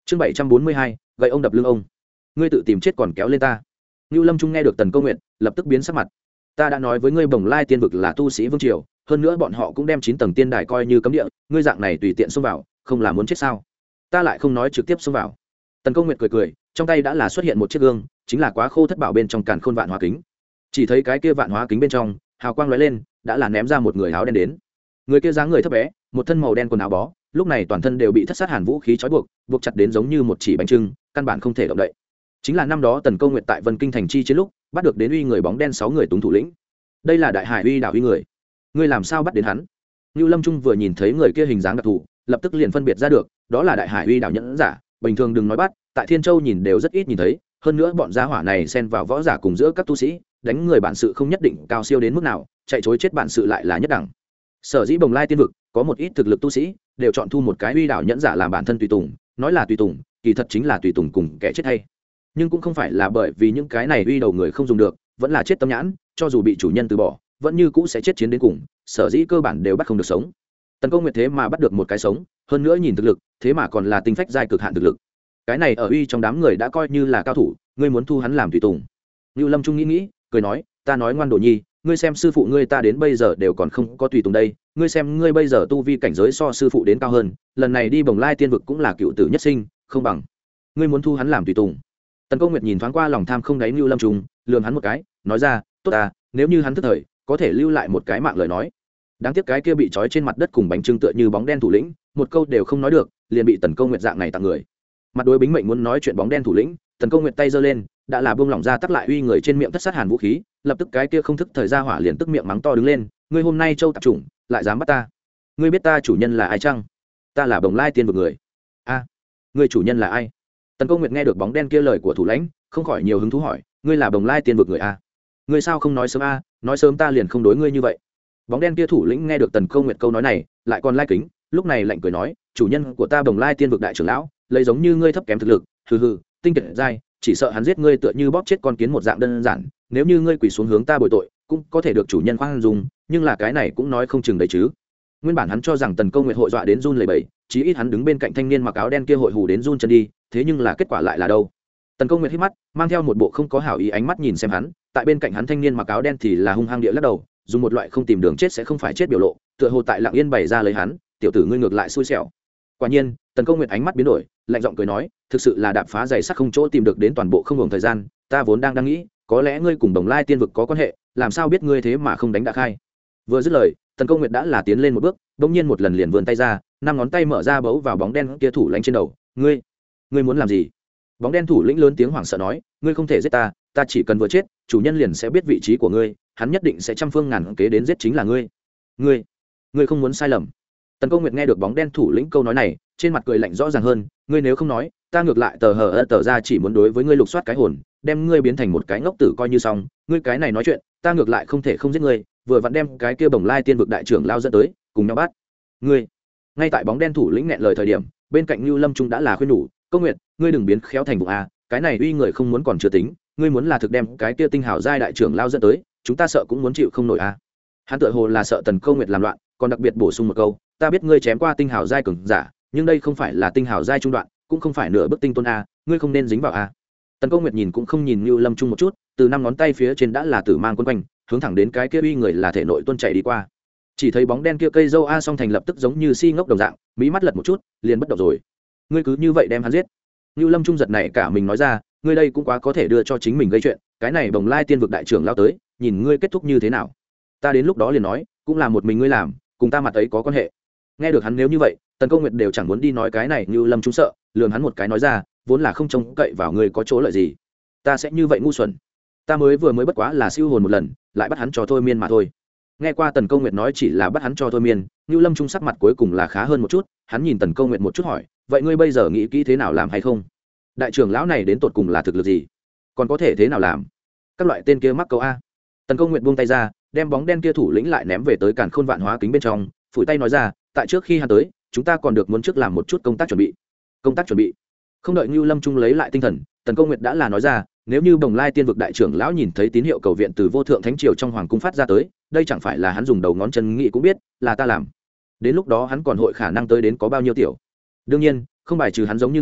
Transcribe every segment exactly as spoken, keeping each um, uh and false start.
chương bảy trăm bốn mươi hai gậy ông đập lưng ông. Ngươi tự tìm chết còn kéo lên ta. Nưu Lâm Trung nghe được Tần Câu Nguyện, lập tức biến sắc mặt. Ta đã nói với ngươi Bồng Lai Tiên vực là tu sĩ vương triều, hơn nữa bọn họ cũng đem chín tầng tiên đài coi như cấm địa, ngươi dạng này tùy tiện xông vào, không là muốn chết sao? Ta lại không nói trực tiếp xông vào. Tần Câu Nguyệt cười cười, trong tay đã là xuất hiện một chiếc gương, chính là Quá Khô Thất Bảo bên trong Càn Khôn Vạn Hóa Kính. Chỉ thấy cái kia vạn hóa kính bên trong, hào quang lóe lên, đã là ném ra một người áo đen đến. Người kia dáng người thấp bé, một thân màu đen quần áo bó, lúc này toàn thân đều bị thất sát hàn vũ khí trói buộc, buộc chặt đến giống như một chỉ bánh trưng, căn bản không thể động đậy. Chính là năm đó Tần Câu Nguyệt tại Vân Kinh thành chi chiến lúc, bắt được đến uy người bóng đen sáu người túng thủ lĩnh. Đây là Đại Hải uy đảo uy người. Ngươi làm sao bắt đến hắn? Nưu Lâm Trung vừa nhìn thấy người kia hình dáng đặc thù, lập tức liền phân biệt ra được, đó là Đại Hải uy đảo nhẫn giả, bình thường đừng nói bắt, tại Thiên Châu nhìn đều rất ít nhìn thấy, hơn nữa bọn gia hỏa này xen vào võ giả cùng giữa các tu sĩ, đánh người bản sự không nhất định cao siêu đến mức nào, chạy chối chết bản sự lại là nhất đẳng. Sở dĩ Bồng Lai Tiên vực có một ít thực lực tu sĩ, đều chọn thu một cái uy đảo nhẫn giả làm bản thân tùy tùng, nói là tùy tùng, kỳ thật chính là tùy tùng cùng kẻ chết hay. Nhưng cũng không phải là bởi vì những cái này uy đầu người không dùng được, vẫn là chết tâm nhãn, cho dù bị chủ nhân từ bỏ, vẫn như cũ sẽ chết chiến đến cùng, sở dĩ cơ bản đều bắt không được sống. Tần Câu Nguyệt thế mà bắt được một cái sống, hơn nữa nhìn thực lực, thế mà còn là tinh phách giai cực hạn thực lực. Cái này ở uy trong đám người đã coi như là cao thủ, ngươi muốn thu hắn làm tùy tùng. Nưu Lâm Trung nghĩ nghĩ, cười nói, ta nói ngoan Đồ Nhi, ngươi xem sư phụ ngươi ta đến bây giờ đều còn không có tùy tùng đây, ngươi xem ngươi bây giờ tu vi cảnh giới so sư phụ đến cao hơn, lần này đi Bồng Lai Tiên vực cũng là cựu tử nhất sinh, không bằng ngươi muốn thu hắn làm tùy tùng. Tần Câu Nguyệt nhìn thoáng qua lòng tham không đáy Nưu Lâm Trung, lườm hắn một cái, nói ra, tốt ta, nếu như hắn thức thời, có thể lưu lại một cái mạng lời nói. Đáng tiếc cái kia bị trói trên mặt đất cùng bánh trưng tựa như bóng đen thủ lĩnh, một câu đều không nói được, liền bị Tần Câu Nguyệt dạng này tặng người. Mặt đối bính mệnh muốn nói chuyện bóng đen thủ lĩnh, Tần Câu Nguyệt tay giơ lên, đã là buông lỏng ra tắc lại uy người trên miệng thất sát hàn vũ khí, lập tức cái kia không thức thời ra hỏa liền tức miệng mắng to đứng lên, ngươi hôm nay châu tạp chủng, lại dám bắt ta? Ngươi biết ta chủ nhân là ai chăng? Ta là Bồng Lai Tiên vực người. A, ngươi chủ nhân là ai? Tần Câu Nguyệt nghe được bóng đen kia lời của thủ lãnh, không khỏi nhiều hứng thú hỏi, ngươi là Bồng Lai Tiên vực người a? Ngươi sao không nói sớm a, nói sớm ta liền không đối ngươi như vậy. Bóng đen kia thủ lĩnh nghe được Tần Câu Nguyệt câu nói này, lại còn lai kính, lúc này lạnh cười nói, chủ nhân của ta Bồng Lai Tiên vực đại trưởng lão, lấy giống như ngươi thấp kém thực lực, hừ hừ, tinh kiệt giai, chỉ sợ hắn giết ngươi tựa như bóp chết con kiến một dạng đơn giản, nếu như ngươi quỳ xuống hướng ta bồi tội, cũng có thể được chủ nhân khoan dung, nhưng là cái này cũng nói không chừng đấy chứ. Nguyên bản hắn cho rằng Tần Câu Nguyệt hội dọa đến run lẩy bẩy, chí ít hắn đứng bên cạnh thanh niên mặc áo đen kia hội hù đến run chân đi, thế nhưng là kết quả lại là đâu? Tần Câu Nguyệt hít mắt, mang theo một bộ không có hảo ý ánh mắt nhìn xem hắn, tại bên cạnh hắn thanh niên mặc áo đen thì là hung hăng địa lắc đầu, dùng một loại không tìm đường chết sẽ không phải chết biểu lộ, tựa hồ tại lặng yên bày ra lấy hắn, tiểu tử ngươi ngược lại xui xẻo. Quả nhiên, Tần Câu Nguyệt ánh mắt biến đổi, lạnh giọng cười nói, thực sự là đạp phá giày sắt không chỗ tìm được đến toàn bộ không hưởng thời gian, ta vốn đang đang nghĩ, có lẽ ngươi cùng Bồng Lai Tiên vực có quan hệ, làm sao biết ngươi thế mà không đánh đã khai. Vừa dứt lời, Tần Câu Nguyệt đã là tiến lên một bước, bỗng nhiên một lần liền vươn tay ra, năm ngón tay mở ra bấu vào bóng đen kia thủ lĩnh trên đầu, ngươi, ngươi muốn làm gì? Bóng đen thủ lĩnh lớn tiếng hoảng sợ nói, ngươi không thể giết ta, ta chỉ cần vừa chết, chủ nhân liền sẽ biết vị trí của ngươi, hắn nhất định sẽ trăm phương ngàn kế đến giết chính là ngươi. Ngươi, ngươi không muốn sai lầm. Tần Câu Nguyệt nghe được bóng đen thủ lĩnh câu nói này, trên mặt cười lạnh rõ ràng hơn, ngươi nếu không nói, ta ngược lại tờ hờ tờ ra chỉ muốn đối với ngươi lục soát cái hồn, đem ngươi biến thành một cái ngốc tử coi như xong, ngươi cái này nói chuyện, ta ngược lại không thể không giết ngươi, vừa vặn đem cái kia Bồng Lai Tiên vực đại trưởng lao dẫn tới, cùng nhau bắt. Ngươi. Ngay tại bóng đen thủ lĩnh nghẹn lời thời điểm, bên cạnh Nưu Lâm Trung đã là khuyên nhủ, Câu Nguyệt, ngươi đừng biến khéo thành vụ a, cái này uy người không muốn còn chưa tính, ngươi muốn là thực đem cái kia tinh hào giai đại trưởng lao dẫn tới, chúng ta sợ cũng muốn chịu không nổi a. Hắn tựa hồ là sợ Tần Câu Nguyệt làm loạn, còn đặc biệt bổ sung một câu, ta biết ngươi chém qua tinh hào giai cường giả, nhưng đây không phải là tinh hào giai trung đoạn, cũng không phải nửa bước tinh tôn a, ngươi không nên dính vào a. Tần Câu Nguyệt nhìn cũng không nhìn Nưu Lâm Trung một chút, từ năm ngón tay phía trên đã là tử mang quấn quanh, hướng thẳng đến cái kia uy người là thể nội tuôn chảy đi qua. Chỉ thấy bóng đen kia cây dâu a song thành lập tức giống như si ngốc đồng dạng, mí mắt lật một chút, liền bất động rồi. Ngươi cứ như vậy đem hắn giết. Nưu Lâm Trung giật này cả mình nói ra, ngươi đây cũng quá có thể đưa cho chính mình gây chuyện, cái này Bồng Lai Tiên vực đại trưởng lao tới, nhìn ngươi kết thúc như thế nào. Ta đến lúc đó liền nói, cũng là một mình ngươi làm, cùng ta mặt ấy có quan hệ. Nghe được hắn nếu như vậy, Tần Câu Nguyệt đều chẳng muốn đi nói cái này, Nưu Lâm Trung sợ, lườm hắn một cái nói ra, vốn là không trông cậy vào ngươi có chỗ lợi gì, ta sẽ như vậy ngu xuẩn. Ta mới vừa mới bất quá là siêu hồn một lần, lại bắt hắn cho thôi miên mà thôi. Nghe qua Tần Câu Nguyệt nói chỉ là bắt hắn cho thôi miên, Nưu Lâm Trung sắc mặt cuối cùng là khá hơn một chút, hắn nhìn Tần Câu Nguyệt một chút hỏi, vậy ngươi bây giờ nghĩ kỹ thế nào làm hay không? Đại trưởng lão này đến tột cùng là thực lực gì, còn có thể thế nào làm? Các loại tên kia mắc câu a. Tần Câu Nguyệt buông tay ra, đem bóng đen kia thủ lĩnh lại ném về tới Càn Khôn Vạn Hóa Kính bên trong, phủi tay nói ra, tại trước khi hắn tới, chúng ta còn được muốn trước làm một chút công tác chuẩn bị. Công tác chuẩn bị? Không đợi Nưu Lâm Trung lấy lại tinh thần, Tần Câu Nguyệt đã là nói ra, nếu như Bồng Lai Tiên vực đại trưởng lão nhìn thấy tín hiệu cầu viện từ vô thượng thánh triều trong hoàng cung phát ra tới, đây chẳng phải là hắn dùng đầu ngón chân nghĩ cũng biết là ta làm. Đến lúc đó hắn còn hội khả năng tới đến có bao nhiêu tiểu. Đương nhiên, không bài trừ hắn giống như ngươi,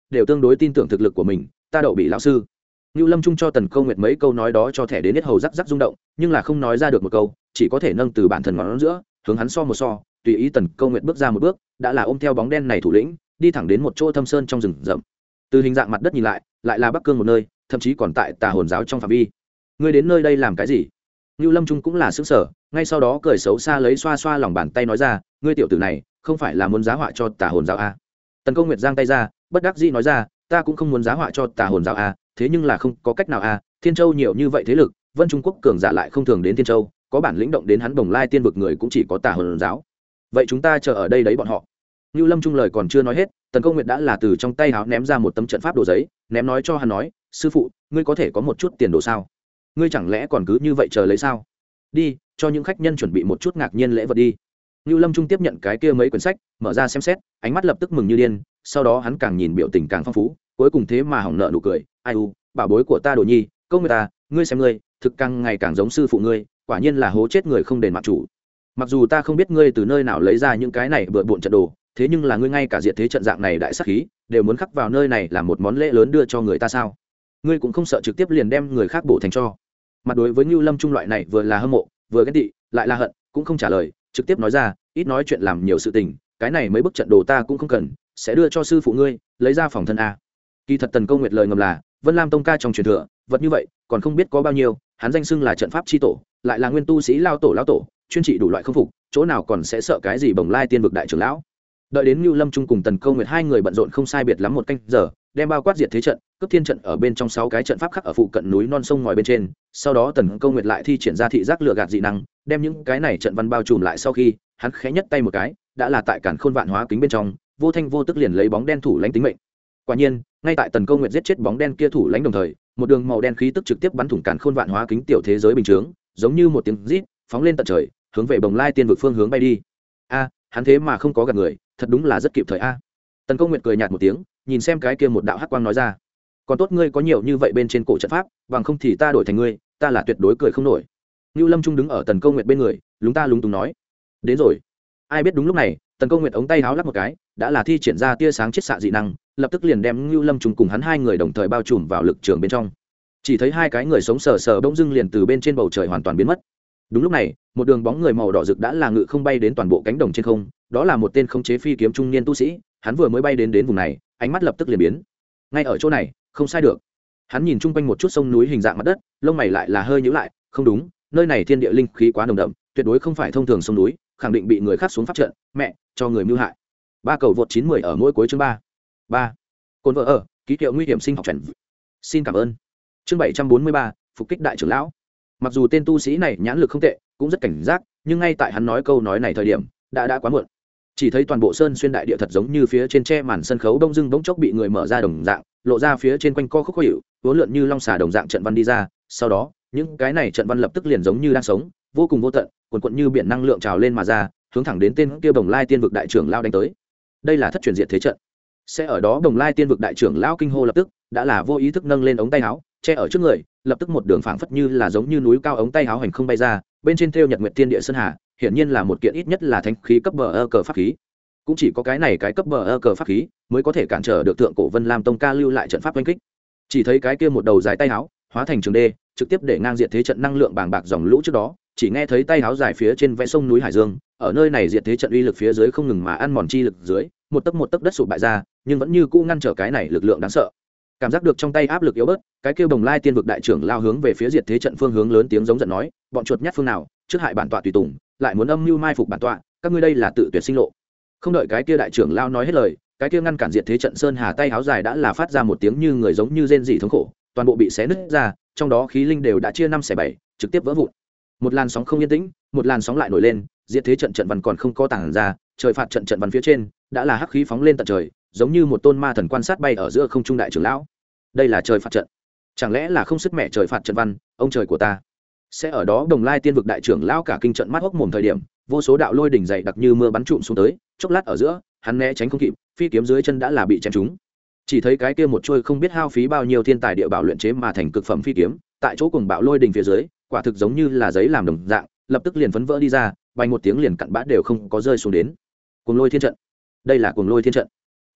đều tương đối tin tưởng thực lực của mình. Ta đậu bị lão sư. Ngưu Lâm Trung cho Tần Câu Nguyệt mấy câu nói đó cho thẻ đến hết hầu rắc rắc rung động, nhưng là không nói ra được một câu, chỉ có thể nâng từ bản thân ngón giữa, hướng hắn so một so, tùy ý Tần Câu Nguyệt bước ra một bước, đã là ôm theo bóng đen này thủ lĩnh, đi thẳng đến một chỗ thâm sơn trong rừng rậm. Từ hình dạng mặt đất nhìn lại, lại là Bắc Cương một nơi, thậm chí còn tại Tà Hồn giáo trong phạm vi. Ngươi đến nơi đây làm cái gì? Ngưu Lâm Trung cũng là sững sờ, ngay sau đó cười xấu xa lấy xoa xoa lòng bàn tay nói ra, ngươi tiểu tử này, không phải là muốn giá họa cho Tà Hồn giáo a? Tần Câu Nguyệt giang tay ra, bất đắc dĩ nói ra, ta cũng không muốn giá họa cho Tà Hồn giáo a, thế nhưng là không có cách nào a, Thiên Châu nhiều như vậy thế lực, Vân Trung Quốc cường giả lại không thường đến Thiên Châu, có bản lĩnh động đến hắn Bồng Lai tiên vực người cũng chỉ có Tà Hồn giáo. Vậy chúng ta chờ ở đây đấy bọn họ. Ngưu Lâm Trung lời còn chưa nói hết, Tần Câu Nguyệt đã là từ trong tay áo ném ra một tấm trận pháp đồ giấy, ném nói cho hắn nói, sư phụ, ngươi có thể có một chút tiền đồ sao? Ngươi chẳng lẽ còn cứ như vậy chờ lấy sao? Đi, cho những khách nhân chuẩn bị một chút ngạc nhiên lễ vật đi. Ngưu Lâm Trung tiếp nhận cái kia mấy quyển sách, mở ra xem xét, ánh mắt lập tức mừng như điên, sau đó hắn càng nhìn biểu tình càng phong phú, cuối cùng thế mà hỏng nợ nụ cười, ai u, bảo bối của ta Đồ Nhi, Câu Nguyệt ta, ngươi xem ngươi, thực càng ngày càng giống sư phụ ngươi, quả nhiên là hố chết người không đền mạng chủ. Mặc dù ta không biết ngươi từ nơi nào lấy ra những cái này bừa bộn trận đồ, thế nhưng là ngươi ngay cả diệt thế trận dạng này đại sát khí, đều muốn khắc vào nơi này làm một món lễ lớn đưa cho người ta sao? Ngươi cũng không sợ trực tiếp liền đem người khác bổ thành cho. Mặt đối với Ngưu Lâm Trung loại này vừa là hâm mộ, vừa ghen tị, lại là hận, cũng không trả lời, trực tiếp nói ra, ít nói chuyện làm nhiều sự tình, cái này mấy bức trận đồ ta cũng không cần, sẽ đưa cho sư phụ ngươi, lấy ra phòng thân a. Kỳ thật Tần Câu Nguyệt lời ngầm là, Vân Lam Tông ca trong truyền thừa, vật như vậy, còn không biết có bao nhiêu, hắn danh xưng là trận pháp chi tổ, lại là nguyên tu sĩ lao tổ lao tổ, chuyên trị đủ loại không phục, chỗ nào còn sẽ sợ cái gì Bồng Lai tiên vực đại trưởng lão. Đợi đến Ngưu Lâm Trung cùng Tần Câu Nguyệt hai người bận rộn không sai biệt lắm một canh giờ, đem bao quát diệt thế trận, cấp thiên trận ở bên trong sáu cái trận pháp khác ở phụ cận núi non sông ngòi bên trên, sau đó Tần Câu Nguyệt lại thi triển ra thị giác lừa gạt dị năng, đem những cái này trận văn bao trùm lại sau khi, hắn khẽ nhất tay một cái, đã là tại Càn Khôn Vạn Hóa Kính bên trong, vô thanh vô tức liền lấy bóng đen thủ lãnh tính mệnh. Quả nhiên, ngay tại Tần Câu Nguyệt giết chết bóng đen kia thủ lãnh đồng thời, một đường màu đen khí tức trực tiếp bắn thủng Càn Khôn Vạn Hóa Kính tiểu thế giới bình thường, giống như một tiếng rít, phóng lên tận trời, hướng về Bồng Lai tiên vực phương hướng bay đi. A, hắn thế mà không có gạt người, thật đúng là rất kịp thời a. Tần Câu Nguyệt cười nhạt một tiếng, nhìn xem cái kia một đạo hắc quang nói ra, còn tốt ngươi có nhiều như vậy bên trên cổ trận pháp, bằng không thì ta đổi thành ngươi, ta là tuyệt đối cười không nổi. Ngưu Lâm Trung đứng ở Tần Câu Nguyệt bên người, lúng ta lúng túng nói, đến rồi. Ai biết đúng lúc này, Tần Câu Nguyệt ống tay háo lắc một cái, đã là thi triển ra tia sáng chiết xạ dị năng, lập tức liền đem Ngưu Lâm Trung cùng hắn hai người đồng thời bao trùm vào lực trường bên trong. Chỉ thấy hai cái người sống sờ sờ bỗng dưng liền từ bên trên bầu trời hoàn toàn biến mất. Đúng lúc này, một đường bóng người màu đỏ rực đã là ngự không bay đến toàn bộ cánh đồng trên không, đó là một tên khống chế phi kiếm trung niên tu sĩ, hắn vừa mới bay đến đến vùng này, ánh mắt lập tức liền biến. Ngay ở chỗ này, không sai được. Hắn nhìn chung quanh một chút sông núi hình dạng mặt đất, lông mày lại là hơi nhíu lại, không đúng, nơi này thiên địa linh khí quá nồng đậm, tuyệt đối không phải thông thường sông núi, khẳng định bị người khác xuống pháp trận, mẹ, cho người mưu hại. Ba cầu vượt chín mươi ở mỗi cuối chương ba. ba. Côn vợ ở, ký hiệu nguy hiểm sinh học chuẩn. Xin cảm ơn. Chương bảy trăm bốn mươi ba, phục kích đại trưởng lão. Mặc dù tên tu sĩ này nhãn lực không tệ, cũng rất cảnh giác, nhưng ngay tại hắn nói câu nói này thời điểm, đã đã quá muộn. Chỉ thấy toàn bộ sơn xuyên đại địa thật giống như phía trên tre màn sân khấu đông dưng bỗng chốc bị người mở ra đồng dạng, lộ ra phía trên quanh co khúc khó hiểu, uốn lượn như long xà đồng dạng trận văn đi ra, sau đó, những cái này trận văn lập tức liền giống như đang sống, vô cùng vô tận, cuồn cuộn như biển năng lượng trào lên mà ra, hướng thẳng đến tên kia Bồng Lai tiên vực đại trưởng lão đánh tới. Đây là thất truyền diệt thế trận. Sẽ ở đó Bồng Lai tiên vực đại trưởng lão kinh hô lập tức, đã là vô ý thức nâng lên ống tay áo, che ở trước người, lập tức một đường phảng phất như là giống như núi cao ống tay áo hành không bay ra, bên trên thêu nhật nguyệt thiên địa sơn hà, hiển nhiên là một kiện ít nhất là thánh khí cấp bờ ơ cờ pháp khí. Cũng chỉ có cái này cái cấp bờ ơ cờ pháp khí mới có thể cản trở được thượng cổ Vân Lam Tông ca lưu lại trận pháp oanh kích. Chỉ thấy cái kia một đầu dài tay áo hóa thành trường đê, trực tiếp để ngang diệt thế trận năng lượng bàng bạc dòng lũ trước đó, chỉ nghe thấy tay áo dài phía trên vẽ sông núi hải dương, ở nơi này diệt thế trận uy lực phía dưới không ngừng mà ăn mòn chi lực dưới, một tấc một tấc đất sụp bại ra, nhưng vẫn như cũ ngăn trở cái này lực lượng đáng sợ. Cảm giác được trong tay áp lực yếu bớt, cái kia Bồng Lai tiên vực đại trưởng lao hướng về phía diệt thế trận phương hướng lớn tiếng giống giận nói, bọn chuột nhát phương nào, trước hại bản tọa tùy tùng, lại muốn âm mưu mai phục bản tọa, các ngươi đây là tự tuyệt sinh lộ. Không đợi cái kia đại trưởng lao nói hết lời, cái kia ngăn cản diệt thế trận sơn hà tay áo dài đã là phát ra một tiếng như người giống như rên rỉ thống khổ, toàn bộ bị xé nứt ra, trong đó khí linh đều đã chia năm xẻ bảy, trực tiếp vỡ vụn. Một làn sóng không yên tĩnh, một làn sóng lại nổi lên, diệt thế trận trận văn còn không có tản ra, trời phạt trận trận văn phía trên đã là hắc khí phóng lên tận trời, giống như một tôn ma thần quan sát bay ở giữa không trung đại trưởng lão. Đây là trời phạt trận, chẳng lẽ là không sức mẹ trời phạt trận văn, ông trời của ta. Sẽ ở đó Đồng Lai tiên vực đại trưởng lão cả kinh trận mắt hốc mồm thời điểm, vô số đạo lôi đỉnh dày đặc như mưa bắn trụm xuống tới, chốc lát ở giữa, hắn né tránh không kịp, phi kiếm dưới chân đã là bị chém trúng. Chỉ thấy cái kia một chuôi không biết hao phí bao nhiêu thiên tài địa bảo luyện chế mà thành cực phẩm phi kiếm, tại chỗ cùng bạo lôi đỉnh phía dưới, quả thực giống như là giấy làm đồng dạng, lập tức liền phấn vỡ đi ra, bay một tiếng liền cặn bã đều không có rơi xuống đến. Cuồng lôi thiên trận, đây là cuồng lôi thiên trận.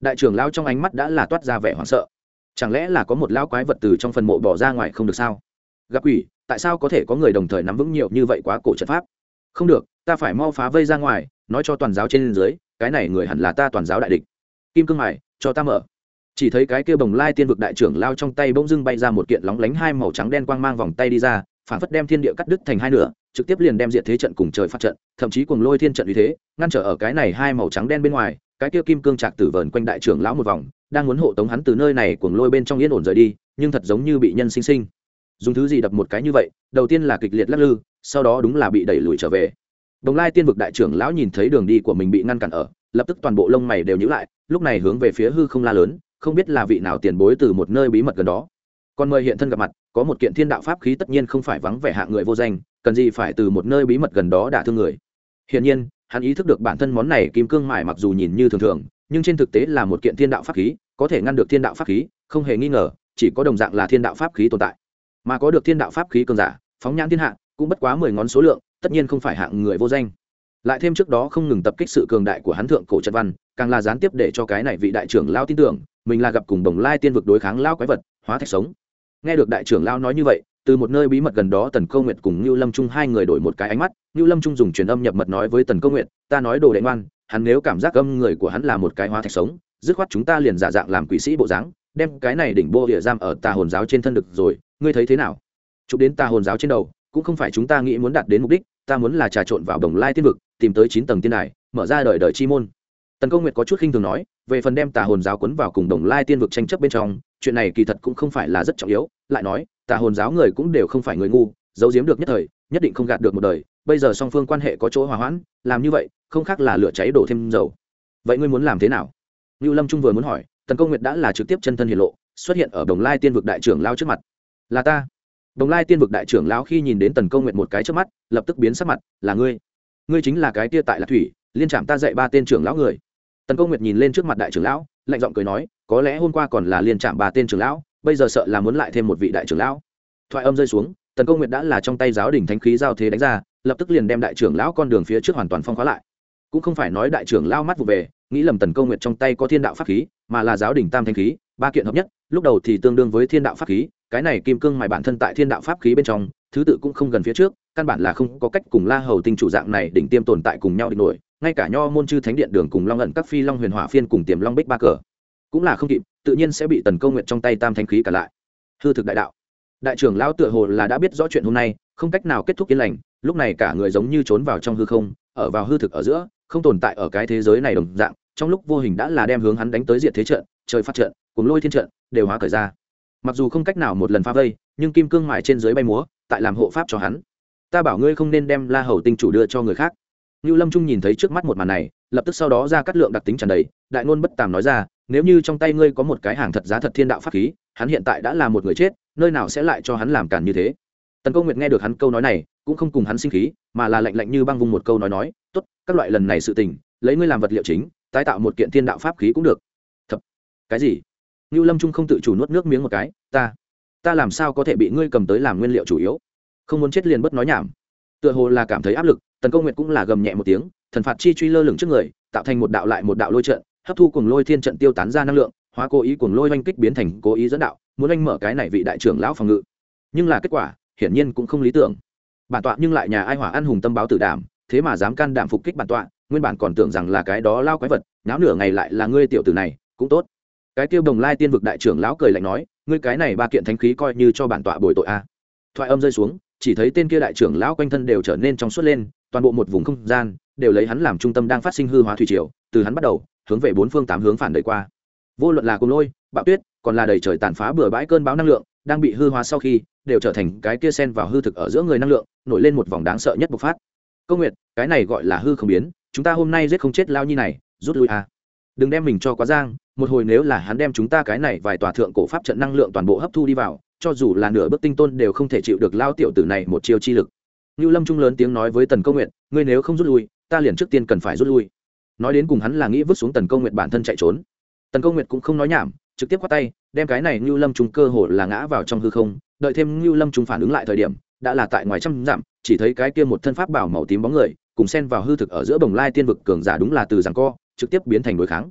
đại trưởng lão trong ánh mắt đã là toát ra vẻ hoảng sợ. Chẳng lẽ là có một lão quái vật từ trong phần mộ bỏ ra ngoài không được sao? Gặp quỷ, tại sao có thể có người đồng thời nắm vững nhiều như vậy quá cổ trận pháp? Không được, ta phải mau phá vây ra ngoài, nói cho toàn giáo trên dưới, cái này người hẳn là ta toàn giáo đại địch. Kim cương mài, cho ta mở. Chỉ thấy cái kia bồng lai tiên vực đại trưởng lao trong tay bỗng dưng bay ra một kiện lóng lánh hai màu trắng đen quang mang vòng tay đi ra, phản phất đem thiên địa cắt đứt thành hai nửa, trực tiếp liền đem diệt thế trận cùng trời phát trận, thậm chí cuồng lôi thiên trận uy thế, ngăn trở ở cái này hai màu trắng đen bên ngoài, cái kia kim cương trạc tử vờn quanh đại trưởng lão một vòng, đang muốn hộ tống hắn từ nơi này cuồng lôi bên trong yên ổn rời đi, nhưng thật giống như bị nhân sinh sinh dùng thứ gì đập một cái như vậy, đầu tiên là kịch liệt lắc lư, sau đó đúng là bị đẩy lùi trở về. Đồng lai tiên vực đại trưởng lão nhìn thấy đường đi của mình bị ngăn cản ở, lập tức toàn bộ lông mày đều nhíu lại, lúc này hướng về phía hư không la lớn, không biết là vị nào tiền bối từ một nơi bí mật gần đó còn mời hiện thân gặp mặt, có một kiện thiên đạo pháp khí tất nhiên không phải vắng vẻ hạng người vô danh, cần gì phải từ một nơi bí mật gần đó đả thương người. Hiển nhiên hắn ý thức được bản thân món này kim cương mài mặc dù nhìn như thường thường, nhưng trên thực tế là một kiện thiên đạo pháp khí, có thể ngăn được thiên đạo pháp khí, không hề nghi ngờ chỉ có đồng dạng là thiên đạo pháp khí tồn tại, mà có được thiên đạo pháp khí cường giả phóng nhãn thiên hạ cũng bất quá mười ngón số lượng, tất nhiên không phải hạng người vô danh. Lại thêm trước đó không ngừng tập kích sự cường đại của hắn thượng cổ trận văn, càng là gián tiếp để cho cái này vị đại trưởng lao tin tưởng mình là gặp cùng Bồng Lai tiên vực đối kháng lao quái vật hóa thạch sống. Nghe được đại trưởng lao nói như vậy, từ một nơi bí mật gần đó Tần Câu Nguyệt cùng Nưu Lâm Trung hai người đổi một cái ánh mắt. Nưu Lâm Trung dùng truyền âm nhập mật nói với Tần Câu Nguyệt, ta nói đồ đệ ngoan, hắn nếu cảm giác âm người của hắn là một cái hóa thạch sống, dứt khoát chúng ta liền giả dạng làm quỷ sĩ bộ dáng, đem cái này đỉnh bô địa giam ở tà hồn giáo trên thân được rồi, ngươi thấy thế nào? Chụp đến tà hồn giáo trên đầu cũng không phải chúng ta nghĩ muốn đạt đến mục đích, ta muốn là trà trộn vào Bồng Lai tiên vực, tìm tới chín tầng tiên đài, mở ra đời đời chi môn. Tần Câu Nguyệt có chút khinh thường nói, về phần đem tà hồn giáo cuốn vào cùng Đồng Lai tiên vực tranh chấp bên trong, chuyện này kỳ thật cũng không phải là rất trọng yếu, lại nói, tà hồn giáo người cũng đều không phải người ngu, giấu giếm được nhất thời, nhất định không gạt được một đời, bây giờ song phương quan hệ có chỗ hòa hoãn, làm như vậy, không khác là lửa cháy đổ thêm dầu. Vậy ngươi muốn làm thế nào? Nưu Lâm Trung vừa muốn hỏi, Tần Câu Nguyệt đã là trực tiếp chân thân hiển lộ, xuất hiện ở Đồng Lai tiên vực đại trưởng lao trước mặt. Là ta. Đồng Lai tiên vực đại trưởng lão khi nhìn đến Tần Câu Nguyệt một cái trước mắt, lập tức biến sắc mặt, là ngươi? Ngươi chính là cái kia tại Lạc Thủy, liên trạm ta dạy ba tên trưởng lão người. Tần Câu Nguyệt nhìn lên trước mặt đại trưởng lão, lạnh giọng cười nói, có lẽ hôm qua còn là liên trạm ba tên trưởng lão, bây giờ sợ là muốn lại thêm một vị đại trưởng lão. Thoại âm rơi xuống, Tần Câu Nguyệt đã là trong tay giáo đỉnh thánh khí giao thế đánh ra, lập tức liền đem đại trưởng lão con đường phía trước hoàn toàn phong khóa lại. Cũng không phải nói đại trưởng lão mắt vụ về, nghĩ lầm Tần Câu Nguyệt trong tay có thiên đạo pháp khí, mà là giáo đỉnh tam thánh khí, ba kiện hợp nhất, lúc đầu thì tương đương với thiên đạo pháp khí, cái này kim cương mài bản thân tại thiên đạo pháp khí bên trong, thứ tự cũng không gần phía trước, căn bản là không có cách cùng La Hầu tinh chủ dạng này đỉnh tiêm tồn tại cùng nhau địch nổi, ngay cả Nho môn chư thánh điện đường cùng Long ẩn các phi long huyền hỏa phiên cùng tiềm long bích ba cờ, cũng là không kịp, tự nhiên sẽ bị Tần Câu Nguyệt trong tay tam thánh khí cả lại. Hư thực đại đạo. Đại trưởng lão tựa hồ là đã biết rõ chuyện hôm nay, không cách nào kết thúc yên lành, lúc này cả người giống như trốn vào trong hư không, ở vào hư thực ở giữa, không tồn tại ở cái thế giới này đồng dạng, trong lúc vô hình đã là đem hướng hắn đánh tới diệt thế trận, trời phát trận, cùng lôi thiên trận, đều hóa cởi ra. Mặc dù không cách nào một lần phá vây, nhưng kim cương mài trên dưới bay múa, tại làm hộ pháp cho hắn. Ta bảo ngươi không nên đem La Hầu tinh chủ đưa cho người khác. Nưu Lâm Trung nhìn thấy trước mắt một màn này, lập tức sau đó ra cắt lượng đặc tính tràn đầy, đại ngôn bất tàm nói ra, nếu như trong tay ngươi có một cái hàng thật giá thật thiên đạo pháp khí, hắn hiện tại đã là một người chết, nơi nào sẽ lại cho hắn làm cản như thế. Tần Câu Nguyệt nghe được hắn câu nói này, cũng không cùng hắn sinh khí, mà là lạnh lạnh như băng vung một câu nói nói, tốt, các loại lần này sự tình, lấy ngươi làm vật liệu chính, tái tạo một kiện thiên đạo pháp khí cũng được. Thật? Cái gì? Nưu Lâm Trung không tự chủ nuốt nước miếng một cái, ta, ta làm sao có thể bị ngươi cầm tới làm nguyên liệu chủ yếu? Không muốn chết liền bất nói nhảm. Tựa hồ là cảm thấy áp lực, Tần Câu Nguyệt cũng là gầm nhẹ một tiếng, thần phạt chi truy lơ lửng trước người, tạo thành một đạo lại một đạo lôi trận, hấp thu cuồng lôi thiên trận tiêu tán ra năng lượng, hóa cố ý cuồng lôi oanh kích biến thành cố ý dẫn đạo, muốn anh mở cái này vị đại trưởng lão phòng ngự. Nhưng là kết quả, hiển nhiên cũng không lý tưởng. Bản tọa nhưng lại nhà ai hỏa ăn hùng tâm báo tử đảm, thế mà dám can đảm phục kích bản tọa, nguyên bản còn tưởng rằng là cái đó lao quái vật, náo nửa ngày lại là ngươi tiểu tử này, cũng tốt. Cái tiêu Đồng Lai tiên vực đại trưởng lão cười lạnh nói, ngươi cái này ba kiện thánh khí coi như cho bản tọa bồi tội a. Thoại âm rơi xuống, chỉ thấy tên kia đại trưởng lão quanh thân đều trở nên trong suốt lên, toàn bộ một vùng không gian đều lấy hắn làm trung tâm đang phát sinh hư hóa thủy triều, từ hắn bắt đầu hướng về bốn phương tám hướng phản đẩy qua. Vô luận là cuồng lôi, bạo tuyết, còn là đầy trời tàn phá bừa bãi cơn bão năng lượng, đang bị hư hóa sau khi đều trở thành cái kia xen vào hư thực ở giữa người năng lượng, nổi lên một vòng đáng sợ nhất bộc phát. Câu Nguyệt, cái này gọi là hư không biến, chúng ta hôm nay giết không chết lao nhi này, rút lui a. Đừng đem mình cho quá giang, một hồi nếu là hắn đem chúng ta cái này vài tòa thượng cổ pháp trận năng lượng toàn bộ hấp thu đi vào, cho dù là nửa bước tinh tôn đều không thể chịu được lao tiểu tử này một chiêu chi lực. Nưu Lâm Trung lớn tiếng nói với Tần Câu Nguyệt, ngươi nếu không rút lui, ta liền trước tiên cần phải rút lui. Nói đến cùng hắn là nghĩ vứt xuống Tần Câu Nguyệt bản thân chạy trốn. Tần Câu Nguyệt cũng không nói nhảm, trực tiếp quát tay, đem cái này Nưu Lâm Trung cơ hồ là ngã vào trong hư không, đợi thêm Nưu Lâm Trung phản ứng lại thời điểm, đã là tại ngoài trăm dặm, chỉ thấy cái kia một thân pháp bảo màu tím bóng người, cùng xen vào hư thực ở giữa Bồng Lai tiên vực cường giả đúng là từ giằng co, trực tiếp biến thành đối kháng.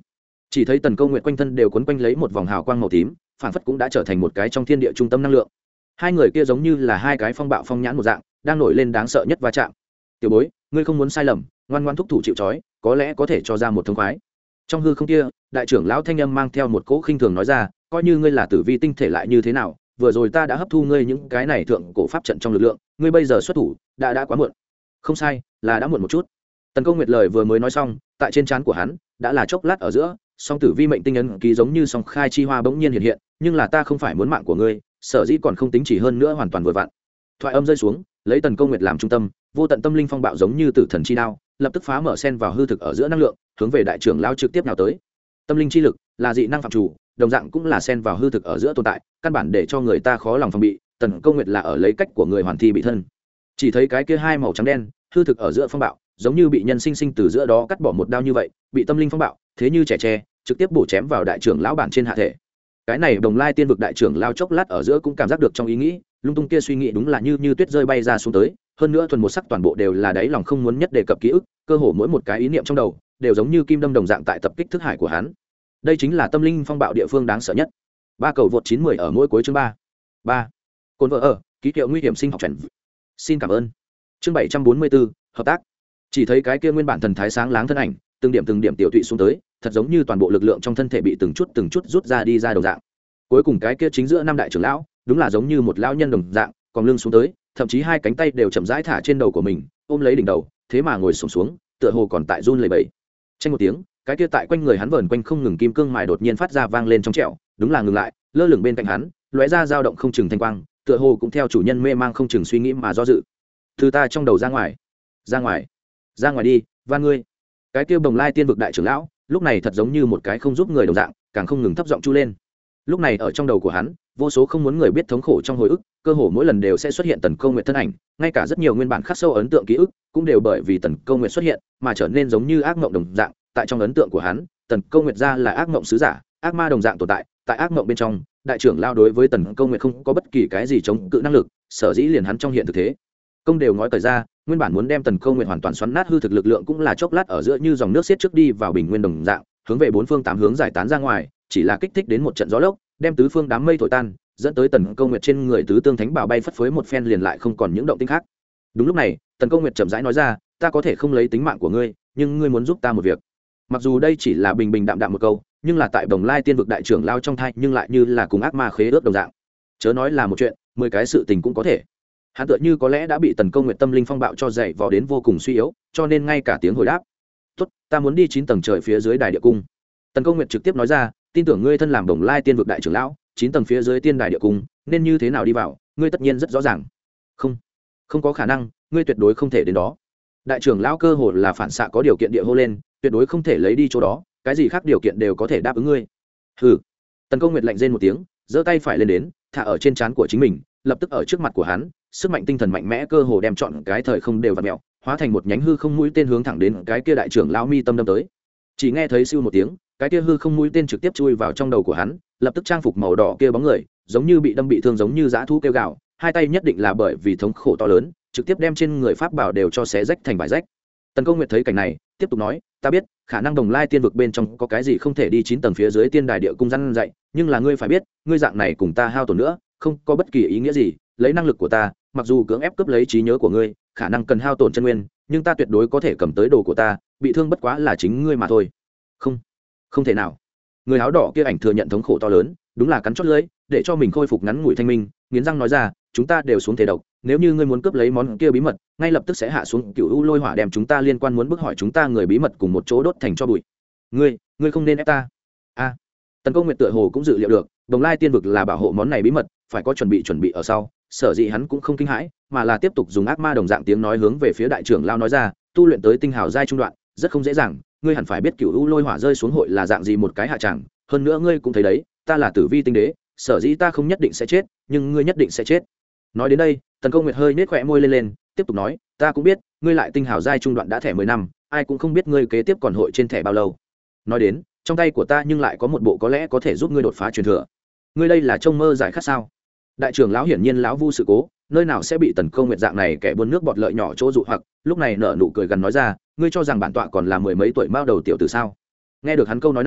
chỉ thấy tần câu nguyệt quanh thân đều quấn quanh lấy một vòng hào quang màu tím, phản phất cũng đã trở thành một cái trong thiên địa trung tâm năng lượng. Hai người kia giống như là hai cái phong bạo phong nhãn một dạng, đang nổi lên đáng sợ nhất va chạm. Tiểu bối, ngươi không muốn sai lầm, ngoan ngoãn thúc thủ chịu trói, có lẽ có thể cho ra một thông khoái. Trong hư không kia, đại trưởng lão thanh âm mang theo một cỗ khinh thường nói ra, coi như ngươi là tử vi tinh thể lại như thế nào, vừa rồi ta đã hấp thu ngươi những cái này thượng cổ pháp trận trong lực lượng, ngươi bây giờ xuất thủ đã đã quá muộn. Không sai, là đã muộn một chút. Tần Câu Nguyệt lời vừa mới nói xong, tại trên trán của hắn đã là chốc lát ở giữa, song tử vi mệnh tinh ấn ký giống như song khai chi hoa bỗng nhiên hiện hiện, nhưng là ta không phải muốn mạng của ngươi, sở dĩ còn không tính chỉ hơn nữa hoàn toàn vừa vặn. Thoại âm rơi xuống, lấy Tần Câu Nguyệt làm trung tâm, vô tận tâm linh phong bạo giống như tử thần chi đao, lập tức phá mở sen vào hư thực ở giữa năng lượng, hướng về đại trưởng lão trực tiếp nào tới. Tâm linh chi lực là dị năng phạm chủ, đồng dạng cũng là sen vào hư thực ở giữa tồn tại, căn bản để cho người ta khó lòng phòng bị. Tần Câu Nguyệt là ở lấy cách của người hoàn thi bị thân. Chỉ thấy cái kia hai màu trắng đen, hư thực ở giữa phong bạo, giống như bị nhân sinh sinh từ giữa đó cắt bỏ một đao như vậy, bị tâm linh phong bạo, thế như trẻ tre, trực tiếp bổ chém vào đại trưởng lão bản trên hạ thể. Cái này Đồng Lai Tiên vực đại trưởng lao chốc lát ở giữa cũng cảm giác được trong ý nghĩ, lung tung kia suy nghĩ đúng là như như tuyết rơi bay ra xuống tới, hơn nữa thuần một sắc toàn bộ đều là đáy lòng không muốn nhất đề cập ký ức, cơ hồ mỗi một cái ý niệm trong đầu đều giống như kim đâm đồng dạng tại tập kích thức hải của hắn. Đây chính là tâm linh phong bạo địa phương đáng sợ nhất. Ba cầu vượt chín mười ở mỗi cuối chương ba. ba. Cồn vợ ở, ký hiệu nguy hiểm sinh học chuẩn. Xin cảm ơn. Chương bảy trăm bốn mươi bốn, hợp tác. Chỉ thấy cái kia nguyên bản thần thái sáng láng thân ảnh, từng điểm từng điểm tiểu tụy xuống tới, thật giống như toàn bộ lực lượng trong thân thể bị từng chút từng chút rút ra đi ra đồng dạng. Cuối cùng cái kia chính giữa năm đại trưởng lão, đúng là giống như một lão nhân đồng dạng, còn lưng xuống tới, thậm chí hai cánh tay đều chậm rãi thả trên đầu của mình, ôm lấy đỉnh đầu, thế mà ngồi xổm xuống, xuống, tựa hồ còn tại run lẩy bẩy. Tranh một tiếng, cái kia tại quanh người hắn vờn quanh không ngừng kim cương mài đột nhiên phát ra vang lên trong trẻo, đúng là ngừng lại, lơ lửng bên cạnh hắn, lóe ra dao động không chừng thanh quang, tựa hồ cũng theo chủ nhân mê mang không chừng suy nghĩ mà do dự. Từ ta trong đầu ra ngoài, ra ngoài, ra ngoài đi, van ngươi. Cái kia Bồng Lai Tiên vực đại trưởng lão, lúc này thật giống như một cái không giúp người đồng dạng, càng không ngừng thấp giọng chu lên. Lúc này ở trong đầu của hắn, vô số không muốn người biết thống khổ trong hồi ức, cơ hồ mỗi lần đều sẽ xuất hiện Tần Câu Nguyệt thân ảnh, ngay cả rất nhiều nguyên bản khắc sâu ấn tượng ký ức, cũng đều bởi vì Tần Câu Nguyệt xuất hiện mà trở nên giống như ác mộng đồng dạng. Tại trong ấn tượng của hắn, Tần Câu Nguyệt ra là ác mộng sứ giả, ác ma đồng dạng tồn tại. Tại ác mộng bên trong, đại trưởng lao đối với Tần Câu Nguyệt không có bất kỳ cái gì chống cự năng lực, sở dĩ liền hắn trong hiện thực thế công đều ngói cởi ra, nguyên bản muốn đem Tần Câu Nguyệt hoàn toàn xoắn nát hư thực lực lượng cũng là chốc lát ở giữa như dòng nước xiết trước đi vào bình nguyên đồng dạng, hướng về bốn phương tám hướng giải tán ra ngoài, chỉ là kích thích đến một trận gió lốc, đem tứ phương đám mây thổi tan, dẫn tới Tần Câu Nguyệt trên người tứ tương thánh bảo bay phất phới một phen liền lại không còn những động tĩnh khác. Đúng lúc này, Tần Câu Nguyệt chậm rãi nói ra, ta có thể không lấy tính mạng của ngươi, nhưng ngươi muốn giúp ta một việc. Mặc dù đây chỉ là bình bình đạm đạm một câu, nhưng là tại Bồng Lai Tiên vực đại trưởng lao trong thai, nhưng lại như là cùng ác ma khế ước đồng dạng. Chớ nói là một chuyện, mười cái sự tình cũng có thể. Hắn tựa như có lẽ đã bị Tần Câu Nguyệt tâm linh phong bạo cho dậy vò đến vô cùng suy yếu, cho nên ngay cả tiếng hồi đáp, tốt, ta muốn đi chín tầng trời phía dưới đài địa cung. Tần Câu Nguyệt trực tiếp nói ra, tin tưởng ngươi thân làm Bồng Lai Tiên vực đại trưởng lão, chín tầng phía dưới tiên đài địa cung nên như thế nào đi vào, ngươi tất nhiên rất rõ ràng. Không, không có khả năng, ngươi tuyệt đối không thể đến đó. Đại trưởng lão cơ hồ là phản xạ có điều kiện địa hô lên, tuyệt đối không thể lấy đi chỗ đó, cái gì khác điều kiện đều có thể đáp ứng ngươi. Hừ. Tần Câu Nguyệt lạnh rên một tiếng, giơ tay phải lên đến, thả ở trên trán của chính mình, lập tức ở trước mặt của hắn, sức mạnh tinh thần mạnh mẽ cơ hồ đem chọn cái thời không đều vặn mèo, hóa thành một nhánh hư không mũi tên hướng thẳng đến cái kia đại trưởng lão mi tâm đâm tới. Chỉ nghe thấy siêu một tiếng, cái kia hư không mũi tên trực tiếp chui vào trong đầu của hắn, lập tức trang phục màu đỏ kia bóng người, giống như bị đâm bị thương giống như dã thú kêu gào, hai tay nhất định là bởi vì thống khổ to lớn, trực tiếp đem trên người pháp bảo đều cho xé rách thành vài rách. Tần Câu Nguyệt thấy cảnh này, tiếp tục nói, ta biết, khả năng Đồng Lai Tiên vực bên trong có cái gì không thể đi chín tầng phía dưới tiên đài địa cung răn dạy, nhưng là ngươi phải biết, ngươi dạng này cùng ta hao tổn nữa, không có bất kỳ ý nghĩa gì, lấy năng lực của ta, mặc dù cưỡng ép cướp lấy trí nhớ của ngươi, khả năng cần hao tổn chân nguyên, nhưng ta tuyệt đối có thể cầm tới đồ của ta, bị thương bất quá là chính ngươi mà thôi. Không, không thể nào. Người áo đỏ kia ảnh thừa nhận thống khổ to lớn, đúng là cắn chót lưỡi, để cho mình khôi phục ngắn ngủi thanh minh, nghiến răng nói ra, chúng ta đều xuống thể độc, nếu như ngươi muốn cướp lấy món kia bí mật, ngay lập tức sẽ hạ xuống cựu u lôi hỏa đem chúng ta liên quan muốn bức hỏi chúng ta người bí mật cùng một chỗ đốt thành cho bụi. Ngươi, ngươi không nên ép ta. A. Tần Câu Nguyệt tựa hồ cũng dự liệu được, Đồng Lai Tiên vực là bảo hộ món này bí mật, phải có chuẩn bị chuẩn bị ở sau, sở dĩ hắn cũng không kinh hãi, mà là tiếp tục dùng ác ma đồng dạng tiếng nói hướng về phía đại trưởng lao nói ra, tu luyện tới tinh hào giai trung đoạn, rất không dễ dàng, ngươi hẳn phải biết cựu u lôi hỏa rơi xuống hội là dạng gì một cái hạ tràng, hơn nữa ngươi cũng thấy đấy, ta là Tử Vi tinh đế, sở dĩ ta không nhất định sẽ chết, nhưng ngươi nhất định sẽ chết. Nói đến đây, Tần Câu Nguyệt hơi nhếch khóe môi lên lên, tiếp tục nói, ta cũng biết, ngươi lại tinh hào giai trung đoạn đã thẻ mười năm, ai cũng không biết ngươi kế tiếp còn hội trên thẻ bao lâu. Nói đến, trong tay của ta nhưng lại có một bộ có lẽ có thể giúp ngươi đột phá truyền thừa. Ngươi đây là trông mơ giải khát sao? Đại trưởng lão hiển nhiên lão vu sự cố, nơi nào sẽ bị Tần Câu Nguyệt dạng này kẻ buôn nước bọt lợi nhỏ chỗ dụ hoặc, lúc này nở nụ cười gần nói ra, ngươi cho rằng bản tọa còn là mười mấy tuổi mao đầu tiểu tử sao? Nghe được hắn câu nói này,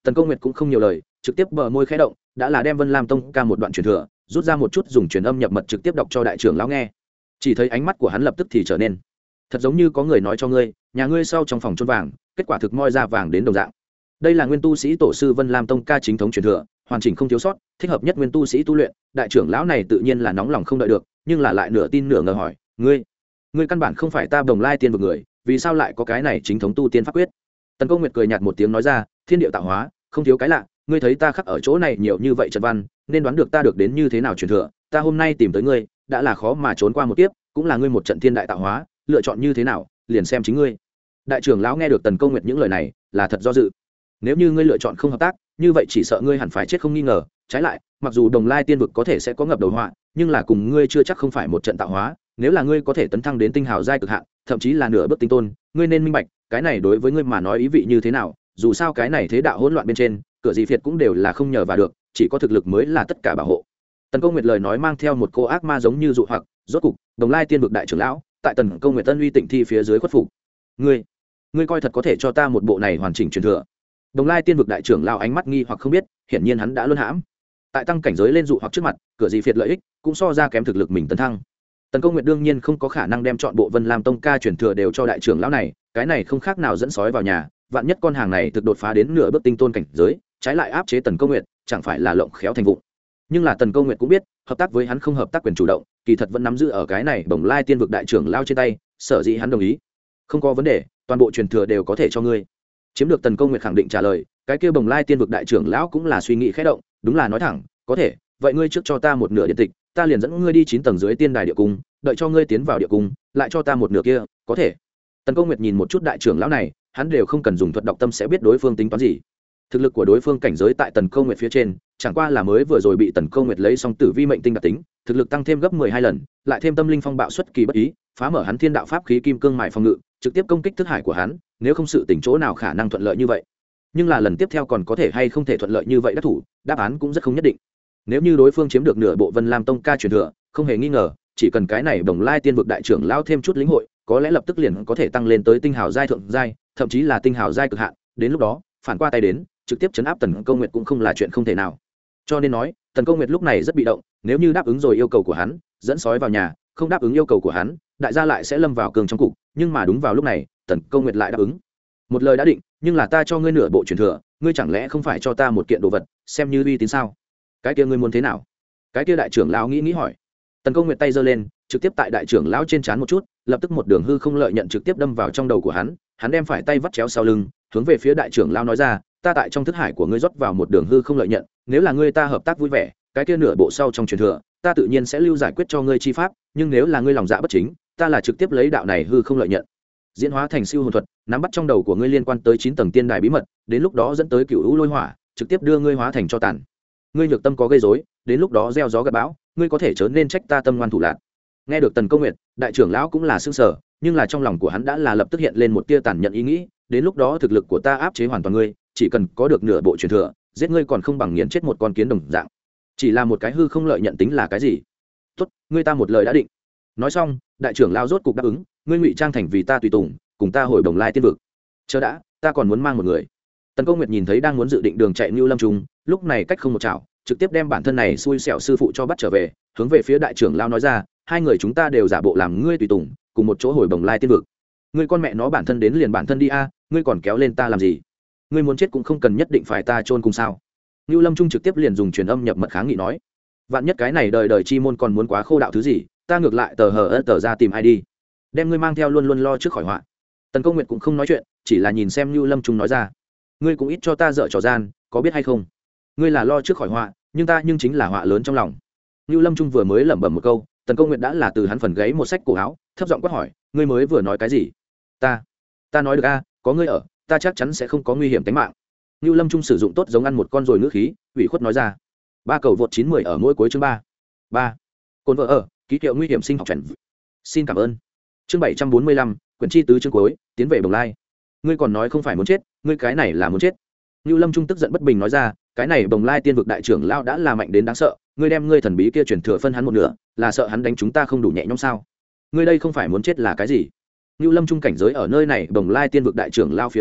Tần Câu Nguyệt cũng không nhiều lời, trực tiếp bờ môi khẽ động, đã là đem Vân Lam Tông ca một đoạn truyền thừa, rút ra một chút dùng truyền âm nhập mật trực tiếp đọc cho đại trưởng lão nghe. Chỉ thấy ánh mắt của hắn lập tức thì trở nên thật giống như có người nói cho ngươi, nhà ngươi sau trong phòng chôn vàng, kết quả thực moi ra vàng đến đồng dạng. Đây là nguyên tu sĩ tổ sư Vân Lam Tông ca chính thống truyền thừa, hoàn chỉnh không thiếu sót, thích hợp nhất nguyên tu sĩ tu luyện. Đại trưởng lão này tự nhiên là nóng lòng không đợi được, nhưng là lại nửa tin nửa ngờ hỏi, ngươi, ngươi căn bản không phải ta Bồng Lai tiên vực người, vì sao lại có cái này chính thống tu tiên pháp quyết? Tần Câu Nguyệt cười nhạt một tiếng nói ra, thiên địa tạo hóa, không thiếu cái lạ, ngươi thấy ta khắc ở chỗ này nhiều như vậy trận văn, nên đoán được ta được đến như thế nào truyền thừa, ta hôm nay tìm tới ngươi, đã là khó mà trốn qua một kiếp, cũng là ngươi một trận thiên đại tạo hóa, lựa chọn như thế nào, liền xem chính ngươi. Đại trưởng lão nghe được Tần Câu Nguyệt những lời này, là thật do dự. Nếu như ngươi lựa chọn không hợp tác, như vậy chỉ sợ ngươi hẳn phải chết không nghi ngờ, trái lại, mặc dù Đồng Lai tiên vực có thể sẽ có ngập đầu họa, nhưng là cùng ngươi chưa chắc không phải một trận tạo hóa, nếu là ngươi có thể tấn thăng đến tinh hào giai cực hạn, thậm chí là nửa bước tinh tôn, ngươi nên minh bạch, cái này đối với ngươi mà nói ý vị như thế nào, dù sao cái này thế đạo hỗn loạn bên trên, cửa gì phiệt cũng đều là không nhờ vào được, chỉ có thực lực mới là tất cả bảo hộ. Tần Câu Nguyệt lời nói mang theo một cô ác ma giống như dụ hoặc, rốt cục, Đồng Lai tiên vực đại trưởng lão, tại Tần Câu Nguyệt tân uy tịnh thi phía dưới khuất phục. Ngươi, ngươi coi thật có thể cho ta một bộ này hoàn chỉnh truyền thừa? Đồng Lai tiên vực đại trưởng lão ánh mắt nghi hoặc không biết, hiển nhiên hắn đã luân hãm. Tại tăng cảnh giới lên dụ hoặc trước mặt, cửa gì phiệt lợi ích cũng so ra kém thực lực mình tấn thăng. Tần Câu Nguyệt đương nhiên không có khả năng đem chọn bộ Vân Lam Tông ca truyền thừa đều cho đại trưởng lão này, cái này không khác nào dẫn sói vào nhà, vạn nhất con hàng này thực đột phá đến nửa bước tinh tôn cảnh giới, trái lại áp chế Tần Câu Nguyệt, chẳng phải là lộng khéo thành vụng. Nhưng là Tần Câu Nguyệt cũng biết, hợp tác với hắn không hợp tác quyền chủ động, kỳ thật vẫn nắm giữ ở cái này Bồng Lai tiên vực đại trưởng lão trên tay, sở dĩ hắn đồng ý. Không có vấn đề, toàn bộ truyền thừa đều có thể cho ngươi. Chiếm được Tần Câu Nguyệt khẳng định trả lời, cái kia Bồng Lai tiên vực đại trưởng lão cũng là suy nghĩ khẽ động, đúng là nói thẳng, có thể, vậy ngươi trước cho ta một nửa điện tịch, ta liền dẫn ngươi đi chín tầng dưới tiên đài địa cung, đợi cho ngươi tiến vào địa cung, lại cho ta một nửa kia, có thể. Tần Câu Nguyệt nhìn một chút đại trưởng lão này, hắn đều không cần dùng thuật đọc tâm sẽ biết đối phương tính toán gì. Thực lực của đối phương cảnh giới tại Tần Câu Nguyệt phía trên, chẳng qua là mới vừa rồi bị Tần Câu Nguyệt lấy xong tử vi mệnh tinh đặc tính, thực lực tăng thêm gấp mười hai lần, lại thêm tâm linh phong bạo xuất kỳ bất ý, phá mở hắn thiên đạo pháp khí kim cương mại phòng ngự, trực tiếp công kích thức hải của hắn, nếu không sự tỉnh chỗ nào khả năng thuận lợi như vậy. Nhưng là lần tiếp theo còn có thể hay không thể thuận lợi như vậy đắc thủ, đáp án cũng rất không nhất định. Nếu như đối phương chiếm được nửa bộ Vân Lam Tông ca truyền thừa, không hề nghi ngờ, chỉ cần cái này Bồng Lai tiên vực đại trưởng lao thêm chút lĩnh hội, có lẽ lập tức liền có thể tăng lên tới tinh hào giai thượng giai, thậm chí là tinh hào giai cực hạn, đến lúc đó, phản qua tay đến, trực tiếp chấn áp Tần Câu Nguyệt cũng không là chuyện không thể nào. Cho nên nói, Tần Câu Nguyệt lúc này rất bị động, nếu như đáp ứng rồi yêu cầu của hắn, dẫn sói vào nhà, không đáp ứng yêu cầu của hắn, đại gia lại sẽ lâm vào cường trong cục, nhưng mà đúng vào lúc này, Tần Câu Nguyệt lại đáp ứng. Một lời đã định, nhưng là ta cho ngươi nửa bộ truyền thừa, ngươi chẳng lẽ không phải cho ta một kiện đồ vật, xem như uy tín sao? Cái kia ngươi muốn thế nào? Cái kia đại trưởng lão nghĩ nghĩ hỏi. Tần Câu Nguyệt tay giơ lên, trực tiếp tại đại trưởng lão trên trán một chút, lập tức một đường hư không lợi nhận trực tiếp đâm vào trong đầu của hắn, hắn đem phải tay vắt chéo sau lưng, hướng về phía đại trưởng lão nói ra, ta tại trong thức hải của ngươi rót vào một đường hư không lợi nhận, nếu là ngươi ta hợp tác vui vẻ, cái kia nửa bộ sau trong truyền thừa, ta tự nhiên sẽ lưu giải quyết cho ngươi chi pháp, nhưng nếu là ngươi lòng dạ bất chính, ta là trực tiếp lấy đạo này hư không lợi nhận, diễn hóa thành siêu hồn thuật, nắm bắt trong đầu của ngươi liên quan tới chín tầng tiên đài bí mật, đến lúc đó dẫn tới cửu u lôi hỏa, trực tiếp đưa ngươi hóa thành cho tàn. Ngươi nhược tâm có gây rối, đến lúc đó gieo gió gặt bão, ngươi có thể trở nên trách ta tâm ngoan thủ lạn. Nghe được Tần Câu Nguyệt, đại trưởng lão cũng là sững sờ, nhưng là trong lòng của hắn đã là lập tức hiện lên một tia tàn nhẫn ý nghĩ, đến lúc đó thực lực của ta áp chế hoàn toàn ngươi, chỉ cần có được nửa bộ truyền thừa, giết ngươi còn không bằng nghiền chết một con kiến đồng dạng. Chỉ là một cái hư không lợi nhận tính là cái gì? Tốt, ngươi ta một lời đã định. Nói xong, đại trưởng lão rốt cục đáp ứng, ngươi ngụy trang thành vì ta tùy tùng, cùng ta hồi Bồng Lai tiên vực. Chờ đã, ta còn muốn mang một người. Tần Câu Nguyệt nhìn thấy đang muốn dự định đường chạy Nưu Lâm Trung, lúc này cách không một chảo, trực tiếp đem bản thân này xui xẻo sư phụ cho bắt trở về, hướng về phía đại trưởng lão nói ra, hai người chúng ta đều giả bộ làm ngươi tùy tùng, cùng một chỗ hồi Bồng Lai tiên vực. Ngươi con mẹ nó bản thân đến liền bản thân đi a, ngươi còn kéo lên ta làm gì? Ngươi muốn chết cũng không cần nhất định phải ta chôn cùng sao? Nưu Lâm Trung trực tiếp liền dùng truyền âm nhập mật kháng nghị nói, vạn nhất cái này đời đời chi môn còn muốn quá khô đạo thứ gì, ta ngược lại tờ hờ ớt tờ ra tìm ai đi, đem ngươi mang theo luôn luôn lo trước khỏi họa. Tần Câu Nguyệt cũng không nói chuyện, chỉ là nhìn xem Nưu Lâm Trung nói ra, ngươi cũng ít cho ta dở trò gian, có biết hay không? Ngươi là lo trước khỏi họa, nhưng ta nhưng chính là họa lớn trong lòng. Nưu Lâm Trung vừa mới lẩm bẩm một câu, Tần Câu Nguyệt đã là từ hắn phần gáy một sách cổ áo, thấp giọng quát hỏi, ngươi mới vừa nói cái gì? Ta, ta nói được a, có ngươi ở, ta chắc chắn sẽ không có nguy hiểm tính mạng. Nưu Lâm Trung sử dụng tốt giống ăn một con rồi ngữ khí, ủy khuất nói ra. Ba cầu vượt chín mười ở mỗi cuối chương ba. Ba. Côn vợ ở, ký hiệu nguy hiểm sinh học chuẩn. Xin cảm ơn. Chương bảy trăm bốn mươi lăm, quyển chi tứ chương cuối, tiến về Bồng Lai. Ngươi còn nói không phải muốn chết, ngươi cái này là muốn chết. Nưu Lâm Trung tức giận bất bình nói ra, cái này Bồng Lai tiên vực đại trưởng lão đã là mạnh đến đáng sợ, ngươi đem ngươi thần bí kia truyền thừa phân hắn một nửa, là sợ hắn đánh chúng ta không đủ nhẹ nhõm sao? Ngươi đây không phải muốn chết là cái gì? Nưu Lâm Trung cảnh giới ở nơi này Bồng Lai tiên vực đại trưởng lão phía dưới,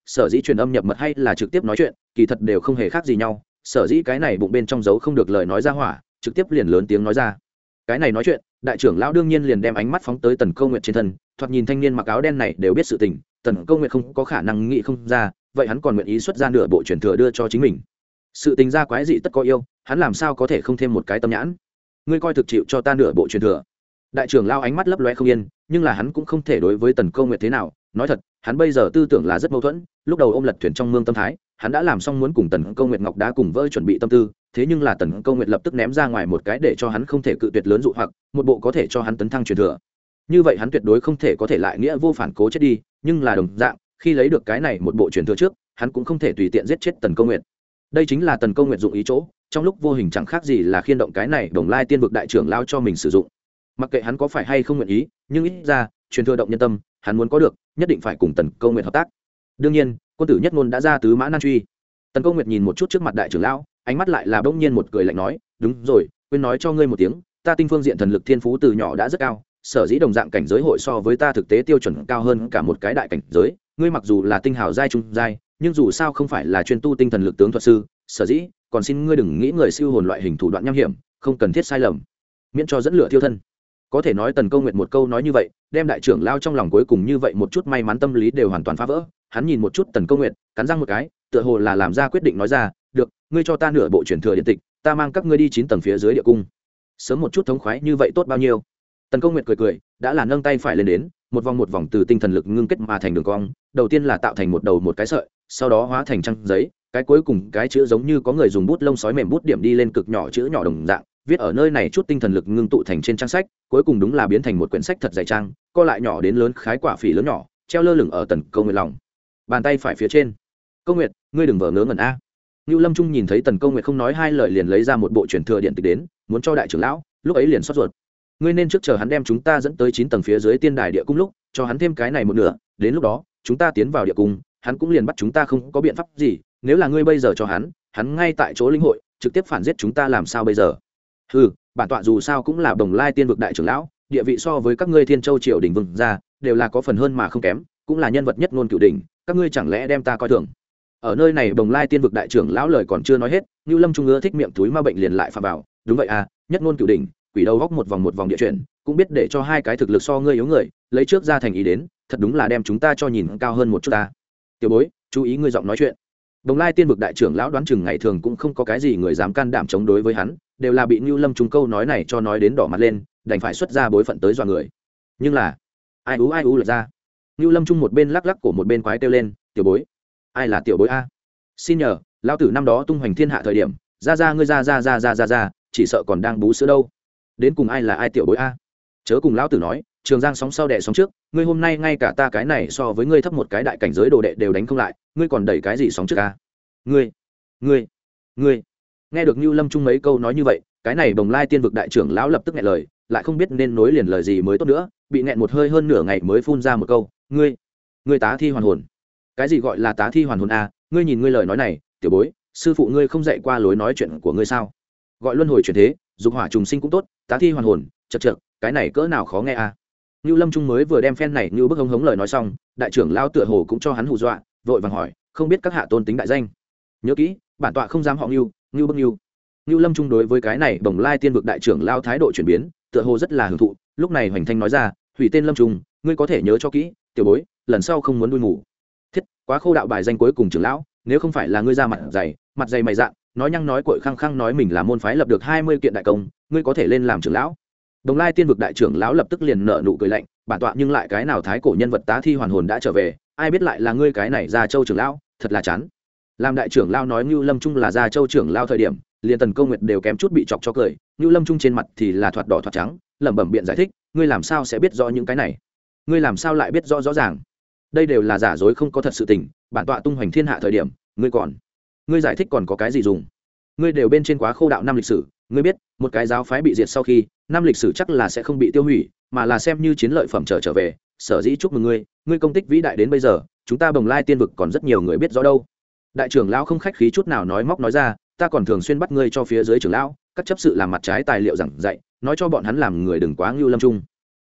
sở dĩ truyền âm nhập mật hay là trực tiếp nói chuyện kỳ thật đều không hề khác gì nhau. Sở dĩ cái này bụng bên trong giấu không được lời nói ra hỏa trực tiếp liền lớn tiếng nói ra. Cái này nói chuyện đại trưởng lão đương nhiên liền đem ánh mắt phóng tới Tần Câu Nguyệt trên thân, thoạt nhìn thanh niên mặc áo đen này đều biết sự tình, Tần Câu Nguyệt không có khả năng nghĩ không ra, vậy hắn còn nguyện ý xuất ra nửa bộ truyền thừa đưa cho chính mình. Sự tình ra quái dị tất có yêu, hắn làm sao có thể không thêm một cái tâm nhãn. Ngươi coi thực chịu cho ta nửa bộ truyền thừa. Đại trưởng lão ánh mắt lấp lóe không yên, nhưng là hắn cũng không thể đối với Tần Câu Nguyệt thế nào, nói thật, hắn bây giờ tư tưởng là rất mâu thuẫn, lúc đầu ôm lật thuyền trong mương tâm thái, hắn đã làm xong muốn cùng Tần Câu Nguyệt ngọc đá cùng vỡ chuẩn bị tâm tư, thế nhưng là Tần Câu Nguyệt lập tức ném ra ngoài một cái để cho hắn không thể cự tuyệt lớn dụ hoặc, một bộ có thể cho hắn tấn thăng truyền thừa. Như vậy hắn tuyệt đối không thể có thể lại nghĩa vô phản cố chết đi, nhưng là đồng dạng, khi lấy được cái này một bộ truyền thừa trước, hắn cũng không thể tùy tiện giết chết Tần Câu Nguyệt. Đây chính là Tần Câu Nguyệt dụng ý chỗ, trong lúc vô hình chẳng khác gì là khiên động cái này Đồng Lai Tiên vực đại trưởng lao cho mình sử dụng. Mặc kệ hắn có phải hay không nguyện ý, nhưng ít ra, truyền thừa động nhân tâm, hắn muốn có được, nhất định phải cùng Tần Câu Nguyệt hợp tác. Đương nhiên, quân tử nhất ngôn đã ra tứ mã nan truy. Tần Câu Nguyệt nhìn một chút trước mặt đại trưởng lão, ánh mắt lại là bỗng nhiên một cười lạnh nói, "Đúng rồi, quên nói cho ngươi một tiếng, ta tinh phương diện thần lực thiên phú từ nhỏ đã rất cao, sở dĩ đồng dạng cảnh giới hội so với ta thực tế tiêu chuẩn cao hơn cả một cái đại cảnh giới, ngươi mặc dù là tinh hào giai trung giai, nhưng dù sao không phải là chuyên tu tinh thần lực tướng thuật sư, sở dĩ, còn xin ngươi đừng nghĩ người siêu hồn loại hình thủ đoạn nham hiểm, không cần thiết sai lầm, miễn cho dẫn lửa thiêu thân." Có thể nói Tần Câu Nguyệt một câu nói như vậy, đem đại trưởng lao trong lòng cuối cùng như vậy một chút may mắn tâm lý đều hoàn toàn phá vỡ. Hắn nhìn một chút Tần Câu Nguyệt, cắn răng một cái, tựa hồ là làm ra quyết định nói ra, "Được, ngươi cho ta nửa bộ truyền thừa điện tịch, ta mang các ngươi đi chín tầng phía dưới địa cung." Sớm một chút thống khoái như vậy tốt bao nhiêu. Tần Câu Nguyệt cười cười, đã là nâng tay phải lên đến, một vòng một vòng từ tinh thần lực ngưng kết mà thành đường cong, đầu tiên là tạo thành một đầu một cái sợi, sau đó hóa thành trang giấy, cái cuối cùng cái chữ giống như có người dùng bút lông sói mềm bút điểm đi lên cực nhỏ chữ nhỏ đồng dạng, viết ở nơi này chút tinh thần lực ngưng tụ thành trên trang sách, cuối cùng đúng là biến thành một quyển sách thật dày trang, co lại nhỏ đến lớn khái quả phỉ lớn nhỏ, treo lơ lửng ở Tần Câu Nguyệt lòng bàn tay phải phía trên. "Câu Nguyệt, ngươi đừng vờ ngớ ngẩn a." Nưu Lâm Trung nhìn thấy Tần Câu Nguyệt không nói hai lời liền lấy ra một bộ truyền thừa điện tịch đến, muốn cho đại trưởng lão, lúc ấy liền xót ruột. "Ngươi nên trước chờ hắn đem chúng ta dẫn tới chín tầng phía dưới tiên đài địa cung lúc, cho hắn thêm cái này một nửa, đến lúc đó, chúng ta tiến vào địa cung, hắn cũng liền bắt chúng ta không có biện pháp gì, nếu là ngươi bây giờ cho hắn, hắn ngay tại chỗ linh hội, trực tiếp phản giết chúng ta làm sao bây giờ?" "Ừ, bản tọa dù sao cũng là Đồng Lai Tiên vực đại trưởng lão, địa vị so với các ngươi Thiên Châu triều đình vương gia, đều là có phần hơn mà không kém, cũng là nhân vật nhất ngôn cửu đỉnh, các ngươi chẳng lẽ đem ta coi thường?" Ở nơi này Đồng Lai Tiên vực đại trưởng lão lời còn chưa nói hết, Nưu Lâm Trung ưa thích miệng túi ma bệnh liền lại phạm vào, "Đúng vậy à, nhất ngôn cửu đỉnh, quỷ đầu góc một vòng một vòng địa chuyển, cũng biết để cho hai cái thực lực so ngươi yếu người, lấy trước ra thành ý đến, thật đúng là đem chúng ta cho nhìn cao hơn một chút ta." "Tiểu bối, chú ý ngươi giọng nói chuyện." Đồng Lai Tiên vực đại trưởng lão đoán chừng ngày thường cũng không có cái gì người dám can đảm chống đối với hắn, đều là bị Nưu Lâm Trung câu nói này cho nói đến đỏ mặt lên, đành phải xuất ra bối phận tới dọa người. Nhưng là, ai ú ai ú lại ra. Nưu Lâm Trung một bên lắc lắc của một bên quái kêu lên, "Tiểu bối, ai là tiểu bối a? Xin nhờ, lão tử năm đó tung hoành thiên hạ thời điểm, ra ra ngươi ra ra ra ra ra ra, chỉ sợ còn đang bú sữa đâu. Đến cùng ai là ai tiểu bối a? Chớ cùng lão tử nói, Trường Giang sóng sau đẻ sóng trước, ngươi hôm nay ngay cả ta cái này so với ngươi thấp một cái đại cảnh giới đồ đệ đều đánh không lại, ngươi còn đẩy cái gì sóng trước a? Ngươi, ngươi, ngươi." Nghe được Nưu Lâm Trung mấy câu nói như vậy, cái này Đồng Lai Tiên vực đại trưởng lão lập tức nghẹn lời, lại không biết nên nối liền lời gì mới tốt nữa, bị nghẹn một hơi hơn nửa ngày mới phun ra một câu, "Ngươi, ngươi tá thi hoàn hồn." "Cái gì gọi là tá thi hoàn hồn a? Ngươi nhìn ngươi lời nói này, tiểu bối, sư phụ ngươi không dạy qua lối nói chuyện của ngươi sao? Gọi luân hồi chuyển thế, dục hỏa trùng sinh cũng tốt, tá thi hoàn hồn, chậc chậc, cái này cỡ nào khó nghe a." Nưu Lâm Trung mới vừa đem phen này như bức hống hống lời nói xong, đại trưởng lão tựa hồ cũng cho hắn hù dọa, vội vàng hỏi, "Không biết các hạ tôn tính đại danh?" "Nhớ kỹ, bản tọa không dám họ Nưu, Nưu bức Nưu." Nưu Lâm Trung đối với cái này Đồng Lai Tiên vực đại trưởng lão thái độ chuyển biến, tựa hồ rất là hưởng thụ, lúc này hoành thanh nói ra, "Hủy tên Lâm Trung, ngươi có thể nhớ cho kỹ, tiểu bối, lần sau không muốn đuôi ngủ." "Thiết, quá khô đạo bài danh cuối cùng trưởng lão, nếu không phải là ngươi ra mặt dày, mặt dày mày dạn, nói nhăng nói cội khăng khăng nói mình là môn phái lập được hai mươi kiện đại công, ngươi có thể lên làm trưởng lão." Đồng Lai Tiên vực đại trưởng lão lập tức liền nở nụ cười lạnh, "Bản tọa nhưng lại cái nào thái cổ nhân vật tá thi hoàn hồn đã trở về, ai biết lại là ngươi cái này Gia Châu trưởng lão, thật là chán." Làm đại trưởng lão nói Nưu Lâm Trung là Gia Châu trưởng lão thời điểm, liền Tần Câu Nguyệt đều kém chút bị chọc cho cười, Nưu Lâm Trung trên mặt thì là thoạt đỏ thoạt trắng, lẩm bẩm biện giải thích, "Ngươi làm sao sẽ biết rõ những cái này? Ngươi làm sao lại biết rõ rõ ràng? Đây đều là giả dối không có thật sự tình, bản tọa tung hoành thiên hạ thời điểm, ngươi còn, ngươi giải thích còn có cái gì dùng? Ngươi đều bên trên quá khô đạo năm lịch sử, ngươi biết, một cái giáo phái bị diệt sau khi, năm lịch sử chắc là sẽ không bị tiêu hủy, mà là xem như chiến lợi phẩm trở trở về, sở dĩ chúc mừng ngươi, ngươi công tích vĩ đại đến bây giờ, chúng ta Bồng Lai Tiên vực còn rất nhiều người biết rõ đâu." Đại trưởng lão không khách khí chút nào nói móc nói ra, "Ta còn thường xuyên bắt ngươi cho phía dưới trưởng lão, các chấp sự làm mặt trái tài liệu giảng dạy, nói cho bọn hắn làm người đừng quá Nưu Lâm Trung."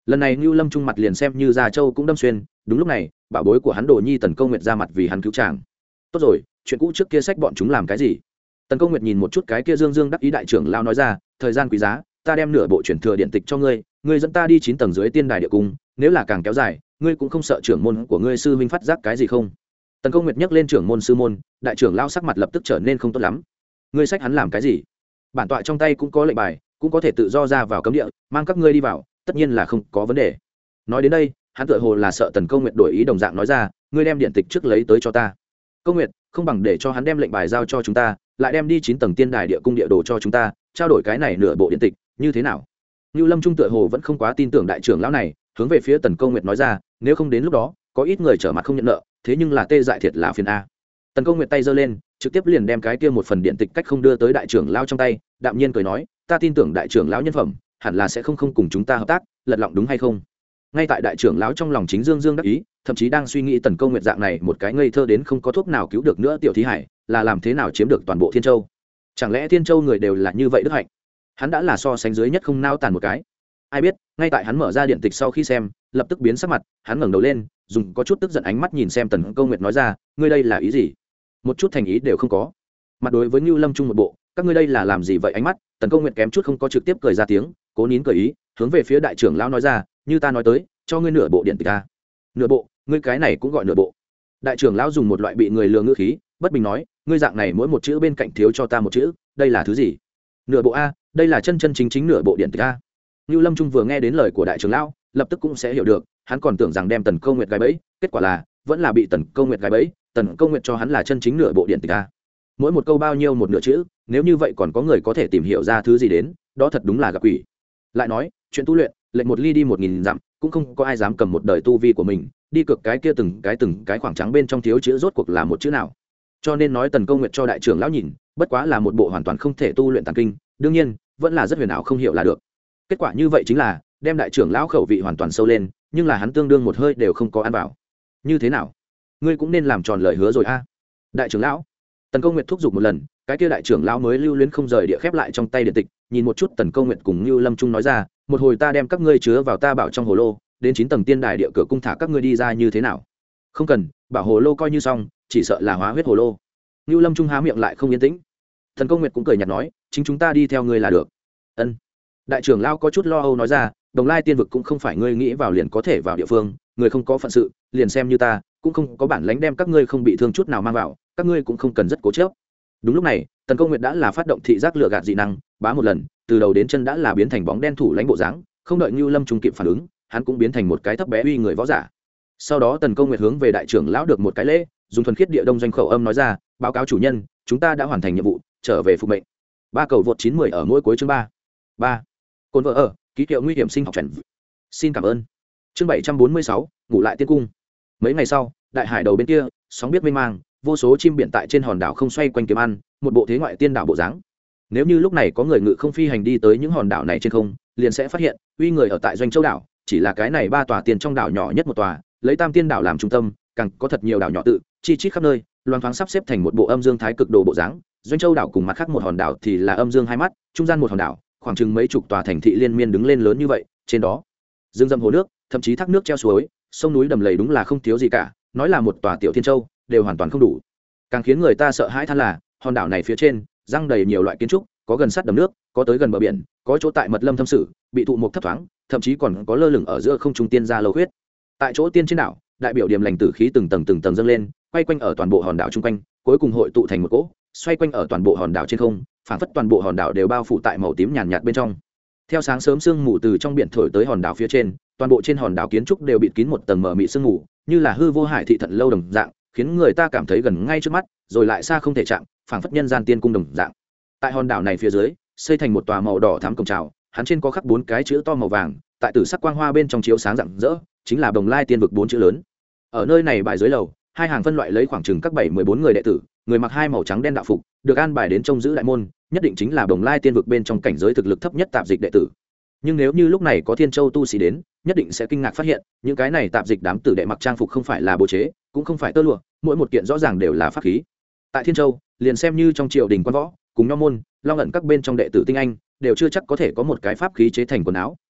lần này Nưu Lâm Trung mặt liền xem như Gia Châu cũng đâm xuyên. Đúng lúc này bảo bối của hắn Đồ Nhi Tần Câu Nguyệt ra mặt vì hắn cứu chàng. Tốt rồi, chuyện cũ trước kia sách bọn chúng làm cái gì? Tần Câu Nguyệt nhìn một chút cái kia dương dương đắc ý đại trưởng lao nói ra, thời gian quý giá, ta đem nửa bộ truyền thừa điện tịch cho ngươi, ngươi dẫn ta đi chín tầng dưới tiên đài địa cung, nếu là càng kéo dài, ngươi cũng không sợ trưởng môn của ngươi sư huynh phát giác cái gì không? Tần Câu Nguyệt nhắc lên trưởng môn sư môn, đại trưởng lao sắc mặt lập tức trở nên không tốt lắm. Ngươi sách hắn làm cái gì? Bản tọa trong tay cũng có lệnh bài, cũng có thể tự do ra vào cấm địa, mang các ngươi đi vào, tất nhiên là không có vấn đề. Nói đến đây, hắn tựa hồ là sợ Tần Câu Nguyệt đổi ý đồng dạng nói ra, ngươi đem điện tịch trước lấy tới cho ta. Câu Nguyệt, không bằng để cho hắn đem lệnh bài giao cho chúng ta, lại đem đi chín tầng tiên đài địa cung địa đồ cho chúng ta, trao đổi cái này nửa bộ điện tịch, như thế nào? Nưu Lâm Trung tựa hồ vẫn không quá tin tưởng đại trưởng lão này, hướng về phía Tần Câu Nguyệt nói ra, nếu không đến lúc đó, có ít người trở mặt không nhận nợ, thế nhưng là tê dại thiệt là phiền a. Tần Câu Nguyệt tay giơ lên, trực tiếp liền đem cái kia một phần điện tịch cách không đưa tới đại trưởng lão trong tay, đạm nhiên cười nói, ta tin tưởng đại trưởng lão nhân phẩm, hẳn là sẽ không không cùng chúng ta hợp tác, lật lọng đúng hay không? Ngay tại đại trưởng lão trong lòng chính dương dương đắc ý, thậm chí đang suy nghĩ Tần Câu Nguyệt dạng này một cái ngây thơ đến không có thuốc nào cứu được nữa tiểu thí hải, là làm thế nào chiếm được toàn bộ Thiên Châu? Chẳng lẽ Thiên Châu người đều là như vậy đức hạnh? Hắn đã là so sánh dưới nhất không nao tàn một cái. Ai biết, ngay tại hắn mở ra điện tịch sau khi xem, lập tức biến sắc mặt, hắn ngẩng đầu lên, dùng có chút tức giận ánh mắt nhìn xem Tần Câu Nguyệt nói ra, ngươi đây là ý gì? Một chút thành ý đều không có. Mặt đối với Nưu Lâm Trung một bộ, các ngươi đây là làm gì vậy ánh mắt? Tần Câu Nguyệt kém chút không có trực tiếp cười ra tiếng, cố nín cười ý, hướng về phía đại trưởng lão nói ra, như ta nói tới, cho ngươi nửa bộ điện tịch ta. Nửa bộ, ngươi cái này cũng gọi nửa bộ? Đại trưởng lão dùng một loại bị người lừa ngữ khí, bất bình nói, ngươi dạng này mỗi một chữ bên cạnh thiếu cho ta một chữ, đây là thứ gì? Nửa bộ a, đây là chân chân chính chính nửa bộ điện tịch a. Nưu Lâm Trung vừa nghe đến lời của đại trưởng lão, lập tức cũng sẽ hiểu được, hắn còn tưởng rằng đem Tần Câu Nguyệt gài bẫy, kết quả là vẫn là bị Tần Câu Nguyệt gài bẫy, Tần Câu Nguyệt cho hắn là chân chính nửa bộ điện tịch a. Mỗi một câu bao nhiêu một nửa chữ, nếu như vậy còn có người có thể tìm hiểu ra thứ gì đến, đó thật đúng là gặp quỷ. Lại nói, chuyện tu luyện, lệnh một ly đi một nghìn dặm, cũng không có ai dám cầm một đời tu vi của mình, đi cược cái kia từng cái từng cái khoảng trắng bên trong thiếu chữ rốt cuộc là một chữ nào. Cho nên nói Tần Câu Nguyệt cho đại trưởng lão nhìn, bất quá là một bộ hoàn toàn không thể tu luyện tàn kinh, đương nhiên, vẫn là rất huyền ảo không hiểu là được. Kết quả như vậy chính là đem đại trưởng lão khẩu vị hoàn toàn sâu lên, nhưng là hắn tương đương một hơi đều không có ăn vào. Như thế nào? Ngươi cũng nên làm tròn lời hứa rồi a. Đại trưởng lão. Tần Câu Nguyệt thúc giục một lần, cái kia đại trưởng lão mới lưu luyến không rời địa khép lại trong tay điện tịch, nhìn một chút Tần Câu Nguyệt cùng Nưu Lâm Trung nói ra, một hồi ta đem các ngươi chứa vào ta bảo trong hồ lô, đến chín tầng tiên đài địa cửa cung thả các ngươi đi ra như thế nào? Không cần, bảo hồ lô coi như xong, chỉ sợ là hóa huyết hồ lô. Nưu Lâm Trung há miệng lại không yên tĩnh. Tần Câu Nguyệt cũng cười nhạt nói, chính chúng ta đi theo ngươi là được. Ân. Đại trưởng lão có chút lo âu nói ra, Đồng Lai tiên vực cũng không phải ngươi nghĩ vào liền có thể vào địa phương, người không có phận sự, liền xem như ta, cũng không có bản lãnh đem các ngươi không bị thương chút nào mang vào, các ngươi cũng không cần rất cố chấp. Đúng lúc này, Tần Câu Nguyệt đã là phát động thị giác lựa gạt dị năng, bá một lần, từ đầu đến chân đã là biến thành bóng đen thủ lãnh bộ dáng, không đợi Nưu Lâm Trung kịp phản ứng, hắn cũng biến thành một cái thấp bé uy người võ giả. Sau đó Tần Câu Nguyệt hướng về đại trưởng lão được một cái lễ, dùng thuần khiết địa đông doanh khẩu âm nói ra, báo cáo chủ nhân, chúng ta đã hoàn thành nhiệm vụ, trở về phục mệnh. Ba cầu vượt chín mươi ở mỗi cuối chương ba. ba. Côn vợ ở, ký hiệu nguy hiểm sinh học chuẩn. Xin cảm ơn. Chương bảy trăm bốn mươi sáu, ngủ lại tiên cung. Mấy ngày sau, đại hải đầu bên kia, sóng biết mênh mang, vô số chim biển tại trên hòn đảo không xoay quanh kiếm ăn, một bộ thế ngoại tiên đảo bộ dáng. Nếu như lúc này có người ngự không phi hành đi tới những hòn đảo này trên không, liền sẽ phát hiện, uy người ở tại Doanh Châu đảo, chỉ là cái này ba tòa tiền trong đảo nhỏ nhất một tòa, lấy Tam Tiên đảo làm trung tâm, càng có thật nhiều đảo nhỏ tự, chi chít khắp nơi, loan thoáng sắp xếp thành một bộ âm dương thái cực đồ bộ dáng. Doanh Châu đảo cùng mặt khác một hòn đảo thì là âm dương hai mắt, trung gian một hòn đảo, khoảng chừng mấy chục tòa thành thị liên miên đứng lên lớn như vậy, trên đó dương dâm hồ nước, thậm chí thác nước treo suối, sông núi đầm lầy đúng là không thiếu gì cả, nói là một tòa tiểu thiên châu đều hoàn toàn không đủ. Càng khiến người ta sợ hãi than là hòn đảo này phía trên răng đầy nhiều loại kiến trúc, có gần sát đầm nước, có tới gần bờ biển, có chỗ tại mật lâm thâm sử, bị thụ mục thấp thoáng, thậm chí còn có lơ lửng ở giữa không trung tiên gia lâu huyết. Tại chỗ tiên trên đảo, đại biểu điểm lành tử khí từng tầng từng tầng dâng lên, quay quanh ở toàn bộ hòn đảo chung quanh, cuối cùng hội tụ thành một cỗ, xoay quanh ở toàn bộ hòn đảo trên không, phảng phất toàn bộ hòn đảo đều bao phủ tại màu tím nhàn nhạt bên trong. Theo sáng sớm sương mù từ trong biển thổi tới hòn đảo phía trên, toàn bộ trên hòn đảo kiến trúc đều bịt kín một tầng mờ mịt sương mù, như là hư vô hải thị thận lâu đồng dạng, khiến người ta cảm thấy gần ngay trước mắt, rồi lại xa không thể chạm, phảng phất nhân gian tiên cung đồng dạng. Tại hòn đảo này phía dưới, xây thành một tòa màu đỏ thắm cổng chào, hắn trên có khắc bốn cái chữ to màu vàng, tại tử sắc quang hoa bên trong chiếu sáng rạng rỡ, chính là Đồng Lai Tiên vực bốn chữ lớn. Ở nơi này bài dưới lầu, hai hàng phân loại lấy khoảng chừng các bảy mười bốn người đệ tử, người mặc hai màu trắng đen đạo phục, được an bài đến trông giữ đại môn, nhất định chính là Đồng Lai Tiên vực bên trong cảnh giới thực lực thấp nhất tạp dịch đệ tử. Nhưng nếu như lúc này có Thiên Châu tu sĩ đến, nhất định sẽ kinh ngạc phát hiện, những cái này tạp dịch đám tử đệ mặc trang phục không phải là bố chế, cũng không phải tơ lụa, mỗi một kiện rõ ràng đều là pháp khí. Tại Thiên Châu, liền xem như trong triều đình quan võ, cùng nho môn, long ẩn các bên trong đệ tử tinh anh, đều chưa chắc có thể có một cái pháp khí chế thành quần áo,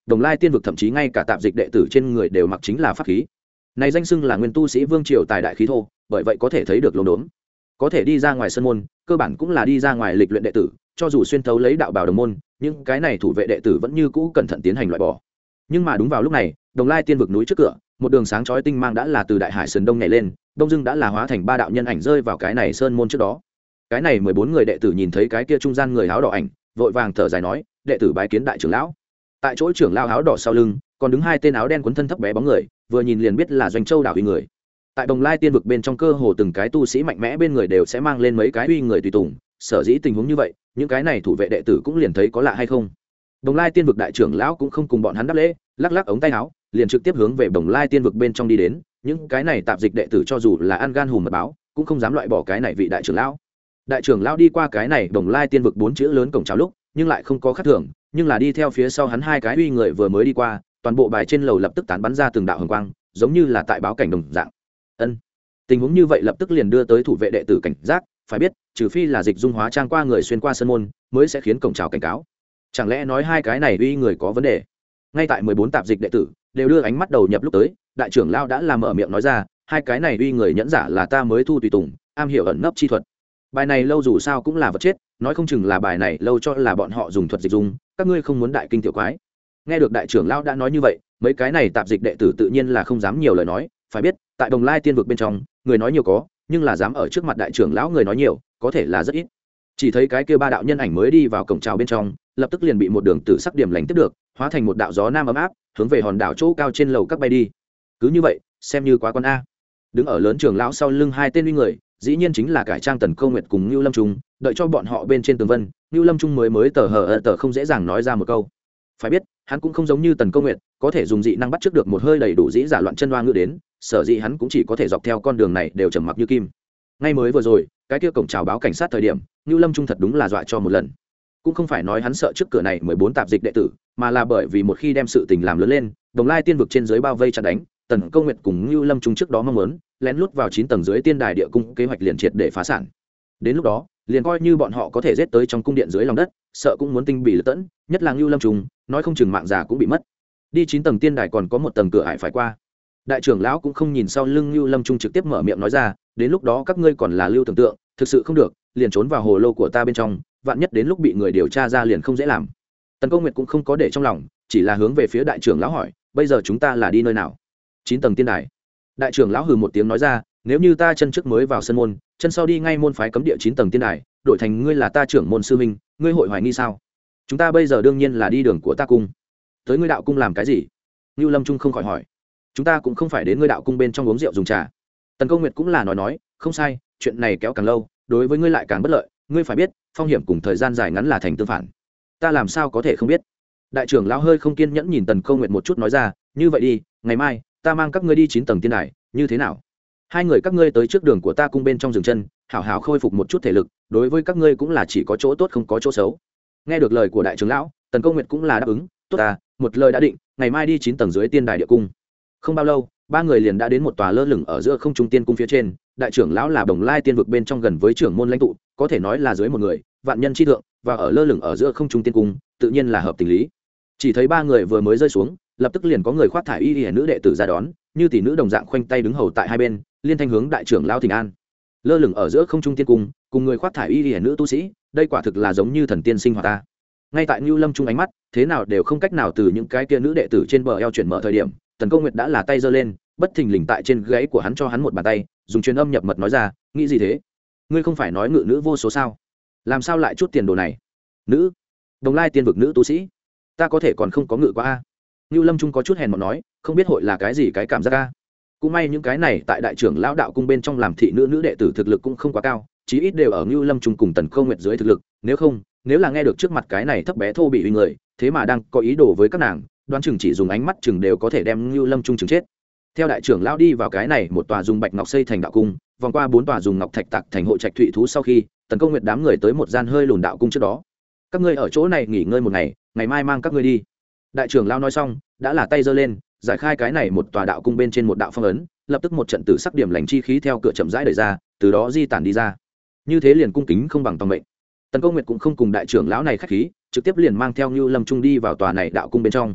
Đồng Lai Tiên vực thậm chí ngay cả tạp dịch đệ tử trên người đều mặc chính là pháp khí. Này danh xưng là nguyên tu sĩ vương triều tài đại khí thô, bởi vậy có thể thấy được lốm đốm. Có thể đi ra ngoài sân môn, cơ bản cũng là đi ra ngoài lịch luyện đệ tử, cho dù xuyên thấu lấy đạo bào đồng môn, nhưng cái này thủ vệ đệ tử vẫn như cũ cẩn thận tiến hành loại bỏ. Nhưng mà đúng vào lúc này, Đồng Lai Tiên vực núi trước cửa, một đường sáng chói tinh mang đã là từ đại hải sườn đông nhảy lên, đông dưng đã là hóa thành ba đạo nhân ảnh rơi vào cái này sơn môn trước đó. Cái này mười bốn người đệ tử nhìn thấy cái kia trung gian người áo đỏ ảnh, vội vàng thở dài nói, đệ tử bái kiến đại trưởng lão. Tại chỗ trưởng lão áo đỏ sau lưng, còn đứng hai tên áo đen quấn thân thấp bé bóng người, vừa nhìn liền biết là Doanh Châu đảo uy người. Tại Đồng Lai Tiên vực bên trong cơ hồ từng cái tu sĩ mạnh mẽ bên người đều sẽ mang lên mấy cái uy người tùy tùng, sở dĩ tình huống như vậy, những cái này thủ vệ đệ tử cũng liền thấy có lạ hay không. Đồng Lai Tiên vực đại trưởng lão cũng không cùng bọn hắn đáp lễ, lắc lắc ống tay áo, liền trực tiếp hướng về Đồng Lai Tiên vực bên trong đi đến, những cái này tạp dịch đệ tử cho dù là ăn gan hùm mật báo, cũng không dám loại bỏ cái này vị đại trưởng lão. Đại trưởng lão đi qua cái này Đồng Lai Tiên vực bốn chữ lớn cổng chào lúc, nhưng lại không có khác thường, nhưng là đi theo phía sau hắn hai cái uy người vừa mới đi qua, toàn bộ bài trên lầu lập tức tán bắn ra từng đạo hồng quang, giống như là tại báo cảnh đồng dạng. Ân. Tình huống như vậy lập tức liền đưa tới thủ vệ đệ tử cảnh giác, phải biết, trừ phi là dịch dung hóa trang qua người xuyên qua sân môn, mới sẽ khiến cổng chào cảnh cáo. Chẳng lẽ nói hai cái này uy người có vấn đề? Ngay tại mười bốn tạp dịch đệ tử đều đưa ánh mắt đầu nhập lúc tới, đại trưởng lão đã làm mở miệng nói ra, hai cái này uy người nhẫn giả là ta mới thu tùy tùng, am hiểu ẩn nấp chi thuật. Bài này lâu dù sao cũng là vật chết, nói không chừng là bài này lâu cho là bọn họ dùng thuật dịch dung, các ngươi không muốn đại kinh tiểu quái. Nghe được đại trưởng lão đã nói như vậy, mấy cái này tạp dịch đệ tử tự nhiên là không dám nhiều lời nói, phải biết, tại Đồng Lai Tiên vực bên trong, người nói nhiều có, nhưng là dám ở trước mặt đại trưởng lão người nói nhiều, có thể là rất ít. Chỉ thấy cái kia ba đạo nhân ảnh mới đi vào cổng chào bên trong, lập tức liền bị một đường tử sắc điểm lành tiếp được, hóa thành một đạo gió nam ấm áp, hướng về hòn đảo chỗ cao trên lầu các bay đi. Cứ như vậy, xem như quá con a. Đứng ở lớn trưởng lão sau lưng hai tên uy người, dĩ nhiên chính là cải trang Tần Câu Nguyệt cùng Nưu Lâm Trung, đợi cho bọn họ bên trên tường vân, Nưu Lâm Trung mới mới tờ hờ tờ không dễ dàng nói ra một câu. Phải biết, hắn cũng không giống như Tần Câu Nguyệt, có thể dùng dị năng bắt trước được một hơi đầy đủ dĩ giả loạn chân đoa ngữ đến, sở dĩ hắn cũng chỉ có thể dọc theo con đường này đều trầm mặc như kim. Ngay mới vừa rồi, cái kia cổng chào báo cảnh sát thời điểm, Nưu Lâm Trung thật đúng là dọa cho một lần. Cũng không phải nói hắn sợ trước cửa này mười bốn tạp dịch đệ tử, mà là bởi vì một khi đem sự tình làm lớn lên, Đồng Lai Tiên vực trên dưới bao vây chặn đánh, Tần Câu Nguyệt cùng Nưu Lâm Trung trước đó mong muốn lén lút vào chín tầng dưới tiên đài địa cung, kế hoạch liền triệt để phá sản. Đến lúc đó, liền coi như bọn họ có thể giết tới trong cung điện dưới lòng đất, sợ cũng muốn tinh bị lật tẫn, nhất là Nưu Lâm Trung, nói không chừng mạng già cũng bị mất. Đi chín tầng tiên đài còn có một tầng cửa ải phải qua. Đại trưởng lão cũng không nhìn sau lưng Nưu Lâm Trung, trực tiếp mở miệng nói ra, đến lúc đó các ngươi còn là lưu tưởng tượng, thực sự không được, liền trốn vào hồ lô của ta bên trong, vạn nhất đến lúc bị người điều tra ra liền không dễ làm. Tần Câu Nguyệt cũng không có để trong lòng, chỉ là hướng về phía đại trưởng lão hỏi, bây giờ chúng ta là đi nơi nào? Chín tầng tiên đài. Đại trưởng lão hừ một tiếng nói ra, nếu như ta chân trước mới vào sân môn, chân sau đi ngay môn phái cấm địa chín tầng tiên đài, đổi thành ngươi là ta trưởng môn sư minh, ngươi hội hoài nghi sao? Chúng ta bây giờ đương nhiên là đi đường của ta cung. Tới ngươi đạo cung làm cái gì? Nưu Lâm Trung không khỏi hỏi. Chúng ta cũng không phải đến ngươi đạo cung bên trong uống rượu dùng trà. Tần Câu Nguyệt cũng là nói nói, không sai, chuyện này kéo càng lâu, đối với ngươi lại càng bất lợi, ngươi phải biết, phong hiểm cùng thời gian dài ngắn là thành tương phản. Ta làm sao có thể không biết? Đại trưởng lão hơi không kiên nhẫn nhìn Tần Câu Nguyệt một chút nói ra, như vậy đi, ngày mai ta mang các ngươi đi chín tầng tiên đài, như thế nào? Hai người các ngươi tới trước đường của ta cung bên trong dừng chân, hảo hảo khôi phục một chút thể lực, đối với các ngươi cũng là chỉ có chỗ tốt không có chỗ xấu. Nghe được lời của đại trưởng lão, Tần Câu Nguyệt cũng là đáp ứng, tốt ta, một lời đã định, ngày mai đi chín tầng dưới tiên đài địa cung. Không bao lâu, ba người liền đã đến một tòa lơ lửng ở giữa không trung tiên cung phía trên. Đại trưởng lão là Đồng Lai Tiên vực bên trong gần với trưởng môn lãnh tụ, có thể nói là dưới một người, vạn nhân chi thượng, và ở lơ lửng ở giữa không trung tiên cung, tự nhiên là hợp tình lý. Chỉ thấy ba người vừa mới rơi xuống, lập tức liền có người khoác thải y y nữ đệ tử ra đón, như tỷ nữ đồng dạng khoanh tay đứng hầu tại hai bên, liên thanh hướng đại trưởng lão thỉnh an. Lơ lửng ở giữa không trung tiên cung, cùng người khoác thải y y nữ tu sĩ, đây quả thực là giống như thần tiên sinh hoạt ta. Ngay tại Nưu Lâm Trung ánh mắt, thế nào đều không cách nào từ những cái kia nữ đệ tử trên bờ eo chuyển mở thời điểm, Tần Câu Nguyệt đã là tay giơ lên, bất thình lình tại trên gáy của hắn cho hắn một bàn tay, dùng truyền âm nhập mật nói ra, nghĩ gì thế? Ngươi không phải nói ngự nữ vô số sao? Làm sao lại chút tiền đồ này? Nữ? Đồng Lai Tiên vực nữ tu sĩ? Ta có thể còn không có ngự qua a. Nưu Lâm Trung có chút hèn mọn nói, không biết hội là cái gì cái cảm giác a. Cũng may những cái này tại đại trưởng lão đạo cung bên trong làm thị nữ nữ đệ tử thực lực cũng không quá cao, chí ít đều ở Nưu Lâm Trung cùng Tần Câu Nguyệt dưới thực lực, nếu không, nếu là nghe được trước mặt cái này thấp bé thô bị uy người, thế mà đang có ý đồ với các nàng, đoán chừng chỉ dùng ánh mắt chừng đều có thể đem Nưu Lâm Trung chừng chết. Theo đại trưởng lão đi vào cái này một tòa dùng bạch ngọc xây thành đạo cung, vòng qua bốn tòa dùng ngọc thạch tạc thành hộ trạch thụy thú sau khi, Tần Câu Nguyệt đám người tới một gian hơi lùn đạo cung trước đó. Các ngươi ở chỗ này nghỉ ngơi một ngày, ngày mai mang các ngươi đi. Đại trưởng lão nói xong, đã là tay giơ lên, giải khai cái này một tòa đạo cung bên trên một đạo phong ấn, lập tức một trận tử sắc điểm lành chi khí theo cửa chậm rãi đẩy ra, từ đó di tản đi ra. Như thế liền cung kính không bằng tòng mệnh. Tần Câu Nguyệt cũng không cùng đại trưởng lão này khách khí, trực tiếp liền mang theo Nưu Lâm Trung đi vào tòa này đạo cung bên trong.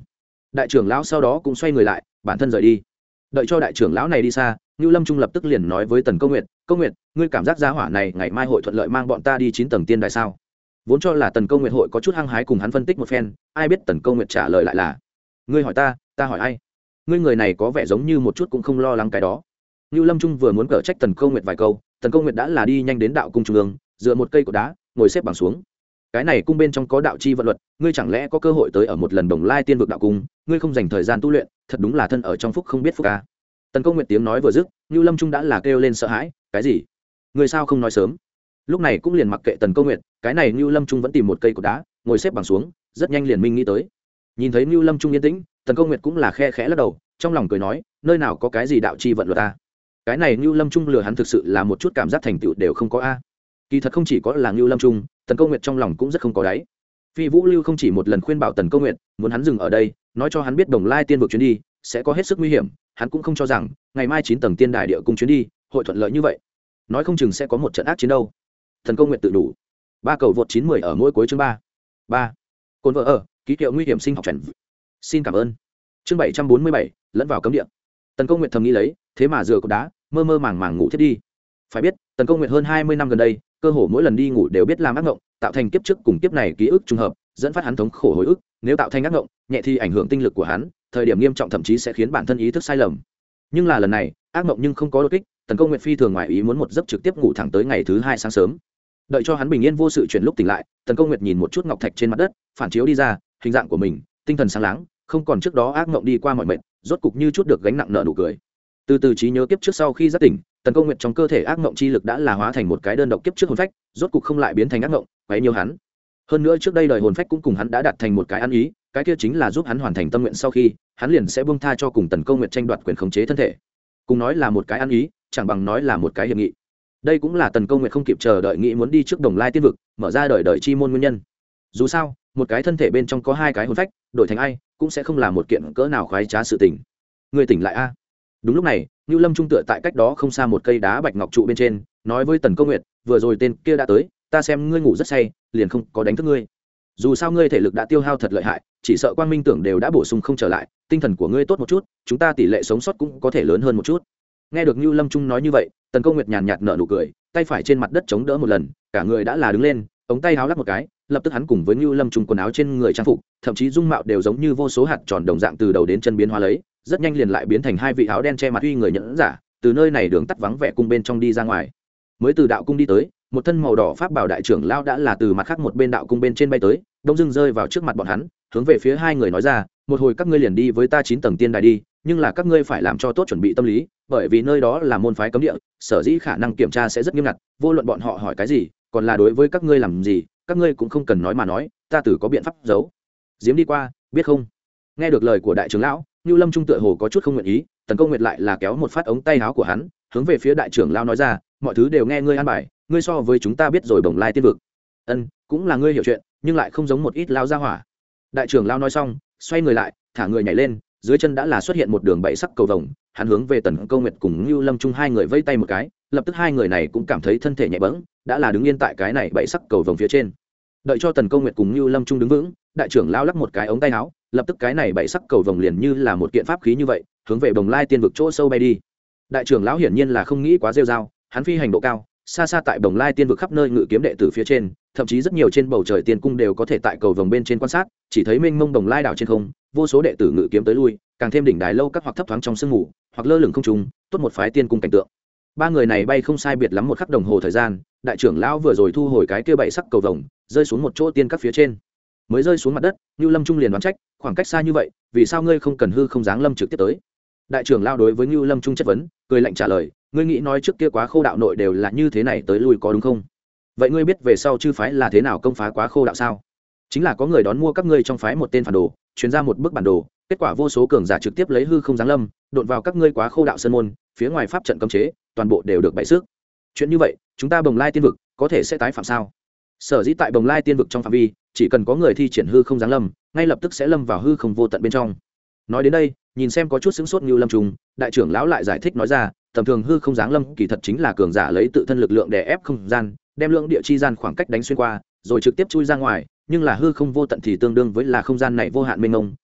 đại trưởng lão sau đó cũng xoay người lại bản thân rời đi. Đợi cho đại trưởng lão này đi xa, Nưu Lâm Trung lập tức liền nói với Tần Câu Nguyệt, Câu Nguyệt, ngươi cảm giác gia hỏa này ngày mai hội thuận lợi mang bọn ta đi chín tầng tiên đài sao? Vốn cho là Tần Câu Nguyệt hội có chút hăng hái cùng hắn phân tích một phen, ai biết Tần Câu Nguyệt trả lời lại là, ngươi hỏi ta, ta hỏi ai? Ngươi người này có vẻ giống như một chút cũng không lo lắng cái đó. Nưu Lâm Trung vừa muốn cở trách Tần Câu Nguyệt vài câu, Tần Câu Nguyệt đã là đi nhanh đến đạo cung trung ương, dựa một cây cột đá, ngồi xếp bằng xuống. Cái này cung bên trong có đạo chi vận luật, ngươi chẳng lẽ có cơ hội tới ở một lần Đồng Lai Tiên vực đạo cung, ngươi không dành thời gian tu luyện, thật đúng là thân ở trong phúc không biết phúc a. Tần Câu Nguyệt tiếng nói vừa dứt, Nưu Lâm Trung đã là kêu lên sợ hãi, cái gì? Người sao không nói sớm? Lúc này cũng liền mặc kệ Tần Câu Nguyệt, cái này Nưu Lâm Trung vẫn tìm một cây cột đá, ngồi xếp bằng xuống, rất nhanh liền minh nghĩ tới. Nhìn thấy Nưu Lâm Trung yên tĩnh, Tần Câu Nguyệt cũng là khe khẽ lắc đầu, trong lòng cười nói, nơi nào có cái gì đạo chi vận luật ta? Cái này Nưu Lâm Trung lừa hắn thực sự là một chút cảm giác thành tựu đều không có a. Kỳ thật không chỉ có là Nưu Lâm Trung, Tần Câu Nguyệt trong lòng cũng rất không có đáy. Phi Vũ Lưu không chỉ một lần khuyên bảo Tần Câu Nguyệt, muốn hắn dừng ở đây, nói cho hắn biết Đồng Lai Tiên vực chuyến đi sẽ có hết sức nguy hiểm, hắn cũng không cho rằng ngày mai chín tầng tiên đài địa cung chuyến đi hội thuận lợi như vậy, nói không chừng sẽ có một trận ác chiến đâu. Thần Câu Nguyệt tự đủ. Ba cầu vượt chín mươi ở mỗi cuối chương ba. ba. Côn vợ ở, ký hiệu nguy hiểm sinh học chuẩn. Xin cảm ơn. Chương bảy trăm bốn mươi bảy, lẫn vào cấm địa. Tần Câu Nguyệt thầm nghĩ lấy, thế mà dựa cột đá, mơ mơ màng màng ngủ thiết đi. Phải biết, Tần Câu Nguyệt hơn hai mươi năm gần đây, cơ hồ mỗi lần đi ngủ đều biết làm ác ngộng, tạo thành kiếp trước cùng kiếp này ký ức trùng hợp, dẫn phát hắn thống khổ hồi ức, nếu tạo thành ác ngộng, nhẹ thì ảnh hưởng tinh lực của hắn, thời điểm nghiêm trọng thậm chí sẽ khiến bản thân ý thức sai lầm. Nhưng là lần này, ác ngộng nhưng không có đột kích, Tần Câu Nguyệt phi thường ngoài ý muốn một giấc trực tiếp ngủ thẳng tới ngày thứ hai sáng sớm. Đợi cho hắn bình yên vô sự chuyển lúc tỉnh lại, Tần Câu Nguyệt nhìn một chút ngọc thạch trên mặt đất, phản chiếu đi ra, hình dạng của mình, tinh thần sáng láng, không còn trước đó ác ngộng đi qua mọi mệt, rốt cục như chút được gánh nặng nợ nụ cười. Từ từ trí nhớ kiếp trước sau khi giác tỉnh, Tần Câu Nguyệt trong cơ thể ác ngộng chi lực đã là hóa thành một cái đơn độc kiếp trước hồn phách, rốt cục không lại biến thành ác ngộng, quấy nhiều hắn. Hơn nữa trước đây đời hồn phách cũng cùng hắn đã đạt thành một cái ăn ý, cái kia chính là giúp hắn hoàn thành tâm nguyện sau khi, hắn liền sẽ buông tha cho cùng Tần Câu Nguyệt tranh đoạt quyền khống chế thân thể. Cùng nói là một cái ăn ý, chẳng bằng nói là một cái hiệp nghị. Đây cũng là Tần Câu Nguyệt không kịp chờ đợi nghĩ muốn đi trước Đồng Lai Tiên vực, mở ra đời đời chi môn nguyên nhân. Dù sao, một cái thân thể bên trong có hai cái hồn phách, đổi thành ai, cũng sẽ không là một kiện cỡ nào khoái trá sự tình. Người tỉnh lại a. Đúng lúc này, Nưu Lâm Trung tựa tại cách đó không xa một cây đá bạch ngọc trụ bên trên, nói với Tần Câu Nguyệt, vừa rồi tên kia đã tới, ta xem ngươi ngủ rất say, liền không có đánh thức ngươi. Dù sao ngươi thể lực đã tiêu hao thật lợi hại, chỉ sợ quang minh tưởng đều đã bổ sung không trở lại, tinh thần của ngươi tốt một chút, chúng ta tỷ lệ sống sót cũng có thể lớn hơn một chút. Nghe được Nưu Lâm Trung nói như vậy, Tần Câu Nguyệt nhàn nhạt nở nụ cười, tay phải trên mặt đất chống đỡ một lần, cả người đã là đứng lên, ống tay áo lắc một cái, lập tức hắn cùng với Nưu Lâm Trung quần áo trên người trang phục, thậm chí dung mạo đều giống như vô số hạt tròn đồng dạng từ đầu đến chân biến hóa lấy, rất nhanh liền lại biến thành hai vị áo đen che mặt uy người nhẫn giả, từ nơi này đường tắt vắng vẻ cung bên trong đi ra ngoài. Mới từ đạo cung đi tới, một thân màu đỏ pháp bảo đại trưởng lão đã là từ mặt khác một bên đạo cung bên trên bay tới, đông dưng rơi vào trước mặt bọn hắn, hướng về phía hai người nói ra, một hồi các ngươi liền đi với ta chín tầng tiên đài đi, nhưng là các ngươi phải làm cho tốt chuẩn bị tâm lý, bởi vì nơi đó là môn phái cấm địa, sở dĩ khả năng kiểm tra sẽ rất nghiêm ngặt, vô luận bọn họ hỏi cái gì, còn là đối với các ngươi làm gì, các ngươi cũng không cần nói mà nói, ta tử có biện pháp giấu giếm đi qua, biết không? Nghe được lời của đại trưởng lão, Nưu Lâm Trung tựa hồ có chút không nguyện ý, Tần Câu Nguyệt lại là kéo một phát ống tay áo của hắn, hướng về phía đại trưởng lão nói ra, mọi thứ đều nghe ngươi an bài, ngươi so với chúng ta biết rồi Bồng Lai Tiên vực. Ân, cũng là ngươi hiểu chuyện, nhưng lại không giống một ít lao gia hỏa. Đại trưởng lão nói xong, xoay người lại, thả người nhảy lên, dưới chân đã là xuất hiện một đường bảy sắc cầu vồng, hắn hướng về Tần Câu Nguyệt cùng Nưu Lâm Trung hai người vây tay một cái, lập tức hai người này cũng cảm thấy thân thể nhẹ bẫng, đã là đứng yên tại cái này bảy sắc cầu vồng phía trên. Đợi cho Tần Câu Nguyệt cùng Nưu Lâm Trung đứng vững, đại trưởng lão lắc một cái ống tay áo, lập tức cái này bảy sắc cầu vồng liền như là một kiện pháp khí như vậy, hướng về Bồng Lai Tiên vực chỗ sâu bay đi. Đại trưởng lão hiển nhiên là không nghĩ quá rêu rao, hắn phi hành độ cao, xa xa tại Bồng Lai Tiên vực khắp nơi ngự kiếm đệ tử phía trên, thậm chí rất nhiều trên bầu trời tiên cung đều có thể tại cầu vồng bên trên quan sát, chỉ thấy mênh mông Bồng Lai đảo trên không, vô số đệ tử ngự kiếm tới lui, càng thêm đỉnh đài lâu các hoặc thấp thoáng trong sương mù, hoặc lơ lửng không trung, tốt một phái tiên cung cảnh tượng. Ba người này bay không sai biệt lắm một khắc đồng hồ thời gian, đại trưởng lão vừa rồi thu hồi cái kia bảy sắc cầu vồng, rơi xuống một chỗ tiên các phía trên. Mới rơi xuống mặt đất, Nưu Lâm Trung liền đoán trách, khoảng cách xa như vậy, vì sao ngươi không cần hư không dáng lâm trực tiếp tới? Đại trưởng lão đối với Nưu Lâm Trung chất vấn, cười lạnh trả lời, ngươi nghĩ nói trước kia Quá Khô đạo nội đều là như thế này tới lui có đúng không? Vậy ngươi biết về sau chư phái là thế nào công phá Quá Khô đạo sao? Chính là có người đón mua các ngươi trong phái một tên phản đồ, truyền ra một bức bản đồ, kết quả vô số cường giả trực tiếp lấy hư không giáng lâm, đột vào các ngươi Quá Khô đạo sơn môn, phía ngoài pháp trận cấm chế, toàn bộ đều được bày sức. Chuyện như vậy, chúng ta Bồng Lai Tiên vực có thể sẽ tái phạm sao? Sở dĩ tại Bồng Lai Tiên vực trong phạm vi, chỉ cần có người thi triển hư không giáng lâm, ngay lập tức sẽ lâm vào hư không vô tận bên trong. Nói đến đây, nhìn xem có chút sững sốt Nưu Lâm Trung, đại trưởng lão lại giải thích nói ra, tầm thường hư không giáng lâm kỳ thật chính là cường giả lấy tự thân lực lượng để ép không gian, đem lượng địa chi gian khoảng cách đánh xuyên qua, rồi trực tiếp chui ra ngoài, nhưng là hư không vô tận thì tương đương với là không gian này vô hạn mênh mông,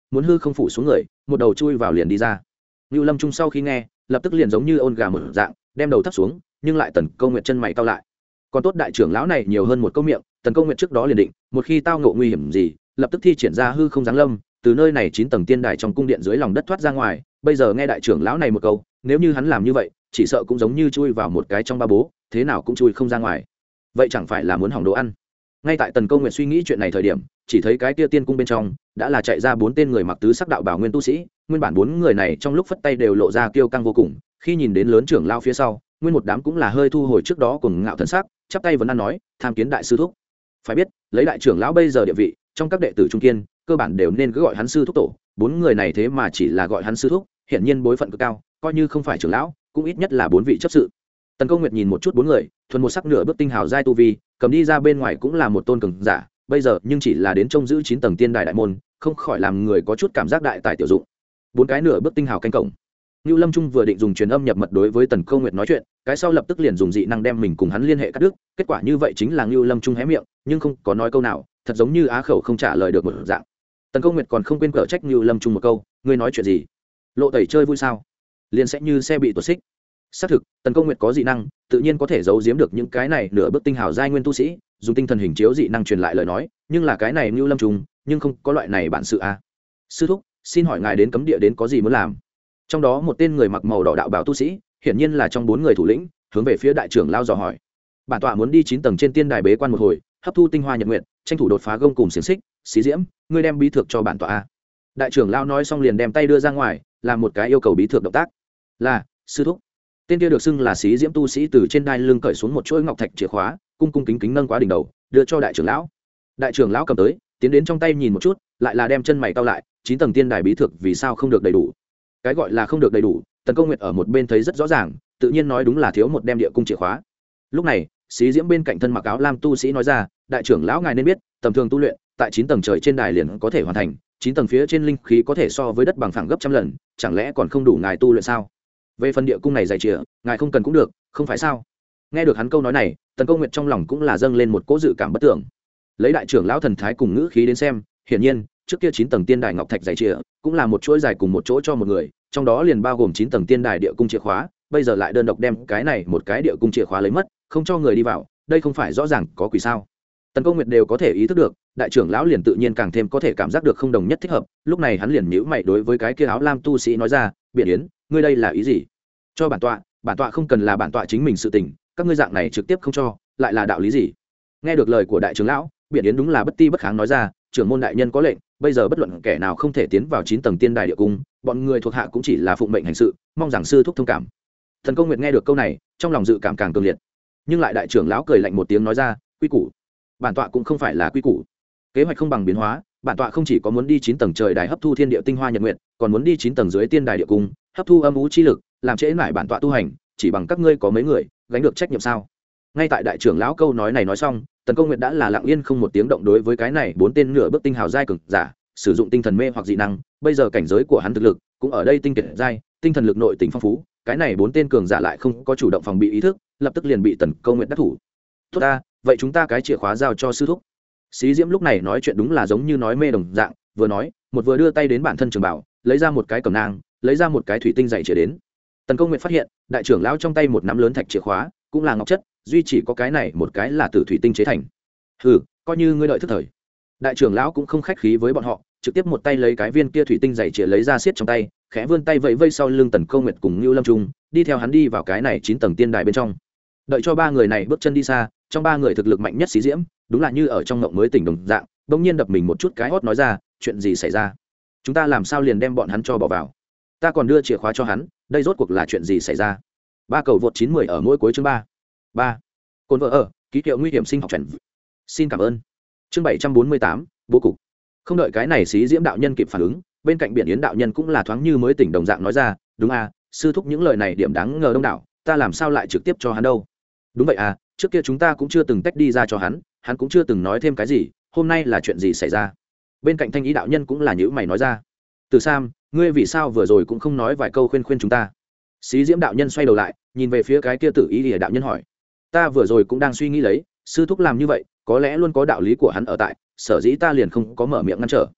muốn hư không phủ xuống người một đầu chui vào liền đi ra. Ngưu Lâm Trung sau khi nghe lập tức liền giống như ôn gà một dạng đem đầu thấp xuống, nhưng lại Tần Câu Nguyệt chân mày cau lại. Còn tốt đại trưởng lão này nhiều hơn một câu miệng, Tần Câu Nguyệt trước đó liền định một khi tao ngộ nguy hiểm gì lập tức thi triển ra hư không giáng lâm, từ nơi này chín tầng tiên đài trong cung điện dưới lòng đất thoát ra ngoài. Bây giờ nghe đại trưởng lão này một câu, nếu như hắn làm như vậy chỉ sợ cũng giống như chui vào một cái trong ba bố, thế nào cũng chui không ra ngoài. Vậy chẳng phải là muốn hỏng đồ ăn. Ngay tại Tần Câu Nguyệt suy nghĩ chuyện này thời điểm, chỉ thấy cái kia tiên cung bên trong đã là chạy ra bốn tên người mặc tứ sắc đạo bào nguyên tu sĩ. Nguyên bản bốn người này trong lúc phất tay đều lộ ra kiêu căng vô cùng, khi nhìn đến lớn trưởng lao phía sau, nguyên một đám cũng là hơi thu hồi trước đó cùng ngạo thần sắc, chắp tay vẫn ăn nói tham kiến đại sư thúc. Phải biết lấy đại trưởng lão bây giờ địa vị trong các đệ tử trung kiên, cơ bản đều nên cứ gọi hắn sư thúc tổ. Bốn người này thế mà chỉ là gọi hắn sư thúc, hiển nhiên bối phận cực cao, coi như không phải trưởng lão cũng ít nhất là bốn vị chấp sự. Tần Câu Nguyệt nhìn một chút bốn người, thuần một sắc nửa bước tinh hào giai tu vi, cầm đi ra bên ngoài cũng là một tôn cường giả, bây giờ nhưng chỉ là đến trông giữ chín tầng tiên đài đại môn, không khỏi làm người có chút cảm giác đại tài tiểu dụng. Bốn cái nửa bước tinh hào canh cổng. Nưu Lâm Trung vừa định dùng truyền âm nhập mật đối với Tần Câu Nguyệt nói chuyện, cái sau lập tức liền dùng dị năng đem mình cùng hắn liên hệ cắt đứt, kết quả như vậy chính là Nưu Lâm Trung hé miệng, nhưng không có nói câu nào, thật giống như á khẩu không trả lời được một dạng. Tần Câu Nguyệt còn không quên cở trách Nưu Lâm Trung một câu, ngươi nói chuyện gì? Lộ tẩy chơi vui sao? Liền sẽ như xe bị tuột xích. Xác thực, Tần Câu Nguyệt có dị năng, tự nhiên có thể giấu giếm được những cái này nửa bước tinh hào giai nguyên tu sĩ, dùng tinh thần hình chiếu dị năng truyền lại lời nói, nhưng là cái này Nưu Lâm Trung, nhưng không có loại này bản sự a. À. Sư thúc, xin hỏi ngài đến cấm địa đến có gì muốn làm? Trong đó một tên người mặc màu đỏ đạo bào tu sĩ, hiển nhiên là trong bốn người thủ lĩnh, hướng về phía đại trưởng lao dò hỏi. Bản tọa muốn đi chín tầng trên tiên đài bế quan một hồi, hấp thu tinh hoa nhật nguyện, tranh thủ đột phá gông cùng xiềng xích. Xí Diễm, ngươi đem bí thược cho bản tọa a. Đại trưởng lao nói xong liền đem tay đưa ra ngoài, làm một cái yêu cầu bí thược động tác. Là, sư thúc. Tên kia được xưng là Xí Diễm tu sĩ từ trên đai lưng cởi xuống một chuỗi ngọc thạch chìa khóa, cung cung kính kính nâng quá đỉnh đầu, đưa cho đại trưởng lão. Đại trưởng lão cầm tới, tiến đến trong tay nhìn một chút, lại là đem chân mày cau lại, chín tầng tiên đài bí thược vì sao không được đầy đủ? Cái gọi là không được đầy đủ, Tần Câu Nguyệt ở một bên thấy rất rõ ràng, tự nhiên nói đúng là thiếu một đem địa cung chìa khóa. Lúc này, Xí Diễm bên cạnh thân mặc áo lam tu sĩ nói ra, đại trưởng lão ngài nên biết, tầm thường tu luyện, tại chín tầng trời trên đài liền có thể hoàn thành, chín tầng phía trên linh khí có thể so với đất bằng phẳng gấp trăm lần, chẳng lẽ còn không đủ ngài tu luyện sao? Về phần địa cung này dày chìa, ngài không cần cũng được, không phải sao? Nghe được hắn câu nói này, Tần Câu Nguyệt trong lòng cũng là dâng lên một cỗ dự cảm bất tưởng. Lấy đại trưởng lão thần thái cùng ngữ khí đến xem, hiển nhiên, trước kia chín tầng tiên đài ngọc thạch dày chìa, cũng là một chuỗi dài cùng một chỗ cho một người, trong đó liền bao gồm chín tầng tiên đài địa cung chìa khóa, bây giờ lại đơn độc đem cái này một cái địa cung chìa khóa lấy mất, không cho người đi vào, đây không phải rõ ràng có quỷ sao? Tần Câu Nguyệt đều có thể ý thức được, đại trưởng lão liền tự nhiên càng thêm có thể cảm giác được không đồng nhất thích hợp, lúc này hắn liền nhíu mày đối với cái kia áo lam tu sĩ nói ra, "Biện Yến, ngươi đây là ý gì? Cho bản tọa, bản tọa không cần là bản tọa chính mình sự tình, các ngươi dạng này trực tiếp không cho, lại là đạo lý gì?" Nghe được lời của đại trưởng lão, Biện Yến đúng là bất ti bất kháng nói ra, "Trưởng môn đại nhân có lệnh, bây giờ bất luận kẻ nào không thể tiến vào chín tầng tiên đài địa cung, bọn người thuộc hạ cũng chỉ là phụng mệnh hành sự, mong rằng sư thúc thông cảm." Thần Câu Nguyệt nghe được câu này, trong lòng dự cảm càng cường liệt, nhưng lại đại trưởng lão cười lạnh một tiếng nói ra, "Quy củ, bản tọa cũng không phải là quy củ. Kế hoạch không bằng biến hóa, bản tọa không chỉ có muốn đi chín tầng trời đài hấp thu thiên địa tinh hoa nhật nguyện, còn muốn đi chín tầng dưới tiên đài địa cung, hấp thu âm u chi lực, làm trễ mãi bản tọa tu hành, chỉ bằng các ngươi có mấy người, gánh được trách nhiệm sao?" Ngay tại đại trưởng lão câu nói này nói xong, Tần Câu Nguyệt đã là lặng yên không một tiếng động đối với cái này bốn tên nửa bước tinh hào giai cường giả, sử dụng tinh thần mê hoặc dị năng, bây giờ cảnh giới của hắn thực lực cũng ở đây tinh kiệt giai, tinh thần lực nội tình phong phú, cái này bốn tên cường giả lại không có chủ động phòng bị ý thức, lập tức liền bị Tần Câu Nguyệt đắc thủ. "Tốt ta, vậy chúng ta cái chìa khóa giao cho sư thúc." Xí Diễm lúc này nói chuyện đúng là giống như nói mê đồng dạng, vừa nói, một vừa đưa tay đến bản thân trường bảo, lấy ra một cái cẩm nang, lấy ra một cái thủy tinh dày chìa đến. Tần Câu Nguyệt phát hiện, đại trưởng lão trong tay một nắm lớn thạch chìa khóa, cũng là ngọc chất, duy chỉ có cái này một cái là từ thủy tinh chế thành. "Hừ, coi như ngươi đợi thức thời." Đại trưởng lão cũng không khách khí với bọn họ, trực tiếp một tay lấy cái viên kia thủy tinh dày chìa lấy ra xiết trong tay, khẽ vươn tay vẫy vây sau lưng Tần Câu Nguyệt cùng Nưu Lâm Trung, đi theo hắn đi vào cái này chín tầng tiên đài bên trong. Đợi cho ba người này bước chân đi xa, trong ba người thực lực mạnh nhất Xí Diễm, đúng là như ở trong ngộng mới tỉnh đồng dạng, bỗng nhiên đập mình một chút cái hót nói ra, "Chuyện gì xảy ra? Chúng ta làm sao liền đem bọn hắn cho bỏ vào? Ta còn đưa chìa khóa cho hắn, đây rốt cuộc là chuyện gì xảy ra?" Ba cầu vượt chín mươi ở mỗi cuối chương ba. ba. Cồn vợ ở, ký hiệu nguy hiểm sinh học trần. Xin cảm ơn. Chương bảy trăm bốn mươi tám, bố cục. Không đợi cái này Xí Diễm đạo nhân kịp phản ứng, bên cạnh Biển Yến đạo nhân cũng là thoáng như mới tỉnh đồng dạng nói ra, "Đúng à, sư thúc những lời này điểm đáng ngờ đông đảo, ta làm sao lại trực tiếp cho hắn đâu?" "Đúng vậy à, trước kia chúng ta cũng chưa từng tách đi ra cho hắn, hắn cũng chưa từng nói thêm cái gì, hôm nay là chuyện gì xảy ra?" Bên cạnh Thanh Ý đạo nhân cũng là nhíu mày nói ra, "Từ Sam, ngươi vì sao vừa rồi cũng không nói vài câu khuyên khuyên chúng ta?" Xí Diễm đạo nhân xoay đầu lại, nhìn về phía cái kia Tử Ý Lìa đạo nhân hỏi, "Ta vừa rồi cũng đang suy nghĩ lấy, sư thúc làm như vậy, có lẽ luôn có đạo lý của hắn ở tại, sở dĩ ta liền không có mở miệng ngăn trở."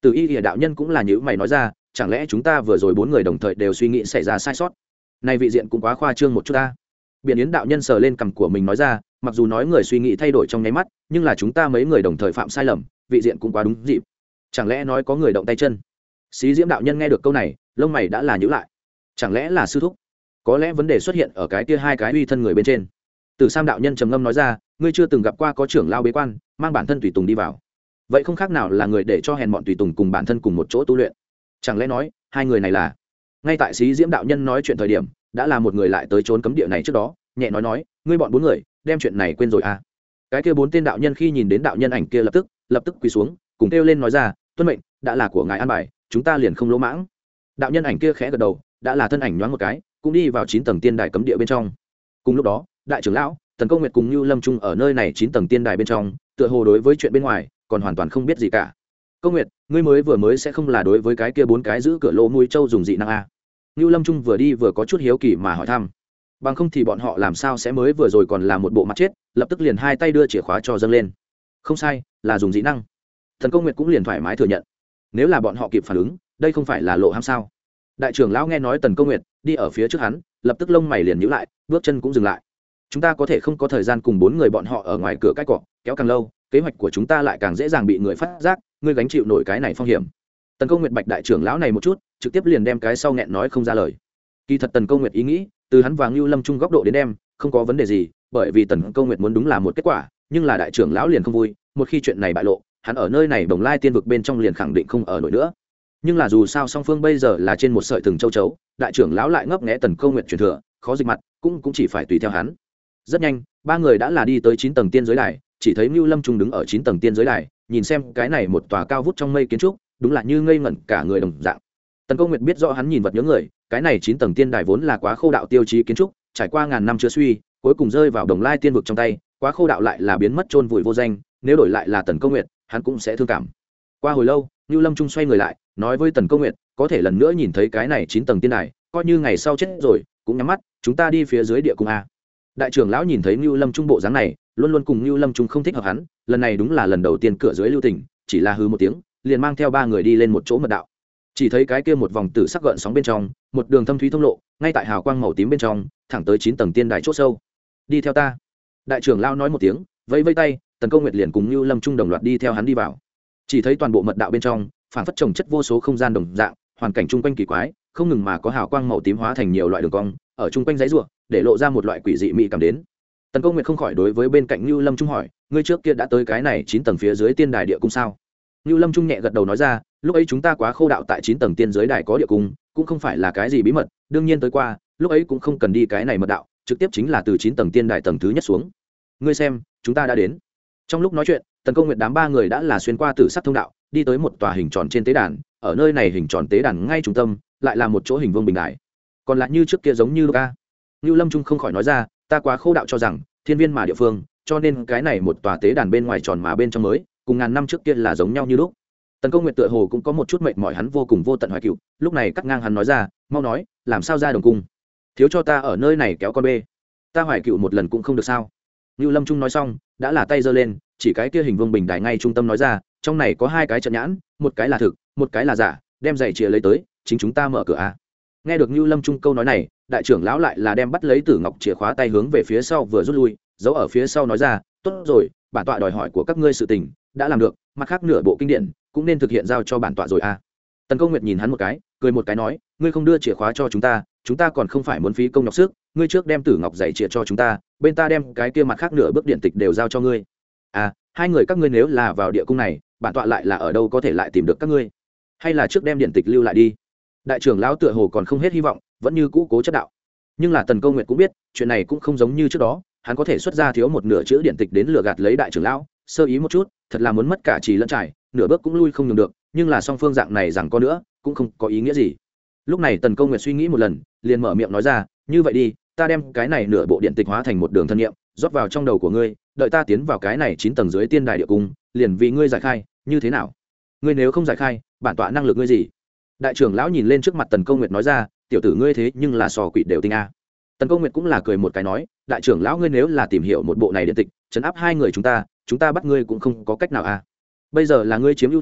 Từ Y Lìa đạo nhân cũng là những mày nói ra, chẳng lẽ chúng ta vừa rồi bốn người đồng thời đều suy nghĩ xảy ra sai sót? Này vị diện cũng quá khoa trương một chút ta. Biển Yến đạo nhân sờ lên cằm của mình nói ra, mặc dù nói người suy nghĩ thay đổi trong nháy mắt, nhưng là chúng ta mấy người đồng thời phạm sai lầm, vị diện cũng quá đúng dịp. Chẳng lẽ nói có người động tay chân? Xí Diễm đạo nhân nghe được câu này, lông mày đã là nhíu lại. Chẳng lẽ là sư thúc? Có lẽ vấn đề xuất hiện ở cái kia hai cái uy thân người bên trên. Từ Sam đạo nhân trầm ngâm nói ra, ngươi chưa từng gặp qua có trưởng lao bế quan, mang bản thân tùy tùng đi vào. Vậy không khác nào là người để cho hèn bọn tùy tùng cùng bản thân cùng một chỗ tu luyện. Chẳng lẽ nói, hai người này là? Ngay tại Xí Diễm đạo nhân nói chuyện thời điểm, đã là một người lại tới trốn cấm địa này trước đó, nhẹ nói nói, ngươi bọn bốn người, đem chuyện này quên rồi à? Cái kia bốn tên đạo nhân khi nhìn đến đạo nhân ảnh kia lập tức, lập tức quỳ xuống, cùng kêu lên nói ra, tuân mệnh, đã là của ngài an bài, chúng ta liền không lỗ mãng. Đạo nhân ảnh kia khẽ gật đầu, đã là thân ảnh nhoáng một cái, cũng đi vào chín tầng tiên đài cấm địa bên trong. Cùng lúc đó, đại trưởng lão Tần Câu Nguyệt cùng Nưu Lâm Trung ở nơi này chín tầng tiên đài bên trong, tựa hồ đối với chuyện bên ngoài còn hoàn toàn không biết gì cả. Câu Nguyệt, ngươi mới vừa mới sẽ không là đối với cái kia bốn cái giữ cửa lỗ mũi châu dùng dị năng a? Nưu Lâm Trung vừa đi vừa có chút hiếu kỳ mà hỏi thăm. Bằng không thì bọn họ làm sao sẽ mới vừa rồi còn là một bộ mặt chết, lập tức liền hai tay đưa chìa khóa cho dâng lên. Không sai, là dùng dị năng. Thần Câu Nguyệt cũng liền thoải mái thừa nhận. Nếu là bọn họ kịp phản ứng, đây không phải là lộ ham sao? Đại trưởng lão nghe nói Tần Câu Nguyệt đi ở phía trước hắn, lập tức lông mày liền nhíu lại, bước chân cũng dừng lại. Chúng ta có thể không có thời gian cùng bốn người bọn họ ở ngoài cửa cái cọ, kéo càng lâu, kế hoạch của chúng ta lại càng dễ dàng bị người phát giác, ngươi gánh chịu nổi cái này phong hiểm. Tần Câu Nguyệt bạch đại trưởng lão này một chút, trực tiếp liền đem cái sau nghẹn nói không ra lời. Kỳ thật Tần Câu Nguyệt ý nghĩ, từ hắn và Nưu Lâm Trung góc độ đến đem, không có vấn đề gì, bởi vì Tần Câu Nguyệt muốn đúng là một kết quả, nhưng là đại trưởng lão liền không vui, một khi chuyện này bại lộ, hắn ở nơi này Bồng Lai Tiên vực bên trong liền khẳng định không ở nổi nữa. Nhưng là dù sao song phương bây giờ là trên một sợi thừng châu chấu, đại trưởng lão lại ngấp nghé Tần Câu Nguyệt truyền thừa, khó dịch mặt, cũng cũng chỉ phải tùy theo hắn. Rất nhanh, ba người đã là đi tới chín tầng tiên giới đài, chỉ thấy Nưu Lâm Trung đứng ở chín tầng tiên giới đài, nhìn xem cái này một tòa cao vút trong mây kiến trúc, đúng là như ngây ngẩn cả người đồng dạng. Tần Câu Nguyệt biết rõ hắn nhìn vật nhớ người, cái này chín tầng tiên đài vốn là Quá Khô đạo tiêu chí kiến trúc, trải qua ngàn năm chưa suy, cuối cùng rơi vào Đồng Lai Tiên vực trong tay, Quá Khô đạo lại là biến mất chôn vùi vô danh, nếu đổi lại là Tần Câu Nguyệt, hắn cũng sẽ thương cảm. Qua hồi lâu, Nưu Lâm Trung xoay người lại, nói với Tần Câu Nguyệt, có thể lần nữa nhìn thấy cái này chín tầng tiên đài, coi như ngày sau chết rồi, cũng nhắm mắt, chúng ta đi phía dưới địa cung a. Đại trưởng lão nhìn thấy Nưu Lâm Trung bộ dáng này, luôn luôn cùng Nưu Lâm Trung không thích hợp hắn, lần này đúng là lần đầu tiên cửa dưới lưu tình, chỉ là hừ một tiếng, liền mang theo ba người đi lên một chỗ mật đạo. Chỉ thấy cái kia một vòng tử sắc gợn sóng bên trong, một đường thâm thúy thông lộ, ngay tại hào quang màu tím bên trong, thẳng tới chín tầng tiên đài chỗ sâu. Đi theo ta. Đại trưởng lão nói một tiếng, vẫy vẫy tay, Tần Câu Nguyệt liền cùng Nưu Lâm Trung đồng loạt đi theo hắn đi vào. Chỉ thấy toàn bộ mật đạo bên trong, phản phất trồng chất vô số không gian đồng dạng, hoàn cảnh chung quanh kỳ quái, không ngừng mà có hào quang màu tím hóa thành nhiều loại đường cong, ở chung quanh dãy rùa, để lộ ra một loại quỷ dị mỹ cảm đến. Tần Câu Nguyệt không khỏi đối với bên cạnh Nưu Lâm Trung hỏi, ngươi trước kia đã tới cái này chín tầng phía dưới tiên đài địa cung sao? Nưu Lâm Trung nhẹ gật đầu nói ra, lúc ấy chúng ta Quá Khô đạo tại chín tầng tiên giới đài có địa cung, cũng không phải là cái gì bí mật, đương nhiên tới qua, lúc ấy cũng không cần đi cái này mật đạo, trực tiếp chính là từ chín tầng tiên đài tầng thứ nhất xuống. Ngươi xem, chúng ta đã đến. Trong lúc nói chuyện, Tần Câu Nguyệt đám ba người đã là xuyên qua tử sắc thông đạo, đi tới một tòa hình tròn trên tế đàn, ở nơi này hình tròn tế đàn ngay trung tâm, lại là một chỗ hình vuông bình đài. Còn lại như trước kia giống như ca. Nưu Lâm Trung không khỏi nói ra, ta Quá Khô đạo cho rằng thiên viên mà địa phương, cho nên cái này một tòa tế đàn bên ngoài tròn mà bên trong mới, cùng ngàn năm trước kia là giống nhau như lúc. Tần Câu Nguyệt tựa hồ cũng có một chút mệt mỏi, hắn vô cùng vô tận hoài cựu, lúc này cắt ngang hắn nói ra, mau nói, làm sao ra đồng cung? Thiếu cho ta ở nơi này kéo con bê, ta hoài cựu một lần cũng không được sao? Nưu Lâm Trung nói xong, đã là tay giơ lên, chỉ cái kia hình vuông bình đài ngay trung tâm nói ra, trong này có hai cái trận nhãn, một cái là thực, một cái là giả, đem giày chìa lấy tới, chính chúng ta mở cửa a. Nghe được Nưu Lâm Trung câu nói này, đại trưởng lão lại là đem bắt lấy Tử Ngọc chìa khóa tay hướng về phía sau vừa rút lui, giấu ở phía sau nói ra, tốt rồi, bản tọa đòi hỏi của các ngươi sự tình đã làm được, mặt khác nửa bộ kinh điển cũng nên thực hiện giao cho bản tọa rồi a. Tần Câu Nguyệt nhìn hắn một cái, cười một cái nói, ngươi không đưa chìa khóa cho chúng ta, chúng ta còn không phải muốn phí công nhọc sức, ngươi trước đem Tử Ngọc giày chìa cho chúng ta, bên ta đem cái kia mặt khác nửa bước điện tịch đều giao cho ngươi. À, hai người các ngươi nếu là vào địa cung này, bản tọa lại là ở đâu có thể lại tìm được các ngươi? Hay là trước đem điện tịch lưu lại đi? Đại trưởng lão tựa hồ còn không hết hy vọng, vẫn như cũ cố chấp đạo. Nhưng là Tần Câu Nguyệt cũng biết, chuyện này cũng không giống như trước đó, hắn có thể xuất ra thiếu một nửa chữ điện tịch đến lừa gạt lấy đại trưởng lão, sơ ý một chút, thật là muốn mất cả trì lẫn trải, nửa bước cũng lui không nhường được, nhưng là song phương dạng này rằng có nữa, cũng không có ý nghĩa gì. Lúc này Tần Câu Nguyệt suy nghĩ một lần, liền mở miệng nói ra, như vậy đi, ta đem cái này nửa bộ điện tịch hóa thành một đường thân nghiệm, rót vào trong đầu của ngươi, đợi ta tiến vào cái này chín tầng dưới tiên đài địa cung, liền vì ngươi giải khai, như thế nào? Ngươi nếu không giải khai, bản tọa năng lực ngươi gì? Đại trưởng lão nhìn lên trước mặt Tần Câu Nguyệt nói ra, tiểu tử ngươi thế nhưng là sò quỷ đều tinh a. Tần Câu Nguyệt cũng là cười một cái nói, đại trưởng lão ngươi nếu là tìm hiểu một bộ này điện tịch, trấn áp hai người chúng ta, chúng ta bắt ngươi cũng không có cách nào a. Bây giờ là ngươi chiếm ưu thế,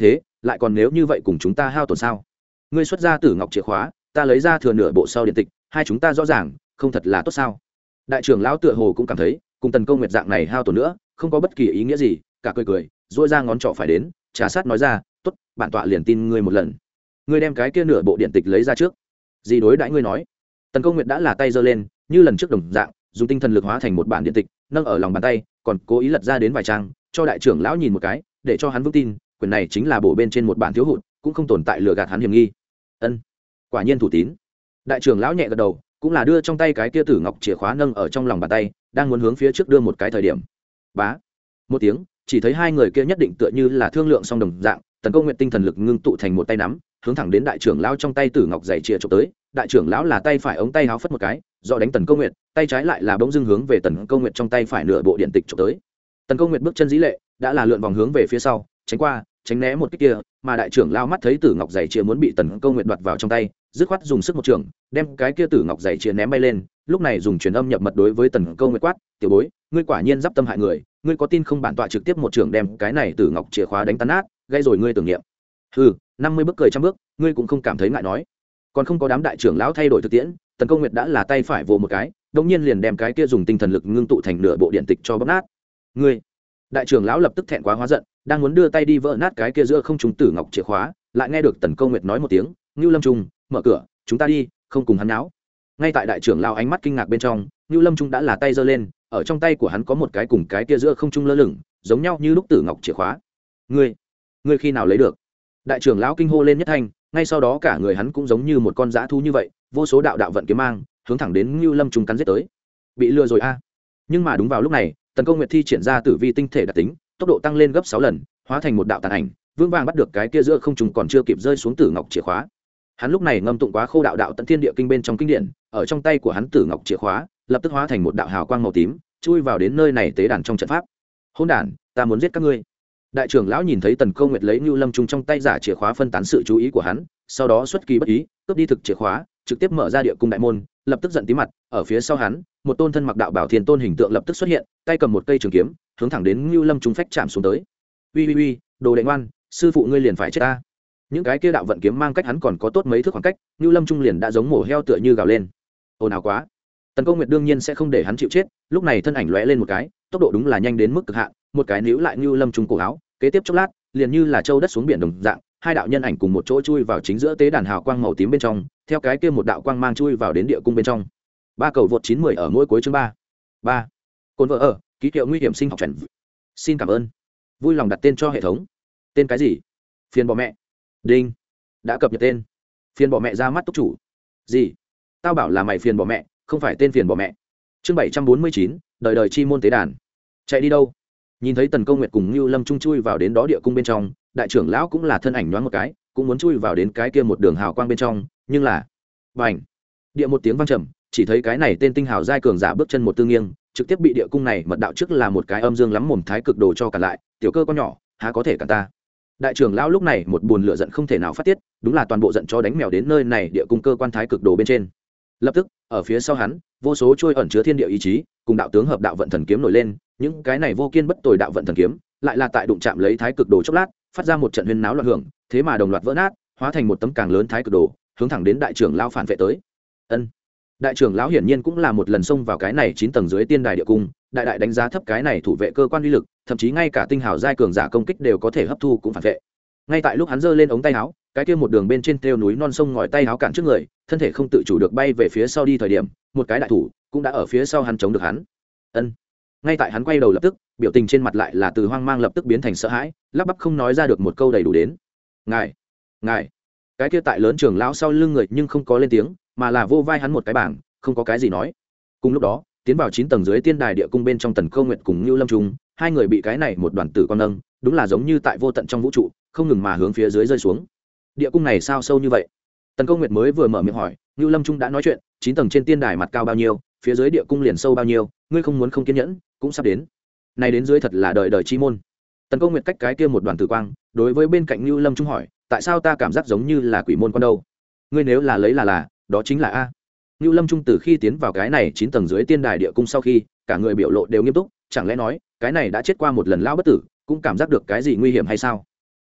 lại còn nếu như vậy cùng chúng ta hao tổn sao? Ngươi xuất ra tử ngọc chìa khóa, ta lấy ra thừa nửa bộ sau điện tịch, hai chúng ta rõ ràng không thật là tốt sao? Đại trưởng lão tựa hồ cũng cảm thấy cùng Tần Câu Nguyệt dạng này hao tổn nữa không có bất kỳ ý nghĩa gì, cả cười cười dỗi ra ngón trỏ phải đến trà sát nói ra, tốt, bản tọa liền tin ngươi một lần. Ngươi đem cái kia nửa bộ điện tịch lấy ra trước. Gì đối đãi ngươi nói? Tần Câu Nguyệt đã là tay giơ lên như lần trước đồng dạng, dùng tinh thần lực hóa thành một bản điện tịch nâng ở lòng bàn tay, còn cố ý lật ra đến vài trang cho đại trưởng lão nhìn một cái, để cho hắn vững tin quyển này chính là bổ bên trên một bản thiếu hụt, cũng không tồn tại lừa gạt hắn hiểm nghi. Ân, quả nhiên thủ tín. Đại trưởng lão nhẹ gật đầu, cũng là đưa trong tay cái kia tử ngọc chìa khóa nâng ở trong lòng bàn tay, đang muốn hướng phía trước đưa một cái thời điểm, bá một tiếng, chỉ thấy hai người kia nhất định tựa như là thương lượng xong đồng dạng, Tần Câu Nguyệt tinh thần lực ngưng tụ thành một tay nắm, hướng thẳng đến đại trưởng lão trong tay tử ngọc dày chìa chụp tới. Đại trưởng lão là tay phải ống tay háo phất một cái, do đánh Tần Câu Nguyệt, tay trái lại là bỗng dưng hướng về Tần Câu Nguyệt trong tay phải nửa bộ điện tịch chụp tới. Tần Câu Nguyệt bước chân dĩ lệ, đã là lượn vòng hướng về phía sau, tránh qua, tránh né một cái kia, mà đại trưởng lão mắt thấy tử ngọc dày chìa muốn bị Tần Câu Nguyệt đoạt vào trong tay, dứt khoát dùng sức một trường, đem cái kia tử ngọc dày chìa ném bay lên, lúc này dùng truyền âm nhập mật đối với Tần Câu Nguyệt quát, "Tiểu bối, ngươi quả nhiên giáp tâm hại người, ngươi có tin không bản tọa trực tiếp một trường đem cái này tử ngọc chìa khóa đánh tan nát, gây rồi ngươi tưởng niệm." Hừ, năm mươi bước cười trăm bước, ngươi cũng không cảm thấy ngại nói. Còn không có đám đại trưởng lão thay đổi thực tiễn, Tần Câu Nguyệt đã là tay phải vồ một cái, đột nhiên liền đem cái kia dùng tinh thần lực ngưng tụ thành nửa bộ điện tịch cho bóp nát. Ngươi! Đại trưởng lão lập tức thẹn quá hóa giận, đang muốn đưa tay đi vỡ nát cái kia giữa không trung tử ngọc chìa khóa, lại nghe được Tần Câu Nguyệt nói một tiếng, "Nưu Lâm Trung, mở cửa, chúng ta đi, không cùng hắn náo." Ngay tại đại trưởng lão ánh mắt kinh ngạc bên trong, Nưu Lâm Trung đã là tay giơ lên, ở trong tay của hắn có một cái cùng cái kia giữa không trung lơ lửng, giống nhau như lúc tử ngọc chìa khóa. "Ngươi, ngươi khi nào lấy được?" Đại trưởng lão kinh hô lên nhất thanh, ngay sau đó cả người hắn cũng giống như một con dã thú như vậy, vô số đạo đạo vận kiếm mang, hướng thẳng đến Nưu Lâm Trung cắn giết tới. Bị lừa rồi a. Nhưng mà đúng vào lúc này, Tần Câu Nguyệt thi triển ra tử vi tinh thể đặc tính, tốc độ tăng lên gấp sáu lần, hóa thành một đạo tàn ảnh, vững vàng bắt được cái kia giữa không trung còn chưa kịp rơi xuống tử ngọc chìa khóa. Hắn lúc này ngâm tụng quá khô đạo đạo tận thiên địa kinh bên trong kinh điển, ở trong tay của hắn tử ngọc chìa khóa, lập tức hóa thành một đạo hào quang màu tím, chui vào đến nơi này tế đàn trong trận pháp. Hỗn đản, ta muốn giết các ngươi. Đại trưởng lão nhìn thấy Tần Câu Nguyệt lấy Nưu Lâm Trung trong tay giả chìa khóa phân tán sự chú ý của hắn, sau đó xuất kỳ bất ý, cướp đi thực chìa khóa, trực tiếp mở ra địa cung đại môn, lập tức giận tí mặt, ở phía sau hắn, một tôn thân mặc đạo bảo thiên tôn hình tượng lập tức xuất hiện, tay cầm một cây trường kiếm, hướng thẳng đến Nưu Lâm Trung phách chạm xuống tới. Uy uy uy, đồ đệ ngoan, sư phụ ngươi liền phải chết ta. Những cái kia đạo vận kiếm mang cách hắn còn có tốt mấy thước khoảng cách, Nưu Lâm Trung liền đã giống mổ heo tựa như gào lên. Ồn ào quá. Tần Câu Nguyệt đương nhiên sẽ không để hắn chịu chết, lúc này thân ảnh lóe lên một cái, tốc độ đúng là nhanh đến mức cực hạn, một cái níu lại Nưu Lâm Trung cổ áo, kế tiếp chốc lát, liền như là châu đất xuống biển đồng dạng, hai đạo nhân ảnh cùng một chỗ chui vào chính giữa tế đàn hào quang màu tím bên trong, theo cái kia một đạo quang mang chui vào đến địa cung bên trong. Ba cầu vượt chín mười ở mỗi cuối chương ba. ba. Côn vợ ở, ký hiệu nguy hiểm sinh học chuẩn. Xin cảm ơn. Vui lòng đặt tên cho hệ thống. Tên cái gì? Phiền bỏ mẹ. Đinh. Đã cập nhật tên. Phiền bỏ mẹ ra mắt túc chủ. Gì? Tao bảo là mày phiền bỏ mẹ, không phải tên phiền bỏ mẹ. Chương bảy trăm bốn mươi chín, đời đời chi môn tế đàn. Chạy đi đâu? Nhìn thấy Tần Câu Nguyệt cùng Nưu Lâm Trung chui vào đến đó địa cung bên trong, đại trưởng lão cũng là thân ảnh nhoáng một cái, cũng muốn chui vào đến cái kia một đường hào quang bên trong, nhưng là bành! Địa một tiếng vang trầm, chỉ thấy cái này tên tinh hào giai cường giả bước chân một tương nghiêng, trực tiếp bị địa cung này mật đạo trước là một cái âm dương lắm mồm thái cực đồ cho cả lại, tiểu cơ con nhỏ, há có thể cản ta. Đại trưởng lão lúc này một buồn lửa giận không thể nào phát tiết, đúng là toàn bộ giận cho đánh mèo đến nơi này địa cung cơ quan thái cực đồ bên trên. Lập tức, ở phía sau hắn, vô số trôi ẩn chứa thiên địa ý chí, cùng đạo tướng hợp đạo vận thần kiếm nổi lên, những cái này vô kiên bất tồi đạo vận thần kiếm, lại là tại đụng chạm lấy thái cực đồ chốc lát, phát ra một trận huyên náo loạn hưởng, thế mà đồng loạt vỡ nát, hóa thành một tấm càng lớn thái cực đồ, hướng thẳng đến đại trưởng lão phản vệ tới. Ân. Đại trưởng lão hiển nhiên cũng là một lần xông vào cái này chín tầng dưới tiên đài địa cung, đại đại đánh giá thấp cái này thủ vệ cơ quan uy lực, thậm chí ngay cả tinh hào giai cường giả công kích đều có thể hấp thu cũng phản vệ. Ngay tại lúc hắn giơ lên ống tay áo, cái kia một đường bên trên treo núi non sông ngòi tay áo cản trước người, thân thể không tự chủ được bay về phía sau đi thời điểm, một cái đại thủ cũng đã ở phía sau hắn chống được hắn. Ân. Ngay tại hắn quay đầu lập tức, biểu tình trên mặt lại là từ hoang mang lập tức biến thành sợ hãi, lắp bắp không nói ra được một câu đầy đủ đến. Ngài, ngài. Cái kia tại lớn trưởng lão sau lưng người nhưng không có lên tiếng, mà là vô vai hắn một cái bảng, không có cái gì nói. Cùng lúc đó, tiến vào chín tầng dưới tiên đài địa cung bên trong Tần Câu Nguyệt cùng Nưu Lâm Trung, hai người bị cái này một đoàn tử con nâng, đúng là giống như tại vô tận trong vũ trụ, không ngừng mà hướng phía dưới rơi xuống. Địa cung này sao sâu như vậy? Tần Câu Nguyệt mới vừa mở miệng hỏi, Nưu Lâm Trung đã nói chuyện, chín tầng trên tiên đài mặt cao bao nhiêu, phía dưới địa cung liền sâu bao nhiêu, ngươi không muốn không kiên nhẫn, cũng sắp đến. Này đến dưới thật là đời đời chi môn. Tần Câu Nguyệt cách cái kia một đoàn tử quang, đối với bên cạnh Nưu Lâm Trung hỏi, tại sao ta cảm giác giống như là quỷ môn quan đâu? Ngươi nếu là lấy là là, đó chính là a. Nưu Lâm Trung từ khi tiến vào cái này chín tầng dưới tiên đài địa cung sau khi, cả người biểu lộ đều nghiêm túc, chẳng lẽ nói, cái này đã chết qua một lần lão bất tử, cũng cảm giác được cái gì nguy hiểm hay sao?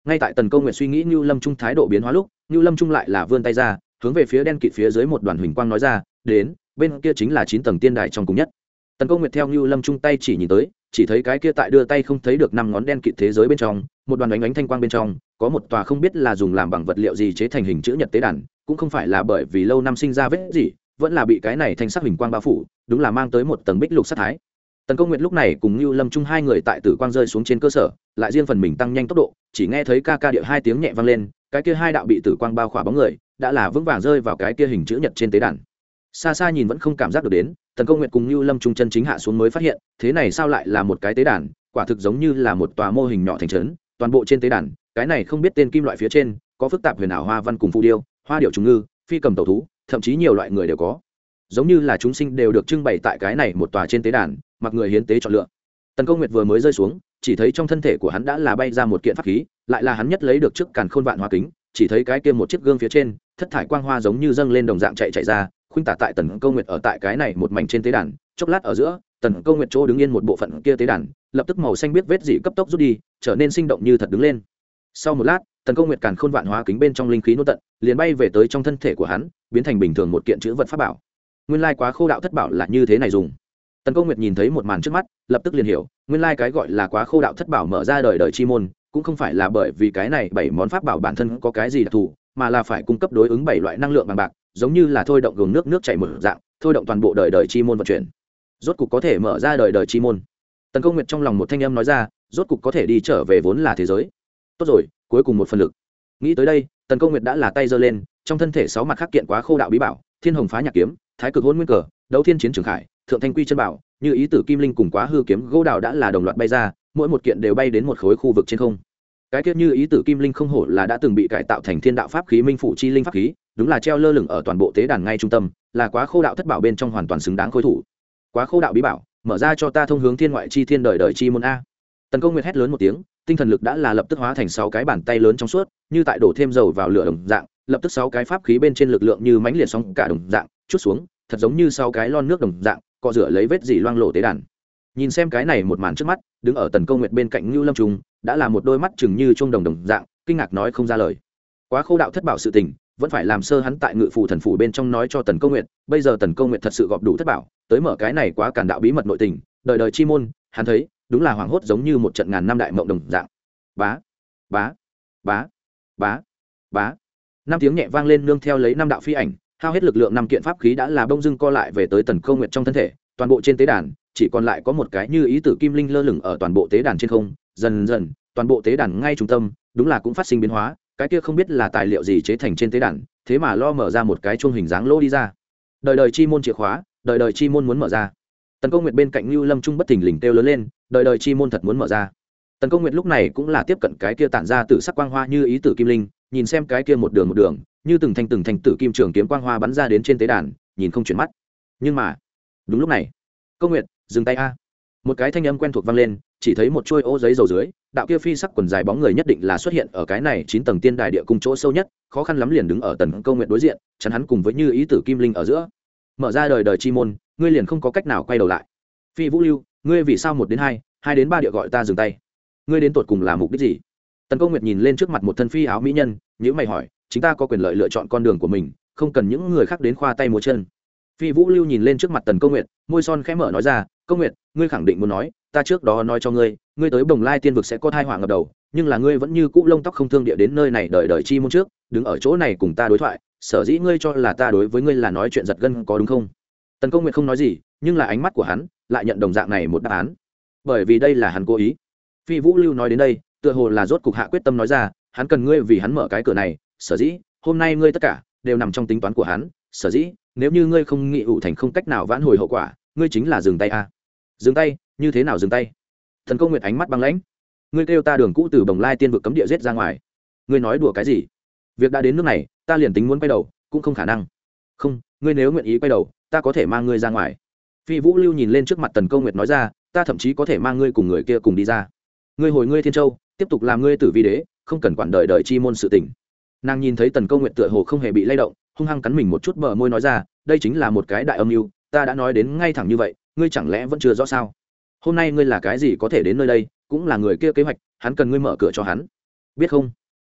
Ngay tại Tần Câu Nguyệt suy nghĩ Nưu Lâm Trung thái độ biến hóa lúc, Nưu Lâm Trung lại là vươn tay ra, hướng về phía đen kịt phía dưới một đoàn huỳnh quang nói ra, đến, bên kia chính là chín tầng tiên đài trong cùng nhất. Tần Câu Nguyệt theo Nưu Lâm Trung tay chỉ nhìn tới, chỉ thấy cái kia tại đưa tay không thấy được năm ngón đen kịt thế giới bên trong, một đoàn ánh ánh thanh quang bên trong, có một tòa không biết là dùng làm bằng vật liệu gì chế thành hình chữ nhật tế đàn, cũng không phải là bởi vì lâu năm sinh ra vết gì, vẫn là bị cái này thanh sắc huỳnh quang bao phủ, đúng là mang tới một tầng bích lục sát thái. Tần Câu Nguyệt lúc này cùng Nưu Lâm Trung hai người tại tử quang rơi xuống trên cơ sở, lại riêng phần mình tăng nhanh tốc độ, chỉ nghe thấy ca ca địa hai tiếng nhẹ vang lên, cái kia hai đạo bị tử quang bao khỏa bóng người, đã là vững vàng rơi vào cái kia hình chữ nhật trên tế đàn. Xa xa nhìn vẫn không cảm giác được đến, Tần Câu Nguyệt cùng Nưu Lâm Trung chân chính hạ xuống mới phát hiện, thế này sao lại là một cái tế đàn, quả thực giống như là một tòa mô hình nhỏ thành trấn, toàn bộ trên tế đàn, cái này không biết tên kim loại phía trên, có phức tạp huyền ảo hoa văn cùng phù điêu, hoa điệu trùng ngư, phi cầm tẩu thú, thậm chí nhiều loại người đều có. Giống như là chúng sinh đều được trưng bày tại cái này một tòa trên tế đàn, mặc người hiến tế chọn lựa. Tần Câu Nguyệt vừa mới rơi xuống, chỉ thấy trong thân thể của hắn đã là bay ra một kiện pháp khí, lại là hắn nhất lấy được trước Càn Khôn Vạn Hoa Kính, chỉ thấy cái kia một chiếc gương phía trên, thất thải quang hoa giống như dâng lên đồng dạng chạy chạy ra, khuynh tả tại Tần Câu Nguyệt ở tại cái này một mảnh trên tế đàn, chốc lát ở giữa, Tần Câu Nguyệt chỗ đứng yên một bộ phận kia tế đàn, lập tức màu xanh biết vết dị cấp tốc rút đi, trở nên sinh động như thật đứng lên. Sau một lát, Tần Câu Nguyệt Càn Khôn Vạn Hoa Kính bên trong linh khí nô tận, liền bay về tới trong thân thể của hắn, biến thành bình thường một kiện chữ vật pháp bảo. Nguyên lai quá khô đạo thất bảo là như thế này dùng. Tần Câu Nguyệt nhìn thấy một màn trước mắt, lập tức liền hiểu, nguyên lai cái gọi là quá khô đạo thất bảo mở ra đời đời chi môn, cũng không phải là bởi vì cái này bảy món pháp bảo bản thân có cái gì đặc thù, mà là phải cung cấp đối ứng bảy loại năng lượng bằng bạc, giống như là thôi động gường nước nước chảy mở dạng, thôi động toàn bộ đời đời chi môn vận chuyển. Rốt cục có thể mở ra đời đời chi môn. Tần Câu Nguyệt trong lòng một thanh âm nói ra, rốt cục có thể đi trở về vốn là thế giới. Tốt rồi, cuối cùng một phần lực. Nghĩ tới đây, Tần Câu Nguyệt đã là tay giơ lên, trong thân thể sáu mặt khắc kiện quá khô đạo bí bảo, Thiên Hồng Phá Nhạc Kiếm, Thái Cực Hỗn Nguyên Cờ, Đấu Thiên Chiến Trường Khải, Thượng Thanh Quy Chân Bảo, như ý tử kim linh cùng quá hư kiếm gỗ đào đã là đồng loạt bay ra, mỗi một kiện đều bay đến một khối khu vực trên không. Cái tiết như ý tử kim linh không hổ là đã từng bị cải tạo thành thiên đạo pháp khí minh phủ chi linh pháp khí, đúng là treo lơ lửng ở toàn bộ tế đàn ngay trung tâm, là quá khô đạo thất bảo bên trong hoàn toàn xứng đáng khôi thủ. Quá khô đạo bí bảo, mở ra cho ta thông hướng thiên ngoại chi thiên đời đời chi môn a. Tần Câu Nguyệt hét lớn một tiếng, tinh thần lực đã là lập tức hóa thành sáu cái bàn tay lớn trong suốt, như tại đổ thêm dầu vào lửa đồng dạng, lập tức sáu cái pháp khí bên trên lực lượng như mãnh liệt sóng cả đồng dạng, chút xuống, thật giống như sáu cái lon nước đồng dạng, cọ rửa lấy vết dỉ loang lổ tế đàn. Nhìn xem cái này một màn trước mắt, đứng ở Tần Câu Nguyệt bên cạnh Nưu Lâm Trung, đã là một đôi mắt chừng như chuông đồng đồng dạng, kinh ngạc nói không ra lời. Quá khô đạo thất bảo sự tình, vẫn phải làm sơ hắn tại Ngự Phù Thần Phủ bên trong nói cho Tần Câu Nguyệt, bây giờ Tần Câu Nguyệt thật sự gọp đủ thất bảo, tới mở cái này quá cản đạo bí mật nội tình, đời đời chi môn, hắn thấy, đúng là hoảng hốt giống như một trận ngàn năm đại mộng đồng dạng. Bá, bá, bá, bá, bá. Năm tiếng nhẹ vang lên nương theo lấy năm đạo phi ảnh, hao hết lực lượng năm kiện pháp khí đã là bông dưng co lại về tới Tần Câu Nguyệt trong thân thể, toàn bộ trên tế đàn chỉ còn lại có một cái như ý tử kim linh lơ lửng ở toàn bộ tế đàn trên không, dần dần, toàn bộ tế đàn ngay trung tâm, đúng là cũng phát sinh biến hóa, cái kia không biết là tài liệu gì chế thành trên tế đàn, thế mà lo mở ra một cái chuông hình dáng lỗ đi ra. Đời đời chi môn chìa khóa, đời đời chi môn muốn mở ra. Tần Câu Nguyệt bên cạnh Nưu Lâm Trung bất thình lình kêu lớn lên, đời đời chi môn thật muốn mở ra. Tần Câu Nguyệt lúc này cũng là tiếp cận cái kia tản ra tử sắc quang hoa như ý tử kim linh, nhìn xem cái kia một đường một đường, như từng thanh từng thanh tử kim trường kiếm quang hoa bắn ra đến trên tế đàn, nhìn không chuyển mắt. Nhưng mà, đúng lúc này, Câu Nguyệt, dừng tay a. Một cái thanh âm quen thuộc vang lên, chỉ thấy một chuôi ô giấy dầu dưới, đạo kia phi sắc quần dài bóng người nhất định là xuất hiện ở cái này chín tầng tiên đài địa cung chỗ sâu nhất, khó khăn lắm liền đứng ở Tần Câu Nguyệt đối diện, chắn hắn cùng với như ý tử kim linh ở giữa. Mở ra đời đời chi môn, ngươi liền không có cách nào quay đầu lại. Phi Vũ Lưu, ngươi vì sao một đến hai, hai đến ba địa gọi ta dừng tay? Ngươi đến tột cùng là mục đích gì? Tần Câu Nguyệt nhìn lên trước mặt một thân phi áo mỹ nhân, nhíu mày hỏi, chúng ta có quyền lợi lựa chọn con đường của mình, không cần những người khác đến khoa tay múa chân. Phi Vũ Lưu nhìn lên trước mặt Tần Câu Nguyệt, môi son khẽ mở nói ra, Câu Nguyệt, ngươi khẳng định muốn nói, ta trước đó nói cho ngươi, ngươi tới Bồng Lai Tiên vực sẽ có tai họa ngập đầu, nhưng là ngươi vẫn như cũ lông tóc không thương địa đến nơi này đời đời chi môn trước, đứng ở chỗ này cùng ta đối thoại, sở dĩ ngươi cho là ta đối với ngươi là nói chuyện giật gân có đúng không? Tần Câu Nguyệt không nói gì, nhưng là ánh mắt của hắn lại nhận đồng dạng này một đáp án, bởi vì đây là hắn cố ý. Phi Vũ Lưu nói đến đây, tựa hồ là rốt cục hạ quyết tâm nói ra, hắn cần ngươi vì hắn mở cái cửa này, sở dĩ hôm nay ngươi tất cả đều nằm trong tính toán của hắn, sở dĩ nếu như ngươi không nghị ủ thành không cách nào vãn hồi hậu quả, ngươi chính là dừng tay a. Dừng tay? Như thế nào dừng tay? Thần Câu Nguyệt ánh mắt băng lãnh, ngươi kêu ta đường cũ từ Bồng Lai Tiên vực cấm địa giết ra ngoài, ngươi nói đùa cái gì? Việc đã đến nước này, ta liền tính muốn quay đầu cũng không khả năng. Không, ngươi nếu nguyện ý quay đầu, ta có thể mang ngươi ra ngoài. Phi Vũ Lưu nhìn lên trước mặt Tần Câu Nguyệt nói ra, ta thậm chí có thể mang ngươi cùng người kia cùng đi ra. Ngươi hồi ngươi Thiên Châu, tiếp tục làm ngươi tử vi đế, không cần quản đời đời chi môn sự tình. Nàng nhìn thấy Tần Câu Nguyệt tựa hồ không hề bị lay động, hung hăng cắn mình một chút bờ môi nói ra, đây chính là một cái đại âm mưu, ta đã nói đến ngay thẳng như vậy, ngươi chẳng lẽ vẫn chưa rõ sao? Hôm nay ngươi là cái gì có thể đến nơi đây, cũng là người kia kế hoạch, hắn cần ngươi mở cửa cho hắn, biết không?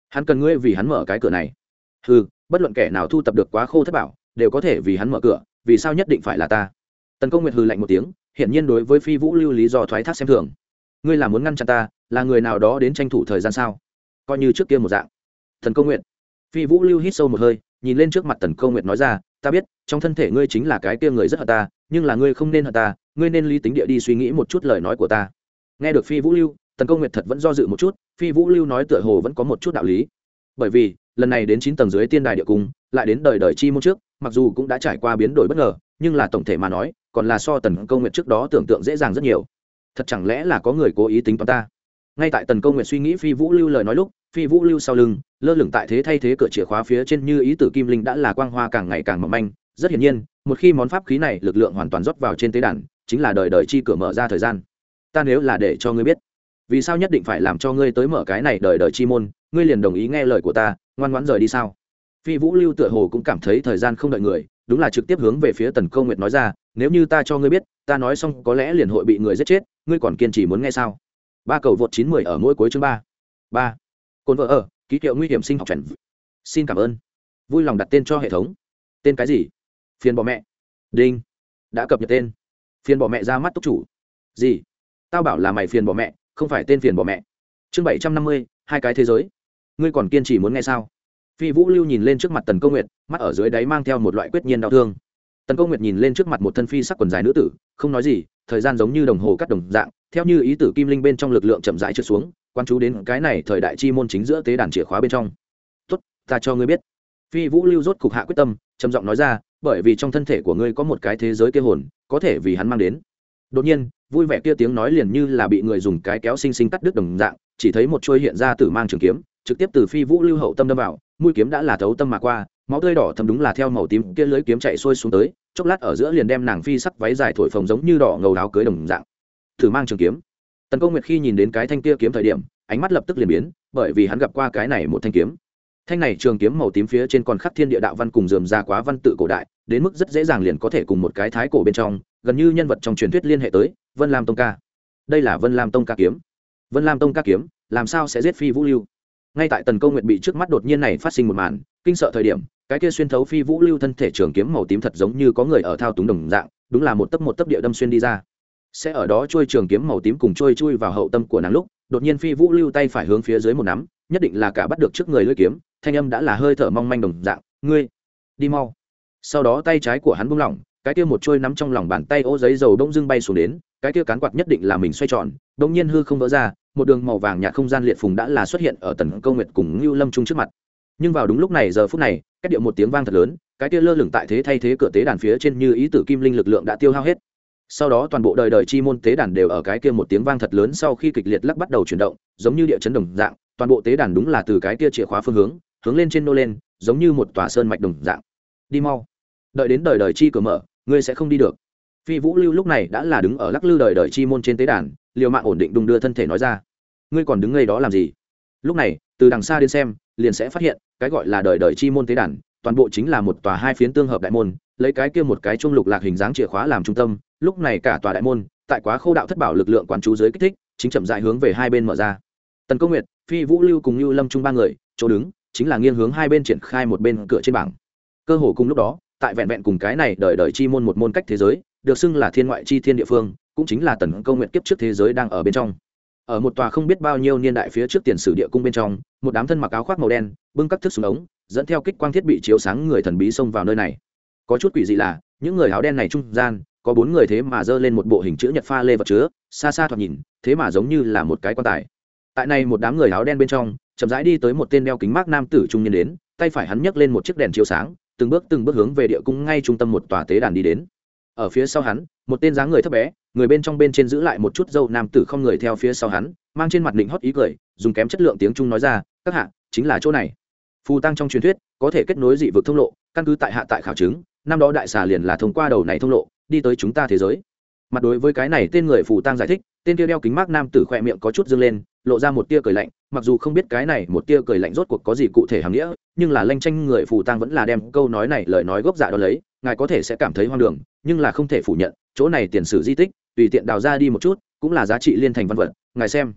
hắn cần ngươi vì hắn mở cái cửa này. Ừ, bất luận kẻ nào thu tập được quá khô thất bảo đều có thể vì hắn mở cửa, vì sao nhất định phải là ta? Tần Câu Nguyệt hừ lạnh một tiếng, hiển nhiên đối với Phi Vũ Lưu lý do thoái thác xem thường. Ngươi là muốn ngăn chặn ta, là người nào đó đến tranh thủ thời gian sao? Coi như trước kia một dạng. Tần Câu Nguyệt. Phi Vũ Lưu hít sâu một hơi, nhìn lên trước mặt Tần Câu Nguyệt nói ra, ta biết, trong thân thể ngươi chính là cái kia người rất hận ta, nhưng là ngươi không nên hận ta, ngươi nên lý tính địa đi suy nghĩ một chút lời nói của ta. Nghe được Phi Vũ Lưu, Tần Câu Nguyệt thật vẫn do dự một chút, Phi Vũ Lưu nói tựa hồ vẫn có một chút đạo lý. Bởi vì, lần này đến chín tầng dưới tiên đài địa cung, lại đến đời đời chi môn trước, mặc dù cũng đã trải qua biến đổi bất ngờ, nhưng là tổng thể mà nói, còn là so Tần Câu Nguyệt trước đó tưởng tượng dễ dàng rất nhiều. Thật chẳng lẽ là có người cố ý tính toán ta? Ngay tại Tần Câu Nguyệt suy nghĩ Phi Vũ Lưu lời nói lúc, Phi Vũ Lưu sau lưng, lơ lửng tại thế thay thế cửa chìa khóa phía trên như ý tử kim linh đã là quang hoa càng ngày càng mỏng manh, rất hiển nhiên, một khi món pháp khí này lực lượng hoàn toàn rót vào trên tế đàn, chính là đời đời chi cửa mở ra thời gian. Ta nếu là để cho ngươi biết, vì sao nhất định phải làm cho ngươi tới mở cái này đời đời chi môn, ngươi liền đồng ý nghe lời của ta, ngoan ngoãn rời đi sao? Phi Vũ Lưu tựa hồ cũng cảm thấy thời gian không đợi người, đúng là trực tiếp hướng về phía Tần Câu Nguyệt nói ra, nếu như ta cho ngươi biết, ta nói xong có lẽ liền hội bị người giết chết, ngươi còn kiên trì muốn nghe sao? Ba cầu vượt chín mười ở mỗi cuối chương ba. ba. Côn vợ ở, ký hiệu nguy hiểm sinh học chuẩn. Xin cảm ơn. Vui lòng đặt tên cho hệ thống. Tên cái gì? Phiền bỏ mẹ. Đinh. Đã cập nhật tên. Phiền bỏ mẹ ra mắt túc chủ. Gì? Tao bảo là mày phiền bỏ mẹ, không phải tên phiền bỏ mẹ. Chương bảy trăm năm mươi, hai cái thế giới. Ngươi còn kiên trì muốn nghe sao? Phi Vũ Lưu nhìn lên trước mặt Tần Câu Nguyệt, mắt ở dưới đáy mang theo một loại quyết nhiên đau thương. Tần Câu Nguyệt nhìn lên trước mặt một thân phi sắc quần dài nữ tử, không nói gì, thời gian giống như đồng hồ cắt đồng dạng, theo như ý tử kim linh bên trong lực lượng chậm rãi trượt xuống, quan chú đến cái này thời đại chi môn chính giữa tế đàn chìa khóa bên trong. "Tốt, ta cho ngươi biết." Phi Vũ Lưu rốt cục hạ quyết tâm, trầm giọng nói ra, "Bởi vì trong thân thể của ngươi có một cái thế giới kia hồn, có thể vì hắn mang đến." Đột nhiên, vui vẻ kia tiếng nói liền như là bị người dùng cái kéo sinh sinh cắt đứt đồng dạng, chỉ thấy một chuôi hiện ra tử mang trường kiếm, trực tiếp từ Phi Vũ Lưu hậu tâm đâm vào, mũi kiếm đã là thấu tâm mà qua, máu tươi đỏ thẫm đúng là theo màu tím kia lưới kiếm chạy xuôi xuống tới, chốc lát ở giữa liền đem nàng phi sắc váy dài thổi phồng giống như đỏ ngầu áo cưới đồng dạng. Thử mang trường kiếm. Tần Câu Nguyệt khi nhìn đến cái thanh kia kiếm thời điểm, ánh mắt lập tức liền biến, bởi vì hắn gặp qua cái này một thanh kiếm. Thanh này trường kiếm màu tím phía trên còn khắc thiên địa đạo văn cùng rườm rà quá văn tự cổ đại, đến mức rất dễ dàng liền có thể cùng một cái thái cổ bên trong, gần như nhân vật trong truyền thuyết liên hệ tới, Vân Lam Tông ca. Đây là Vân Lam Tông ca kiếm. Vân Lam Tông ca kiếm, làm sao sẽ giết Phi Vũ Lưu? Ngay tại Tần Câu Nguyệt bị trước mắt đột nhiên này phát sinh một màn, kinh sợ thời điểm, cái kia xuyên thấu Phi Vũ Lưu thân thể trường kiếm màu tím thật giống như có người ở thao túng đồng dạng, đúng là một tấc một tấc địa đâm xuyên đi ra. Sẽ ở đó trôi trường kiếm màu tím cùng trôi chui vào hậu tâm của nàng lúc, đột nhiên Phi Vũ Lưu tay phải hướng phía dưới một nắm, nhất định là cả bắt được trước người lưỡi kiếm, thanh âm đã là hơi thở mong manh đồng dạng, "Ngươi, đi mau." Sau đó tay trái của hắn buông lỏng, cái kia một trôi nắm trong lòng bàn tay ô giấy dầu bỗng dưng bay xuống đến, cái kia cán quạt nhất định là mình xoay tròn, đột nhiên hư không vỡ ra, một đường màu vàng nhạt không gian liệt phùng đã là xuất hiện ở Tần Câu Nguyệt cùng Nưu Lâm Trung trước mặt. Nhưng vào đúng lúc này giờ phút này, cách điệu một tiếng vang thật lớn, cái kia lơ lửng tại thế thay thế cửa tế đàn phía trên như ý tử kim linh lực lượng đã tiêu hao hết. Sau đó toàn bộ đời đời chi môn tế đàn đều ở cái kia một tiếng vang thật lớn sau khi kịch liệt lắc bắt đầu chuyển động, giống như địa chấn đồng dạng, toàn bộ tế đàn đúng là từ cái kia chìa khóa phương hướng, hướng lên trên nô lên, giống như một tòa sơn mạch đồng dạng. "Đi mau, đợi đến đời đời chi cửa mở, ngươi sẽ không đi được." Phi Vũ Lưu lúc này đã là đứng ở lắc lư đời đời chi môn trên tế đàn, liều mạng ổn định đung đưa thân thể nói ra, "Ngươi còn đứng ngây đó làm gì?" Lúc này, từ đằng xa đến xem, liền sẽ phát hiện, cái gọi là đời đời chi môn tế đàn, toàn bộ chính là một tòa hai phiến tương hợp đại môn, lấy cái kia một cái chuông lục lạc hình dáng chìa khóa làm trung tâm, lúc này cả tòa đại môn, tại quá khô đạo thất bảo lực lượng quán chú dưới kích thích, chính chậm rãi hướng về hai bên mở ra. Tần Câu Nguyệt, Phi Vũ Lưu cùng Nưu Lâm Trung ba người, chỗ đứng, chính là nghiêng hướng hai bên triển khai một bên cửa trên bảng. Cơ hồ cùng lúc đó, tại vẹn vẹn cùng cái này đời đời chi môn một môn cách thế giới, được xưng là thiên ngoại chi thiên địa phương, cũng chính là Tần Câu Nguyệt kiếp trước thế giới đang ở bên trong. Ở một tòa không biết bao nhiêu niên đại phía trước tiền sử địa cung bên trong, một đám thân mặc áo khoác màu đen, bưng các thước súng ống, dẫn theo kích quang thiết bị chiếu sáng người thần bí xông vào nơi này. Có chút quỷ dị là, những người áo đen này trung gian, có bốn người thế mà giơ lên một bộ hình chữ nhật pha lê vật chứa, xa xa thoạt nhìn, thế mà giống như là một cái quan tài. Tại này một đám người áo đen bên trong, chậm rãi đi tới một tên đeo kính mác nam tử trung niên đến, tay phải hắn nhấc lên một chiếc đèn chiếu sáng, từng bước từng bước hướng về địa cung ngay trung tâm một tòa tế đàn đi đến. Ở phía sau hắn, một tên dáng người thấp bé, người bên trong bên trên giữ lại một chút râu nam tử không người theo phía sau hắn, mang trên mặt định hót ý cười, dùng kém chất lượng tiếng Trung nói ra, "Các hạ, chính là chỗ này." Phù tăng trong truyền thuyết, có thể kết nối dị vực thông lộ, căn cứ tại hạ tại khảo chứng, năm đó đại xà liền là thông qua đầu này thông lộ, đi tới chúng ta thế giới. Mặt đối với cái này tên người phù tăng giải thích, tên kia đeo kính mác nam tử khỏe miệng có chút dương lên, lộ ra một tia cười lạnh, mặc dù không biết cái này một tia cười lạnh rốt cuộc có gì cụ thể hàm nghĩa, nhưng là lanh tranh người phù tăng vẫn là đem câu nói này lời nói gốc dạ đó lấy, ngài có thể sẽ cảm thấy hoang đường, nhưng là không thể phủ nhận, chỗ này tiền sử di tích, tùy tiện đào ra đi một chút, cũng là giá trị liên thành văn vật, ngài xem.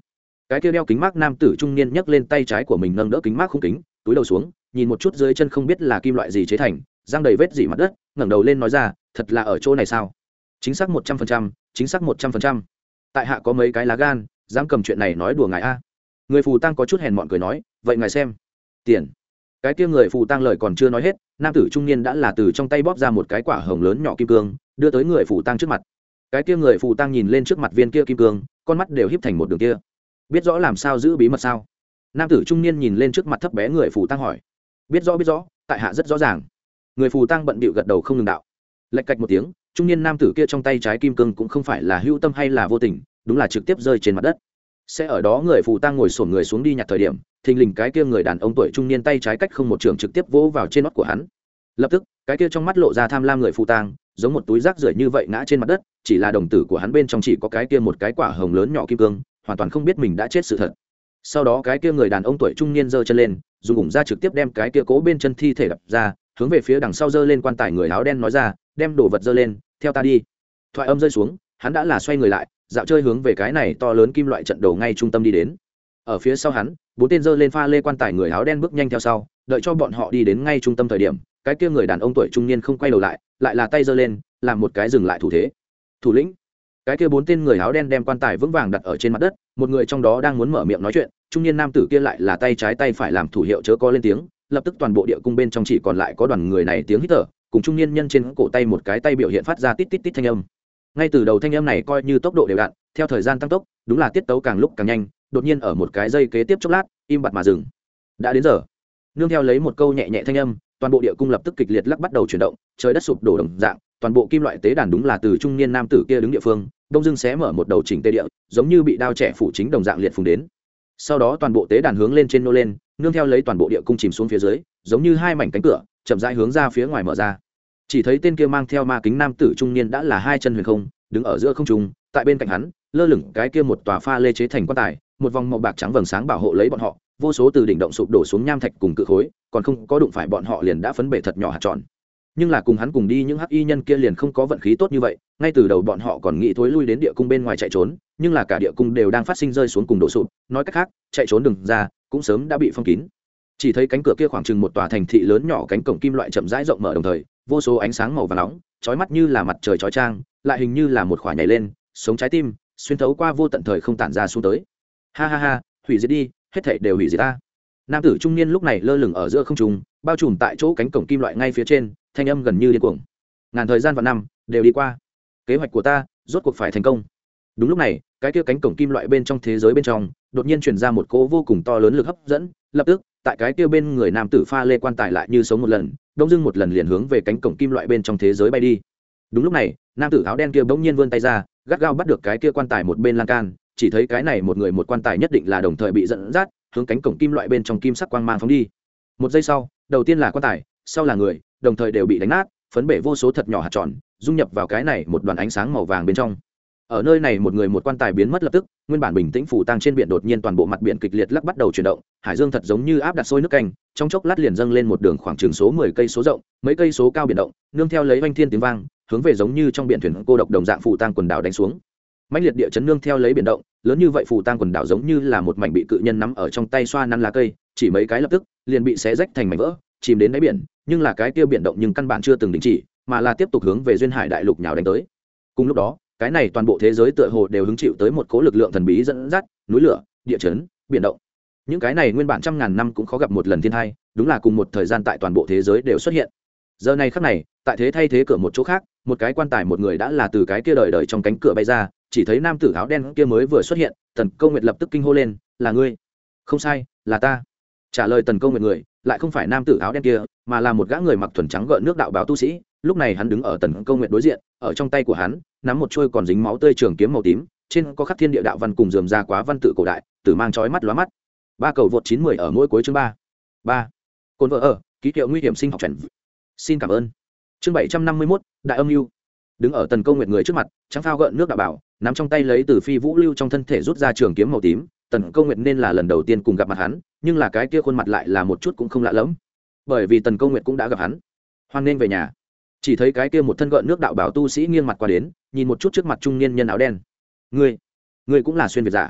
cái kia đeo kính mác nam tử trung niên nhấc lên tay trái của mình nâng đỡ kính mác khung kính túi đầu xuống nhìn một chút dưới chân không biết là kim loại gì chế thành răng đầy vết dỉ mặt đất, ngẩng đầu lên nói ra, thật là ở chỗ này sao? Chính xác một trăm phần trăm, chính xác một trăm phần trăm. Tại hạ có mấy cái lá gan, dám cầm chuyện này nói đùa ngài a. Người phù tang có chút hèn mọn cười nói, vậy ngài xem. Tiền. Cái kia người phù tang lời còn chưa nói hết, nam tử trung niên đã là từ trong tay bóp ra một cái quả hồng lớn nhỏ kim cương, đưa tới người phù tang trước mặt. Cái kia người phù tang nhìn lên trước mặt viên kia kim cương, con mắt đều híp thành một đường kia. Biết rõ làm sao giữ bí mật sao? Nam tử trung niên nhìn lên trước mặt thấp bé người phù tang hỏi. Biết rõ biết rõ, tại hạ rất rõ ràng. Người phù tang bận bịu gật đầu không ngừng đạo. Lạch cạch một tiếng, trung niên nam tử kia trong tay trái kim cương cũng không phải là hữu tâm hay là vô tình, đúng là trực tiếp rơi trên mặt đất. Sẽ ở đó người phù tang ngồi xổm người xuống đi nhặt thời điểm, thình lình cái kia người đàn ông tuổi trung niên tay trái cách không một trường trực tiếp vỗ vào trên nót của hắn. Lập tức, cái kia trong mắt lộ ra tham lam người phù tang, giống một túi rác rưởi như vậy ngã trên mặt đất, chỉ là đồng tử của hắn bên trong chỉ có cái kia một cái quả hồng lớn nhỏ kim cương, hoàn toàn không biết mình đã chết sự thật. Sau đó cái kia người đàn ông tuổi trung niên giơ chân lên, dùng ủng ra trực tiếp đem cái kia cố bên chân thi thể đập ra, hướng về phía đằng sau giơ lên quan tài người áo đen nói ra, đem đồ vật giơ lên, theo ta đi. Thoại âm rơi xuống, hắn đã là xoay người lại, dạo chơi hướng về cái này to lớn kim loại trận đồ ngay trung tâm đi đến. Ở phía sau hắn, bốn tên giơ lên pha lê quan tài người áo đen bước nhanh theo sau, đợi cho bọn họ đi đến ngay trung tâm thời điểm, cái kia người đàn ông tuổi trung niên không quay đầu lại, lại là tay giơ lên, làm một cái dừng lại thủ thế. Thủ lĩnh. Cái kia bốn tên người áo đen đem quan tài vững vàng đặt ở trên mặt đất, một người trong đó đang muốn mở miệng nói chuyện, trung niên nam tử kia lại là tay trái tay phải làm thủ hiệu chớ có lên tiếng, lập tức toàn bộ địa cung bên trong chỉ còn lại có đoàn người này tiếng hít thở, cùng trung niên nhân trên cổ tay một cái tay biểu hiện phát ra tít tít tít thanh âm. Ngay từ đầu thanh âm này coi như tốc độ đều đặn, theo thời gian tăng tốc, đúng là tiết tấu càng lúc càng nhanh, đột nhiên ở một cái giây kế tiếp chốc lát, im bặt mà dừng. Đã đến giờ. Nương theo lấy một câu nhẹ nhẹ thanh âm, toàn bộ địa cung lập tức kịch liệt lắc bắt đầu chuyển động, trời đất sụp đổ đồng dạng, toàn bộ kim loại tế đàn đúng là từ trung niên nam tử kia đứng địa phương, đông dưng xé mở một đầu chỉnh tê địa, giống như bị đao trẻ phủ chính đồng dạng liệt phùng đến. Sau đó toàn bộ tế đàn hướng lên trên nô lên, nương theo lấy toàn bộ địa cung chìm xuống phía dưới, giống như hai mảnh cánh cửa, chậm rãi hướng ra phía ngoài mở ra. Chỉ thấy tên kia mang theo ma kính nam tử trung niên đã là hai chân huyền không, đứng ở giữa không trung, tại bên cạnh hắn, lơ lửng cái kia một tòa pha lê chế thành quan tài, một vòng màu bạc trắng vầng sáng bảo hộ lấy bọn họ, vô số từ đỉnh động sụp đổ xuống nham thạch cùng cự khối, còn không có đụng phải bọn họ liền đã phấn bể thật nhỏ hạt tròn. Nhưng là cùng hắn cùng đi những hắc y nhân kia liền không có vận khí tốt như vậy, ngay từ đầu bọn họ còn nghĩ thối lui đến địa cung bên ngoài chạy trốn, nhưng là cả địa cung đều đang phát sinh rơi xuống cùng đổ sụp, nói cách khác, chạy trốn đừng ra, cũng sớm đã bị phong kín. Chỉ thấy cánh cửa kia khoảng chừng một tòa thành thị lớn nhỏ cánh cổng kim loại chậm rãi rộng mở đồng thời, vô số ánh sáng màu vàng nóng, chói mắt như là mặt trời chói chang, lại hình như là một khỏa nhảy lên, sống trái tim, xuyên thấu qua vô tận thời không tản ra xuống tới. Ha ha ha, hủy diệt đi, hết thảy đều hủy diệt ta. Nam tử trung niên lúc này lơ lửng ở giữa không trung, bao trùm tại chỗ cánh cổng kim loại ngay phía trên, thanh âm gần như điên cuồng. Ngàn thời gian và năm đều đi qua, kế hoạch của ta rốt cuộc phải thành công. Đúng lúc này, cái kia cánh cổng kim loại bên trong thế giới bên trong, đột nhiên truyền ra một cỗ vô cùng to lớn lực hấp dẫn, lập tức, tại cái kia bên người nam tử pha lê quan tài lại như sống một lần, đông dưng một lần liền hướng về cánh cổng kim loại bên trong thế giới bay đi. Đúng lúc này, nam tử áo đen kia bỗng nhiên vươn tay ra, gắt gao bắt được cái kia quan tài một bên lan can, chỉ thấy cái này một người một quan tài nhất định là đồng thời bị dẫn dắt, hướng cánh cổng kim loại bên trong kim sắc quang mang phóng đi. Một giây sau, đầu tiên là quan tài, sau là người, đồng thời đều bị đánh nát, phấn bể vô số thật nhỏ hạt tròn, dung nhập vào cái này một đoàn ánh sáng màu vàng bên trong. Ở nơi này một người một quan tài biến mất lập tức, nguyên bản bình tĩnh phủ tang trên biển đột nhiên toàn bộ mặt biển kịch liệt lắc bắt đầu chuyển động, hải dương thật giống như áp đặt sôi nước canh, trong chốc lát liền dâng lên một đường khoảng chừng số mười cây số rộng, mấy cây số cao biển động, nương theo lấy vang thiên tiếng vang, hướng về giống như trong biển thuyền cô độc đồng dạng phủ tang quần đảo đánh xuống. Mãnh liệt địa chấn nương theo lấy biển động, lớn như vậy phủ tang quần đảo giống như là một mảnh bị cự nhân nắm ở trong tay xoa nắn lá cây, chỉ mấy cái lập tức liền bị xé rách thành mảnh vỡ, chìm đến đáy biển, nhưng là cái kia biển động nhưng căn bản chưa từng đình chỉ, mà là tiếp tục hướng về duyên hải đại lục nhào đánh tới. Cùng lúc đó, cái này toàn bộ thế giới tựa hồ đều hứng chịu tới một cỗ lực lượng thần bí dẫn dắt, núi lửa, địa chấn, biển động. Những cái này nguyên bản trăm ngàn năm cũng khó gặp một lần thiên tai, đúng là cùng một thời gian tại toàn bộ thế giới đều xuất hiện. Giờ này khắc này, tại thế thay thế cửa một chỗ khác, một cái quan tài một người đã là từ cái kia đời đời trong cánh cửa bay ra, chỉ thấy nam tử áo đen kia mới vừa xuất hiện, Tần Câu Nguyệt lập tức kinh hô lên, "Là ngươi?" "Không sai, là ta." Trả lời Tần Câu Nguyệt người, lại không phải nam tử áo đen kia, mà là một gã người mặc thuần trắng gợn nước đạo báo tu sĩ. Lúc này hắn đứng ở Tần Câu Nguyệt đối diện, ở trong tay của hắn nắm một chuôi còn dính máu tươi trường kiếm màu tím, trên có khắc thiên địa đạo văn cùng rườm rà quá văn tự cổ đại, tử mang chói mắt lóa mắt. Ba cầu vượt chín mươi ở mỗi cuối chương ba. ba. Côn vợ ở, ký hiệu nguy hiểm sinh học chuẩn. Xin cảm ơn. Chương bảy trăm năm mươi mốt, Đại âm lưu. Đứng ở Tần Câu Nguyệt người trước mặt, trắng phao gợn nước đạo bảo, nắm trong tay lấy từ phi vũ lưu trong thân thể rút ra trường kiếm màu tím. Tần Câu Nguyệt nên là lần đầu tiên cùng gặp mặt hắn, nhưng là cái kia khuôn mặt lại là một chút cũng không lạ lẫm, bởi vì Tần Câu Nguyệt cũng đã gặp hắn. Hoan nên về nhà. Chỉ thấy cái kia một thân gợn nước đạo bảo tu sĩ nghiêng mặt qua đến, nhìn một chút trước mặt trung niên nhân áo đen. Ngươi, ngươi cũng là xuyên việt giả.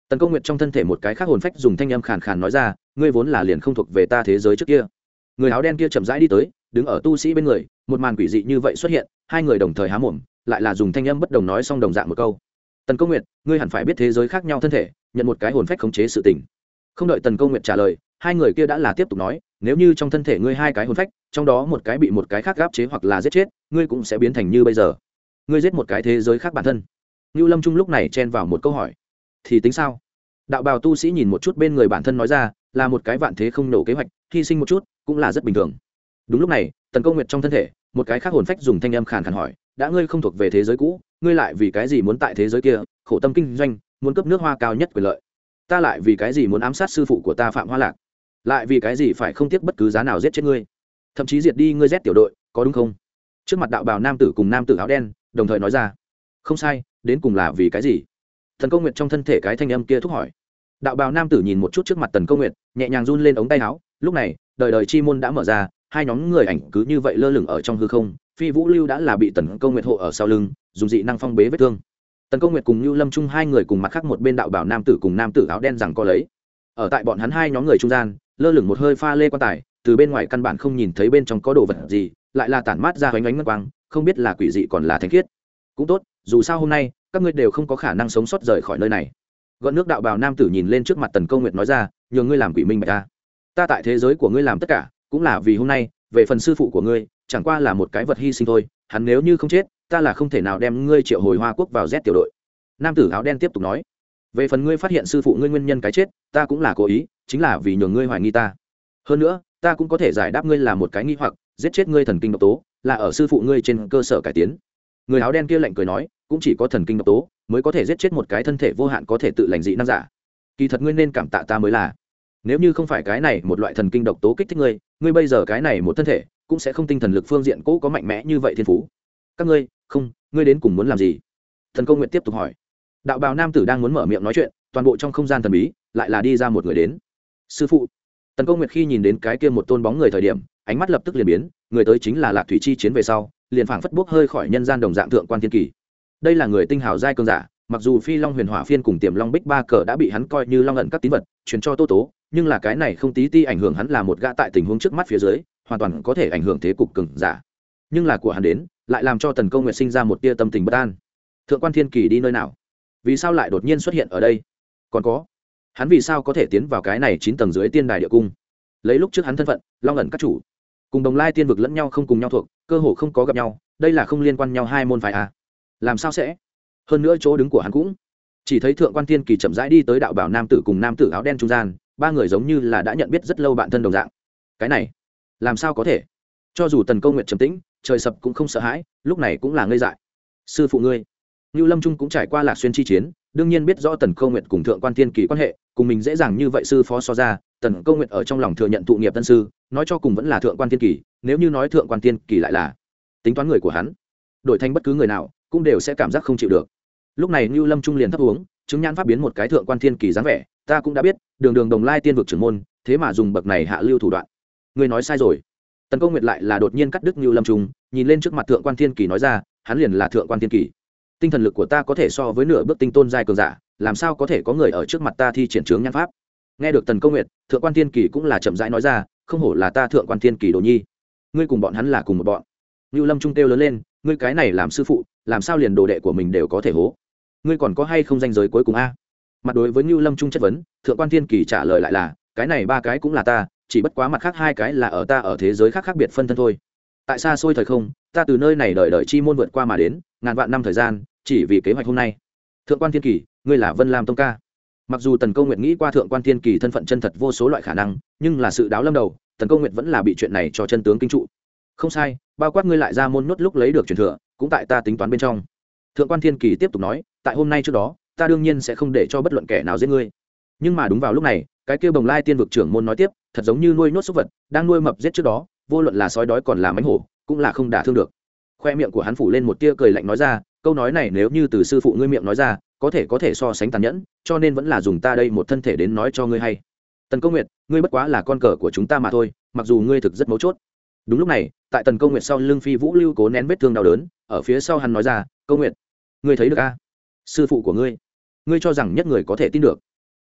Tần Câu Nguyệt trong thân thể một cái khác hồn phách dùng thanh âm khàn khàn nói ra, ngươi vốn là liền không thuộc về ta thế giới trước kia. Người áo đen kia chậm rãi đi tới, đứng ở tu sĩ bên người, một màn quỷ dị như vậy xuất hiện, hai người đồng thời há mồm, lại là dùng thanh âm bất đồng nói xong đồng dạng một câu. Tần Câu Nguyệt, ngươi hẳn phải biết thế giới khác nhau thân thể, nhận một cái hồn phách khống chế sự tình. Không đợi Tần Câu Nguyệt trả lời, hai người kia đã là tiếp tục nói, nếu như trong thân thể ngươi hai cái hồn phách, trong đó một cái bị một cái khác gáp chế hoặc là giết chết, ngươi cũng sẽ biến thành như bây giờ. Ngươi giết một cái thế giới khác bản thân. Nưu Lâm Trung lúc này chen vào một câu hỏi, thì tính sao? Đạo bào tu sĩ nhìn một chút bên người bản thân nói ra, là một cái vạn thế không nổ kế hoạch, hy sinh một chút cũng là rất bình thường. Đúng lúc này, Tần Câu Nguyệt trong thân thể, một cái khác hồn phách dùng thanh âm khàn khàn hỏi, đã ngươi không thuộc về thế giới cũ, ngươi lại vì cái gì muốn tại thế giới kia khổ tâm kinh doanh, muốn cấp nước hoa cao nhất quyền lợi? Ta lại vì cái gì muốn ám sát sư phụ của ta Phạm Hoa Lạc? Lại vì cái gì phải không tiếc bất cứ giá nào giết chết ngươi, thậm chí diệt đi ngươi Z tiểu đội, có đúng không? Trước mặt đạo bào nam tử cùng nam tử áo đen đồng thời nói ra, không sai, đến cùng là vì cái gì? Tần Câu Nguyệt trong thân thể cái thanh âm kia thúc hỏi. Đạo bào nam tử nhìn một chút trước mặt Tần Câu Nguyệt, nhẹ nhàng run lên ống tay áo. Lúc này, đời đời chi môn đã mở ra, hai nhóm người ảnh cứ như vậy lơ lửng ở trong hư không. Phi Vũ Lưu đã là bị Tần Câu Nguyệt hộ ở sau lưng, dùng dị năng phong bế vết thương. Tần Câu Nguyệt cùng Nưu Lâm Trung hai người cùng mặt khác một bên đạo bào nam tử cùng nam tử áo đen rằng co lấy. Ở tại bọn hắn hai nhóm người trung gian, lơ lửng một hơi pha lê quan tài, từ bên ngoài căn bản không nhìn thấy bên trong có đồ vật gì, lại là tản mát ra ánh ánh ngân quang, không biết là quỷ dị còn là thánh khiết. Cũng tốt, dù sao hôm nay các ngươi đều không có khả năng sống sót rời khỏi nơi này. Gọn nước đạo bào nam tử nhìn lên trước mặt Tần Câu Nguyệt nói ra, nhường ngươi làm quỷ minh bạch ta. Ta tại thế giới của ngươi làm tất cả, cũng là vì hôm nay, về phần sư phụ của ngươi, chẳng qua là một cái vật hy sinh thôi, hắn nếu như không chết, ta là không thể nào đem ngươi triệu hồi Hoa Quốc vào Z tiểu đội. Nam tử áo đen tiếp tục nói, về phần ngươi phát hiện sư phụ ngươi nguyên nhân cái chết, ta cũng là cố ý, chính là vì nhường ngươi hoài nghi ta. Hơn nữa, ta cũng có thể giải đáp ngươi là một cái nghi hoặc, giết chết ngươi thần kinh độc tố, là ở sư phụ ngươi trên cơ sở cải tiến. Người áo đen kia lạnh cười nói, cũng chỉ có thần kinh độc tố mới có thể giết chết một cái thân thể vô hạn có thể tự lành dị năng giả. Kỳ thật ngươi nên cảm tạ ta mới là. Nếu như không phải cái này một loại thần kinh độc tố kích thích ngươi, ngươi bây giờ cái này một thân thể cũng sẽ không tinh thần lực phương diện cố có mạnh mẽ như vậy thiên phú. Các ngươi, không, ngươi đến cùng muốn làm gì? Thần Câu Nguyệt tiếp tục hỏi. Đạo bào nam tử đang muốn mở miệng nói chuyện, toàn bộ trong không gian thần bí lại là đi ra một người đến. Sư phụ. Tần Câu Nguyệt khi nhìn đến cái kia một tôn bóng người thời điểm, ánh mắt lập tức liền biến, người tới chính là Lạc Thủy chi chiến về sau, liền phảng phất bốc hơi khỏi nhân gian đồng dạng thượng quan thiên kỳ. Đây là người tinh hào giai cường giả, mặc dù Phi Long Huyền Hỏa Phiên cùng Tiềm Long Bích ba cờ đã bị hắn coi như long ẩn các tín vật truyền cho Tô Tố, nhưng là cái này không tí ti ảnh hưởng hắn là một gã tại tình huống trước mắt phía dưới, hoàn toàn có thể ảnh hưởng thế cục cường giả. Nhưng là của hắn đến, lại làm cho Tần Câu Nguyệt sinh ra một tia tâm tình bất an. Thượng quan thiên kỳ đi nơi nào? Vì sao lại đột nhiên xuất hiện ở đây? Còn có, hắn vì sao có thể tiến vào cái này chín tầng dưới tiên đài địa cung? Lấy lúc trước hắn thân phận, long ẩn các chủ, cùng Đồng Lai tiên vực lẫn nhau không cùng nhau thuộc, cơ hồ không có gặp nhau, đây là không liên quan nhau hai môn phái à? Làm sao sẽ? Hơn nữa chỗ đứng của hắn cũng chỉ thấy thượng quan thiên kỳ chậm rãi đi tới đạo bảo nam tử cùng nam tử áo đen trung gian, ba người giống như là đã nhận biết rất lâu bạn thân đồng dạng. Cái này làm sao có thể? Cho dù Tần Câu Nguyệt trầm tĩnh, trời sập cũng không sợ hãi, lúc này cũng là ngây dại. Sư phụ ngươi, Nưu Lâm Trung cũng trải qua Lạc Xuyên chi chiến, đương nhiên biết rõ Tần Câu Nguyệt cùng thượng quan thiên kỳ quan hệ, cùng mình dễ dàng như vậy sư phó so ra, Tần Câu Nguyệt ở trong lòng thừa nhận thụ nghiệp tân sư, nói cho cùng vẫn là thượng quan thiên kỳ, nếu như nói thượng quan thiên kỳ lại là tính toán người của hắn, đổi thành bất cứ người nào cũng đều sẽ cảm giác không chịu được. Lúc này Nưu Lâm Trung liền thấp uống, chứng nhãn pháp biến một cái thượng quan thiên kỳ dáng vẻ, ta cũng đã biết, đường đường Đồng Lai tiên vực trưởng môn, thế mà dùng bậc này hạ lưu thủ đoạn. Ngươi nói sai rồi. Tần Câu Nguyệt lại là đột nhiên cắt đứt Nưu Lâm Trung, nhìn lên trước mặt thượng quan thiên kỳ nói ra, hắn liền là thượng quan thiên kỳ. Tinh thần lực của ta có thể so với nửa bước tinh tôn giai cường giả, làm sao có thể có người ở trước mặt ta thi triển chướng nhãn pháp? Nghe được Tần Câu Nguyệt, thượng quan thiên kỳ cũng là chậm rãi nói ra, không hổ là ta thượng quan thiên kỳ đồ nhi, ngươi cùng bọn hắn là cùng một bọn. Nưu Lâm Trung kêu lớn lên, ngươi cái này làm sư phụ, làm sao liền đồ đệ của mình đều có thể hố? Ngươi còn có hay không danh giới cuối cùng a? Mặt đối với Nưu Lâm Trung chất vấn, thượng quan thiên kỳ trả lời lại là, cái này ba cái cũng là ta, chỉ bất quá mặt khác hai cái là ở ta ở thế giới khác khác biệt phân thân thôi. Tại xa xôi thời không, ta từ nơi này đợi đợi chi môn vượt qua mà đến, ngàn vạn năm thời gian, chỉ vì kế hoạch hôm nay. Thượng quan thiên kỳ, ngươi là Vân Lam tông ca. Mặc dù Tần Câu Nguyệt nghĩ qua thượng quan thiên kỳ thân phận chân thật vô số loại khả năng, nhưng là sự đáo lâm đầu, Tần Câu Nguyệt vẫn là bị chuyện này cho chân tướng kinh trụ. Không sai, bao quát ngươi lại ra môn nốt lúc lấy được truyền thừa, cũng tại ta tính toán bên trong. Thượng quan thiên kỳ tiếp tục nói, tại hôm nay trước đó, ta đương nhiên sẽ không để cho bất luận kẻ nào giết ngươi. Nhưng mà đúng vào lúc này, cái kia Bồng Lai tiên vực trưởng môn nói tiếp, thật giống như nuôi nốt súc vật, đang nuôi mập giết trước đó, vô luận là sói đói còn là mãnh hổ, cũng là không đả thương được. Khoe miệng của hắn phủ lên một tia cười lạnh nói ra, câu nói này nếu như từ sư phụ ngươi miệng nói ra, có thể có thể so sánh tàn nhẫn, cho nên vẫn là dùng ta đây một thân thể đến nói cho ngươi hay. Tần Câu Nguyệt, ngươi bất quá là con cờ của chúng ta mà thôi, mặc dù ngươi thực rất mấu chốt. Đúng lúc này, tại Tần Câu Nguyệt sau lưng Phi Vũ Lưu cố nén vết thương đau đớn, ở phía sau hắn nói ra, Câu Nguyệt, ngươi thấy được a? Sư phụ của ngươi, ngươi cho rằng nhất người có thể tin được.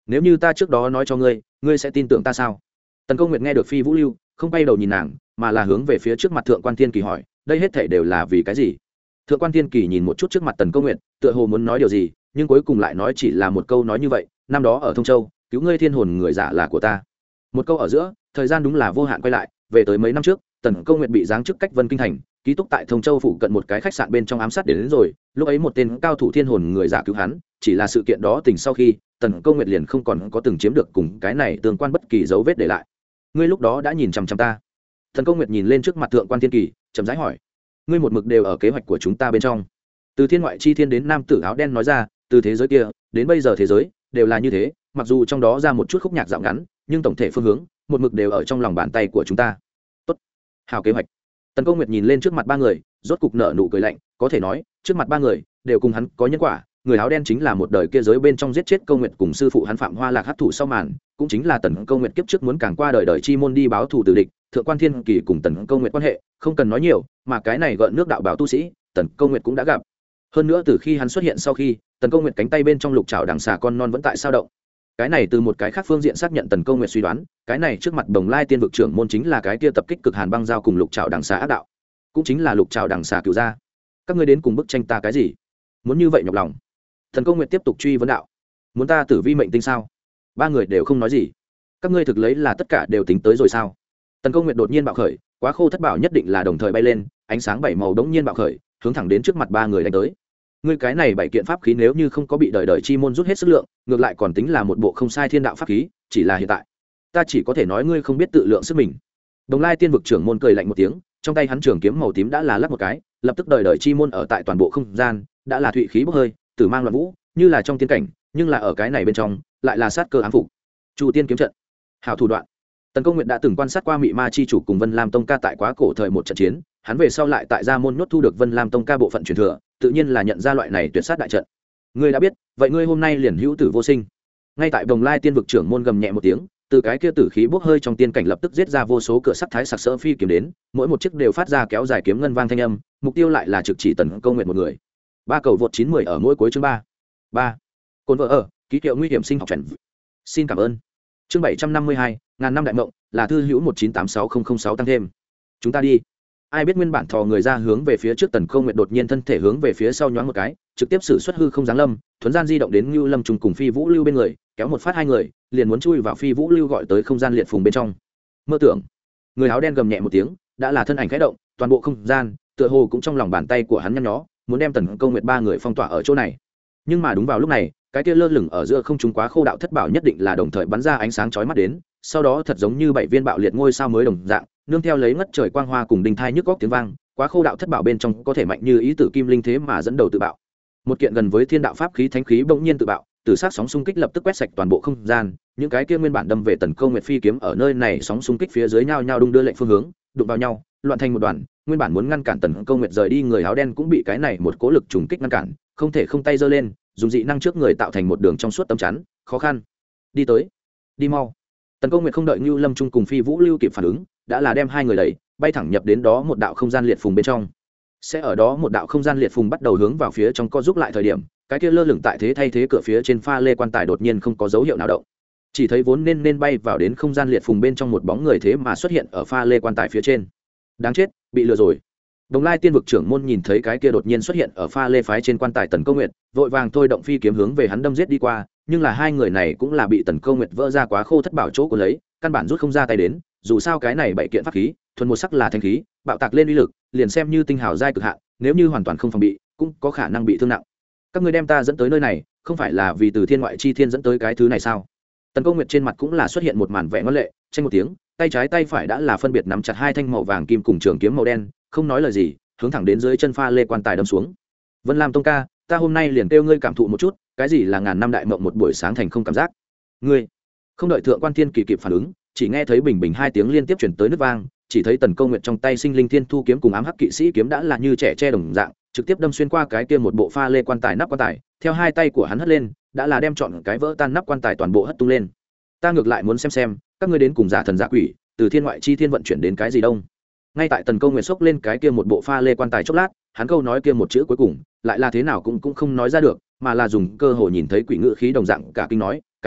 nếu như ta trước đó nói cho ngươi ngươi sẽ tin tưởng ta sao? Tần Câu Nguyệt nghe được Phi Vũ Lưu không bay đầu nhìn nàng, mà là hướng về phía trước mặt Thượng Quan Thiên Kỳ hỏi, đây hết thảy đều là vì cái gì? Thượng Quan Thiên Kỳ nhìn một chút trước mặt Tần Câu Nguyệt, tựa hồ muốn nói điều gì, nhưng cuối cùng lại nói chỉ là một câu nói như vậy, năm đó ở Thông Châu, cứu ngươi thiên hồn người giả là của ta. Một câu ở giữa, thời gian đúng là vô hạn quay lại, về tới mấy năm trước, Tần Câu Nguyệt bị giáng chức cách Vân Kinh thành, ký túc tại Thông Châu phụ cận một cái khách sạn bên trong ám sát đến, đến rồi, lúc ấy một tên cao thủ thiên hồn người giả cứu hắn, chỉ là sự kiện đó tình sau khi, Tần Câu Nguyệt liền không còn có từng chiếm được cùng cái này tương quan bất kỳ dấu vết để lại. Ngươi lúc đó đã nhìn chằm chằm ta? Tần Câu Nguyệt nhìn lên trước mặt Thượng Quan Thiên Kỳ, chậm rãi hỏi. Ngươi một mực đều ở kế hoạch của chúng ta bên trong. Từ thiên ngoại chi thiên đến nam tử áo đen nói ra, từ thế giới kia đến bây giờ thế giới đều là như thế, mặc dù trong đó ra một chút khúc nhạc dạo ngắn, nhưng tổng thể phương hướng một mực đều ở trong lòng bàn tay của chúng ta. Tốt, hào kế hoạch. Tần Câu Nguyệt nhìn lên trước mặt ba người, rốt cục nở nụ cười lạnh, có thể nói trước mặt ba người đều cùng hắn có nhân quả. Người áo đen chính là một đời kia giới bên trong giết chết Câu Nguyệt cùng sư phụ hắn Phạm Hoa Lạc hấp thụ sau màn, cũng chính là Tần Câu Nguyệt kiếp trước muốn càng qua đời đời chi môn đi báo thù tử địch. Thượng Quan Thiên Kỳ cùng Tần Câu Nguyệt quan hệ không cần nói nhiều, mà cái này gợn nước đạo bảo tu sĩ Tần Câu Nguyệt cũng đã gặp. Hơn nữa từ khi hắn xuất hiện sau khi, Tần Câu Nguyệt cánh tay bên trong lục trảo đằng xà con non vẫn tại sao động. Cái này từ một cái khác phương diện xác nhận Tần Câu Nguyệt suy đoán, cái này trước mặt Đồng Lai Tiên vực trưởng môn chính là cái kia tập kích cực hàn băng giao cùng lục trảo đằng xà ác đạo, cũng chính là lục trảo đằng xà cửu gia. Các ngươi đến cùng bức tranh ta cái gì? Muốn như vậy nhọc lòng? Tần Câu Nguyệt tiếp tục truy vấn đạo. Muốn ta tử vi mệnh tinh sao? Ba người đều không nói gì. Các ngươi thực lấy là tất cả đều tính tới rồi sao? Tần Câu Nguyệt đột nhiên bạo khởi, quá khô thất bảo nhất định là đồng thời bay lên, ánh sáng bảy màu đống nhiên bạo khởi, hướng thẳng đến trước mặt ba người đánh tới. Ngươi cái này bảy kiện pháp khí nếu như không có bị đời đời chi môn rút hết sức lượng, ngược lại còn tính là một bộ không sai thiên đạo pháp khí, chỉ là hiện tại, ta chỉ có thể nói ngươi không biết tự lượng sức mình. Đồng Lai Tiên vực trưởng môn cười lạnh một tiếng, trong tay hắn trường kiếm màu tím đã là lắc một cái, lập tức đời đời chi môn ở tại toàn bộ không gian, đã là thụy khí bốc hơi, tử mang loạn vũ, như là trong tiên cảnh, nhưng là ở cái này bên trong, lại là sát cơ ám phục. Chu Tiên kiếm trận, hảo thủ đoạn. Tần Câu Nguyệt đã từng quan sát qua Mị Ma chi chủ cùng Vân Lam Tông ca tại quá cổ thời một trận chiến, hắn về sau lại tại Gia Môn nhốt thu được Vân Lam Tông ca bộ phận truyền thừa, tự nhiên là nhận ra loại này tuyệt sát đại trận. Ngươi đã biết, vậy ngươi hôm nay liền hữu tử vô sinh. Ngay tại Đồng Lai Tiên vực trưởng môn gầm nhẹ một tiếng, từ cái kia tử khí bốc hơi trong tiên cảnh lập tức giết ra vô số cửa sắt thái sặc sỡ phi kiếm đến, mỗi một chiếc đều phát ra kéo dài kiếm ngân vang thanh âm, mục tiêu lại là trực chỉ Tần Câu Nguyệt một người. Ba cầu vượt chín mươi ở mỗi cuối chương ba. ba. Côn vợ ở, ký hiệu nguy hiểm sinh học chuẩn. Xin cảm ơn. Chương bảy trăm năm mươi hai, ngàn năm đại mộng, là thư hữu một chín tám sáu không không sáu tăng thêm. Chúng ta đi. Ai biết nguyên bản thò người ra hướng về phía trước Tần Câu Nguyệt đột nhiên thân thể hướng về phía sau nhoáng một cái, trực tiếp sử xuất hư không giáng lâm, thuấn gian di động đến Nưu Lâm trùng cùng Phi Vũ Lưu bên người, kéo một phát hai người, liền muốn chui vào Phi Vũ Lưu gọi tới không gian liệt phùng bên trong. Mơ tưởng. Người áo đen gầm nhẹ một tiếng, đã là thân ảnh khẽ động, toàn bộ không gian, tựa hồ cũng trong lòng bàn tay của hắn nhăn nhó, muốn đem Tần Câu Nguyệt ba người phong tỏa ở chỗ này. Nhưng mà đúng vào lúc này, cái kia lơ lửng ở giữa không trung quá khô đạo thất bảo nhất định là đồng thời bắn ra ánh sáng chói mắt đến, sau đó thật giống như bảy viên bạo liệt ngôi sao mới đồng dạng, nương theo lấy ngất trời quang hoa cùng đinh thai nhức góc tiếng vang, quá khô đạo thất bảo bên trong có thể mạnh như ý tử kim linh thế mà dẫn đầu tự bạo. Một kiện gần với thiên đạo pháp khí thánh khí bỗng nhiên tự bạo, từ sát sóng xung kích lập tức quét sạch toàn bộ không gian, những cái kia nguyên bản đâm về Tần Câu Nguyệt phi kiếm ở nơi này sóng xung kích phía dưới nhau nhau đung đưa lệnh phương hướng, đụng vào nhau, loạn thành một đoàn, nguyên bản muốn ngăn cản Tần Câu Nguyệt rời đi người áo đen cũng bị cái này một cố lực trùng kích ngăn cản, không thể không tay giơ lên, dùng dị năng trước người tạo thành một đường trong suốt tấm chắn, khó khăn. Đi tới, đi mau. Tần Câu Nguyệt không đợi Nưu Lâm Trung cùng Phi Vũ Lưu kịp phản ứng, đã là đem hai người đẩy, bay thẳng nhập đến đó một đạo không gian liệt phùng bên trong. Sẽ ở đó một đạo không gian liệt phùng bắt đầu hướng vào phía trong co giúp lại thời điểm, cái kia lơ lửng tại thế thay thế cửa phía trên pha lê quan tài đột nhiên không có dấu hiệu nào động. Chỉ thấy vốn nên nên bay vào đến không gian liệt phùng bên trong một bóng người thế mà xuất hiện ở pha lê quan tài phía trên. Đáng chết, bị lừa rồi. Đồng Lai Tiên vực trưởng môn nhìn thấy cái kia đột nhiên xuất hiện ở pha lê phái trên quan tài Tần Câu Nguyệt, vội vàng thôi động phi kiếm hướng về hắn đâm giết đi qua, nhưng là hai người này cũng là bị Tần Câu Nguyệt vỡ ra quá khô thất bảo chỗ của lấy, căn bản rút không ra tay đến, dù sao cái này bảy kiện pháp khí, thuần một sắc là thanh khí, bạo tạc lên uy lực, liền xem như tinh hào giai cực hạn, nếu như hoàn toàn không phòng bị, cũng có khả năng bị thương nặng. Các ngươi đem ta dẫn tới nơi này, không phải là vì từ thiên ngoại chi thiên dẫn tới cái thứ này sao? Tần Câu Nguyệt trên mặt cũng là xuất hiện một màn vẻ ngoan lệ, tranh một tiếng, tay trái tay phải đã là phân biệt nắm chặt hai thanh màu vàng kim cùng trường kiếm màu đen, không nói lời gì, hướng thẳng đến dưới chân pha lê quan tài đâm xuống. Vân Lam Tông ca, ta hôm nay liền kêu ngươi cảm thụ một chút, cái gì là ngàn năm đại mộng một buổi sáng thành không cảm giác. Ngươi, không đợi Thượng Quan Thiên Kỳ kịp phản ứng, chỉ nghe thấy bình bình hai tiếng liên tiếp truyền tới nước vang, chỉ thấy Tần Câu Nguyệt trong tay sinh linh thiên thu kiếm cùng ám hắc kỵ sĩ kiếm đã là như trẻ tre đồng dạng, trực tiếp đâm xuyên qua cái kia một bộ pha lê quan tài nắp quan tài, theo hai tay của hắn hất lên, đã là đem trọn cái vỡ tan nắp quan tài toàn bộ hất tung lên. Ta ngược lại muốn xem xem, các ngươi đến cùng giả thần giả quỷ, từ thiên ngoại chi thiên vận chuyển đến cái gì đông. Ngay tại Tần Câu Nguyệt xốc lên cái kia một bộ pha lê quan tài chốc lát, hắn câu nói kia một chữ cuối cùng, lại là thế nào cũng cũng không nói ra được, mà là dùng cơ hội nhìn thấy quỷ ngữ khí đồng dạng cả kinh nói, cái này,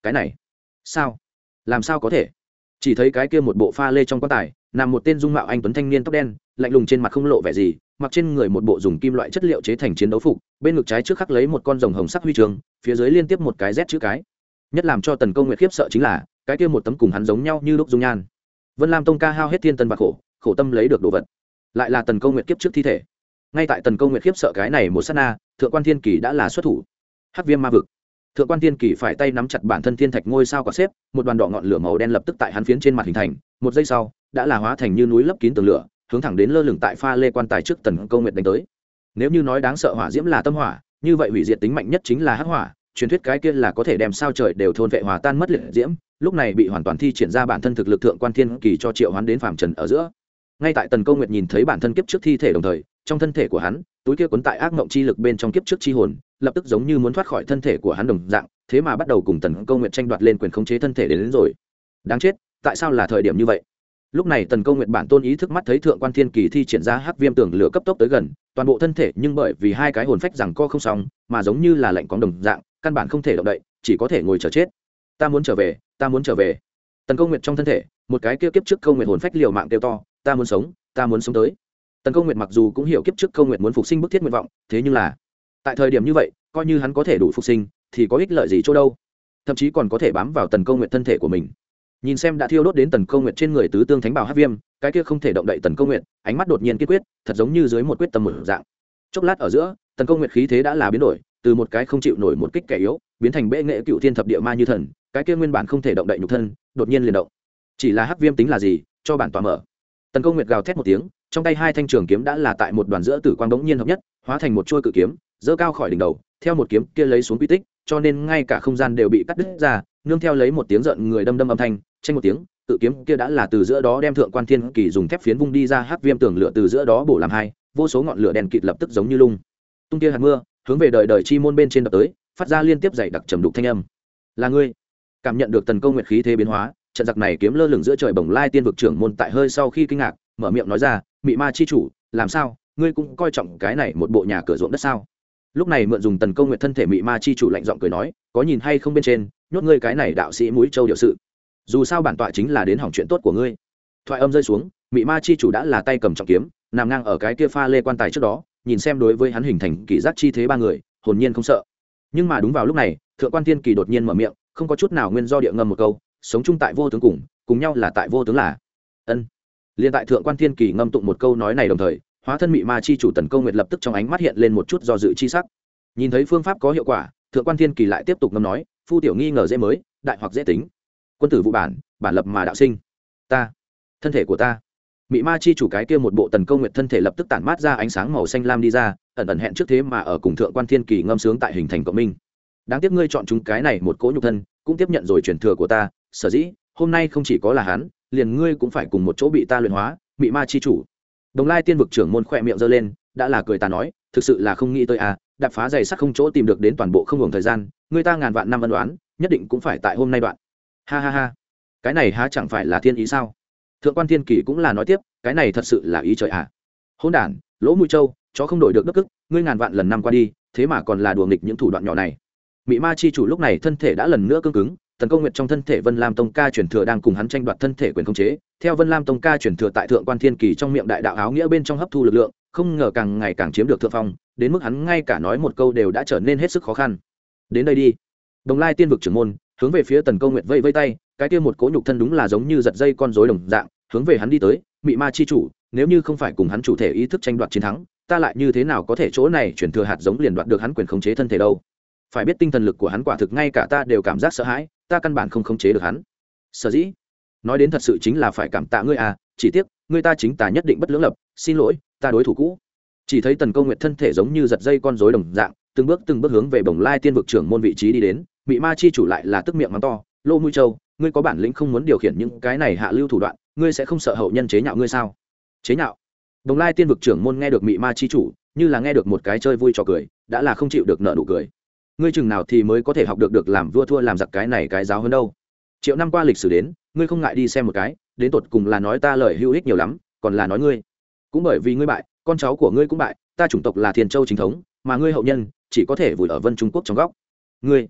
cái này sao làm sao có thể. Chỉ thấy cái kia một bộ pha lê trong quan tài nằm một tên dung mạo anh tuấn thanh niên tóc đen, lạnh lùng trên mặt không lộ vẻ gì, mặc trên người một bộ dùng kim loại chất liệu chế thành chiến đấu phục, bên ngực trái trước khắc lấy một con rồng hồng sắc huy chương, phía dưới liên tiếp một cái Z chữ cái. Nhất làm cho Tần Câu Nguyệt khiếp sợ chính là cái kia một tấm cùng hắn giống nhau như lúc dung nhan. Vân Lam Tông ca hao hết thiên tân và khổ, khổ tâm lấy được đồ vật, lại là Tần Câu Nguyệt kiếp trước thi thể. Ngay tại Tần Câu Nguyệt khiếp sợ cái này một sát na, Thượng Quan Thiên Kỳ đã là xuất thủ. Hắc Viêm Ma vực. Thượng Quan Thiên Kỳ phải tay nắm chặt bản thân thiên thạch ngôi sao quả xếp, một đoàn đỏ ngọn lửa màu đen lập tức tại hắn phiến trên mặt hình thành, một giây sau, đã là hóa thành như núi lấp kín tường lửa, hướng thẳng đến lơ lửng tại pha lê quan tài trước Tần Câu Nguyệt đánh tới. Nếu như nói đáng sợ hỏa diễm là tâm hỏa, như vậy hủy diệt tính mạnh nhất chính là hắc hỏa, truyền thuyết cái kia là có thể đem sao trời đều thôn vệ hòa tan mất liệt diễm, lúc này bị hoàn toàn thi triển ra bản thân thực lực Thượng Quan Thiên Kỳ cho triệu hoán đến phàm trần ở giữa. Ngay tại Tần Câu Nguyệt nhìn thấy bản thân kiếp trước thi thể đồng thời, trong thân thể của hắn, túi kia cuốn tại ác mộng chi lực bên trong kiếp trước chi hồn, lập tức giống như muốn thoát khỏi thân thể của hắn đồng dạng, thế mà bắt đầu cùng Tần Câu Nguyệt tranh đoạt lên quyền khống chế thân thể đến, đến rồi. Đáng chết, tại sao là thời điểm như vậy? Lúc này Tần Câu Nguyệt bản tôn ý thức mắt thấy Thượng Quan Thiên Kỳ thi triển ra hắc viêm tường lửa cấp tốc tới gần, toàn bộ thân thể nhưng bởi vì hai cái hồn phách rằng co không xong, mà giống như là lạnh cóng đồng dạng, căn bản không thể động đậy, chỉ có thể ngồi chờ chết. Ta muốn trở về, ta muốn trở về. Tần Câu Nguyệt trong thân thể, một cái kia kiếp trước Câu Nguyệt hồn phách liều mạng kêu to, ta muốn sống, ta muốn sống tới. Tần Câu Nguyệt mặc dù cũng hiểu kiếp trước Câu Nguyệt muốn phục sinh bức thiết nguyện vọng, thế nhưng là tại thời điểm như vậy, coi như hắn có thể đủ phục sinh, thì có ích lợi gì chỗ đâu? Thậm chí còn có thể bám vào Tần Câu Nguyệt thân thể của mình. Nhìn xem đã thiêu đốt đến Tần Câu Nguyệt trên người tứ tương thánh bảo hắc viêm, cái kia không thể động đậy Tần Câu Nguyệt, ánh mắt đột nhiên kiên quyết, thật giống như dưới một quyết tâm một dạng. Chốc lát ở giữa, Tần Câu Nguyệt khí thế đã là biến đổi, từ một cái không chịu nổi một kích kẻ yếu, biến thành bệ nghệ cựu thiên thập địa ma như thần, cái kia nguyên bản không thể động đậy nhục thân, đột nhiên liền động. Chỉ là hắc viêm tính là gì, cho bản tỏa mở. Tần Câu Nguyệt gào thét một tiếng, trong tay hai thanh trường kiếm đã là tại một đoàn giữa tử quang đống nhiên hợp nhất, hóa thành một chuôi cự kiếm, giơ cao khỏi đỉnh đầu, theo một kiếm kia lấy xuống quy tích, cho nên ngay cả không gian đều bị cắt đứt ra, nương theo lấy một tiếng giận người đâm đâm âm thanh, tranh một tiếng, cự kiếm kia đã là từ giữa đó đem Thượng Quan Thiên Kỳ dùng thép phiến vung đi ra hắc viêm tường lửa từ giữa đó bổ làm hai, vô số ngọn lửa đèn kịt lập tức giống như lung tung tia hạt mưa, hướng về đời đời chi môn bên trên đập tới, phát ra liên tiếp dày đặc trầm đục thanh âm. Là ngươi? Cảm nhận được Tần Câu Nguyệt khí thế biến hóa, trận giặc này kiếm lơ lửng giữa trời bồng lai tiên vực trưởng môn tại hơi sau khi kinh ngạc, mở miệng nói ra, mị ma chi chủ, làm sao, ngươi cũng coi trọng cái này một bộ nhà cửa ruộng đất sao? Lúc này mượn dùng Tần Câu Nguyệt thân thể mị ma chi chủ lạnh giọng cười nói, có nhìn hay không bên trên, nhốt ngươi cái này đạo sĩ mũi châu điều sự. Dù sao bản tọa chính là đến hỏng chuyện tốt của ngươi. Thoại âm rơi xuống, mị ma chi chủ đã là tay cầm trọng kiếm, nằm ngang ở cái kia pha lê quan tài trước đó, nhìn xem đối với hắn hình thành kỳ giác chi thế ba người, hồn nhiên không sợ. Nhưng mà đúng vào lúc này, Thượng Quan Thiên Kỳ đột nhiên mở miệng, không có chút nào nguyên do địa ngầm một câu, sống chung tại vô tướng cùng, cùng nhau là tại vô tướng là. Ân. Liên tại Thượng Quan Thiên Kỳ ngâm tụng một câu nói này đồng thời, hóa thân mị ma chi chủ Tần Câu Nguyệt lập tức trong ánh mắt hiện lên một chút do dự chi sắc. Nhìn thấy phương pháp có hiệu quả, Thượng Quan Thiên Kỳ lại tiếp tục ngâm nói, phu tiểu nghi ngờ dễ mới, đại hoặc dễ tính. Quân tử vụ bản, bản lập mà đạo sinh. Ta, thân thể của ta. Mị ma chi chủ cái kia một bộ Tần Câu Nguyệt thân thể lập tức tản mát ra ánh sáng màu xanh lam đi ra, ẩn ẩn hẹn trước thế mà ở cùng Thượng Quan Thiên Kỳ ngâm sướng tại hình thành cộng minh. Đáng tiếc ngươi chọn chúng cái này một cỗ nhục thân, cũng tiếp nhận rồi truyền thừa của ta, sở dĩ hôm nay không chỉ có là hắn, liền ngươi cũng phải cùng một chỗ bị ta luyện hóa. Mị ma chi chủ Đồng Lai Tiên vực trưởng môn khỏe miệng giơ lên, đã là cười ta nói, thực sự là không nghĩ tới à, đạp phá giày sắt không chỗ tìm được đến toàn bộ không ngừng thời gian, người ta ngàn vạn năm ân đoán, nhất định cũng phải tại hôm nay đoạn. Ha ha ha, cái này há chẳng phải là thiên ý sao? Thượng Quan Thiên Kỳ cũng là nói tiếp, cái này thật sự là ý trời à? Hỗn đản, lỗ mũi trâu, chó không đổi được đất cức, ngươi ngàn vạn lần năm qua đi, thế mà còn là đùa nghịch những thủ đoạn nhỏ này. Mị ma chi chủ lúc này thân thể đã lần nữa cứng cứng, Tần Câu Nguyệt trong thân thể Vân Lam Tông ca truyền thừa đang cùng hắn tranh đoạt thân thể quyền khống chế, theo Vân Lam Tông ca truyền thừa tại Thượng Quan Thiên Kỳ trong miệng đại đạo áo nghĩa bên trong hấp thu lực lượng, không ngờ càng ngày càng chiếm được thượng phong, đến mức hắn ngay cả nói một câu đều đã trở nên hết sức khó khăn. Đến đây đi. Đồng Lai Tiên vực trưởng môn hướng về phía Tần Câu Nguyệt vây vây tay, cái kia một cỗ nhục thân đúng là giống như giật dây con rối đồng dạng, hướng về hắn đi tới. Mị ma chi chủ, nếu như không phải cùng hắn chủ thể ý thức tranh đoạt chiến thắng, ta lại như thế nào có thể chỗ này chuyển thừa hạt giống liền đoạt được hắn quyền khống chế thân thể đâu? Phải biết tinh thần lực của hắn quả thực ngay cả ta đều cảm giác sợ hãi, ta căn bản không khống chế được hắn. Sở dĩ, nói đến thật sự chính là phải cảm tạ ngươi à, chỉ tiếc, ngươi ta chính ta nhất định bất lưỡng lập, xin lỗi, ta đối thủ cũ. Chỉ thấy Tần Câu Nguyệt thân thể giống như giật dây con rối đồng dạng, từng bước từng bước hướng về Bồng Lai Tiên vực trưởng môn vị trí đi đến, Mị ma chi chủ lại là tức miệng mắng to, lô mũi châu, ngươi có bản lĩnh không muốn điều khiển những cái này hạ lưu thủ đoạn, ngươi sẽ không sợ hậu nhân chế nhạo ngươi sao? Chế nhạo? Bồng Lai Tiên vực trưởng môn nghe được Mị ma chi chủ, như là nghe được một cái chơi vui trò cười, đã là không chịu được nợ nụ cười. Ngươi chừng nào thì mới có thể học được được làm vua thua làm giặc cái này cái giáo hơn đâu? Triệu năm qua lịch sử đến, ngươi không ngại đi xem một cái, đến tột cùng là nói ta lời hữu ích nhiều lắm, còn là nói ngươi. Cũng bởi vì ngươi bại, con cháu của ngươi cũng bại, ta chủng tộc là Thiên Châu chính thống, mà ngươi hậu nhân chỉ có thể vùi ở Vân Trung Quốc trong góc. Ngươi,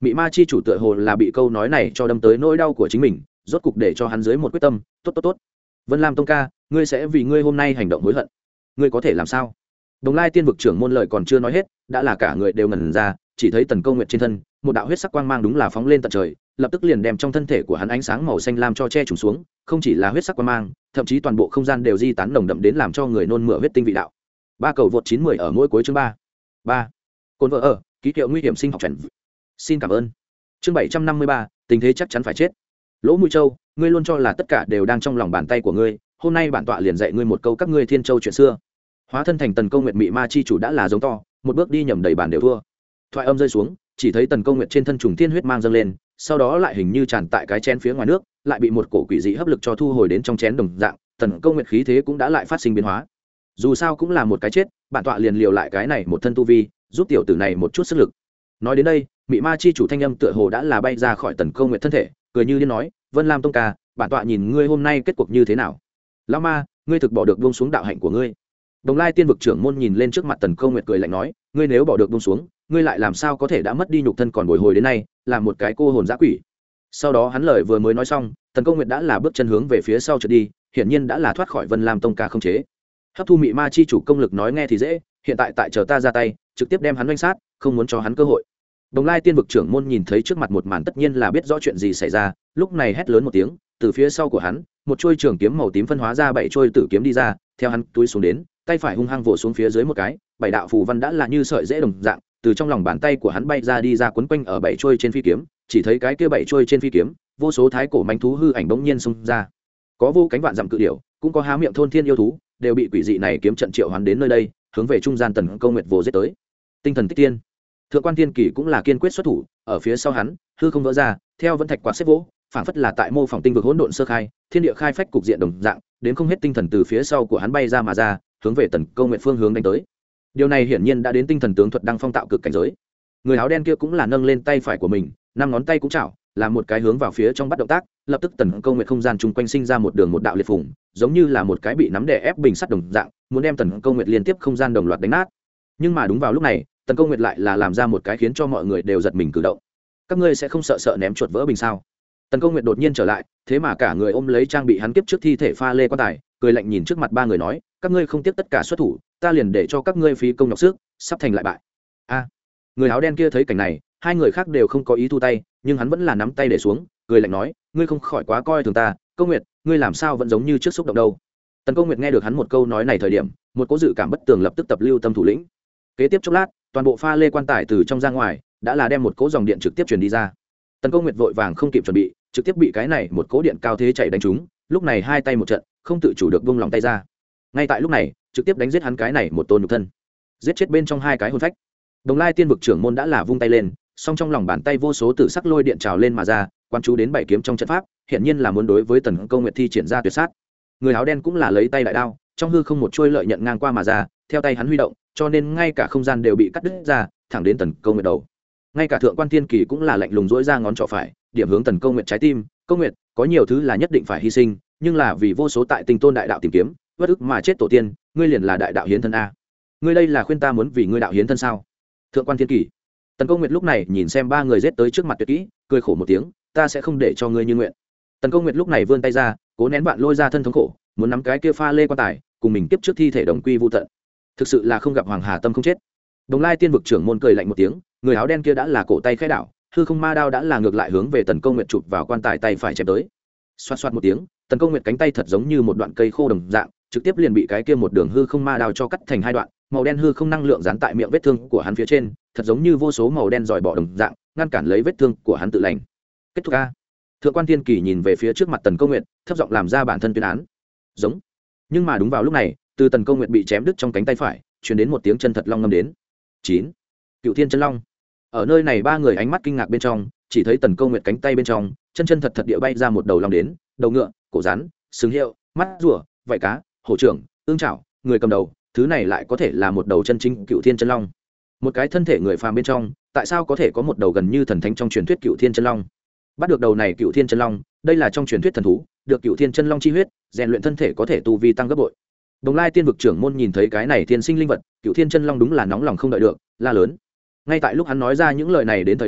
mị ma chi chủ tựa hồ là bị câu nói này cho đâm tới nỗi đau của chính mình, rốt cục để cho hắn dưới một quyết tâm. Tốt tốt tốt, Vân Lam Tông ca, ngươi sẽ vì ngươi hôm nay hành động hối hận. Ngươi có thể làm sao? Đồng Lai Tiên vực trưởng môn lời còn chưa nói hết, đã là cả người đều ngẩn ra, chỉ thấy Tần Câu Nguyệt trên thân, một đạo huyết sắc quang mang đúng là phóng lên tận trời, lập tức liền đem trong thân thể của hắn ánh sáng màu xanh lam cho che trùm xuống, không chỉ là huyết sắc quang mang, thậm chí toàn bộ không gian đều di tán nồng đậm đến làm cho người nôn mửa huyết tinh vị đạo. Ba cầu vượt chín mươi ở mỗi cuối chương ba. ba. Côn vợ ở, ký hiệu nguy hiểm sinh học chuẩn. Xin cảm ơn. Chương bảy trăm năm mươi ba, tình thế chắc chắn phải chết. Lỗ Mũi Châu, ngươi luôn cho là tất cả đều đang trong lòng bàn tay của ngươi, hôm nay bản tọa liền dạy ngươi một câu các ngươi Thiên Châu chuyện xưa. Hóa thân thành Tần Câu Nguyệt mị ma chi chủ đã là giống to, một bước đi nhầm đầy bàn đều thua. Thoại âm rơi xuống, chỉ thấy Tần Câu Nguyệt trên thân trùng thiên huyết mang dâng lên, sau đó lại hình như tràn tại cái chén phía ngoài nước, lại bị một cổ quỷ dị hấp lực cho thu hồi đến trong chén đồng dạng, Tần Câu Nguyệt khí thế cũng đã lại phát sinh biến hóa. Dù sao cũng là một cái chết, bản tọa liền liều lại cái này một thân tu vi, giúp tiểu tử này một chút sức lực. Nói đến đây, mị ma chi chủ thanh âm tựa hồ đã là bay ra khỏi Tần Câu Nguyệt thân thể, cười như điên nói, Vân Lam Tông ca, bản tọa nhìn ngươi hôm nay kết cuộc như thế nào. Lão ma, ngươi thực bỏ được buông xuống đạo hạnh của ngươi. Đồng Lai Tiên vực trưởng môn nhìn lên trước mặt Tần Câu Nguyệt cười lạnh nói, ngươi nếu bỏ được buông xuống, ngươi lại làm sao có thể đã mất đi nhục thân còn bồi hồi đến nay, làm một cái cô hồn dã quỷ. Sau đó hắn lời vừa mới nói xong, Tần Câu Nguyệt đã là bước chân hướng về phía sau trượt đi, hiển nhiên đã là thoát khỏi Vân Lam Tông ca không chế. Hấp thu mị ma chi chủ công lực nói nghe thì dễ, hiện tại tại chờ ta ra tay, trực tiếp đem hắn đánh sát, không muốn cho hắn cơ hội. Đồng Lai Tiên vực trưởng môn nhìn thấy trước mặt một màn tất nhiên là biết rõ chuyện gì xảy ra, lúc này hét lớn một tiếng, từ phía sau của hắn, một chuôi trường kiếm màu tím phân hóa ra bảy chuôi tử kiếm đi ra, theo hắn túi xuống đến, tay phải hung hăng vồ xuống phía dưới một cái, bảy đạo phù văn đã là như sợi dễ đồng dạng, từ trong lòng bàn tay của hắn bay ra đi ra quấn quanh ở bảy chuôi trên phi kiếm, chỉ thấy cái kia bảy chuôi trên phi kiếm, vô số thái cổ manh thú hư ảnh bỗng nhiên xông ra. Có vô cánh vạn dặm cự điểu, cũng có há miệng thôn thiên yêu thú, đều bị quỷ dị này kiếm trận triệu hoán đến nơi đây, hướng về trung gian Tần Câu Nguyệt vồ giết tới. Tinh thần tích tiên, thượng quan tiên kỳ cũng là kiên quyết xuất thủ, ở phía sau hắn, hư không vỡ ra, theo vẫn thạch quạt xếp vỗ, phảng phất là tại mô phỏng tinh vực hỗn độn sơ khai, thiên địa khai phách cục diện đồng dạng, đến không hết tinh thần từ phía sau của hắn bay ra mà ra, hướng về Tần Câu Nguyệt phương hướng đánh tới. Điều này hiển nhiên đã đến tinh thần tướng thuật đăng phong tạo cực cảnh giới. Người áo đen kia cũng là nâng lên tay phải của mình, năm ngón tay cũng chảo, làm một cái hướng vào phía trong bắt động tác, lập tức Tần Câu Nguyệt không gian chung quanh sinh ra một đường một đạo liệt phùng, giống như là một cái bị nắm đè ép bình sắt đồng dạng, muốn đem Tần Câu Nguyệt liên tiếp không gian đồng loạt đánh nát. Nhưng mà đúng vào lúc này, Tần Câu Nguyệt lại là làm ra một cái khiến cho mọi người đều giật mình cử động. Các ngươi sẽ không sợ sợ ném chuột vỡ bình sao? Tần Câu Nguyệt đột nhiên trở lại, thế mà cả người ôm lấy trang bị hắn kiếp trước thi thể pha lê quan tài, cười lạnh nhìn trước mặt ba người nói, các ngươi không tiếc tất cả xuất thủ, ta liền để cho các ngươi phí công nhọc sức, sắp thành lại bại. A, người áo đen kia thấy cảnh này, hai người khác đều không có ý thu tay, nhưng hắn vẫn là nắm tay để xuống, cười lạnh nói, ngươi không khỏi quá coi thường ta, Câu Nguyệt, ngươi làm sao vẫn giống như trước xúc động đâu. Tần Câu Nguyệt nghe được hắn một câu nói này thời điểm, một cố dự cảm bất tường lập tức tập lưu tâm thủ lĩnh. Kế tiếp chốc lát, toàn bộ pha lê quan tài từ trong ra ngoài, đã là đem một cỗ dòng điện trực tiếp truyền đi ra. Tần Câu Nguyệt vội vàng không kịp chuẩn bị, trực tiếp bị cái này một cỗ điện cao thế chạy đánh trúng, lúc này hai tay một trận, không tự chủ được buông lòng tay ra. Ngay tại lúc này, trực tiếp đánh giết hắn cái này một tôn nhục thân, giết chết bên trong hai cái hồn phách. Đồng Lai Tiên vực trưởng môn đã là vung tay lên, song trong lòng bàn tay vô số tử sắc lôi điện trào lên mà ra, quan chú đến bảy kiếm trong trận pháp, hiện nhiên là muốn đối với Tần Câu Nguyệt thi triển ra tuyệt sát. Người áo đen cũng là lấy tay đại đao, trong hư không một chuôi lợi nhận ngang qua mà ra, theo tay hắn huy động, cho nên ngay cả không gian đều bị cắt đứt ra, thẳng đến Tần Câu Nguyệt đầu. Ngay cả thượng quan tiên kỳ cũng là lạnh lùng dỗi ra ngón trỏ phải, điểm hướng Tần Câu Nguyệt trái tim. Câu Nguyệt, có nhiều thứ là nhất định phải hy sinh, nhưng là vì vô số tại tinh tôn đại đạo tìm kiếm, bất ức mà chết tổ tiên, ngươi liền là đại đạo hiến thân a. Ngươi đây là khuyên ta muốn vì ngươi đạo hiến thân sao? Thượng quan tiên kỳ. Tần Câu Nguyệt lúc này nhìn xem ba người giết tới trước mặt tuyệt kỹ, cười khổ một tiếng, ta sẽ không để cho ngươi như nguyện. Tần Câu Nguyệt lúc này vươn tay ra, cố nén bạn lôi ra thân thống khổ, muốn nắm cái kia pha lê quan tài, cùng mình tiếp trước thi thể đồng quy vu tận. Thực sự là không gặp Hoàng Hà Tâm không chết. Đồng Lai Tiên vực trưởng môn cười lạnh một tiếng, người áo đen kia đã là cổ tay khẽ đảo, hư không ma đao đã là ngược lại hướng về Tần Câu Nguyệt chụp vào quan tài tay phải chém tới. Xoát xoát một tiếng, Tần Câu Nguyệt cánh tay thật giống như một đoạn cây khô đồng dạng, trực tiếp liền bị cái kia một đường hư không ma đao cho cắt thành hai đoạn, màu đen hư không năng lượng dán tại miệng vết thương của hắn phía trên, thật giống như vô số màu đen giòi bọ đồng dạng, ngăn cản lấy vết thương của hắn tự lành. Kết thúc a. Thượng quan Tiên Kỳ nhìn về phía trước mặt Tần Câu Nguyệt, thấp giọng làm ra bản thân tuyên án. Giống. Nhưng mà đúng vào lúc này, từ Tần Câu Nguyệt bị chém đứt trong cánh tay phải, truyền đến một tiếng chân thật long ngâm đến. Chín. Cựu Thiên chân long. Ở nơi này ba người ánh mắt kinh ngạc bên trong, chỉ thấy Tần Câu Nguyệt cánh tay bên trong, chân chân thật thật địa bay ra một đầu long đến, đầu ngựa, cổ rắn, sừng hiệu, mắt rùa, vảy cá, hổ trưởng, ương chảo, người cầm đầu, thứ này lại có thể là một đầu chân chính Cựu Thiên chân long. Một cái thân thể người phàm bên trong, tại sao có thể có một đầu gần như thần thánh trong truyền thuyết Cựu Thiên chân long? Bắt được đầu này Cựu Thiên chân long, đây là trong truyền thuyết thần thú, được Cựu Thiên chân long chi huyết, rèn luyện thân thể có thể tu vi tăng gấp bội. Đồng Lai Tiên vực trưởng môn nhìn thấy cái này thiên sinh linh vật, Cựu Thiên chân long đúng là nóng lòng không đợi được, la lớn. Ngay tại lúc hắn nói ra những lời này đến thời điểm,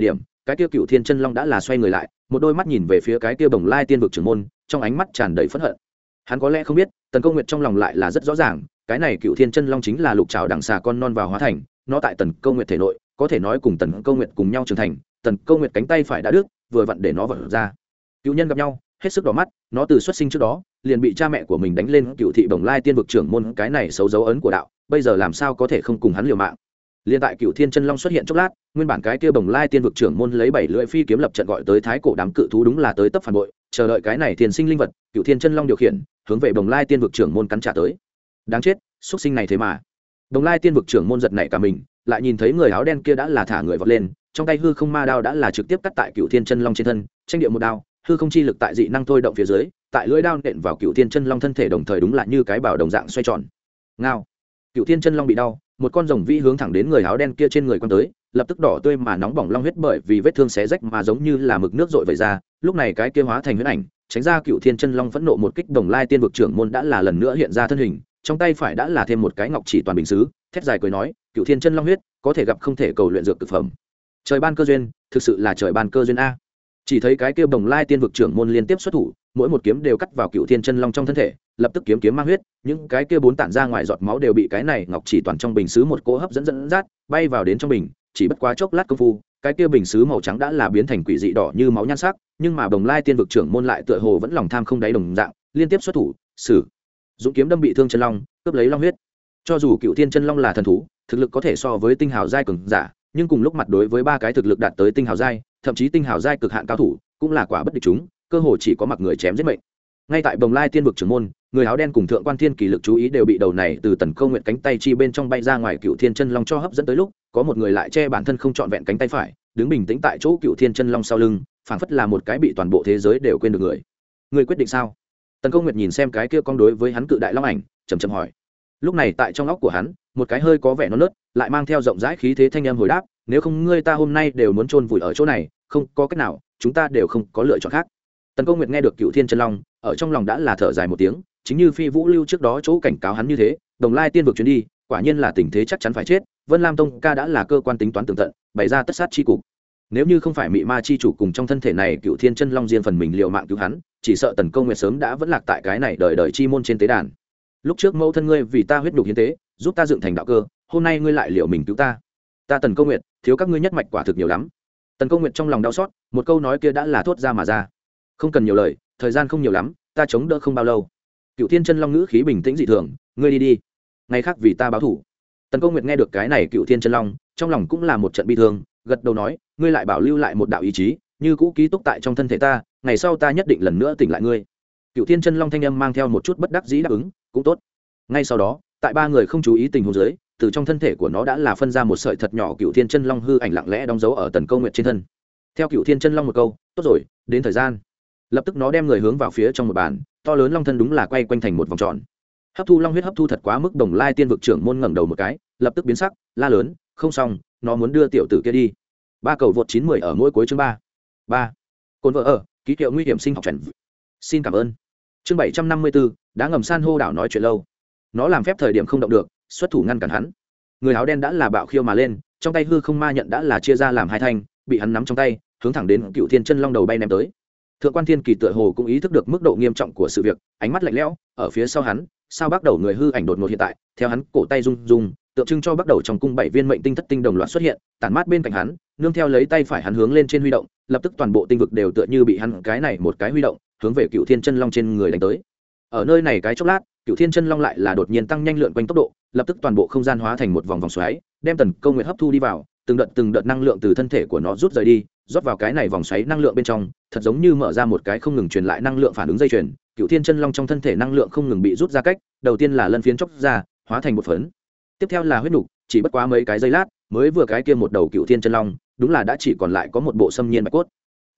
cái kia cựu thiên chân long đã là xoay người lại, một đôi mắt nhìn về phía cái kia bồng lai tiên vực trưởng môn, trong ánh mắt tràn đầy phẫn hận. Hắn có lẽ không biết, Tần Câu Nguyệt trong lòng lại là rất rõ ràng, cái này cựu thiên chân long chính là lục trảo đằng xà con non vào hóa thành, nó tại Tần Câu Nguyệt thể nội, có thể nói cùng Tần Câu Nguyệt cùng nhau trưởng thành. Tần Câu Nguyệt cánh tay phải đã đứt, vừa vặn để nó vỡ ra. Cựu nhân gặp nhau, hết sức đỏ mắt, nó từ xuất sinh trước đó, liền bị cha mẹ của mình đánh lên cựu thị bồng lai tiên vực trưởng môn cái này xấu dấu ấn của đạo, bây giờ làm sao có thể không cùng hắn liều mạng. Liên tại cựu thiên chân long xuất hiện chốc lát, nguyên bản cái kia bồng lai tiên vực trưởng môn lấy bảy lưỡi phi kiếm lập trận gọi tới thái cổ đám cự thú đúng là tới tấp phản bội, chờ đợi cái này thiên sinh linh vật, cựu thiên chân long điều khiển, hướng về bồng lai tiên vực trưởng môn cắn trả tới. Đáng chết, xuất sinh này thế mà. Bồng lai tiên vực trưởng môn giật nảy cả mình, lại nhìn thấy người áo đen kia đã là thả người vọt lên, trong tay hư không ma đao đã là trực tiếp cắt tại cựu thiên chân long trên thân, tranh điệu một đao, hư không chi lực tại dị năng thôi động phía dưới, tại lưỡi đao nện vào cựu thiên chân long thân thể đồng thời đúng là như cái bảo đồng dạng xoay tròn. Ngao. Cựu thiên chân long bị đau, một con rồng vĩ hướng thẳng đến người áo đen kia trên người quan tới, lập tức đỏ tươi mà nóng bỏng long huyết bởi vì vết thương xé rách mà giống như là mực nước dội vẩy ra, lúc này cái kia hóa thành huyết ảnh, tránh ra cựu thiên chân long phẫn nộ một kích, đồng lai tiên vực trưởng môn đã là lần nữa hiện ra thân hình, trong tay phải đã là thêm một cái ngọc chỉ toàn bình sứ, thét dài cười nói, cựu thiên chân long huyết, có thể gặp không thể cầu luyện dược cực phẩm. Trời ban cơ duyên, thực sự là trời ban cơ duyên a. Chỉ thấy cái kia đồng lai tiên vực trưởng môn liên tiếp xuất thủ, mỗi một kiếm đều cắt vào cựu thiên chân long trong thân thể, lập tức kiếm kiếm mang huyết, những cái kia bốn tản ra ngoài giọt máu đều bị cái này ngọc chỉ toàn trong bình sứ một cỗ hấp dẫn dẫn dắt, bay vào đến trong bình, chỉ bất quá chốc lát công phu, cái kia bình sứ màu trắng đã là biến thành quỷ dị đỏ như máu nhan sắc, nhưng mà đồng lai tiên vực trưởng môn lại tựa hồ vẫn lòng tham không đáy đồng dạng, liên tiếp xuất thủ, sử dụng kiếm đâm bị thương chân long, cướp lấy long huyết. Cho dù cựu thiên chân long là thần thú, thực lực có thể so với tinh hào giai cường giả, nhưng cùng lúc mặt đối với ba cái thực lực đạt tới tinh hào giai, thậm chí tinh hào giai cực hạn cao thủ, cũng là quả bất địch chúng, cơ hồ chỉ có mặc người chém giết mệnh. Ngay tại bồng lai tiên vực trưởng môn, người áo đen cùng thượng quan thiên kỳ lực chú ý đều bị đầu này từ Tần Câu Nguyệt cánh tay chi bên trong bay ra ngoài cựu thiên chân long cho hấp dẫn tới lúc, có một người lại che bản thân không trọn vẹn cánh tay phải, đứng bình tĩnh tại chỗ cựu thiên chân long sau lưng, phảng phất là một cái bị toàn bộ thế giới đều quên được người. Người quyết định sao? Tần Câu Nguyệt nhìn xem cái kia con đối với hắn cự đại long ảnh, chậm chậm hỏi. Lúc này tại trong óc của hắn, một cái hơi có vẻ non nớt, lại mang theo rộng rãi khí thế thanh âm hồi đáp, nếu không ngươi ta hôm nay đều muốn chôn vùi ở chỗ này, không có cách nào, chúng ta đều không có lựa chọn khác. Tần Câu Nguyệt nghe được cựu thiên chân long, ở trong lòng đã là thở dài một tiếng, chính như Phi Vũ Lưu trước đó chỗ cảnh cáo hắn như thế, đồng lai tiên vực chuyến đi, quả nhiên là tình thế chắc chắn phải chết, Vân Lam Tông ca đã là cơ quan tính toán tường tận, bày ra tất sát chi cục. Nếu như không phải mị ma chi chủ cùng trong thân thể này cựu thiên chân long riêng phần mình liều mạng cứu hắn, chỉ sợ Tần Câu Nguyệt sớm đã vẫn lạc tại cái này đời đời chi môn trên tế đàn. Lúc trước mẫu thân ngươi vì ta huyết nhục hiến tế, giúp ta dựng thành đạo cơ, hôm nay ngươi lại liều mình cứu ta. Ta Tần Câu Nguyệt, thiếu các ngươi nhất mạch quả thực nhiều lắm. Tần Câu Nguyệt trong lòng đau xót, một câu nói kia đã là thốt ra mà ra. Không cần nhiều lời, thời gian không nhiều lắm, ta chống đỡ không bao lâu. Cựu thiên chân long ngữ khí bình tĩnh dị thường, ngươi đi đi, ngày khác vì ta báo thủ. Tần Câu Nguyệt nghe được cái này cựu thiên chân long, trong lòng cũng là một trận bi thương, gật đầu nói, ngươi lại bảo lưu lại một đạo ý chí, như cũ ký túc tại trong thân thể ta, ngày sau ta nhất định lần nữa tỉnh lại ngươi. Cựu thiên chân long thanh âm mang theo một chút bất đắc dĩ đáp ứng, cũng tốt. Ngay sau đó, tại ba người không chú ý tình huống dưới, từ trong thân thể của nó đã là phân ra một sợi thật nhỏ cựu thiên chân long hư ảnh lặng lẽ đóng dấu ở Tần Câu Nguyệt trên thân. Theo cựu thiên chân long một câu, tốt rồi, đến thời gian. Lập tức nó đem người hướng vào phía trong một bàn, to lớn long thân đúng là quay quanh thành một vòng tròn. Hấp thu long huyết hấp thu thật quá mức, đồng lai tiên vực trưởng môn ngẩng đầu một cái, lập tức biến sắc, la lớn, không xong, nó muốn đưa tiểu tử kia đi. Ba cầu vượt chín mười ở mỗi cuối chương ba. Ba. Cồn vợ ở, ký hiệu nguy hiểm sinh học chuẩn. Xin cảm ơn. Chương bảy trăm năm mươi bốn, đá ngầm san hô đảo nói chuyện lâu. Nó làm phép thời điểm không động được, xuất thủ ngăn cản hắn. Người áo đen đã là bạo khiêu mà lên, trong tay hư không ma nhận đã là chia ra làm hai thanh, bị hắn nắm trong tay, hướng thẳng đến cựu thiên chân long đầu bay ném tới. Thượng quan thiên kỳ tựa hồ cũng ý thức được mức độ nghiêm trọng của sự việc, ánh mắt lạnh lẽo, ở phía sau hắn, sao bắt đầu người hư ảnh đột ngột hiện tại, theo hắn cổ tay rung rung, tượng trưng cho bắt đầu trong cung bảy viên mệnh tinh thất tinh đồng loạt xuất hiện, tản mát bên cạnh hắn, nương theo lấy tay phải hắn hướng lên trên huy động, lập tức toàn bộ tinh vực đều tựa như bị hắn cái này một cái huy động, hướng về cựu thiên chân long trên người đánh tới. Ở nơi này cái chốc lát, cựu thiên chân long lại là đột nhiên tăng nhanh lượn quanh tốc độ, lập tức toàn bộ không gian hóa thành một vòng vòng xoáy, đem Tần Câu Nguyệt hấp thu đi vào, từng đợt từng đợt năng lượng từ thân thể của nó rút rời đi, rót vào cái này vòng xoáy năng lượng bên trong, thật giống như mở ra một cái không ngừng truyền lại năng lượng phản ứng dây chuyền. Cựu thiên chân long trong thân thể năng lượng không ngừng bị rút ra cách, đầu tiên là lân phiến chóc ra, hóa thành một phấn, tiếp theo là huyết nục, chỉ bất quá mấy cái giây lát, mới vừa cái kia một đầu cựu thiên chân long, đúng là đã chỉ còn lại có một bộ xâm nhiên bạch cốt.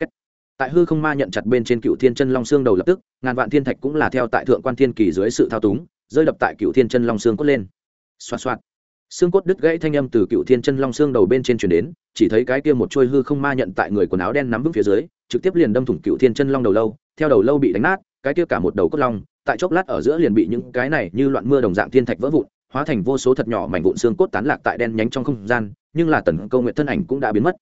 Tại hư không ma nhận chặt bên trên cựu thiên chân long xương đầu, lập tức ngàn vạn thiên thạch cũng là theo tại thượng quan thiên kỳ dưới sự thao túng, rơi đập tại cựu thiên chân long xương cốt lên. Xoạt xoạt, xương cốt đứt gãy thanh âm từ cựu thiên chân long xương đầu bên trên truyền đến, chỉ thấy cái kia một chuôi hư không ma nhận tại người quần áo đen nắm vững phía dưới, trực tiếp liền đâm thủng cựu thiên chân long đầu lâu, theo đầu lâu bị đánh nát, cái kia cả một đầu cốt long, tại chốc lát ở giữa liền bị những cái này như loạn mưa đồng dạng thiên thạch vỡ vụn, hóa thành vô số thật nhỏ mảnh vụn xương cốt tán lạc tại đen nhánh trong không gian, nhưng là Tần Câu Nguyệt thân ảnh cũng đã biến mất.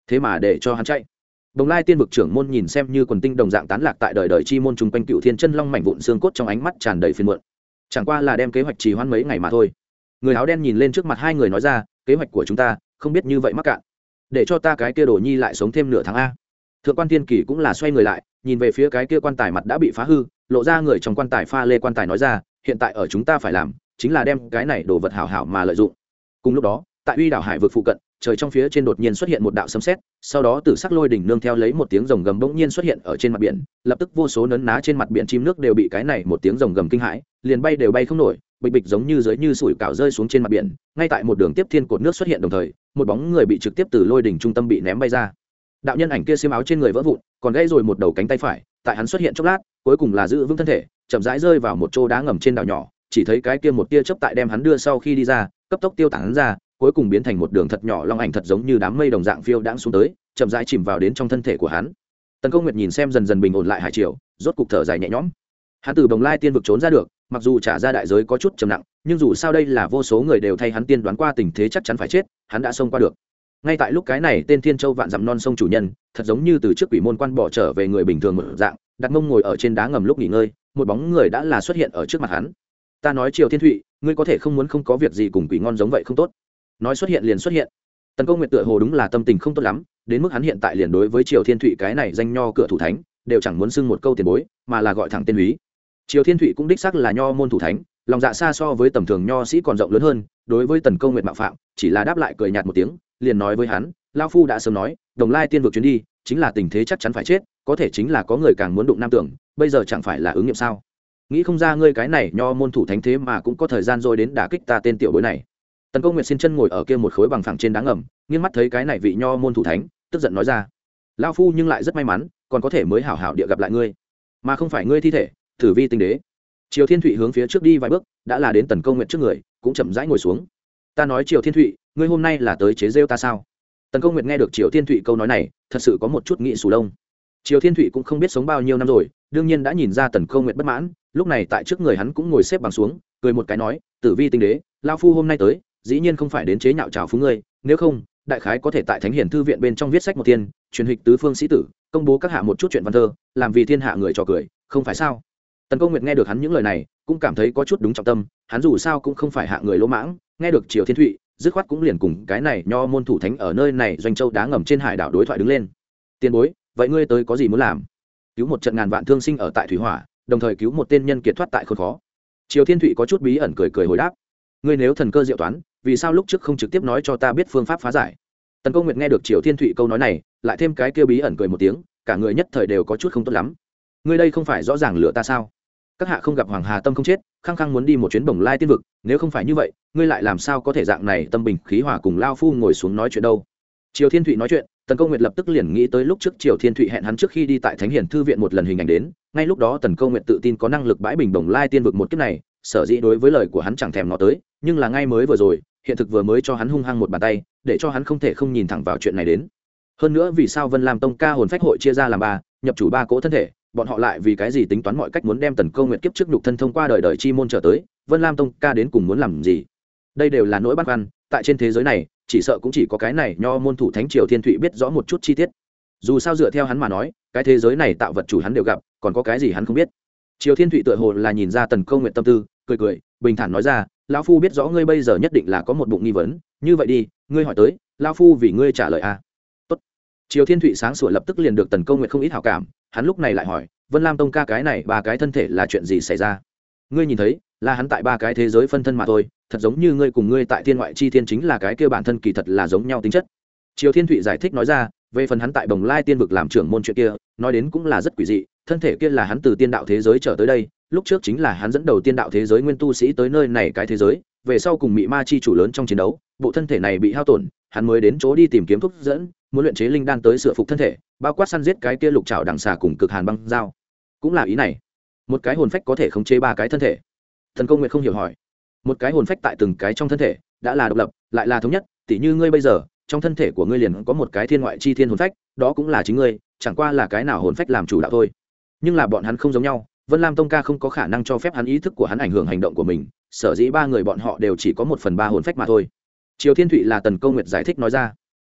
thế mà để cho hắn chạy. Đồng Lai Tiên vực trưởng môn nhìn xem như quần tinh đồng dạng tán lạc tại đời đời chi môn trùng quanh Cựu Thiên Chân Long mảnh vụn xương cốt, trong ánh mắt tràn đầy phiền muộn. Chẳng qua là đem kế hoạch trì hoãn mấy ngày mà thôi. Người áo đen nhìn lên trước mặt hai người nói ra, kế hoạch của chúng ta không biết như vậy mắc cạn, để cho ta cái kia đồ nhi lại sống thêm nửa tháng a. Thượng quan Thiên Kỳ cũng là xoay người lại, nhìn về phía cái kia quan tài mặt đã bị phá hư, lộ ra người trong quan tài pha lê quan tài nói ra, hiện tại ở chúng ta phải làm chính là đem cái này đồ vật hảo hảo mà lợi dụng. Cùng lúc đó, tại Uy đảo hải vực phụ cận, trời trong phía trên đột nhiên xuất hiện một đạo sấm sét, sau đó tử sắc lôi đỉnh nương theo lấy một tiếng rồng gầm bỗng nhiên xuất hiện ở trên mặt biển, lập tức vô số nấn ná trên mặt biển chim nước đều bị cái này một tiếng rồng gầm kinh hãi, liền bay đều bay không nổi, bịch bịch giống như dưới như sủi cảo rơi xuống trên mặt biển. Ngay tại một đường tiếp thiên cột nước xuất hiện đồng thời, một bóng người bị trực tiếp từ lôi đỉnh trung tâm bị ném bay ra. Đạo nhân ảnh kia xiêm áo trên người vỡ vụn, còn gãy rồi một đầu cánh tay phải, tại hắn xuất hiện chốc lát, cuối cùng là giữ vững thân thể, chậm rãi rơi vào một chỗ đá ngầm trên đảo nhỏ, chỉ thấy cái kia một tia chớp tại đem hắn đưa sau khi đi ra, cấp tốc tiêu tán ra, cuối cùng biến thành một đường thật nhỏ long ảnh thật giống như đám mây đồng dạng phiêu đãng xuống tới, chậm rãi chìm vào đến trong thân thể của hắn. Tần Công Nguyệt nhìn xem dần dần bình ổn lại hải triều, rốt cục thở dài nhẹ nhõm. Hắn từ Bồng Lai Tiên vực trốn ra được, mặc dù trả ra đại giới có chút trầm nặng, nhưng dù sao đây là vô số người đều thay hắn tiên đoán qua tình thế chắc chắn phải chết, hắn đã xông qua được. Ngay tại lúc cái này tên Thiên Châu vạn dặm non sông chủ nhân, thật giống như từ trước quỷ môn quan bỏ trở về người bình thường một dạng, đặt mông ngồi ở trên đá ngầm lúc nghỉ ngơi, một bóng người đã là xuất hiện ở trước mặt hắn. Ta nói Triều Thiên Thụy, ngươi có thể không muốn không có việc gì cùng quỷ ngon giống vậy không tốt. Nói xuất hiện liền xuất hiện. Tần Công Nguyệt tựa hồ đúng là tâm tình không tốt lắm, đến mức hắn hiện tại liền đối với Triều Thiên Thụy cái này danh nho cửa thủ thánh, đều chẳng muốn xưng một câu tiền bối, mà là gọi thẳng tên úy. Triều Thiên Thụy cũng đích xác là nho môn thủ thánh, lòng dạ xa so với tầm thường nho sĩ còn rộng lớn hơn, đối với Tần Công Nguyệt mạo phạm, chỉ là đáp lại cười nhạt một tiếng, liền nói với hắn, lão phu đã sớm nói, Đồng Lai Tiên vực chuyến đi, chính là tình thế chắc chắn phải chết, có thể chính là có người càng muốn đụng nam tưởng, bây giờ chẳng phải là ứng nghiệm sao? Nghĩ không ra ngươi cái này nho môn thủ thánh thế mà cũng có thời gian rồi đến đả kích ta tên tiểu bối này. Tần Công Nguyệt xin chân ngồi ở kia một khối bằng phẳng trên đá ngầm, nghiêng mắt thấy cái này vị nho môn thủ thánh, tức giận nói ra, lão phu nhưng lại rất may mắn, còn có thể mới hảo hảo địa gặp lại ngươi, mà không phải ngươi thi thể, thử vi tinh đế. Triều Thiên Thụy hướng phía trước đi vài bước, đã là đến Tần Công Nguyệt trước người, cũng chậm rãi ngồi xuống. Ta nói Triều Thiên Thụy, ngươi hôm nay là tới chế giễu ta sao? Tần Công Nguyệt nghe được Triều Thiên Thụy câu nói này, thật sự có một chút nghĩ sù lông. Triều Thiên Thụy cũng không biết sống bao nhiêu năm rồi, đương nhiên đã nhìn ra Tần Công Nguyệt bất mãn, lúc này tại trước người hắn cũng ngồi xếp bằng xuống, cười một cái nói, tử vi tinh đế, lão phu hôm nay tới, dĩ nhiên không phải đến chế nhạo trào phúng ngươi, nếu không, đại khái có thể tại Thánh Hiển thư viện bên trong viết sách một tiên, truyền hịch tứ phương sĩ tử, công bố các hạ một chút chuyện văn thơ, làm vì thiên hạ người trò cười, không phải sao? Tần Công Nguyệt nghe được hắn những lời này, cũng cảm thấy có chút đúng trọng tâm, hắn dù sao cũng không phải hạ người lỗ mãng, nghe được Triều Thiên Thụy, dứt khoát cũng liền cùng cái này nho môn thủ thánh ở nơi này doanh châu đá ngầm trên hải đảo đối thoại đứng lên. Tiền bối, vậy ngươi tới có gì muốn làm? Cứu một trận ngàn vạn thương sinh ở tại thủy hỏa, đồng thời cứu một tên nhân kiệt thoát tại khốn khó. Triều Thiên Thụy có chút bí ẩn cười cười hồi đáp, ngươi nếu thần cơ diệu toán, vì sao lúc trước không trực tiếp nói cho ta biết phương pháp phá giải? Tần Công Nguyệt nghe được Triều Thiên Thụy câu nói này, lại thêm cái kia bí ẩn cười một tiếng, cả người nhất thời đều có chút không tốt lắm. Ngươi đây không phải rõ ràng lừa ta sao? Các hạ không gặp Hoàng Hà Tâm không chết, khăng khăng muốn đi một chuyến Bồng Lai Tiên vực, nếu không phải như vậy, ngươi lại làm sao có thể dạng này tâm bình khí hòa cùng lao phu ngồi xuống nói chuyện đâu? Triều Thiên Thụy nói chuyện, Tần Công Nguyệt lập tức liền nghĩ tới lúc trước Triều Thiên Thụy hẹn hắn trước khi đi tại Thánh Hiển thư viện một lần hình ảnh đến, ngay lúc đó Tần Công Nguyệt tự tin có năng lực bãi bình Bồng Lai Tiên vực một kiếp này, sở dĩ đối với lời của hắn chẳng thèm ngó tới, nhưng là ngay mới vừa rồi, hiện thực vừa mới cho hắn hung hăng một bàn tay, để cho hắn không thể không nhìn thẳng vào chuyện này đến. Hơn nữa vì sao Vân Lam Tông ca hồn phách hội chia ra làm ba, nhập chủ ba cỗ thân thể, bọn họ lại vì cái gì tính toán mọi cách muốn đem Tần Công Nguyệt kiếp trước nhục thân thông qua đời đời chi môn trở tới, Vân Lam Tông ca đến cùng muốn làm gì? Đây đều là nỗi băn khoăn, tại trên thế giới này, chỉ sợ cũng chỉ có cái này nho môn thủ thánh Triều Thiên Thụy biết rõ một chút chi tiết. Dù sao dựa theo hắn mà nói, cái thế giới này tạo vật chủ hắn đều gặp, còn có cái gì hắn không biết. Triều Thiên Thụy tựa hồ là nhìn ra Tần Công Nguyệt tâm tư, cười cười, bình thản nói ra, lão phu biết rõ ngươi bây giờ nhất định là có một bụng nghi vấn, như vậy đi, ngươi hỏi tới, lão phu vì ngươi trả lời a. À. Tốt. Triều Thiên Thụy sáng sủa lập tức liền được Tần Công Nguyệt không ít hảo cảm, hắn lúc này lại hỏi, Vân Lam Tông ca cái này ba cái thân thể là chuyện gì xảy ra? Ngươi nhìn thấy, là hắn tại ba cái thế giới phân thân mà thôi, thật giống như ngươi cùng ngươi tại thiên ngoại chi thiên chính là cái kia bản thân kỳ thật là giống nhau tính chất. Triều Thiên Thụy giải thích nói ra, về phần hắn tại Bồng Lai Tiên vực làm trưởng môn chuyện kia, nói đến cũng là rất quỷ dị, thân thể kia là hắn từ tiên đạo thế giới trở tới đây, lúc trước chính là hắn dẫn đầu tiên đạo thế giới nguyên tu sĩ tới nơi này cái thế giới, về sau cùng mị ma chi chủ lớn trong chiến đấu, bộ thân thể này bị hao tổn, hắn mới đến chỗ đi tìm kiếm thuốc dẫn, muốn luyện chế linh đan tới sửa phục thân thể, bao quát săn giết cái kia lục trảo đằng xà cùng cực hàn băng dao. Cũng là ý này, một cái hồn phách có thể khống chế ba cái thân thể. Thần Công Nguyệt không hiểu hỏi, một cái hồn phách tại từng cái trong thân thể đã là độc lập, lại là thống nhất, tỉ như ngươi bây giờ, trong thân thể của ngươi liền có một cái thiên ngoại chi thiên hồn phách, đó cũng là chính ngươi, chẳng qua là cái nào hồn phách làm chủ đạo thôi. Nhưng là bọn hắn không giống nhau, Vân Lam Tông ca không có khả năng cho phép hắn ý thức của hắn ảnh hưởng hành động của mình, sở dĩ ba người bọn họ đều chỉ có một phần ba hồn phách mà thôi. Triều Thiên Thụy là Tần Công Nguyệt giải thích nói ra.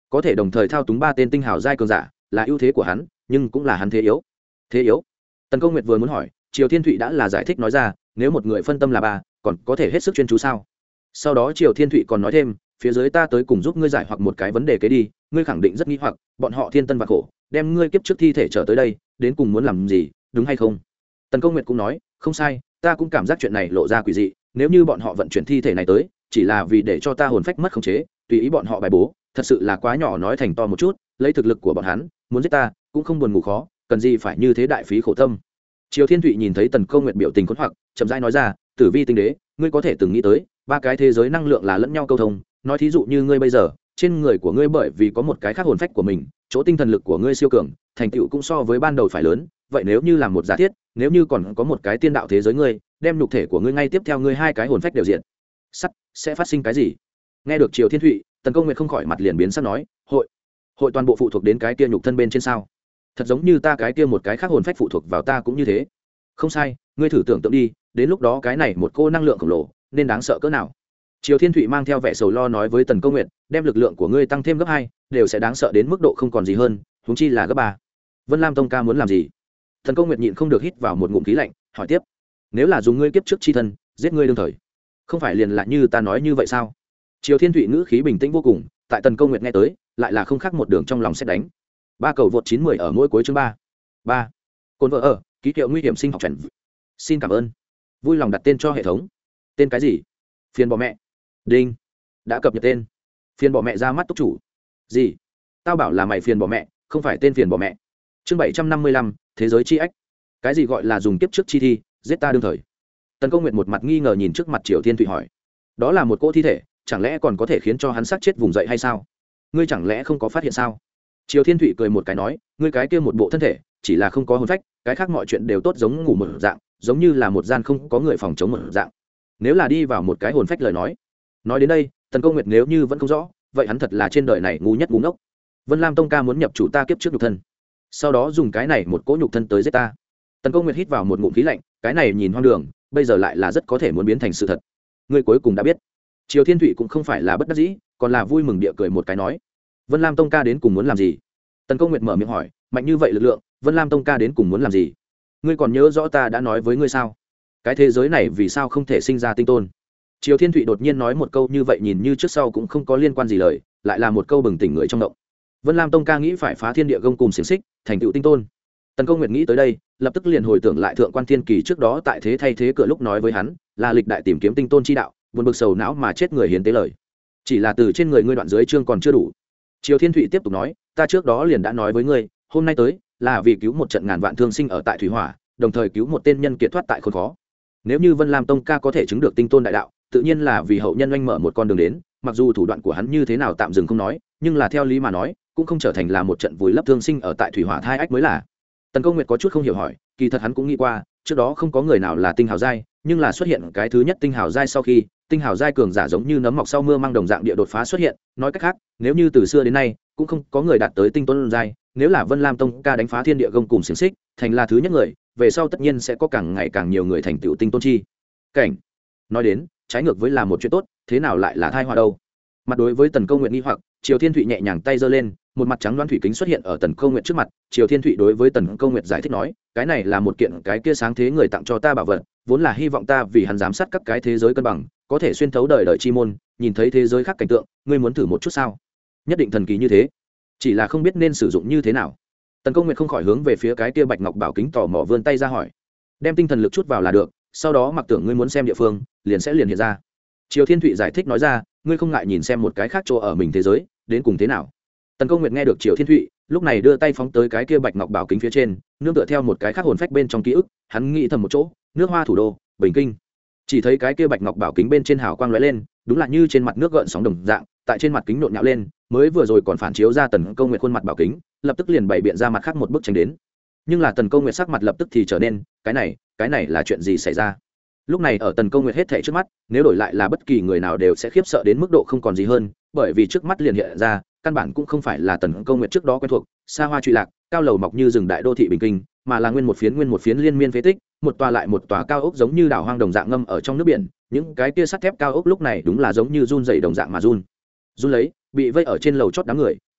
có thể đồng thời thao túng ba tên tinh hào giai cường giả là ưu thế của hắn, nhưng cũng là hắn thế yếu. Thế yếu? Tần Câu Nguyệt vừa muốn hỏi, Triều Thiên Thụy đã là giải thích nói ra, nếu một người phân tâm là ba, còn có thể hết sức chuyên chú sao? Sau đó Triều Thiên Thụy còn nói thêm, phía dưới ta tới cùng giúp ngươi giải hoặc một cái vấn đề kế đi, ngươi khẳng định rất nghi hoặc, bọn họ thiên tân vạn khổ, đem ngươi kiếp trước thi thể trở tới đây, đến cùng muốn làm gì, đúng hay không? Tần Câu Nguyệt cũng nói, không sai, ta cũng cảm giác chuyện này lộ ra quỷ dị, nếu như bọn họ vận chuyển thi thể này tới, chỉ là vì để cho ta hồn phách mất khống chế, tùy ý bọn họ bài bố, thật sự là quá nhỏ nói thành to một chút, lấy thực lực của bọn hắn, muốn giết ta, cũng không buồn ngủ khó, cần gì phải như thế đại phí khổ tâm. Triều Thiên Thụy nhìn thấy Tần Câu Nguyệt biểu tình khốn hoặc, chậm rãi nói ra, Tử Vi tinh đế, ngươi có thể từng nghĩ tới, ba cái thế giới năng lượng là lẫn nhau câu thông, nói thí dụ như ngươi bây giờ, trên người của ngươi bởi vì có một cái khác hồn phách của mình, chỗ tinh thần lực của ngươi siêu cường, thành tựu cũng so với ban đầu phải lớn, vậy nếu như làm một giả thiết, nếu như còn có một cái tiên đạo thế giới ngươi, đem nhục thể của ngươi ngay tiếp theo ngươi hai cái hồn phách đều diện, sắt sẽ phát sinh cái gì? Nghe được Triều Thiên Thụy, Tần Câu Nguyệt không khỏi mặt liền biến sắc nói, hội hội toàn bộ phụ thuộc đến cái kia nhục thân bên trên sao? Thật giống như ta cái kia một cái khác hồn phách phụ thuộc vào ta cũng như thế. Không sai, ngươi thử tưởng tượng đi, đến lúc đó cái này một cô năng lượng khổng lồ nên đáng sợ cỡ nào? Triều Thiên Thụy mang theo vẻ sầu lo nói với Tần Câu Nguyệt, đem lực lượng của ngươi tăng thêm gấp hai, đều sẽ đáng sợ đến mức độ không còn gì hơn, huống chi là gấp ba. Vân Lam Tông ca muốn làm gì? Tần Câu Nguyệt nhịn không được hít vào một ngụm khí lạnh, hỏi tiếp, nếu là dùng ngươi kiếp trước chi thân, giết ngươi đương thời, không phải liền lại như ta nói như vậy sao? Triều Thiên Thụy ngữ khí bình tĩnh vô cùng, tại Tần Câu Nguyệt nghe tới, lại là không khác một đường trong lòng xét đánh. Ba cầu vượt chín mươi ở mỗi cuối chương ba. ba. Côn vợ ở, ký hiệu nguy hiểm sinh học chuẩn. Xin cảm ơn. Vui lòng đặt tên cho hệ thống. Tên cái gì? Phiền bỏ mẹ. Đinh. Đã cập nhật tên. Phiền bỏ mẹ ra mắt túc chủ. Gì? Tao bảo là mày phiền bỏ mẹ, không phải tên phiền bỏ mẹ. Chương bảy trăm năm mươi lăm, thế giới chi ách. Cái gì gọi là dùng kiếp trước chi thi, giết ta đương thời? Tần Câu Nguyệt một mặt nghi ngờ nhìn trước mặt Triều Thiên Thụy hỏi. Đó là một cỗ thi thể, chẳng lẽ còn có thể khiến cho hắn xác chết vùng dậy hay sao? Ngươi chẳng lẽ không có phát hiện sao? Triều Thiên Thụy cười một cái nói, ngươi cái kia một bộ thân thể, chỉ là không có hồn phách, cái khác mọi chuyện đều tốt giống ngủ một dạng, giống như là một gian không có người phòng chống một dạng. Nếu là đi vào một cái hồn phách lời nói. Nói đến đây, Tần Câu Nguyệt nếu như vẫn không rõ, vậy hắn thật là trên đời này ngu nhất ngu ngốc. Vân Lam Tông ca muốn nhập chủ ta kiếp trước nhục thân, sau đó dùng cái này một cỗ nhục thân tới giết ta. Tần Câu Nguyệt hít vào một ngụm khí lạnh, cái này nhìn hoang đường, bây giờ lại là rất có thể muốn biến thành sự thật. Ngươi cuối cùng đã biết. Triều Thiên Thụy cũng không phải là bất đắc dĩ, còn là vui mừng địa cười một cái nói, Vân Lam Tông ca đến cùng muốn làm gì? Tần Câu Nguyệt mở miệng hỏi, mạnh như vậy lực lượng, Vân Lam Tông ca đến cùng muốn làm gì? Ngươi còn nhớ rõ ta đã nói với ngươi sao? Cái thế giới này vì sao không thể sinh ra tinh tôn? Triều Thiên Thụy đột nhiên nói một câu như vậy, nhìn như trước sau cũng không có liên quan gì lời, lại là một câu bừng tỉnh người trong động. Vân Lam Tông ca nghĩ phải phá thiên địa gông cùng xiềng xích, thành tựu tinh tôn. Tần Câu Nguyệt nghĩ tới đây, lập tức liền hồi tưởng lại thượng quan thiên kỳ trước đó tại thế thay thế cửa lúc nói với hắn, là lịch đại tìm kiếm tinh tôn chi đạo, buồn bực sầu não mà chết người hiến tế lời. Chỉ là từ trên người ngươi đoạn dưới chương còn chưa đủ. Triều Thiên Thụy tiếp tục nói, ta trước đó liền đã nói với ngươi, hôm nay tới là vì cứu một trận ngàn vạn thương sinh ở tại thủy hỏa, đồng thời cứu một tên nhân kiệt thoát tại khốn khó. Nếu như Vân Lam Tông ca có thể chứng được tinh tôn đại đạo, tự nhiên là vì hậu nhân oanh mở một con đường đến, mặc dù thủ đoạn của hắn như thế nào tạm dừng không nói, nhưng là theo lý mà nói, cũng không trở thành là một trận vùi lấp thương sinh ở tại thủy hỏa thai ách mới là. Tần Câu Nguyệt có chút không hiểu hỏi, kỳ thật hắn cũng nghĩ qua, trước đó không có người nào là tinh hào giai, nhưng là xuất hiện cái thứ nhất tinh hào giai sau khi, tinh hào giai cường giả giống như nấm mọc sau mưa mang đồng dạng địa đột phá xuất hiện, nói cách khác, nếu như từ xưa đến nay cũng không có người đạt tới tinh tôn giai, nếu là Vân Lam Tông ca đánh phá thiên địa gông cùng xiềng xích, thành là thứ nhất người, về sau tất nhiên sẽ có càng ngày càng nhiều người thành tựu tinh tôn chi cảnh. Nói đến, trái ngược với là một chuyện tốt, thế nào lại là tai họa đâu? Mặt đối với Tần Câu Nguyệt nghi hoặc, Triều Thiên Thụy nhẹ nhàng tay giơ lên, một mặt trắng đoán thủy kính xuất hiện ở Tần Câu Nguyệt trước mặt. Triều Thiên Thụy đối với Tần Câu Nguyệt giải thích nói, cái này là một kiện cái kia sáng thế người tặng cho ta bảo vật, vốn là hy vọng ta vì hắn giám sát các cái thế giới cân bằng, có thể xuyên thấu đời đời chi môn, nhìn thấy thế giới khác cảnh tượng. Ngươi muốn thử một chút sao? Nhất định thần kỳ như thế, chỉ là không biết nên sử dụng như thế nào. Tần Câu Nguyệt không khỏi hướng về phía cái kia bạch ngọc bảo kính tò mò vươn tay ra hỏi, đem tinh thần lực chút vào là được, sau đó mặc tưởng ngươi muốn xem địa phương, liền sẽ liền hiện ra. Triều Thiên Thụy giải thích nói ra, ngươi không ngại nhìn xem một cái khác chỗ ở mình thế giới đến cùng thế nào? Tần Câu Nguyệt nghe được Triều Thiên Thụy, lúc này đưa tay phóng tới cái kia bạch ngọc bảo kính phía trên, nương tựa theo một cái khác hồn phách bên trong ký ức, hắn nghĩ thầm một chỗ, nước Hoa thủ đô, Bình Kinh. Chỉ thấy cái kia bạch ngọc bảo kính bên trên hào quang lóe lên, đúng là như trên mặt nước gợn sóng đồng dạng, tại trên mặt kính nhộn nhạo lên, mới vừa rồi còn phản chiếu ra Tần Câu Nguyệt khuôn mặt bảo kính, lập tức liền bày biện ra mặt khác một bức tranh đến. Nhưng là Tần Câu Nguyệt sắc mặt lập tức thì trở nên, cái này, cái này là chuyện gì xảy ra? Lúc này ở Tần Câu Nguyệt hết thảy trước mắt, nếu đổi lại là bất kỳ người nào đều sẽ khiếp sợ đến mức độ không còn gì hơn, bởi vì trước mắt liền hiện ra, căn bản cũng không phải là Tần Câu Nguyệt trước đó quen thuộc, xa hoa trụy lạc, cao lầu mọc như rừng đại đô thị Bình Kinh, mà là nguyên một phiến nguyên một phiến liên miên phế tích, một tòa lại một tòa cao ốc giống như đảo hoang đồng dạng ngâm ở trong nước biển, những cái kia sắt thép cao ốc lúc này đúng là giống như run rẩy đồng dạng mà run. Run lấy, bị vây ở trên lầu chót đám người,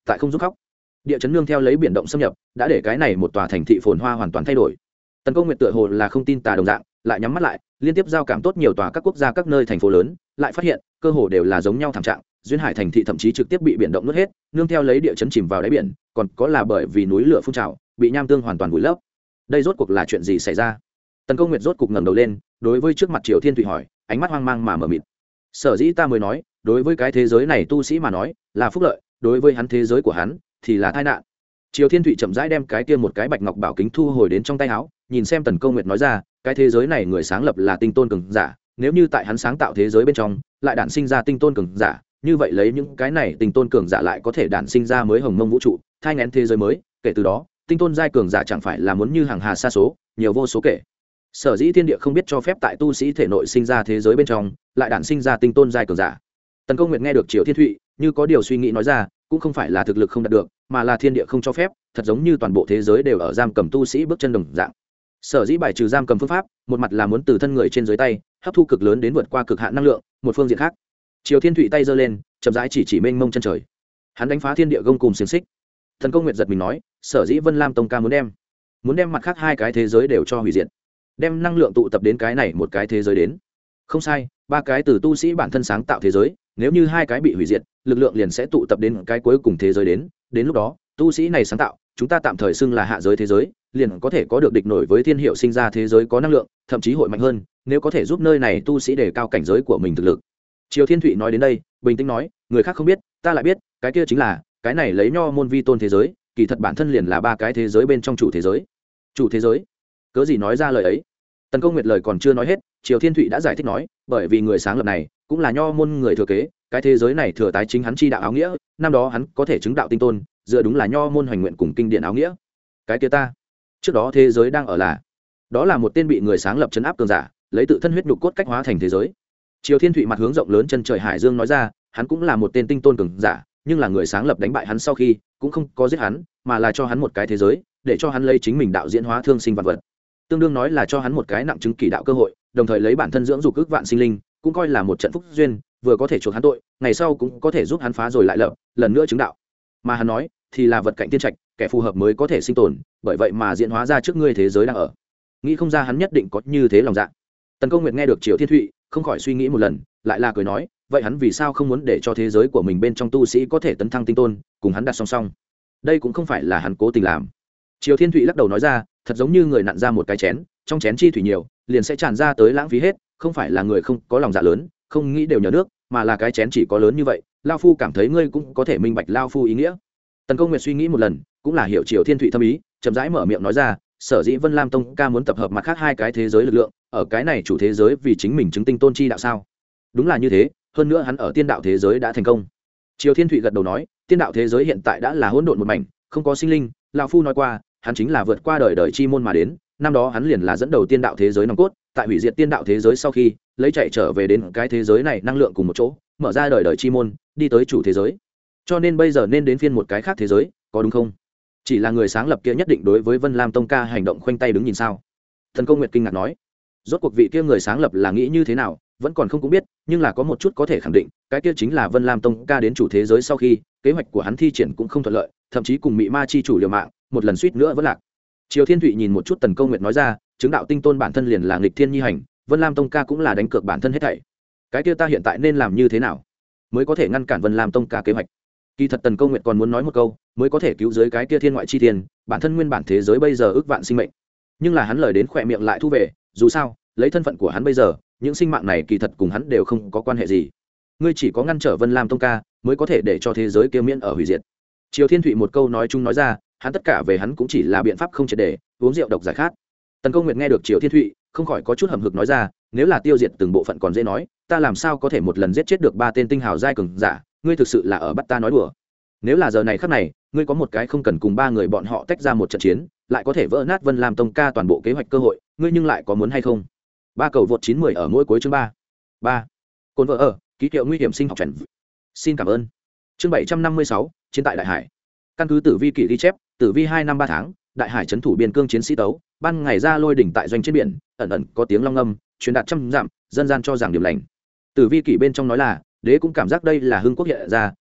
tại không giúp khóc. Địa chấn nương theo lấy biển động xâm nhập đã để cái này một tòa thành thị phồn hoa hoàn toàn thay đổi. Tần Câu Nguyệt tựa hồ là không tin tà đồng dạng, lại nhắm mắt lại, liên tiếp giao cảm tốt nhiều tòa các quốc gia các nơi thành phố lớn, lại phát hiện cơ hồ đều là giống nhau thảm trạng. Duyên Hải thành thị thậm chí trực tiếp bị biển động nuốt hết, nương theo lấy địa chấn chìm vào đáy biển, còn có là bởi vì núi lửa phun trào bị nham tương hoàn toàn vùi lấp. Đây rốt cuộc là chuyện gì xảy ra? Tần Câu Nguyệt rốt cuộc ngẩng đầu lên, đối với trước mặt Triều Thiên Thụy hỏi, ánh mắt hoang mang mà mở mịt. Sở dĩ ta mới nói, đối với cái thế giới này tu sĩ mà nói là phúc lợi, đối với hắn thế giới của hắn thì là tai nạn. Triều Thiên Thụy chậm rãi đem cái kia một cái bạch ngọc bảo kính thu hồi đến trong tay áo, nhìn xem Tần Câu Nguyệt nói ra, cái thế giới này người sáng lập là tinh tôn cường giả, nếu như tại hắn sáng tạo thế giới bên trong lại đản sinh ra tinh tôn cường giả, như vậy lấy những cái này tinh tôn cường giả lại có thể đản sinh ra mới hồng mông vũ trụ, thai nghén thế giới mới, kể từ đó tinh tôn giai cường giả chẳng phải là muốn như hàng hà sa số, nhiều vô số kể. Sở dĩ thiên địa không biết cho phép tại tu sĩ thể nội sinh ra thế giới bên trong lại đản sinh ra tinh tôn giai cường giả. Tần Câu Nguyệt nghe được Triều Thiên Thụy như có điều suy nghĩ nói ra, cũng không phải là thực lực không đạt được, mà là thiên địa không cho phép, thật giống như toàn bộ thế giới đều ở giam cầm tu sĩ bước chân đồng dạng. Sở dĩ bài trừ giam cầm phương pháp, một mặt là muốn từ thân người trên dưới tay hấp thu cực lớn đến vượt qua cực hạn năng lượng, một phương diện khác, Triều Thiên Thụy tay giơ lên, chậm rãi chỉ chỉ mênh mông chân trời. Hắn đánh phá thiên địa gông cùm xiềng xích. Thần Câu Nguyệt giật mình nói, sở dĩ Vân Lam Tông ca muốn đem, muốn đem mặt khác hai cái thế giới đều cho hủy diệt, đem năng lượng tụ tập đến cái này một cái thế giới đến. Không sai, ba cái từ tu sĩ bản thân sáng tạo thế giới, nếu như hai cái bị hủy diệt, lực lượng liền sẽ tụ tập đến cái cuối cùng thế giới đến, đến lúc đó, tu sĩ này sáng tạo, chúng ta tạm thời xưng là hạ giới thế giới, liền có thể có được địch nổi với thiên hiệu sinh ra thế giới có năng lượng, thậm chí hội mạnh hơn, nếu có thể giúp nơi này tu sĩ đề cao cảnh giới của mình thực lực. Triều Thiên Thụy nói đến đây, bình tĩnh nói, người khác không biết, ta lại biết, cái kia chính là, cái này lấy nho môn vi tôn thế giới, kỳ thật bản thân liền là ba cái thế giới bên trong chủ thế giới. Chủ thế giới? Cớ gì nói ra lời ấy? Tần Câu Nguyệt lời còn chưa nói hết, Triều Thiên Thụy đã giải thích nói, bởi vì người sáng lập này cũng là nho môn người thừa kế, cái thế giới này thừa tái chính hắn chi đạo áo nghĩa, năm đó hắn có thể chứng đạo tinh tôn, dựa đúng là nho môn hoành nguyện cùng kinh điển áo nghĩa. Cái kia ta, trước đó thế giới đang ở là, đó là một tên bị người sáng lập trấn áp cường giả, lấy tự thân huyết nhục cốt cách hóa thành thế giới. Triều Thiên Thụy mặt hướng rộng lớn chân trời hải dương nói ra, hắn cũng là một tên tinh tôn cường giả, nhưng là người sáng lập đánh bại hắn sau khi, cũng không có giết hắn, mà là cho hắn một cái thế giới, để cho hắn lấy chính mình đạo diễn hóa thương sinh vật vật. Tương đương nói là cho hắn một cái nặng chứng kỳ đạo cơ hội, đồng thời lấy bản thân dưỡng dục ước vạn sinh linh, cũng coi là một trận phúc duyên, vừa có thể chuộc hắn tội, ngày sau cũng có thể giúp hắn phá rồi lại lập, lần nữa chứng đạo. Mà hắn nói, thì là vật cạnh tiên trạch, kẻ phù hợp mới có thể sinh tồn, bởi vậy mà diễn hóa ra trước ngươi thế giới đang ở. Nghĩ không ra hắn nhất định có như thế lòng dạ. Tần Câu Nguyệt nghe được Triều Thiên Thụy, không khỏi suy nghĩ một lần, lại là cười nói, vậy hắn vì sao không muốn để cho thế giới của mình bên trong tu sĩ có thể tấn thăng tinh tôn, cùng hắn đặt song song? Đây cũng không phải là hắn cố tình làm. Triều Thiên Thụy lắc đầu nói ra, thật giống như người nặn ra một cái chén, trong chén chi thủy nhiều, liền sẽ tràn ra tới lãng phí hết, không phải là người không có lòng dạ lớn, không nghĩ đều nhờ nước, mà là cái chén chỉ có lớn như vậy, lão phu cảm thấy ngươi cũng có thể minh bạch lão phu ý nghĩa. Tần Câu Nguyệt suy nghĩ một lần, cũng là hiểu Triều Thiên Thụy thâm ý, chậm rãi mở miệng nói ra, sở dĩ Vân Lam Tông ca muốn tập hợp mặt khác hai cái thế giới lực lượng, ở cái này chủ thế giới vì chính mình chứng tinh tôn chi đạo sao? Đúng là như thế, hơn nữa hắn ở tiên đạo thế giới đã thành công. Triều Thiên Thụy gật đầu nói, tiên đạo thế giới hiện tại đã là hỗn độn một mảnh, không có sinh linh, lão phu nói qua, hắn chính là vượt qua đời đời chi môn mà đến, năm đó hắn liền là dẫn đầu tiên đạo thế giới nòng cốt, tại hủy diệt tiên đạo thế giới sau khi, lấy chạy trở về đến cái thế giới này năng lượng cùng một chỗ, mở ra đời đời chi môn, đi tới chủ thế giới. Cho nên bây giờ nên đến phiên một cái khác thế giới, có đúng không? Chỉ là người sáng lập kia nhất định đối với Vân Lam Tông ca hành động khoanh tay đứng nhìn sao? Thần Câu Nguyệt kinh ngạc nói, rốt cuộc vị kia người sáng lập là nghĩ như thế nào, vẫn còn không cũng biết, nhưng là có một chút có thể khẳng định, cái kia chính là Vân Lam Tông ca đến chủ thế giới sau khi, kế hoạch của hắn thi triển cũng không thuận lợi, thậm chí cùng Mị Ma chi chủ liều mạng, một lần suýt nữa vẫn lạc. Triều Thiên Thụy nhìn một chút Tần Câu Nguyệt nói ra, chứng đạo tinh tôn bản thân liền là nghịch thiên nhi hành, Vân Lam Tông ca cũng là đánh cược bản thân hết thảy. Cái kia ta hiện tại nên làm như thế nào mới có thể ngăn cản Vân Lam Tông ca kế hoạch? Kỳ thật Tần Câu Nguyệt còn muốn nói một câu, mới có thể cứu dưới cái kia thiên ngoại chi tiền, bản thân nguyên bản thế giới bây giờ ước vạn sinh mệnh. Nhưng là hắn lời đến khỏe miệng lại thu về, dù sao, lấy thân phận của hắn bây giờ, những sinh mạng này kỳ thật cùng hắn đều không có quan hệ gì. Ngươi chỉ có ngăn trở Vân Lam Tông ca, mới có thể để cho thế giới kia miễn ở hủy diệt. Triều Thiên Thụy một câu nói chung nói ra, hắn tất cả về hắn cũng chỉ là biện pháp không triệt để, uống rượu độc giải khát. Tần Câu Nguyệt nghe được Triều Thiên Thụy, không khỏi có chút hầm hực nói ra, nếu là tiêu diệt từng bộ phận còn dễ nói, ta làm sao có thể một lần giết chết được ba tên tinh hào giai cường giả, ngươi thực sự là ở bắt ta nói đùa. Nếu là giờ này khắc này, ngươi có một cái không cần cùng ba người bọn họ tách ra một trận chiến, lại có thể vỡ nát Vân Lam Tông ca toàn bộ kế hoạch cơ hội, ngươi nhưng lại có muốn hay không? Ba cầu vượt chín mươi ở mỗi cuối chương ba. ba. Côn vợ ở, ký hiệu nguy hiểm sinh học chuẩn. Xin cảm ơn. Chương bảy trăm năm mươi sáu, chiến tại đại hải. Căn cứ tử vi kỷ ghi chép, tử vi hai năm ba tháng, đại hải trấn thủ biên cương chiến sĩ tấu, ban ngày ra lôi đỉnh tại doanh trên biển, ẩn ẩn có tiếng long ngâm, truyền đạt trăm dặm, dân gian cho rằng điểm lành. Tử vi kỷ bên trong nói là, đế cũng cảm giác đây là hưng quốc hiện ra,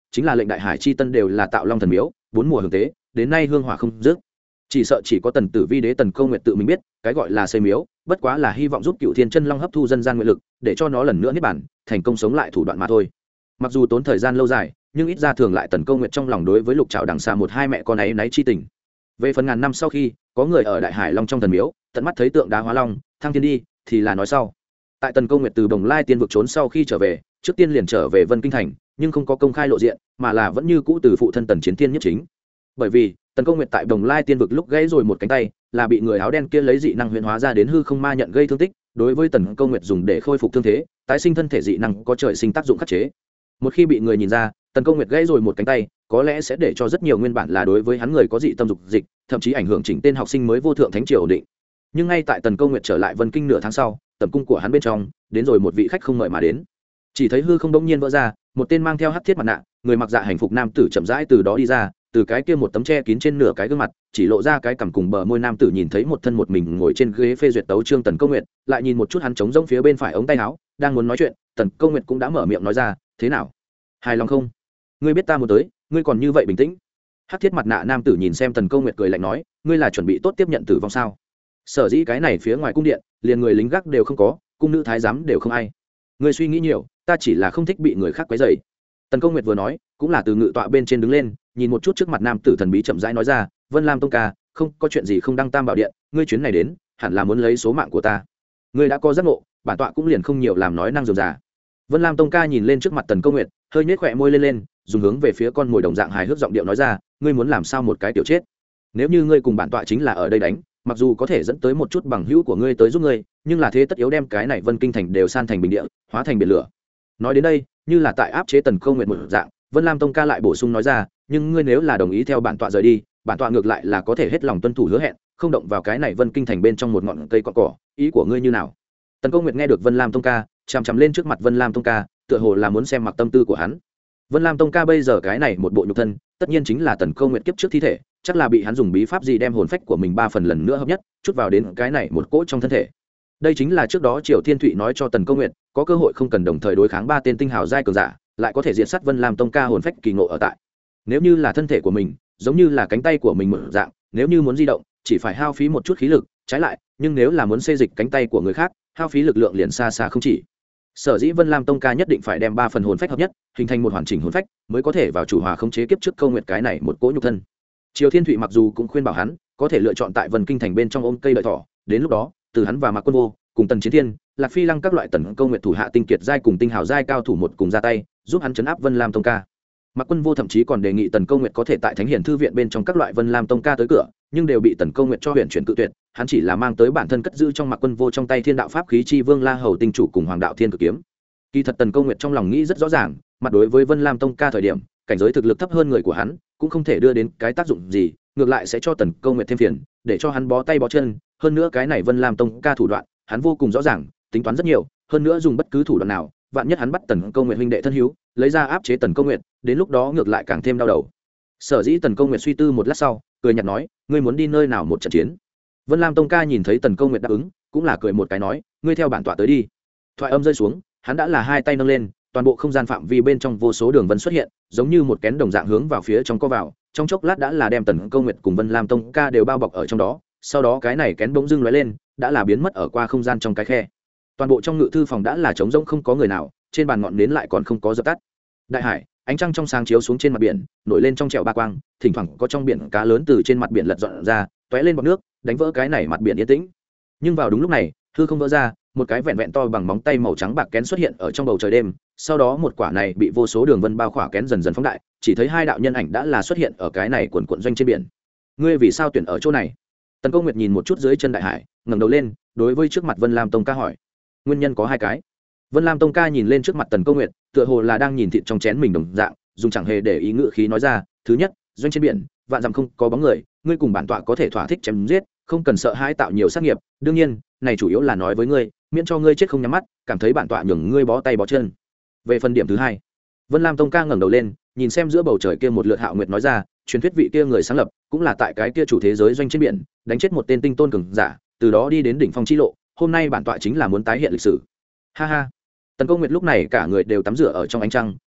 chính là lệnh đại hải chi tân đều là tạo long thần miếu, bốn mùa hưởng tế, đến nay hương hỏa không dứt. Chỉ sợ chỉ có tần tử vi đế Tần Câu Nguyệt tự mình biết, cái gọi là xây miếu bất quá là hy vọng giúp Cựu Thiên Chân Long hấp thu dân gian nguyện lực, để cho nó lần nữa niết bản, thành công sống lại thủ đoạn mà thôi. Mặc dù tốn thời gian lâu dài, nhưng ít ra thường lại Tần Câu Nguyệt trong lòng đối với Lục Trảo đằng xa một hai mẹ con ấy náy chi tình. Về phần ngàn năm sau khi có người ở đại hải long trong thần miếu tận mắt thấy tượng đá hóa long thăng thiên đi thì là nói sau. Tại Tần Câu Nguyệt từ Bồng Lai tiên vực trốn sau khi trở về, trước tiên liền trở về Vân Kinh thành, nhưng không có công khai lộ diện, mà là vẫn như cũ từ phụ thân Tần Chiến Thiên nhất chính. Bởi vì Tần Câu Nguyệt tại Bồng Lai tiên vực lúc gãy rồi một cánh tay, là bị người áo đen kia lấy dị năng huyền hóa ra đến hư không ma nhận gây thương tích, đối với Tần Câu Nguyệt dùng để khôi phục thương thế, tái sinh thân thể dị năng có trời sinh tác dụng khắc chế. Một khi bị người nhìn ra Tần Câu Nguyệt gãy rồi một cánh tay, có lẽ sẽ để cho rất nhiều nguyên bản là đối với hắn người có dị tâm dục dịch, thậm chí ảnh hưởng chỉnh tên học sinh mới vô thượng thánh triều ổn định. Nhưng ngay tại Tần Câu Nguyệt trở lại Vân Kinh nửa tháng sau, tầm cung của hắn bên trong đến rồi một vị khách không mời mà đến. Chỉ thấy hư không đống nhiên vỡ ra, một tên mang theo hắc thiết mặt nạ, người mặc dạ hành phục nam tử chậm rãi từ đó đi ra, từ cái kia một tấm che kín trên nửa cái gương mặt, chỉ lộ ra cái cằm cùng bờ môi. Nam tử nhìn thấy một thân một mình ngồi trên ghế phê duyệt tấu chương Tần Câu Nguyệt, lại nhìn một chút hắn trống rỗng phía bên phải ống tay áo, đang muốn nói chuyện, Tần Câu Nguyệt cũng đã mở miệng nói ra, "Thế nào? Hài lòng không? Ngươi biết ta muốn tới, ngươi còn như vậy bình tĩnh?" Hắc thiết mặt nạ nam tử nhìn xem Tần Câu Nguyệt cười lạnh nói, "Ngươi là chuẩn bị tốt tiếp nhận tử vong sao? Sở dĩ cái này phía ngoài cung điện, liền người lính gác đều không có, cung nữ thái giám đều không ai. Ngươi suy nghĩ nhiều, ta chỉ là không thích bị người khác quấy rầy." Tần Câu Nguyệt vừa nói, cũng là từ ngự tọa bên trên đứng lên, nhìn một chút trước mặt nam tử thần bí chậm rãi nói ra, "Vân Lam Tông ca, không có chuyện gì không đăng tam bảo điện, ngươi chuyến này đến, hẳn là muốn lấy số mạng của ta. Ngươi đã có giác ngộ, bản tọa cũng liền không nhiều làm nói năng rườm rà." Vân Lam Tông ca nhìn lên trước mặt Tần Câu Nguyệt, hơi nhếch khóe môi lên lên, dùng hướng về phía con mồi đồng dạng hài hước giọng điệu nói ra, "Ngươi muốn làm sao một cái tiểu chết? Nếu như ngươi cùng bản tọa chính là ở đây đánh, mặc dù có thể dẫn tới một chút bằng hữu của ngươi tới giúp ngươi, nhưng là thế tất yếu đem cái này Vân Kinh thành đều san thành bình địa, hóa thành biển lửa." Nói đến đây, như là tại áp chế Tần Câu Nguyệt một dạng, Vân Lam Tông ca lại bổ sung nói ra, "Nhưng ngươi nếu là đồng ý theo bản tọa rời đi, bản tọa ngược lại là có thể hết lòng tuân thủ hứa hẹn, không động vào cái này Vân Kinh thành bên trong một ngọn cây cọn cỏ, ý của ngươi như nào?" Tần Câu Nguyệt nghe được Vân Lam Tông ca, chằm chằm lên trước mặt Vân Lam Tông ca, tựa hồ là muốn xem mặc tâm tư của hắn. Vân Lam Tông ca bây giờ cái này một bộ nhục thân, tất nhiên chính là Tần Câu Nguyệt kiếp trước thi thể, chắc là bị hắn dùng bí pháp gì đem hồn phách của mình ba phần lần nữa hợp nhất, chút vào đến cái này một cỗ trong thân thể. Đây chính là trước đó Triều Thiên Thụy nói cho Tần Câu Nguyệt, có cơ hội không cần đồng thời đối kháng ba tên tinh hào giai cường giả, lại có thể diệt sát Vân Lam Tông ca hồn phách kỳ ngộ ở tại. Nếu như là thân thể của mình, giống như là cánh tay của mình mở dạng, nếu như muốn di động, chỉ phải hao phí một chút khí lực, trái lại, nhưng nếu là muốn xê dịch cánh tay của người khác, hao phí lực lượng liền xa xa không chỉ. Sở dĩ Vân Lam Tông ca nhất định phải đem ba phần hồn phách hợp nhất, hình thành một hoàn chỉnh hồn phách, mới có thể vào chủ hòa khống chế kiếp trước Câu Nguyệt cái này một cỗ nhục thân. Triều Thiên Thụy mặc dù cũng khuyên bảo hắn, có thể lựa chọn tại Vân Kinh thành bên trong ôm cây lợi thỏ, đến lúc đó, từ hắn và Mạc Quân Vô, cùng Tần Chiến Thiên, Lạc Phi Lăng các loại Tần Câu Nguyệt thủ hạ tinh kiệt giai cùng tinh hào giai cao thủ một cùng ra tay, giúp hắn trấn áp Vân Lam Tông ca. Mạc Quân Vô thậm chí còn đề nghị Tần Câu Nguyệt có thể tại Thánh Hiển thư viện bên trong các loại Vân Lam Tông ca tới cửa, nhưng đều bị Tần Câu Nguyệt cho huyền chuyển cự tuyệt, hắn chỉ là mang tới bản thân cất giữ trong Mạc Quân Vô trong tay Thiên đạo pháp khí chi Vương La Hầu tinh chủ cùng Hoàng đạo Thiên cực kiếm. Kỳ thật Tần Câu Nguyệt trong lòng nghĩ rất rõ ràng, mặt đối với Vân Lam Tông ca thời điểm, cảnh giới thực lực thấp hơn người của hắn, cũng không thể đưa đến cái tác dụng gì, ngược lại sẽ cho Tần Câu Nguyệt thêm phiền, để cho hắn bó tay bó chân, hơn nữa cái này Vân Lam Tông ca thủ đoạn, hắn vô cùng rõ ràng, tính toán rất nhiều, hơn nữa dùng bất cứ thủ đoạn nào, vạn nhất hắn bắt Tần Câu Nguyệt huynh đệ thân hữu, lấy ra áp chế Tần Câu Nguyệt, đến lúc đó ngược lại càng thêm đau đầu. Sở dĩ Tần Câu Nguyệt suy tư một lát sau, cười nhạt nói, "Ngươi muốn đi nơi nào một trận chiến?" Vân Lam Tông ca nhìn thấy Tần Câu Nguyệt đáp ứng, cũng là cười một cái nói, "Ngươi theo bản tọa tới đi." Thoại âm rơi xuống, hắn đã là hai tay nâng lên, toàn bộ không gian phạm vi bên trong vô số đường vân xuất hiện, giống như một kén đồng dạng hướng vào phía trong co vào, trong chốc lát đã là đem Tần Câu Nguyệt cùng Vân Lam Tông ca đều bao bọc ở trong đó, sau đó cái này kén bỗng dưng lóe lên, đã là biến mất ở qua không gian trong cái khe. Toàn bộ trong ngự thư phòng đã là trống rỗng không có người nào, trên bàn ngọn nến lại còn không có dập tắt. Đại hải, ánh trăng trong sáng chiếu xuống trên mặt biển, nổi lên trong trẻo ba quang, thỉnh thoảng có trong biển cá lớn từ trên mặt biển lật dọn ra, tóe lên bọt nước, đánh vỡ cái này mặt biển yên tĩnh. Nhưng vào đúng lúc này, hư không vỡ ra, một cái vẹn vẹn to bằng móng tay màu trắng bạc kén xuất hiện ở trong bầu trời đêm, sau đó một quả này bị vô số đường vân bao khỏa kén dần dần phóng đại, chỉ thấy hai đạo nhân ảnh đã là xuất hiện ở cái này quần quần doanh trên biển. Ngươi vì sao tuyển ở chỗ này? Tần Câu Nguyệt nhìn một chút dưới chân đại hải, ngẩng đầu lên, đối với trước mặt Vân Lam Tông ca hỏi. Nguyên nhân có hai cái. Vân Lam Tông ca nhìn lên trước mặt Tần Câu Nguyệt, tựa hồ là đang nhìn thịt trong chén mình đồng dạng, dùng chẳng hề để ý ngữ khí nói ra, "Thứ nhất, doanh trên biển, vạn dặm không có bóng người, ngươi cùng bản tọa có thể thỏa thích chém giết, không cần sợ hãi tạo nhiều sát nghiệp, đương nhiên, này chủ yếu là nói với ngươi, miễn cho ngươi chết không nhắm mắt, cảm thấy bản tọa nhường ngươi bó tay bó chân." Về phần điểm thứ hai, Vân Lam Tông ca ngẩng đầu lên, nhìn xem giữa bầu trời kia một lượt hạo nguyệt nói ra, truyền thuyết vị kia người sáng lập, cũng là tại cái kia chủ thế giới doanh trên biển, đánh chết một tên tinh tôn cường giả, từ đó đi đến đỉnh phong chi lộ, hôm nay bản tọa chính là muốn tái hiện lịch sử. Ha ha. Tần Câu Nguyệt lúc này cả người đều tắm rửa ở trong ánh trăng,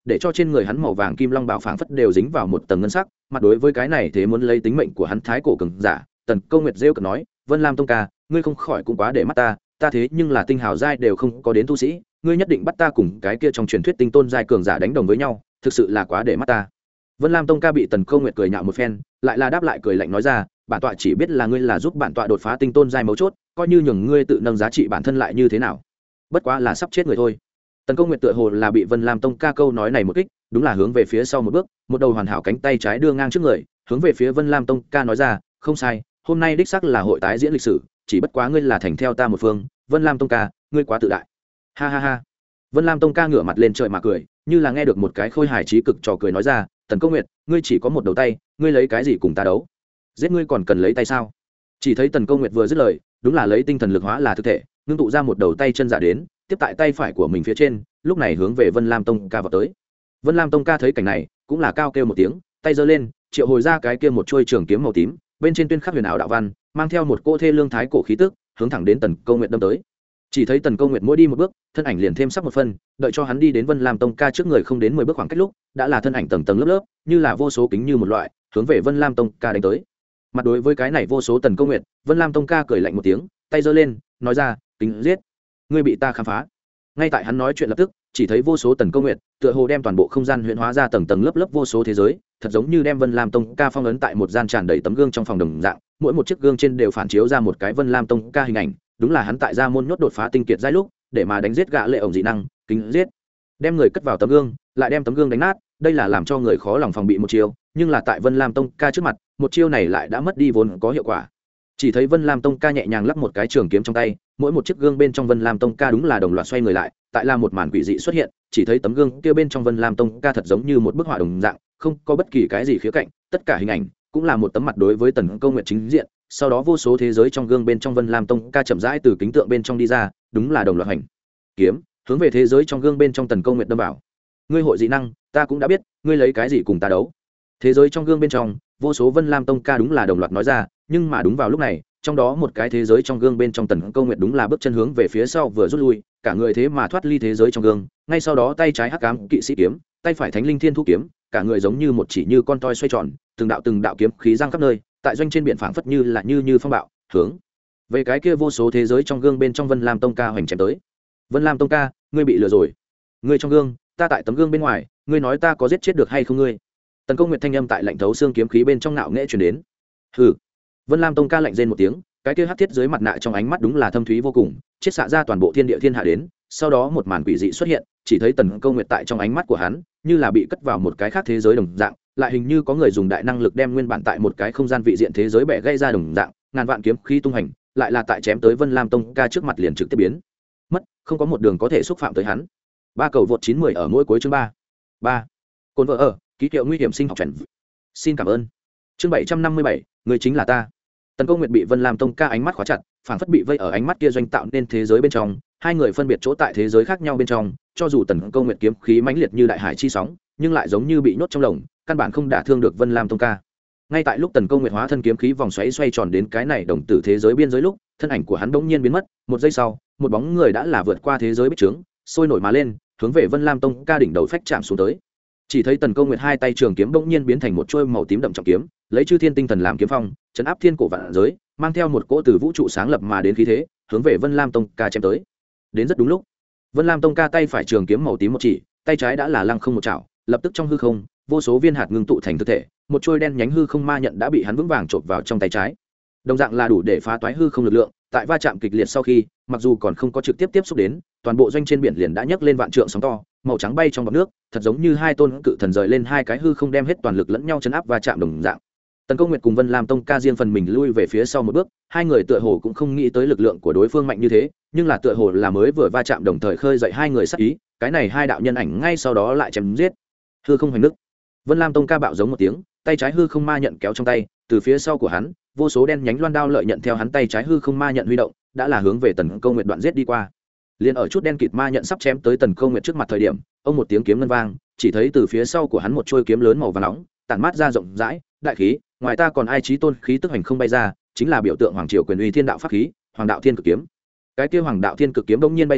để cho trên người hắn màu vàng kim long bảo phảng phất đều dính vào một tầng ngân sắc. Mặt đối với cái này thế muốn lấy tính mệnh của hắn thái cổ cường giả, Tần Câu Nguyệt rêu cợt nói, Vân Lam Tông ca, ngươi không khỏi cũng quá để mắt ta, ta thế nhưng là tinh hào giai đều không có đến tu sĩ, ngươi nhất định bắt ta cùng cái kia trong truyền thuyết tinh tôn giai cường giả đánh đồng với nhau, thực sự là quá để mắt ta. Vân Lam Tông ca bị Tần Câu Nguyệt cười nhạo một phen, lại là đáp lại cười lạnh nói ra, bản tọa chỉ biết là ngươi là giúp bản tọa đột phá tinh tôn giai mấu chốt, coi như nhường ngươi tự nâng giá trị bản thân lại như thế nào, bất quá là sắp chết người thôi. Tần Câu Nguyệt tựa hồ là bị Vân Lam Tông ca câu nói này một kích, đúng là hướng về phía sau một bước, một đầu hoàn hảo cánh tay trái đưa ngang trước người, hướng về phía Vân Lam Tông ca nói ra, không sai, hôm nay đích xác là hội tái diễn lịch sử, chỉ bất quá ngươi là thành theo ta một phương, Vân Lam Tông ca, ngươi quá tự đại. Ha ha ha. Vân Lam Tông ca ngửa mặt lên trời mà cười, như là nghe được một cái khôi hài trí cực trò cười nói ra, Tần Câu Nguyệt, ngươi chỉ có một đầu tay, ngươi lấy cái gì cùng ta đấu? Giết ngươi còn cần lấy tay sao? Chỉ thấy Tần Câu Nguyệt vừa dứt lời, đúng là lấy tinh thần lực hóa là thực thể, ngưng tụ ra một đầu tay chân giả đến, tiếp tại tay phải của mình phía trên, lúc này hướng về Vân Lam Tông ca vào tới. Vân Lam Tông ca thấy cảnh này, cũng là cao kêu một tiếng, tay giơ lên, triệu hồi ra cái kia một chuôi trường kiếm màu tím, bên trên tuyên khắc huyền ảo đạo văn, mang theo một cỗ thê lương thái cổ khí tức, hướng thẳng đến Tần Câu Nguyệt đâm tới. Chỉ thấy Tần Câu Nguyệt mỗi đi một bước, thân ảnh liền thêm sắp một phân, đợi cho hắn đi đến Vân Lam Tông ca trước người không đến mười bước khoảng cách lúc, đã là thân ảnh tầng tầng lớp lớp, như là vô số kính như một loại, hướng về Vân Lam Tông ca đánh tới. Mặt đối với cái này vô số Tần Câu Nguyệt, Vân Lam Tông ca cười lạnh một tiếng, tay giơ lên, nói ra, "Kính giết, ngươi bị ta khám phá." Ngay tại hắn nói chuyện lập tức, chỉ thấy vô số Tần Câu Nguyệt, tựa hồ đem toàn bộ không gian huyễn hóa ra tầng tầng lớp lớp vô số thế giới, thật giống như đem Vân Lam Tông ca phong ấn tại một gian tràn đầy tấm gương trong phòng đồng dạng, mỗi một chiếc gương trên đều phản chiếu ra một cái Vân Lam Tông ca hình ảnh, đúng là hắn tại gia môn nhốt đột phá tinh kiệt giai lúc, để mà đánh giết gã lệ ổng dị năng, kính giết. Đem người cất vào tấm gương, lại đem tấm gương đánh nát, đây là làm cho người khó lòng phòng bị một chiêu, nhưng là tại Vân Lam Tông ca trước mặt, một chiêu này lại đã mất đi vốn có hiệu quả. Chỉ thấy Vân Lam Tông ca nhẹ nhàng lắc một cái trường kiếm trong tay, mỗi một chiếc gương bên trong Vân Lam Tông ca đúng là đồng loạt xoay người lại, tại là một màn quỷ dị xuất hiện, chỉ thấy tấm gương kia bên trong Vân Lam Tông ca thật giống như một bức họa đồng dạng, không có bất kỳ cái gì khía cạnh, tất cả hình ảnh cũng là một tấm mặt đối với Tần Câu Nguyệt chính diện, sau đó vô số thế giới trong gương bên trong Vân Lam Tông ca chậm rãi từ kính tượng bên trong đi ra, đúng là đồng loạt hành kiếm, hướng về thế giới trong gương bên trong Tần Câu Nguyệt đâm vào. Ngươi hội dị năng, ta cũng đã biết, ngươi lấy cái gì cùng ta đấu? Thế giới trong gương bên trong, vô số Vân Lam Tông ca đúng là đồng loạt nói ra, nhưng mà đúng vào lúc này, trong đó một cái thế giới trong gương bên trong Tần Câu Nguyệt đúng là bước chân hướng về phía sau vừa rút lui, cả người thế mà thoát ly thế giới trong gương, ngay sau đó tay trái hắc ám kỵ sĩ kiếm, tay phải thánh linh thiên thu kiếm, cả người giống như một chỉ như con toy xoay tròn, từng đạo từng đạo kiếm khí giăng khắp nơi, tại doanh trên biển phảng phất như là như như phong bạo, hướng về cái kia vô số thế giới trong gương bên trong Vân Lam Tông ca hoành chém tới. Vân Lam Tông ca, ngươi bị lừa rồi. Ngươi trong gương, ta tại tấm gương bên ngoài, ngươi nói ta có giết chết được hay không ngươi? Tần Câu Nguyệt thanh âm tại lạnh thấu xương kiếm khí bên trong nạo nghệ truyền đến. Hừ. Vân Lam Tông ca lạnh rên một tiếng, cái kia hắc thiết dưới mặt nạ trong ánh mắt đúng là thâm thúy vô cùng, chiết xạ ra toàn bộ thiên địa thiên hạ đến, sau đó một màn quỷ dị xuất hiện, chỉ thấy Tần Câu Nguyệt tại trong ánh mắt của hắn, như là bị cất vào một cái khác thế giới đồng dạng, lại hình như có người dùng đại năng lực đem nguyên bản tại một cái không gian vị diện thế giới bẻ gây ra đồng dạng, ngàn vạn kiếm khí tung hành, lại là tại chém tới Vân Lam Tông ca trước mặt liền trực tiếp biến mất, không có một đường có thể xúc phạm tới hắn. Ba cầu vượt chín mươi ở mỗi cuối chương ba. ba. Côn vợ ở, ký hiệu nguy hiểm sinh học trần. Xin cảm ơn. Chương bảy trăm năm mươi bảy, người chính là ta. Tần Câu Nguyệt bị Vân Lam Tông ca ánh mắt khóa chặt, phảng phất bị vây ở ánh mắt kia doanh tạo nên thế giới bên trong, hai người phân biệt chỗ tại thế giới khác nhau bên trong, cho dù Tần Câu Nguyệt kiếm khí mãnh liệt như đại hải chi sóng, nhưng lại giống như bị nhốt trong lồng, căn bản không đả thương được Vân Lam Tông ca. Ngay tại lúc Tần Câu Nguyệt hóa thân kiếm khí vòng xoáy xoay tròn đến cái này đồng tử thế giới biên giới lúc, thân ảnh của hắn bỗng nhiên biến mất, một giây sau, một bóng người đã là vượt qua thế giới bích trướng, sôi nổi mà lên, hướng về Vân Lam Tông ca đỉnh đầu phách chạm xuống tới. Chỉ thấy Tần Câu Nguyệt hai tay trường kiếm bỗng nhiên biến thành một chuôi màu tím đậm trọng kiếm, lấy chư thiên tinh thần làm kiếm phong, chấn áp thiên cổ vạn giới, mang theo một cỗ từ vũ trụ sáng lập mà đến khí thế, hướng về Vân Lam Tông ca chém tới. Đến rất đúng lúc, Vân Lam Tông ca tay phải trường kiếm màu tím một chỉ, tay trái đã là lăng không một chảo, lập tức trong hư không, vô số viên hạt ngưng tụ thành thực thể, một chuôi đen nhánh hư không ma nhận đã bị hắn vững vàng chộp vào trong tay trái. Đồng dạng là đủ để phá toái hư không lực lượng, tại va chạm kịch liệt sau khi, mặc dù còn không có trực tiếp tiếp xúc đến, toàn bộ doanh trên biển liền đã nhấc lên vạn trượng sóng to, màu trắng bay trong bọt nước, thật giống như hai tôn cự thần rời lên hai cái hư không đem hết toàn lực lẫn nhau chấn áp va chạm đồng dạng. Tần Câu Nguyệt cùng Vân Lam Tông ca riêng phần mình lui về phía sau một bước, hai người tựa hồ cũng không nghĩ tới lực lượng của đối phương mạnh như thế, nhưng là tựa hồ là mới vừa va chạm đồng thời khơi dậy hai người sát ý, cái này hai đạo nhân ảnh ngay sau đó lại chém giết. Hư không hoành nứt. Vân Lam Tông ca bạo giống một tiếng, tay trái hư không ma nhận kéo trong tay, từ phía sau của hắn, vô số đen nhánh loan đao lợi nhận theo hắn tay trái hư không ma nhận huy động, đã là hướng về Tần Câu Nguyệt đoạn giết đi qua. Liên ở chút đen kịt ma nhận sắp chém tới Tần Câu Nguyệt trước mặt thời điểm, ông một tiếng kiếm ngân vang, chỉ thấy từ phía sau của hắn một chuôi kiếm lớn màu vàng nóng, tản mát ra rộng rãi, đại khí, ngoài ta còn ai chí tôn khí tức hành không bay ra, chính là biểu tượng hoàng triều quyền uy thiên đạo pháp khí, hoàng đạo thiên cực kiếm. Cái kia hoàng đạo thiên cực kiếm đống nhiên bay ra,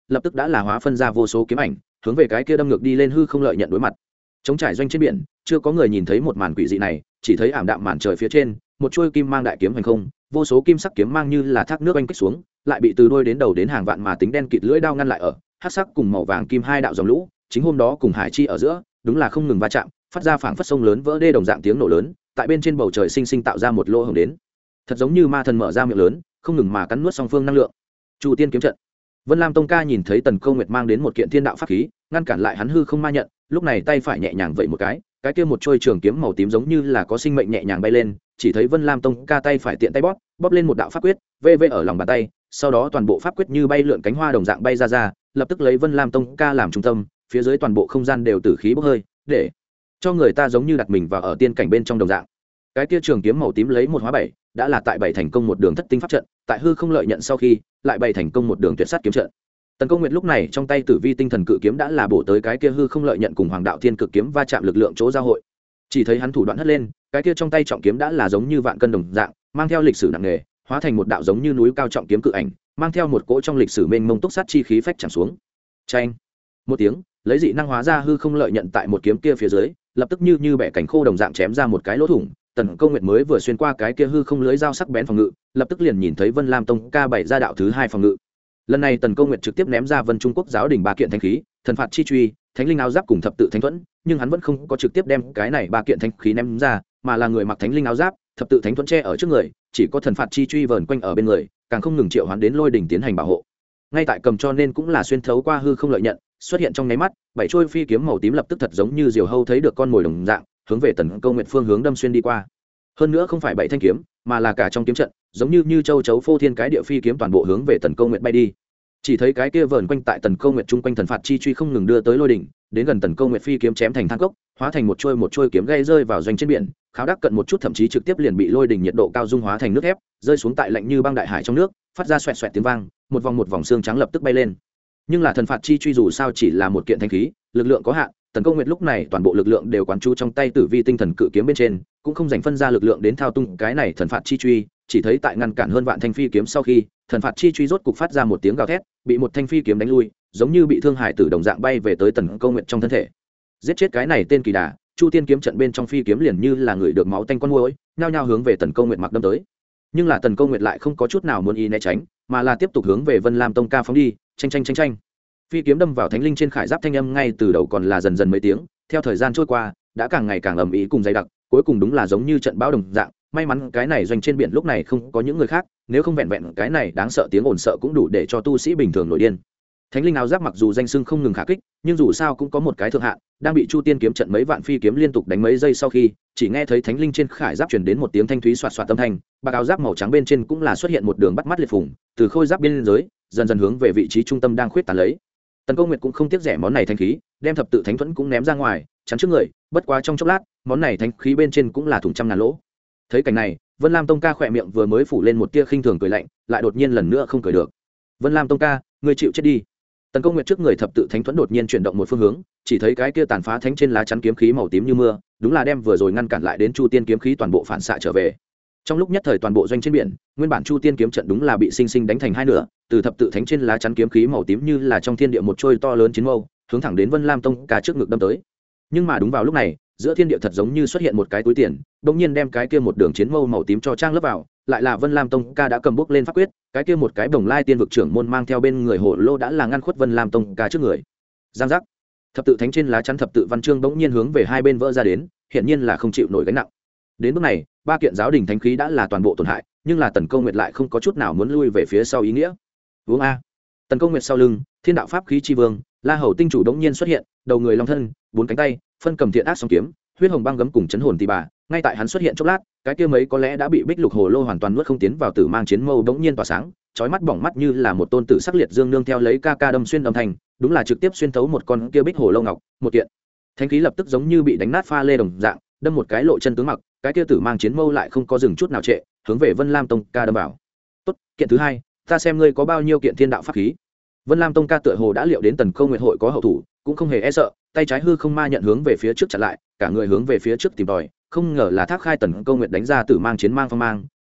lập tức đã là hóa phân ra vô số kiếm ảnh hướng về cái kia đâm ngược đi lên hư không lợi nhận đối mặt. Chống trải doanh trên biển chưa có người nhìn thấy một màn quỷ dị này, chỉ thấy ảm đạm màn trời phía trên một chuôi kim mang đại kiếm hành không, vô số kim sắc kiếm mang như là thác nước oanh kích xuống, lại bị từ đuôi đến đầu đến hàng vạn mà tính đen kịt lưỡi đao ngăn lại ở hắc sắc cùng màu vàng kim hai đạo dòng lũ. Chính hôm đó cùng hải chi ở giữa đúng là không ngừng va chạm, phát ra phảng phất sông lớn vỡ đê đồng dạng tiếng nổ lớn, tại bên trên bầu trời sinh sinh tạo ra một lỗ hổng đến, thật giống như ma thần mở ra miệng lớn không ngừng mà cắn nuốt song phương năng lượng. Chu tiên kiếm trận. Vân Lam Tông ca nhìn thấy Tần Câu Nguyệt mang đến một kiện thiên đạo pháp khí, ngăn cản lại hắn hư không ma nhận, lúc này tay phải nhẹ nhàng vẫy một cái, cái kia một trôi trường kiếm màu tím giống như là có sinh mệnh nhẹ nhàng bay lên, chỉ thấy Vân Lam Tông ca tay phải tiện tay bóp, bóp lên một đạo pháp quyết, vê vê ở lòng bàn tay, sau đó toàn bộ pháp quyết như bay lượn cánh hoa đồng dạng bay ra ra, lập tức lấy Vân Lam Tông ca làm trung tâm, phía dưới toàn bộ không gian đều tử khí bốc hơi, để cho người ta giống như đặt mình vào ở tiên cảnh bên trong đồng dạng. Cái kia trường kiếm màu tím lấy một hóa bảy, đã là tại bảy thành công một đường thất tinh pháp trận, tại hư không lợi nhận sau khi, lại bảy thành công một đường tuyệt sát kiếm trận. Tần Câu Nguyệt lúc này trong tay Tử Vi Tinh Thần Cự Kiếm đã là bổ tới cái kia hư không lợi nhận cùng Hoàng Đạo Thiên Cực Kiếm va chạm lực lượng chỗ giao hội. Chỉ thấy hắn thủ đoạn hất lên, cái kia trong tay trọng kiếm đã là giống như vạn cân đồng dạng, mang theo lịch sử nặng nề, hóa thành một đạo giống như núi cao trọng kiếm cự ảnh, mang theo một cỗ trong lịch sử mênh mông túc sát chi khí phách chạm xuống. Chanh! Một tiếng, lấy dị năng hóa ra hư không lợi nhận tại một kiếm kia phía dưới, lập tức như như bẻ cánh khô đồng dạng chém ra một cái lỗ thủng. Tần Câu Nguyệt mới vừa xuyên qua cái kia hư không lưới dao sắc bén phòng ngự, lập tức liền nhìn thấy Vân Lam Tông ca bảy ra đạo thứ hai phòng ngự. Lần này Tần Câu Nguyệt trực tiếp ném ra Vân Trung Quốc giáo đỉnh ba kiện thánh khí, thần phạt chi truy, thánh linh áo giáp cùng thập tự thánh thuẫn, nhưng hắn vẫn không có trực tiếp đem cái này ba kiện thánh khí ném ra, mà là người mặc thánh linh áo giáp, thập tự thánh thuẫn che ở trước người, chỉ có thần phạt chi truy vờn quanh ở bên người, càng không ngừng triệu hoán đến lôi đỉnh tiến hành bảo hộ. Ngay tại cầm cho nên cũng là xuyên thấu qua hư không lợi nhận, xuất hiện trong nháy mắt, bảy trôi phi kiếm màu tím lập tức thật giống như diều hâu thấy được con mồi đồng dạng, hướng về Tần Câu Nguyệt phương hướng đâm xuyên đi qua. Hơn nữa không phải bảy thanh kiếm, mà là cả trong kiếm trận, giống như như châu chấu phô thiên cái địa phi kiếm toàn bộ hướng về Tần Câu Nguyệt bay đi. Chỉ thấy cái kia vờn quanh tại Tần Câu Nguyệt trung quanh thần phạt chi truy không ngừng đưa tới lôi đỉnh, đến gần Tần Câu Nguyệt phi kiếm chém thành than cốc, hóa thành một trôi một trôi kiếm gây rơi vào doanh trên biển, kháo đắc cận một chút thậm chí trực tiếp liền bị lôi đỉnh nhiệt độ cao dung hóa thành nước thép, rơi xuống tại lạnh như băng đại hải trong nước, phát ra xoẹt xoẹt tiếng vang, một vòng một vòng xương trắng lập tức bay lên. Nhưng là thần phạt chi truy dù sao chỉ là một kiện thanh khí, lực lượng có hạn, Tần Câu Nguyệt lúc này toàn bộ lực lượng đều quán chú trong tay Tử Vi Tinh Thần Cự Kiếm bên trên, cũng không dành phân ra lực lượng đến thao tung cái này thần phạt chi truy, chỉ thấy tại ngăn cản hơn vạn thanh phi kiếm sau khi, thần phạt chi truy rốt cục phát ra một tiếng gào thét, bị một thanh phi kiếm đánh lui, giống như bị thương hải tử đồng dạng bay về tới Tần Câu Nguyệt trong thân thể. Giết chết cái này tên kỳ đà, Chu Tiên kiếm trận bên trong phi kiếm liền như là người được máu tanh con muỗi, nhao nhao hướng về Tần Câu Nguyệt mặc đâm tới. Nhưng là Tần Câu Nguyệt lại không có chút nào muốn ý né tránh, mà là tiếp tục hướng về Vân Lam Tông ca phóng đi, tranh tranh tranh tranh. Phi kiếm đâm vào thánh linh trên khải giáp thanh âm ngay từ đầu còn là dần dần mấy tiếng, theo thời gian trôi qua, đã càng ngày càng ầm ĩ cùng dày đặc, cuối cùng đúng là giống như trận bão đồng dạng. May mắn cái này doanh trên biển lúc này không có những người khác, nếu không vẹn vẹn cái này đáng sợ tiếng ồn sợ cũng đủ để cho tu sĩ bình thường nổi điên. Thánh linh áo giáp mặc dù danh xưng không ngừng khả kích, nhưng dù sao cũng có một cái thượng hạn, đang bị Chu Tiên kiếm trận mấy vạn phi kiếm liên tục đánh mấy giây sau khi, chỉ nghe thấy thánh linh trên khải giáp truyền đến một tiếng thanh thúy xoạt xoạt âm thanh, bạc áo giáp màu trắng bên trên cũng là xuất hiện một đường bắt mắt liệt phùng, từ khôi giáp biên giới, dần dần hướng về vị trí trung tâm đang khuyết tán lấy. Tần Câu Nguyệt cũng không tiếc rẻ món này thanh khí, đem thập tự thánh thuẫn cũng ném ra ngoài, chắn trước người, bất quá trong chốc lát, món này thanh khí bên trên cũng là thủng trăm ngàn lỗ. Thấy cảnh này, Vân Lam Tông ca khỏe miệng vừa mới phủ lên một tia khinh thường cười lạnh, lại đột nhiên lần nữa không cười được. Vân Lam Tông ca, ngươi chịu chết đi. Tần Câu Nguyệt trước người thập tự thánh thuẫn đột nhiên chuyển động một phương hướng, chỉ thấy cái kia tàn phá thánh trên lá chắn kiếm khí màu tím như mưa, đúng là đem vừa rồi ngăn cản lại đến Chu Tiên kiếm khí toàn bộ phản xạ trở về. Trong lúc nhất thời toàn bộ doanh trên biển, nguyên bản Chu Tiên kiếm trận đúng là bị sinh sinh đánh thành hai nửa, từ thập tự thánh trên lá chắn kiếm khí màu tím như là trong thiên địa một trôi to lớn chiến mâu, hướng thẳng đến Vân Lam Tông ca trước ngực đâm tới. Nhưng mà đúng vào lúc này, giữa thiên địa thật giống như xuất hiện một cái túi tiền, đột nhiên đem cái kia một đường chiến mâu màu tím cho trang lấp vào, lại là Vân Lam Tông ca đã cầm bước lên pháp quyết, cái kia một cái Bồng Lai Tiên vực trưởng môn mang theo bên người hồ lô đã là ngăn khuất Vân Lam Tông ca trước người. Giang giác. Thập tự thánh trên lá chắn thập tự văn chương bỗng nhiên hướng về hai bên vỡ ra đến, hiện nhiên là không chịu nổi gánh nặng. Đến bước này, ba kiện giáo đình thánh khí đã là toàn bộ tổn hại, nhưng là Tần Câu Nguyệt lại không có chút nào muốn lui về phía sau ý nghĩa. Vương a. Tần Câu Nguyệt sau lưng, Thiên đạo pháp khí chi vương, La Hầu tinh chủ đống nhiên xuất hiện, đầu người long thân, bốn cánh tay, phân cầm thiện ác song kiếm, huyết hồng băng gấm cùng chấn hồn tỳ bà. Ngay tại hắn xuất hiện chốc lát, cái kia mấy có lẽ đã bị bích lục hồ lô hoàn toàn nuốt không tiến vào tử mang chiến mâu đống nhiên tỏa sáng, chói mắt bỏng mắt như là một tôn tử sắc liệt dương nương theo lấy ca ca đâm xuyên âm thanh, đúng là trực tiếp xuyên thấu một con kia bích hồ lô ngọc, một kiện thánh khí lập tức giống như bị đánh nát pha lê đồng dạng, đâm một cái lộ chân tướng mặc, cái kia tử mang chiến mâu lại không có dừng chút nào trệ, hướng về Vân Lam Tông ca đâm vào. Tốt, kiện thứ hai, ta xem ngươi có bao nhiêu kiện thiên đạo pháp khí. Vân Lam Tông ca tựa hồ đã liệu đến Tần Câu Nguyệt hội có hậu thủ, cũng không hề e sợ, tay trái hư không ma nhận hướng về phía trước chặn lại, cả người hướng về phía trước tìm tòi, không ngờ là thác khai Tần Câu Nguyệt đánh ra tử mang chiến mang phong mang,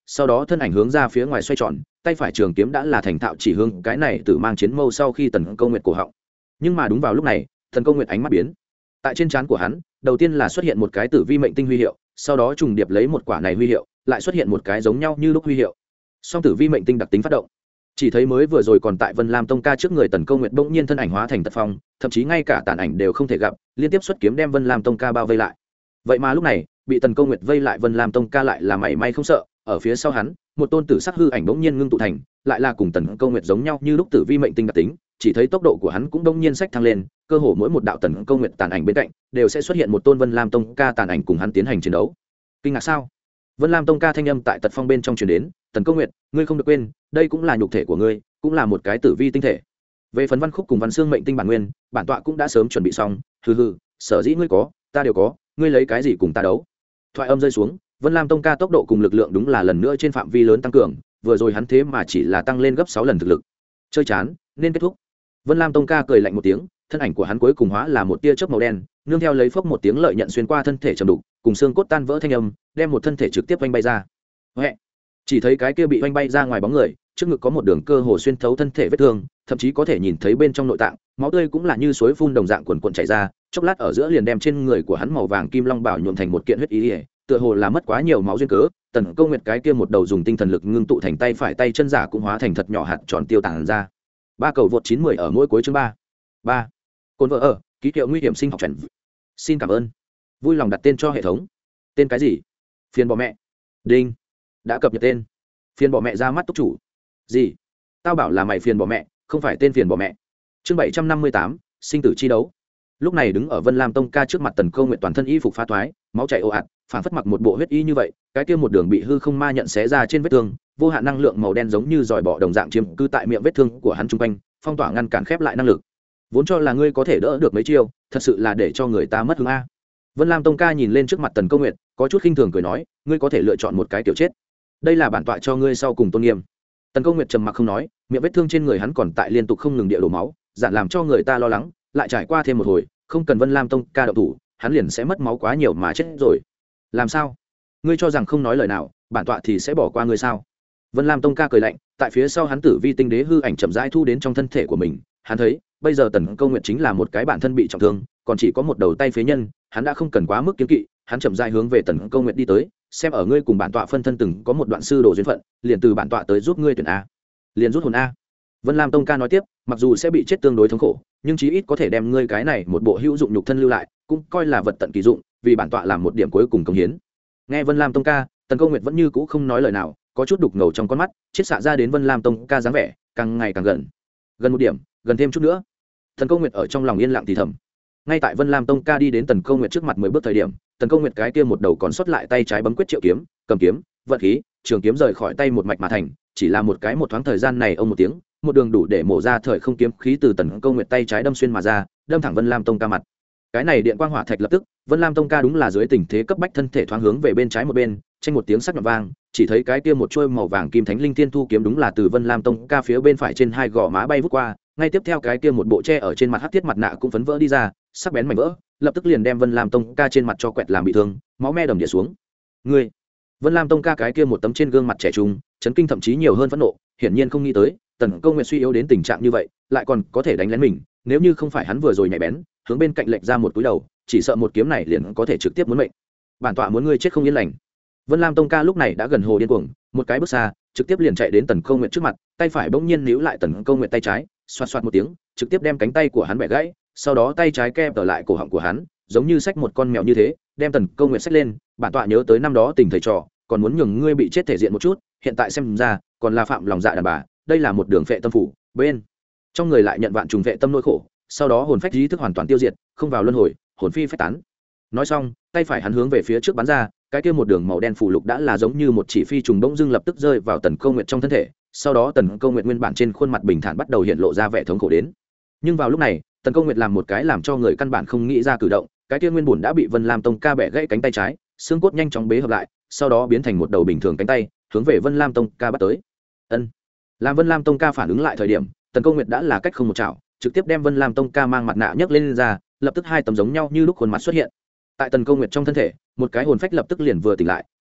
sau đó thân ảnh hướng ra phía ngoài xoay tròn, tay phải trường kiếm đã là thành thạo chỉ hướng cái này tử mang chiến mâu sau khi Tần Câu Nguyệt cổ họng. Nhưng mà đúng vào lúc này, Tần Câu Nguyệt ánh mắt biến. Tại trên trán của hắn, đầu tiên là xuất hiện một cái tử vi mệnh tinh huy hiệu, sau đó trùng điệp lấy một quả này huy hiệu, lại xuất hiện một cái giống nhau như lúc huy hiệu. Song tử vi mệnh tinh đặc tính phát động. Chỉ thấy mới vừa rồi còn tại Vân Lam Tông ca trước người Tần Câu Nguyệt bỗng nhiên thân ảnh hóa thành tật phong, thậm chí ngay cả tàn ảnh đều không thể gặp, liên tiếp xuất kiếm đem Vân Lam Tông ca bao vây lại. Vậy mà lúc này, bị Tần Câu Nguyệt vây lại Vân Lam Tông ca lại là mảy may không sợ, ở phía sau hắn, một tôn tử sắc hư ảnh bỗng nhiên ngưng tụ thành, lại là cùng Tần Câu Nguyệt giống nhau như lúc tử vi mệnh tinh đặc tính, chỉ thấy tốc độ của hắn cũng bỗng nhiên sách thăng lên, cơ hồ mỗi một đạo Tần Câu Nguyệt tàn ảnh bên cạnh, đều sẽ xuất hiện một tôn Vân Lam Tông ca tàn ảnh cùng hắn tiến hành chiến đấu. Kinh ngạc sao? Vân Lam Tông ca thanh âm tại tật phong bên trong truyền đến, Tần Câu Nguyệt, ngươi không được quên, đây cũng là nhục thể của ngươi, cũng là một cái tử vi tinh thể. Về phần văn khúc cùng văn xương mệnh tinh bản nguyên, bản tọa cũng đã sớm chuẩn bị xong, hừ hừ, sở dĩ ngươi có, ta đều có, ngươi lấy cái gì cùng ta đấu? Thoại âm rơi xuống, Vân Lam Tông ca tốc độ cùng lực lượng đúng là lần nữa trên phạm vi lớn tăng cường, vừa rồi hắn thế mà chỉ là tăng lên gấp sáu lần thực lực. Chơi chán, nên kết thúc. Vân Lam Tông ca cười lạnh một tiếng, thân ảnh của hắn cuối cùng hóa là một tia chớp màu đen, nương theo lấy phốc một tiếng lợi nhận xuyên qua thân thể trầm đục, cùng xương cốt tan vỡ thanh âm, đem một thân thể trực tiếp vanh bay ra. Huệ. Chỉ thấy cái kia bị vanh bay ra ngoài bóng người, trước ngực có một đường cơ hồ xuyên thấu thân thể vết thương, thậm chí có thể nhìn thấy bên trong nội tạng, máu tươi cũng là như suối phun đồng dạng cuồn cuộn chảy ra, chốc lát ở giữa liền đem trên người của hắn màu vàng kim long bảo nhuộm thành một kiện huyết y, tựa hồ là mất quá nhiều máu duyên cớ. Tần Câu Nguyệt cái kia một đầu dùng tinh thần lực ngưng tụ thành tay phải tay chân giả cũng hóa thành thật nhỏ hạt tròn tiêu tản ra. Ba cầu vượt chín mươi ở mỗi cuối chương ba. ba. Côn vợ ở, ký hiệu nguy hiểm sinh học chuẩn. Xin cảm ơn. Vui lòng đặt tên cho hệ thống. Tên cái gì? Phiền bỏ mẹ. Đinh. Đã cập nhật tên. Phiền bỏ mẹ ra mắt túc chủ. Gì? Tao bảo là mày phiền bỏ mẹ, không phải tên phiền bỏ mẹ. Chương bảy trăm năm mươi tám, sinh tử chi đấu. Lúc này đứng ở Vân Lam Tông ca trước mặt Tần Câu Nguyệt toàn thân y phục phá toái, máu chảy ồ ạt, phản phất mặc một bộ huyết y như vậy, cái kia một đường bị hư không ma nhận xé ra trên vết thương, vô hạn năng lượng màu đen giống như giòi bọ đồng dạng chiếm cư tại miệng vết thương của hắn trung quanh, phong tỏa ngăn cản khép lại năng lực. Vốn cho là ngươi có thể đỡ được mấy chiêu, thật sự là để cho người ta mất hứng a. Vân Lam Tông ca nhìn lên trước mặt Tần Câu Nguyệt, có chút khinh thường cười nói, ngươi có thể lựa chọn một cái kiểu chết. Đây là bản tọa cho ngươi sau cùng tôn nghiêm. Tần Câu Nguyệt trầm mặc không nói, miệng vết thương trên người hắn còn tại liên tục không ngừng địa đổ máu, giản làm cho người ta lo lắng, lại trải qua thêm một hồi, không cần Vân Lam Tông ca động thủ, hắn liền sẽ mất máu quá nhiều mà chết rồi. Làm sao? Ngươi cho rằng không nói lời nào, bản tọa thì sẽ bỏ qua ngươi sao? Vân Lam Tông ca cười lạnh, tại phía sau hắn tử vi tinh đế hư ảnh chậm rãi thu đến trong thân thể của mình, hắn thấy, bây giờ Tần Câu Nguyệt chính là một cái bản thân bị trọng thương, còn chỉ có một đầu tay phế nhân, hắn đã không cần quá mức kiêng kỵ, hắn chậm rãi hướng về Tần Câu Nguyệt đi tới, xem ở ngươi cùng bản tọa phân thân từng có một đoạn sư đồ duyên phận, liền từ bản tọa tới giúp ngươi tuyển a. Liền rút hồn a. Vân Lam Tông ca nói tiếp, mặc dù sẽ bị chết tương đối thống khổ, nhưng chí ít có thể đem ngươi cái này một bộ hữu dụng nhục thân lưu lại, cũng coi là vật tận kỳ dụng, vì bản tọa làm một điểm cuối cùng công hiến. Nghe Vân Lam Tông ca, Tần Câu Nguyệt vẫn như cũ không nói lời nào, có chút đục ngầu trong con mắt, chiết xạ ra đến Vân Lam Tông ca dáng vẻ, càng ngày càng gần. Gần một điểm, gần thêm chút nữa. Tần Câu Nguyệt ở trong lòng yên lặng thì thầm. Ngay tại Vân Lam Tông ca đi đến Tần Câu Nguyệt trước mặt mười bước thời điểm, Tần Câu Nguyệt cái kia một đầu còn sót lại tay trái bấm quyết triệu kiếm, cầm kiếm, vận khí, trường kiếm rời khỏi tay một mạch mà thành, chỉ là một cái một thoáng thời gian này ông một tiếng, một đường đủ để mổ ra thời không kiếm khí từ Tần Câu Nguyệt tay trái đâm xuyên mà ra, đâm thẳng Vân Lam Tông ca mặt. Cái này điện quang hỏa thạch lập tức, Vân Lam Tông ca đúng là dưới tình thế cấp bách thân thể thoáng hướng về bên trái một bên, tranh một tiếng sắc nhọn vang, chỉ thấy cái kia một chuôi màu vàng kim thánh linh thiên thu kiếm đúng là từ Vân Lam Tông ca phía bên phải trên hai gò má bay vút qua, ngay tiếp theo cái kia một bộ tre ở trên mặt hắc thiết mặt nạ cũng phấn vỡ đi ra, sắc bén mảnh vỡ, lập tức liền đem Vân Lam Tông ca trên mặt cho quẹt làm bị thương, máu me đầm đìa xuống. Ngươi, Vân Lam Tông ca cái kia một tấm trên gương mặt trẻ trung, chấn kinh thậm chí nhiều hơn phẫn nộ, hiển nhiên không nghĩ tới, Tần Câu Nguyệt suy yếu đến tình trạng như vậy, lại còn có thể đánh lén mình, nếu như không phải hắn vừa rồi nhạy bén, hướng bên cạnh lệch ra một cúi đầu, chỉ sợ một kiếm này liền có thể trực tiếp muốn mệnh. Bản tọa muốn ngươi chết không yên lành. Vân Lam Tông ca lúc này đã gần hồ điên cuồng, một cái bước xa, trực tiếp liền chạy đến Tần Câu Nguyệt trước mặt, tay phải bỗng nhiên níu lại Tần Câu Nguyệt tay trái, xoạt xoạt một tiếng, trực tiếp đem cánh tay của hắn bẻ gãy, sau đó tay trái kẹp ở lại cổ họng của hắn, giống như xách một con mèo như thế, đem Tần Câu Nguyệt xách lên. Bản tọa nhớ tới năm đó tình thầy trò, còn muốn nhường ngươi bị chết thể diện một chút, hiện tại xem ra, còn là phạm lòng dạ đàn bà, đây là một đường phệ tâm phủ, bên trong người lại nhận vạn trùng phệ tâm nỗi khổ, sau đó hồn phách ý thức hoàn toàn tiêu diệt, không vào luân hồi, hồn phi phách tán. Nói xong, tay phải hắn hướng về phía trước bắn ra, cái kia một đường màu đen phủ lục đã là giống như một chỉ phi trùng bỗng dưng lập tức rơi vào Tần Câu Nguyệt trong thân thể, sau đó Tần Câu Nguyệt nguyên bản trên khuôn mặt bình thản bắt đầu hiện lộ ra vẻ thống khổ đến. Nhưng vào lúc này, Tần Câu Nguyệt làm một cái làm cho người căn bản không nghĩ ra cử động, cái kia nguyên bổn đã bị Vân Lam Tông ca bẻ gãy cánh tay trái, xương cốt nhanh chóng bế hợp lại, sau đó biến thành một đầu bình thường cánh tay, hướng về Vân Lam Tông ca bắt tới. Ân. Làm Vân Lam Tông ca phản ứng lại thời điểm, Tần Câu Nguyệt đã là cách không một chảo, trực tiếp đem Vân Lam Tông ca mang mặt nạ nhấc lên, lên ra, lập tức hai tấm giống nhau như lúc khuôn mặt xuất hiện. Tại Tần Câu Nguyệt trong thân thể, một cái hồn phách lập tức liền vừa tỉnh lại,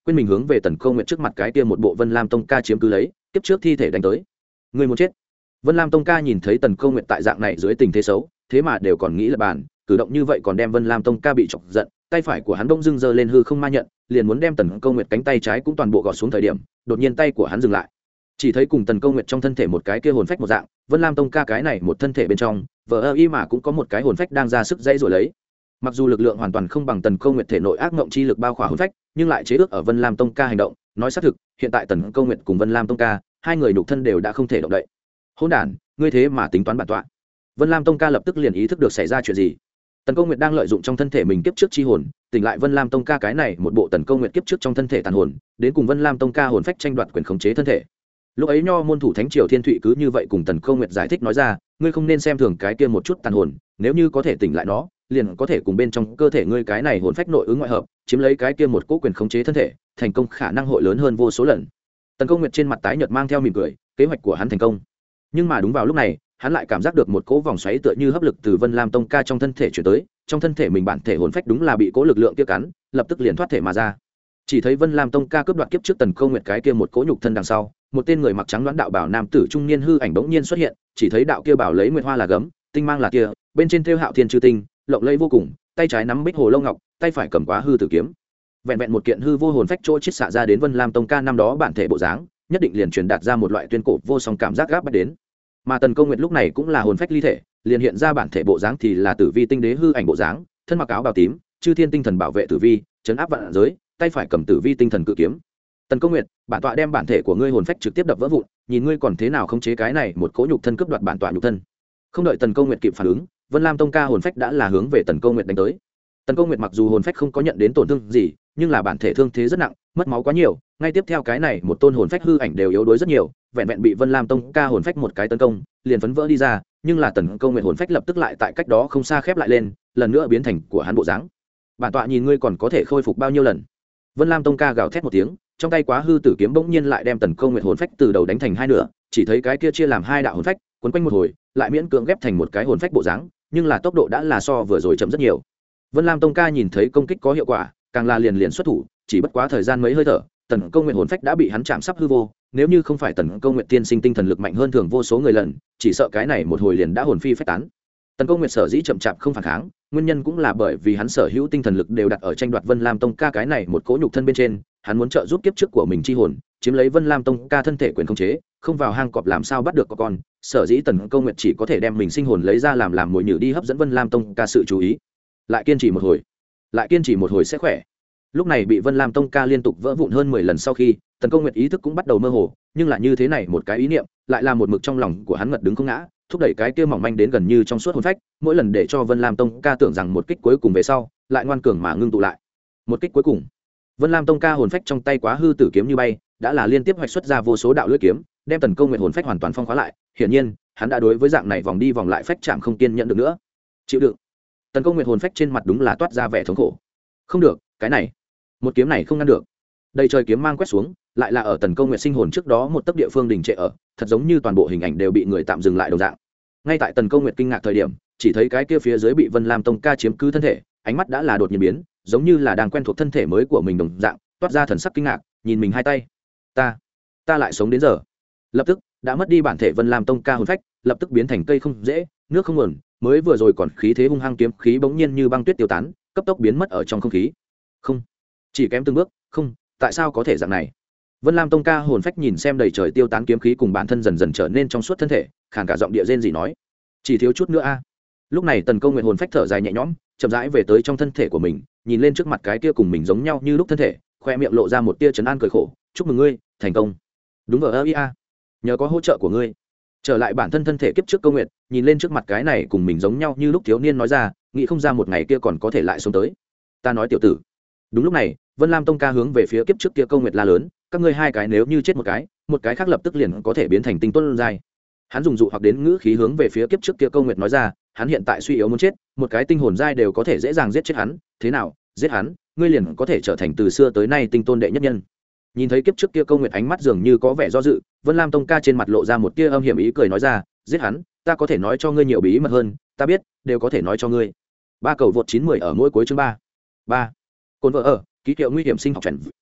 quên mình hướng về tần câu nguyệt trước mặt cái kia một bộ Vân Lam Tông ca chiếm cứ lấy kiếp trước thi thể đánh tới. Người muốn chết. Vân Lam Tông ca nhìn thấy tần câu nguyệt tại dạng này dưới tình thế xấu, thế mà đều còn nghĩ là bàn, cử động như vậy còn đem Vân Lam Tông ca bị chọc giận, tay phải của hắn bỗng dưng giơ lên hư không ma nhận, liền muốn đem tần câu nguyệt cánh tay trái cũng toàn bộ gọt xuống thời điểm, đột nhiên tay của hắn dừng lại. Chỉ thấy cùng tần câu nguyệt trong thân thể một cái kia hồn phách một dạng, Vân Lam Tông ca cái này một thân thể bên trong vờ ơ y mà cũng có một cái hồn phách đang ra sức dãy rồi lấy. Mặc dù lực lượng hoàn toàn không bằng tần câu nguyệt thể nội ác mộng chi lực bao khỏa hồn phách, nhưng lại chế ước ở Vân Lam Tông ca hành động. Nói xác thực, hiện tại tần câu nguyệt cùng Vân Lam Tông ca hai người nhục thân đều đã không thể động đậy. Hỗn đản, ngươi thế mà tính toán bản tọa. Vân Lam Tông ca lập tức liền ý thức được xảy ra chuyện gì. Tần câu nguyệt đang lợi dụng trong thân thể mình kiếp trước chi hồn tỉnh lại Vân Lam Tông ca cái này một bộ tần câu nguyệt kiếp trước trong thân thể tàn hồn, đến cùng Vân Lam Tông ca hồn phách tranh đoạt quyền khống chế thân thể. Lúc ấy nho môn thủ thánh triều Thiên Thụy cứ như vậy cùng tần câu nguyệt giải thích nói ra, ngươi không nên xem thường cái kia một chút tàn hồn, nếu như có thể tỉnh lại nó, liền có thể cùng bên trong cơ thể ngươi cái này hồn phách nội ứng ngoại hợp, chiếm lấy cái kia một cỗ quyền khống chế thân thể, thành công khả năng hội lớn hơn vô số lần. Tần câu nguyệt trên mặt tái nhợt mang theo mỉm cười, kế hoạch của hắn thành công. Nhưng mà đúng vào lúc này, hắn lại cảm giác được một cỗ vòng xoáy tựa như hấp lực từ Vân Lam Tông ca trong thân thể chuyển tới, trong thân thể mình bản thể hồn phách đúng là bị cỗ lực lượng kia cắn, lập tức liền thoát thể mà ra. Chỉ thấy Vân Lam Tông ca cướp đoạt kiếp trước tần câu nguyệt cái kia một cỗ nhục thân đằng sau, một tên người mặc trắng đoán đạo bảo nam tử trung niên hư ảnh bỗng nhiên xuất hiện, chỉ thấy đạo kia bảo lấy nguyệt hoa là gấm, tinh mang là kia, bên trên thêu hạo thiên chư tinh, lộng lẫy vô cùng, tay trái nắm bích hồ lâu ngọc, tay phải cầm quá hư tử kiếm. Vẹn vẹn một kiện hư vô hồn phách trôi chiết xạ ra đến Vân Lam Tông ca năm đó bản thể bộ dáng, nhất định liền truyền đạt ra một loại tuyên cổ vô song cảm giác gáp bách đến. Mà tần câu nguyệt lúc này cũng là hồn phách ly thể, liền hiện ra bản thể bộ dáng thì là tử vi tinh đế hư ảnh bộ dáng, thân mặc áo bào tím, chư thiên tinh thần bảo vệ tử vi, chấn áp vạn giới, tay phải cầm tử vi tinh thần cự kiếm. Tần câu nguyệt, bản tọa đem bản thể của ngươi hồn phách trực tiếp đập vỡ vụn, nhìn ngươi còn thế nào khống chế cái này một cỗ nhục thân cướp đoạt bản tọa nhục thân. Không đợi tần câu nguyệt kịp phản ứng, Vân Lam Tông ca hồn phách đã là hướng về tần câu nguyệt đánh tới. Tần câu nguyệt mặc dù hồn phách không có nhận đến tổn thương gì, nhưng là bản thể thương thế rất nặng, mất máu quá nhiều, ngay tiếp theo cái này một tôn hồn phách hư ảnh đều yếu đuối rất nhiều, vẹn vẹn bị Vân Lam Tông ca hồn phách một cái tấn công, liền phấn vỡ đi ra, nhưng là tần câu nguyệt hồn phách lập tức lại tại cách đó không xa khép lại lên, lần nữa biến thành của hắn bộ dáng. Bản tọa nhìn ngươi còn có thể khôi phục bao nhiêu lần. Vân Lam Tông ca gào thét một tiếng, trong tay quá hư tử kiếm bỗng nhiên lại đem tần câu nguyệt hồn phách từ đầu đánh thành hai nửa, chỉ thấy cái kia chia làm hai đạo hồn phách, quấn quanh một hồi, lại miễn cưỡng ghép thành một cái hồn phách bộ dáng, nhưng là tốc độ đã là so vừa rồi chậm rất nhiều. Vân Lam Tông ca nhìn thấy công kích có hiệu quả, càng là liền liền xuất thủ, chỉ bất quá thời gian mấy hơi thở, tần câu nguyệt hồn phách đã bị hắn chạm sắp hư vô, nếu như không phải tần câu nguyệt tiên sinh tinh thần lực mạnh hơn thường vô số người lần, chỉ sợ cái này một hồi liền đã hồn phi phách tán. Tần câu nguyệt sở dĩ chậm chạp không phản kháng, nguyên nhân cũng là bởi vì hắn sở hữu tinh thần lực đều đặt ở tranh đoạt Vân Lam Tông ca cái này một cỗ nhục thân bên trên, hắn muốn trợ giúp kiếp trước của mình chi hồn, chiếm lấy Vân Lam Tông ca thân thể quyền khống chế, không vào hang cọp làm sao bắt được có con, sở dĩ tần câu nguyệt chỉ có thể đem mình sinh hồn lấy ra làm làm mồi nhử đi hấp dẫn Vân Lam Tông ca sự chú ý. Lại kiên trì một hồi, lại kiên trì một hồi sẽ khỏe. Lúc này bị Vân Lam Tông ca liên tục vỡ vụn hơn mười lần sau khi, tần câu nguyệt ý thức cũng bắt đầu mơ hồ, nhưng là như thế này một cái ý niệm, lại là một mực trong lòng của hắn ngật đứng không ngã, thúc đẩy cái kia mỏng manh đến gần như trong suốt hồn phách, mỗi lần để cho Vân Lam Tông ca tưởng rằng một kích cuối cùng về sau, lại ngoan cường mà ngưng tụ lại. Một kích cuối cùng, Vân Lam Tông ca hồn phách trong tay quá hư tử kiếm như bay, đã là liên tiếp hoạch xuất ra vô số đạo lưỡi kiếm, đem tần câu nguyệt hồn phách hoàn toàn phong khóa lại. Hiển nhiên, hắn đã đối với dạng này vòng đi vòng lại phách chạm không kiên nhẫn được nữa. Chịu đựng. Tần câu nguyệt hồn phách trên mặt đúng là toát ra vẻ thống khổ. Không được, cái này, một kiếm này không ngăn được. Đầy trời kiếm mang quét xuống, lại là ở tần câu nguyệt sinh hồn trước đó một tấc địa phương đình trệ ở, thật giống như toàn bộ hình ảnh đều bị người tạm dừng lại đồng dạng. Ngay tại tần câu nguyệt kinh ngạc thời điểm, chỉ thấy cái kia phía dưới bị Vân Lam Tông ca chiếm cứ thân thể, ánh mắt đã là đột nhiên biến, giống như là đang quen thuộc thân thể mới của mình đồng dạng, toát ra thần sắc kinh ngạc, nhìn mình hai tay. Ta, ta lại sống đến giờ. Lập tức, đã mất đi bản thể Vân Lam Tông ca hồn phách, lập tức biến thành cây không dễ, nước không nguồn, mới vừa rồi còn khí thế hung hăng kiếm khí bỗng nhiên như băng tuyết tiêu tán, cấp tốc biến mất ở trong không khí. Không, chỉ kém từng bước, không, tại sao có thể dạng này? Vân Lam Tông ca hồn phách nhìn xem đầy trời tiêu tán kiếm khí cùng bản thân dần dần trở nên trong suốt thân thể, khàn cả giọng địa rên gì nói, chỉ thiếu chút nữa a. Lúc này tần câu nguyệt hồn phách thở dài nhẹ nhõm, chậm rãi về tới trong thân thể của mình, nhìn lên trước mặt cái kia cùng mình giống nhau như lúc thân thể, khoe miệng lộ ra một tia trấn an cười khổ, chúc mừng ngươi thành công. Đúng vờ ơ ia, nhờ có hỗ trợ của ngươi. Trở lại bản thân thân thể kiếp trước câu nguyệt, nhìn lên trước mặt cái này cùng mình giống nhau như lúc thiếu niên nói ra, nghĩ không ra một ngày kia còn có thể lại sống tới. Ta nói tiểu tử. Đúng lúc này, Vân Lam Tông ca hướng về phía kiếp trước kia câu nguyệt la lớn, các ngươi hai cái nếu như chết một cái, một cái khác lập tức liền có thể biến thành tinh tuấn giai. Hắn dùng dụ hoặc đến ngữ khí hướng về phía kiếp trước kia câu nguyệt nói ra, hắn hiện tại suy yếu muốn chết, một cái tinh hồn giai đều có thể dễ dàng giết chết hắn, thế nào, giết hắn, ngươi liền có thể trở thành từ xưa tới nay tinh tôn đệ nhất nhân. Nhìn thấy kiếp trước kia câu nguyệt ánh mắt dường như có vẻ do dự, Vân Lam Tông ca trên mặt lộ ra một tia âm hiểm ý cười nói ra, giết hắn, ta có thể nói cho ngươi nhiều bí mật hơn, ta biết, đều có thể nói cho ngươi. Ba cầu vượt chín mười ở mỗi cuối chương ba. Ba. Côn vợ ở, ký hiệu nguy hiểm sinh học chuẩn.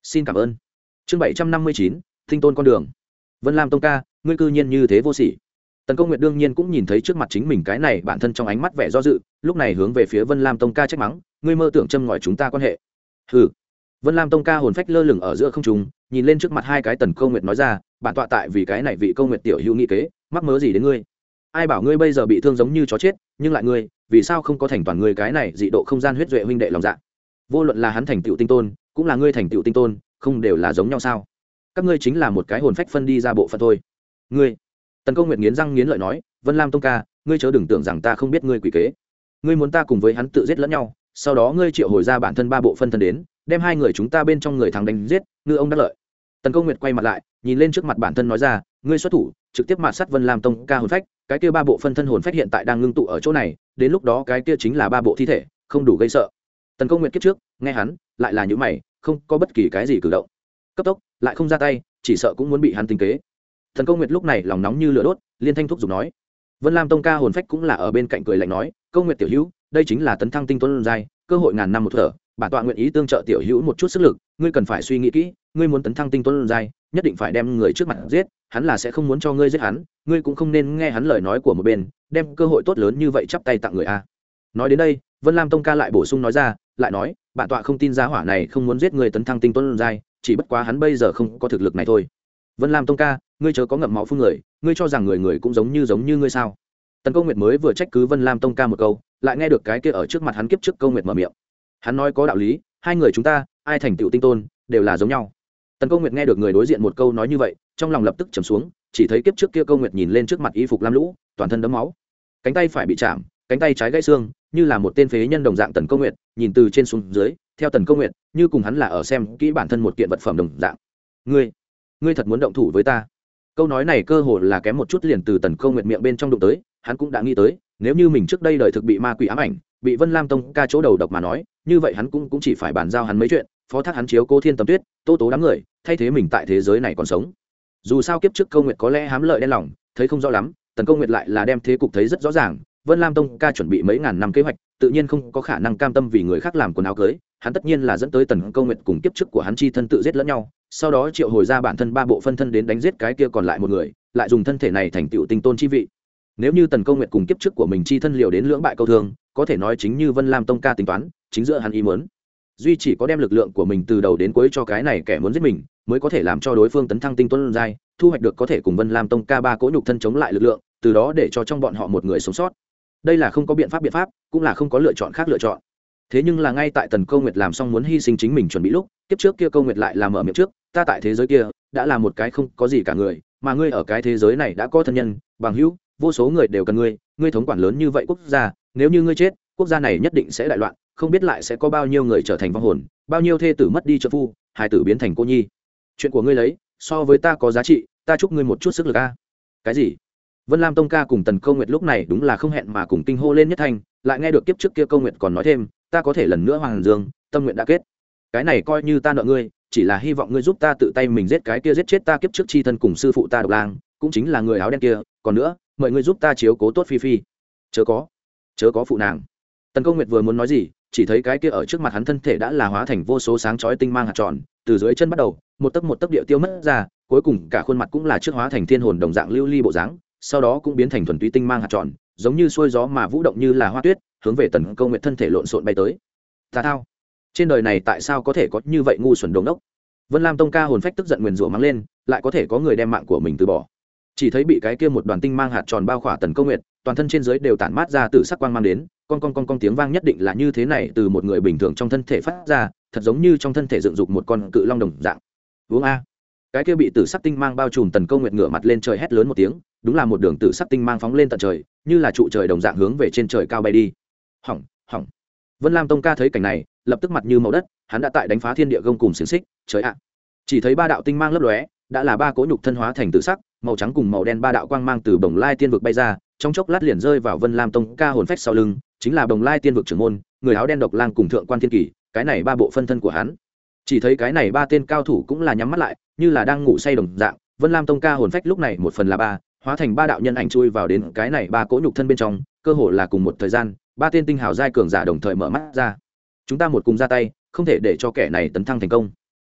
xin cảm ơn. Chương bảy trăm năm mươi chín, tinh tôn con đường. Vân Lam tông ca, ngươi cư nhiên như thế vô sỉ. Tần Câu Nguyệt đương nhiên cũng nhìn thấy trước mặt chính mình cái này bản thân trong ánh mắt vẻ do dự, lúc này hướng về phía Vân Lam tông ca trách mắng, ngươi mơ tưởng châm ngòi chúng ta quan hệ. Hừ. Vân Lam tông ca hồn phách lơ lửng ở giữa không trung, nhìn lên trước mặt hai cái Tần Câu Nguyệt nói ra, bản tọa tại vì cái này vị Câu Nguyệt tiểu hữu nghị kế, mắc mớ gì đến ngươi? Ai bảo ngươi bây giờ bị thương giống như chó chết, nhưng lại ngươi, vì sao không có thành toàn ngươi cái này dị độ không gian huyết duệ huynh đệ lòng dạ? Vô luận là hắn thành tựu tinh tôn, cũng là ngươi thành tựu tinh tôn, không đều là giống nhau sao? Các ngươi chính là một cái hồn phách phân đi ra bộ phận thôi. Ngươi. Tần Câu Nguyệt nghiến răng nghiến lợi nói, Vân Lam tông ca, ngươi chớ đừng tưởng rằng ta không biết ngươi quỷ kế. Ngươi muốn ta cùng với hắn tự giết lẫn nhau, sau đó ngươi triệu hồi ra bản thân ba bộ phân thân đến, đem hai người chúng ta bên trong người thắng đánh giết, ngư ông đắc lợi. Tần Câu Nguyệt quay mặt lại, nhìn lên trước mặt bản thân nói ra, ngươi xuất thủ, trực tiếp mạt sát Vân Lam tông ca hồn phách, cái kia ba bộ phân thân hồn phách hiện tại đang ngưng tụ ở chỗ này, đến lúc đó cái kia chính là ba bộ thi thể, không đủ gây sợ. Tần Câu Nguyệt kiếp trước, nghe hắn, lại là những mày, không có bất kỳ cái gì cử động. Cấp tốc, lại không ra tay, chỉ sợ cũng muốn bị hắn tính kế. Tần Câu Nguyệt lúc này lòng nóng như lửa đốt, liên thanh thúc giục nói. Vân Lam tông ca hồn phách cũng là ở bên cạnh cười lạnh nói, Câu Nguyệt tiểu hữu, đây chính là tấn thăng tinh tuấn giai, cơ hội ngàn năm một thở, bản tọa nguyện ý tương trợ tiểu hữu một chút sức lực, ngươi cần phải suy nghĩ kỹ, ngươi muốn tấn thăng tinh tuấn giai, nhất định phải đem người trước mặt giết, hắn là sẽ không muốn cho ngươi giết hắn, ngươi cũng không nên nghe hắn lời nói của một bên, đem cơ hội tốt lớn như vậy chắp tay tặng người a. Nói đến đây, Vân Lam tông ca lại bổ sung nói ra, lại nói, bản tọa không tin giá hỏa này không muốn giết người tấn thăng tinh tuấn giai, chỉ bất quá hắn bây giờ không có thực lực này thôi. Vân Lam tông ca, ngươi chớ có ngậm máu phun người, ngươi cho rằng người người cũng giống như giống như ngươi sao? Tần Câu Nguyệt mới vừa trách cứ Vân Lam tông ca một câu, lại nghe được cái kia ở trước mặt hắn kiếp trước Câu Nguyệt mở miệng. Hắn nói có đạo lý, hai người chúng ta, ai thành tựu tinh tôn, đều là giống nhau. Tần Câu Nguyệt nghe được người đối diện một câu nói như vậy, trong lòng lập tức trầm xuống, chỉ thấy kiếp trước kia Câu Nguyệt nhìn lên trước mặt y phục lam lũ, toàn thân đẫm máu, cánh tay phải bị chạm, cánh tay trái gãy xương, như là một tên phế nhân đồng dạng. Tần Câu Nguyệt nhìn từ trên xuống dưới, theo Tần Câu Nguyệt, như cùng hắn là ở xem kỹ bản thân một kiện vật phẩm đồng dạng. Ngươi, ngươi thật muốn động thủ với ta? Câu nói này cơ hồ là kém một chút liền từ Tần Câu Nguyệt miệng bên trong đụng tới, hắn cũng đã nghĩ tới, nếu như mình trước đây đời thực bị ma quỷ ám ảnh, bị Vân Lam tông ca chỗ đầu độc mà nói, như vậy hắn cũng cũng chỉ phải bàn giao hắn mấy chuyện, phó thác hắn chiếu cố Thiên Tầm Tuyết, Tô Tố đám người, thay thế mình tại thế giới này còn sống. Dù sao kiếp trước Câu Nguyệt có lẽ hám lợi đen lòng, thấy không rõ lắm, Tần Câu Nguyệt lại là đem thế cục thấy rất rõ ràng, Vân Lam tông ca chuẩn bị mấy ngàn năm kế hoạch, tự nhiên không có khả năng cam tâm vì người khác làm quần áo cưới, hắn tất nhiên là dẫn tới Tần Câu Nguyệt cùng kiếp trước của hắn chi thân tự giết lẫn nhau, sau đó triệu hồi ra bản thân ba bộ phân thân đến đánh giết cái kia còn lại một người, lại dùng thân thể này thành tựu tinh tôn chi vị. Nếu như Tần Câu Nguyệt cùng kiếp trước của mình chi thân liều đến lưỡng bại câu thương, có thể nói chính như Vân Lam tông ca tính toán, chính giữa hắn ý muốn, duy chỉ có đem lực lượng của mình từ đầu đến cuối cho cái này kẻ muốn giết mình, mới có thể làm cho đối phương tấn thăng tinh tuấn giai, thu hoạch được có thể cùng Vân Lam tông ca ba cỗ nhục thân chống lại lực lượng, từ đó để cho trong bọn họ một người sống sót. Đây là không có biện pháp biện pháp, cũng là không có lựa chọn khác lựa chọn. Thế nhưng là ngay tại Tần Câu Nguyệt làm xong muốn hy sinh chính mình chuẩn bị lúc, kiếp trước kia Câu Nguyệt lại làm mở miệng trước, ta tại thế giới kia đã là một cái không có gì cả người, mà ngươi ở cái thế giới này đã có thân nhân, bằng hữu, vô số người đều cần ngươi, ngươi thống quản lớn như vậy quốc gia, nếu như ngươi chết, quốc gia này nhất định sẽ đại loạn, không biết lại sẽ có bao nhiêu người trở thành vong hồn, bao nhiêu thê tử mất đi trợ phu, hài tử biến thành cô nhi. Chuyện của ngươi lấy, so với ta có giá trị, ta chúc ngươi một chút sức lực a. Cái gì? Vân Lam tông ca cùng Tần Câu Nguyệt lúc này đúng là không hẹn mà cùng kinh hô lên nhất thanh, lại nghe được kiếp trước kia Câu Nguyệt còn nói thêm, ta có thể lần nữa hoàng dương, tâm nguyện đã kết. Cái này coi như ta nợ ngươi, chỉ là hy vọng ngươi giúp ta tự tay mình giết cái kia giết chết ta kiếp trước chi thân cùng sư phụ ta Độc Lang, cũng chính là người áo đen kia, còn nữa, mời ngươi giúp ta chiếu cố tốt Phi Phi. Chớ có, chớ có phụ nàng. Tần Câu Nguyệt vừa muốn nói gì, chỉ thấy cái kia ở trước mặt hắn thân thể đã là hóa thành vô số sáng chói tinh mang hạt tròn, từ dưới chân bắt đầu, một tấc một tấc địa tiêu mất ra, cuối cùng cả khuôn mặt cũng là trước hóa thành thiên hồn đồng dạng lưu ly bộ dáng, sau đó cũng biến thành thuần túy tinh mang hạt tròn, giống như xuôi gió mà vũ động như là hoa tuyết, hướng về Tần Câu Nguyệt thân thể lộn xộn bay tới. Ta thao, trên đời này tại sao có thể có như vậy ngu xuẩn đồ ngốc? Vân Lam tông ca hồn phách tức giận nguyền rủa mắng lên, lại có thể có người đem mạng của mình từ bỏ. Chỉ thấy bị cái kia một đoàn tinh mang hạt tròn bao khỏa Tần Câu Nguyệt, toàn thân trên dưới đều tản mát ra từ sắc quang mang đến, con con con con tiếng vang nhất định là như thế này từ một người bình thường trong thân thể phát ra, thật giống như trong thân thể dựng dục một con cự long đồng dạng. Uống a. Cái kia bị tử sắc tinh mang bao trùm Tần Câu Nguyệt ngửa mặt lên trời hét lớn một tiếng, đúng là một đường tử sắc tinh mang phóng lên tận trời, như là trụ trời đồng dạng hướng về trên trời cao bay đi. Hỏng, hỏng. Vân Lam tông ca thấy cảnh này, lập tức mặt như màu đất, hắn đã tại đánh phá thiên địa gông cùng xiềng xích, trời ạ. Chỉ thấy ba đạo tinh mang lấp lóe, đã là ba cỗ nhục thân hóa thành tử sắc, màu trắng cùng màu đen ba đạo quang mang từ Bồng Lai Tiên vực bay ra, trong chốc lát liền rơi vào Vân Lam tông ca hồn phách sau lưng, chính là Bồng Lai Tiên vực trưởng môn, người áo đen Độc Lang cùng Thượng Quan Thiên Kỳ, cái này ba bộ phân thân của hắn. Chỉ thấy cái này ba tên cao thủ cũng là nhắm mắt lại, như là đang ngủ say đồng dạng, Vân Lam tông ca hồn phách lúc này một phần là ba, hóa thành ba đạo nhân ảnh chui vào đến cái này ba cỗ nhục thân bên trong, cơ hồ là cùng một thời gian, ba tên tinh hào giai cường giả đồng thời mở mắt ra. Chúng ta một cùng ra tay, không thể để cho kẻ này tấn thăng thành công.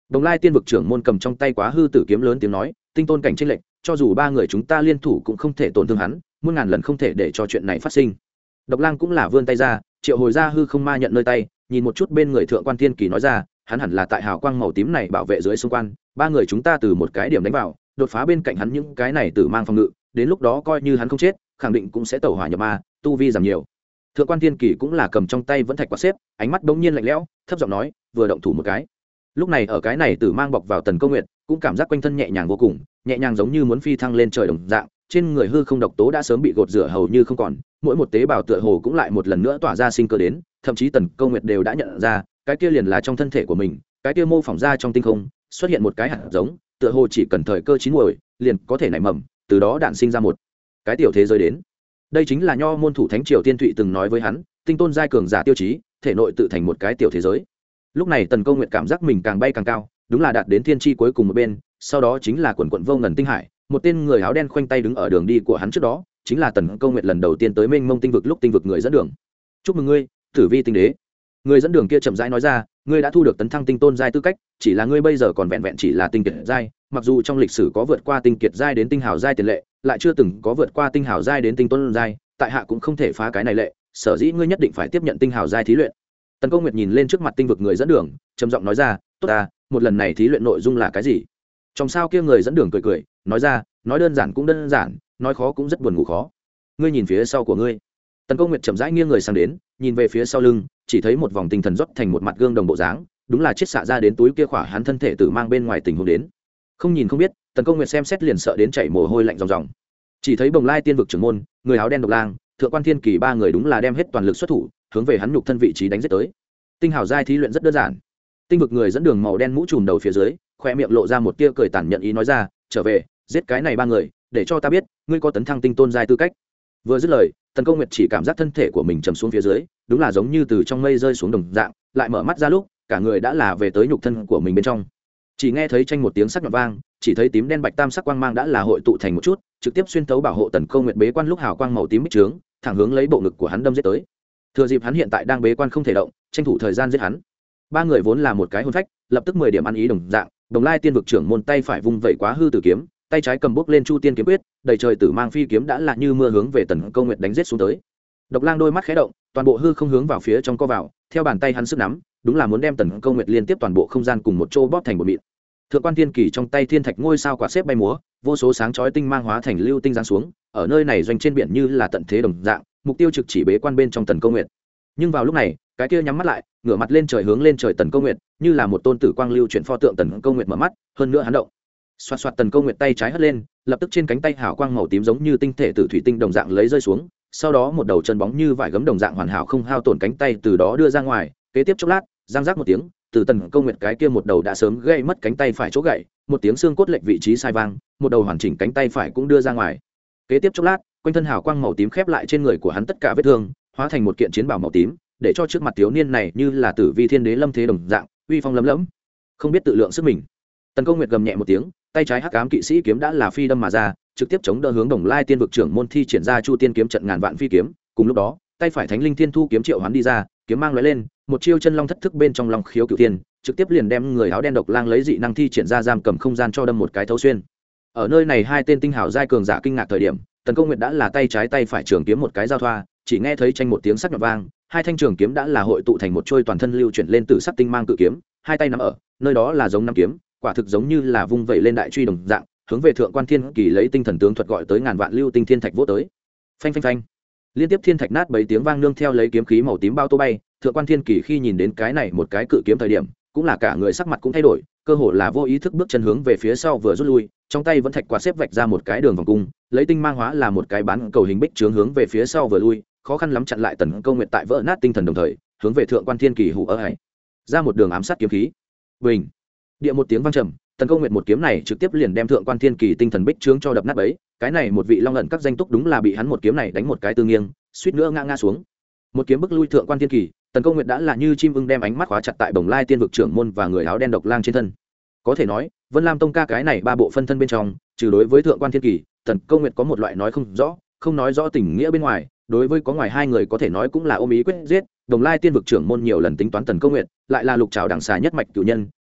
Đồng Lai Tiên vực trưởng môn cầm trong tay Quá Hư Tử kiếm lớn tiếng nói, tinh tôn cảnh trên lệnh, cho dù ba người chúng ta liên thủ cũng không thể tổn thương hắn, muôn ngàn lần không thể để cho chuyện này phát sinh. Độc Lang cũng là vươn tay ra, triệu hồi ra hư không ma nhận nơi tay, nhìn một chút bên người Thượng Quan Thiên Kỳ nói ra, hắn hẳn là tại hào quang màu tím này bảo vệ dưới xung quanh, ba người chúng ta từ một cái điểm đánh vào, đột phá bên cạnh hắn những cái này tử mang phòng ngự, đến lúc đó coi như hắn không chết, khẳng định cũng sẽ tẩu hỏa nhập ma, tu vi giảm nhiều. Thượng Quan Thiên Kỳ cũng là cầm trong tay vẫn thạch quạt xếp, ánh mắt bỗng nhiên lạnh lẽo, thấp giọng nói, vừa động thủ một cái. Lúc này ở cái này tử mang bọc vào Tần Câu Nguyệt, cũng cảm giác quanh thân nhẹ nhàng vô cùng, nhẹ nhàng giống như muốn phi thăng lên trời đồng dạng, trên người hư không độc tố đã sớm bị gột rửa hầu như không còn, mỗi một tế bào tựa hồ cũng lại một lần nữa tỏa ra sinh cơ đến, thậm chí Tần Câu Nguyệt đều đã nhận ra, cái kia liền là trong thân thể của mình, cái kia mô phỏng ra trong tinh không, xuất hiện một cái hạt giống, tựa hồ chỉ cần thời cơ chín muồi, liền có thể nảy mầm, từ đó đản sinh ra một cái tiểu thế giới đến. Đây chính là Nho môn thủ thánh Triều Tiên Thụy từng nói với hắn, tinh tôn giai cường giả tiêu chí, thể nội tự thành một cái tiểu thế giới. Lúc này Tần Câu Nguyệt cảm giác mình càng bay càng cao, đúng là đạt đến thiên tri cuối cùng một bên, sau đó chính là quần quần vô ngần tinh hải, một tên người áo đen khoanh tay đứng ở đường đi của hắn trước đó, chính là Tần Câu Nguyệt lần đầu tiên tới mênh mông tinh vực lúc tinh vực người dẫn đường. Chúc mừng ngươi, Tử Vi tinh đế. Người dẫn đường kia chậm rãi nói ra, ngươi đã thu được tấn thăng tinh tôn giai tư cách, chỉ là ngươi bây giờ còn vẹn vẹn chỉ là tinh kiệt giai, mặc dù trong lịch sử có vượt qua tinh kiệt giai đến tinh hào giai tiền lệ, lại chưa từng có vượt qua tinh hào giai đến tinh tôn giai, tại hạ cũng không thể phá cái này lệ, sở dĩ ngươi nhất định phải tiếp nhận tinh hào giai thí luyện. Tần Câu Nguyệt nhìn lên trước mặt tinh vực người dẫn đường, trầm giọng nói ra, tốt ta, một lần này thí luyện nội dung là cái gì? Trong sao kia người dẫn đường cười cười, nói ra, nói đơn giản cũng đơn giản, nói khó cũng rất buồn ngủ khó. Ngươi nhìn phía sau của ngươi. Tần Câu Nguyệt chậm rãi nghiêng người sang đến, nhìn về phía sau lưng, chỉ thấy một vòng tinh thần rót thành một mặt gương đồng bộ dáng, đúng là chiết xạ ra đến túi kia khỏa hắn thân thể tử mang bên ngoài tình huống đến. Không nhìn không biết, Tần Câu Nguyệt xem xét liền sợ đến chảy mồ hôi lạnh ròng ròng. Chỉ thấy Bồng Lai Tiên vực trưởng môn, người áo đen Độc Lang, Thượng Quan Thiên Kỳ ba người đúng là đem hết toàn lực xuất thủ, hướng về hắn nhục thân vị trí đánh giết tới. Tinh hào giai thí luyện rất đơn giản. Tinh vực người dẫn đường màu đen mũ trùm đầu phía dưới, khoe miệng lộ ra một tia cười tàn nhẫn ý nói ra, trở về, giết cái này ba người, để cho ta biết, ngươi có tấn thăng tinh tôn giai tư cách. Vừa dứt lời, Tần Câu Nguyệt chỉ cảm giác thân thể của mình trầm xuống phía dưới, đúng là giống như từ trong mây rơi xuống đồng dạng, lại mở mắt ra lúc, cả người đã là về tới nhục thân của mình bên trong. Chỉ nghe thấy tranh một tiếng sắc nhọn vang, chỉ thấy tím đen bạch tam sắc quang mang đã là hội tụ thành một chút, trực tiếp xuyên thấu bảo hộ Tần Câu Nguyệt bế quan lúc hào quang màu tím bích trướng, thẳng hướng lấy bộ ngực của hắn đâm giết tới. Thừa dịp hắn hiện tại đang bế quan không thể động, tranh thủ thời gian giết hắn. Ba người vốn là một cái hồn phách, lập tức mười điểm ăn ý đồng dạng, Đồng Lai Tiên vực trưởng môn tay phải vung vẩy Quá Hư Tử kiếm, tay trái cầm bốc lên Chu Tiên kiếm quyết, đầy trời tử mang phi kiếm đã là như mưa hướng về Tần Câu Nguyệt đánh giết xuống tới. Độc Lang đôi mắt khẽ động, toàn bộ hư không hướng vào phía trong co vào, theo bàn tay hắn sức nắm, đúng là muốn đem Tần Câu Nguyệt liên tiếp toàn bộ không gian cùng một chỗ bóp thành một mịn. Thượng Quan Thiên Kỳ trong tay thiên thạch ngôi sao quạt xếp bay múa, vô số sáng chói tinh mang hóa thành lưu tinh giáng xuống, ở nơi này doanh trên biển như là tận thế đồng dạng, mục tiêu trực chỉ bế quan bên trong Tần Câu Nguyệt. Nhưng vào lúc này, cái kia nhắm mắt lại, ngửa mặt lên trời hướng lên trời Tần Câu Nguyệt, như là một tôn tử quang lưu chuyển pho tượng Tần Câu Nguyệt mở mắt, hơn nữa hắn động. Xoạt xoạt Tần Câu Nguyệt tay trái hất lên, lập tức trên cánh tay hào quang màu tím giống như tinh thể tử thủy tinh đồng dạng lấy rơi xuống, sau đó một đầu chân bóng như vải gấm đồng dạng hoàn hảo không hao tổn cánh tay từ đó đưa ra ngoài, kế tiếp chốc lát, giang rác một tiếng, từ Tần Câu Nguyệt cái kia một đầu đã sớm gãy mất cánh tay phải chỗ gãy, một tiếng xương cốt lệch vị trí sai vang, một đầu hoàn chỉnh cánh tay phải cũng đưa ra ngoài. Kế tiếp chốc lát, quanh thân hào quang màu tím khép lại trên người của hắn tất cả vết thương, hóa thành một kiện chiến bào màu tím, để cho trước mặt thiếu niên này như là tử vi thiên đế lâm thế đồng dạng, uy phong lấm lẫm, không biết tự lượng sức mình. Tần Câu Nguyệt gầm nhẹ một tiếng, tay trái hắc ám kỵ sĩ kiếm đã là phi đâm mà ra, trực tiếp chống đỡ hướng Đồng Lai Tiên vực trưởng môn thi triển ra Chu Tiên kiếm trận ngàn vạn phi kiếm, cùng lúc đó, tay phải Thánh Linh Thiên Thu kiếm triệu hoán đi ra, kiếm mang lóe lên, một chiêu chân long thất thức bên trong long khiếu cửu tiên, trực tiếp liền đem người áo đen Độc Lang lấy dị năng thi triển ra giam cầm không gian cho đâm một cái thấu xuyên. Ở nơi này hai tên tinh hào giai cường giả kinh ngạc thời điểm, Tần Câu Nguyệt đã là tay trái tay phải trường kiếm một cái giao thoa, chỉ nghe thấy tranh một tiếng sắc nhọn vang, hai thanh trường kiếm đã là hội tụ thành một trôi toàn thân lưu chuyển lên từ sắc tinh mang cự kiếm, hai tay nắm ở, nơi đó là giống năm kiếm, quả thực giống như là vung vẩy lên đại truy đồng dạng, hướng về Thượng Quan Thiên Kỳ lấy tinh thần tướng thuật gọi tới ngàn vạn lưu tinh thiên thạch vỗ tới. Phanh phanh phanh. Liên tiếp thiên thạch nát bảy tiếng vang nương theo lấy kiếm khí màu tím bao tô bay, Thượng Quan Thiên Kỳ khi nhìn đến cái này một cái cự kiếm thời điểm, cũng là cả người sắc mặt cũng thay đổi, cơ hồ là vô ý thức bước chân hướng về phía sau vừa rút lui, trong tay vẫn thạch quạt xếp vạch ra một cái đường vòng cung, lấy tinh mang hóa là một cái bán cầu hình bích trướng hướng về phía sau vừa lui, khó khăn lắm chặn lại Tần Câu Nguyệt tại vỡ nát tinh thần đồng thời, hướng về Thượng Quan Thiên Kỳ hủ ở hải ra một đường ám sát kiếm khí. Bình. Địa một tiếng vang trầm, Tần Câu Nguyệt một kiếm này trực tiếp liền đem Thượng Quan Thiên Kỳ tinh thần bích trướng cho đập nát bấy, cái này một vị long ẩn các danh túc đúng là bị hắn một kiếm này đánh một cái tương nghiêng, suýt nữa ngã ngã xuống. Một kiếm bức lui Thượng Quan Thiên Kỳ, Tần Câu Nguyệt đã là như chim ưng đem ánh mắt khóa chặt tại Bồng Lai Tiên vực trưởng môn và người áo đen Độc Lang trên thân. Có thể nói, Vân Lam Tông ca cái này ba bộ phân thân bên trong, trừ đối với Thượng Quan Thiên Kỳ, Tần Câu Nguyệt có một loại nói không rõ, không nói rõ tình nghĩa bên ngoài, đối với có ngoài hai người có thể nói cũng là ôm ý quyết giết. Đồng Lai Tiên vực trưởng môn nhiều lần tính toán Tần Câu Nguyệt, lại là lục trảo đẳng xà nhất mạch cửu nhân,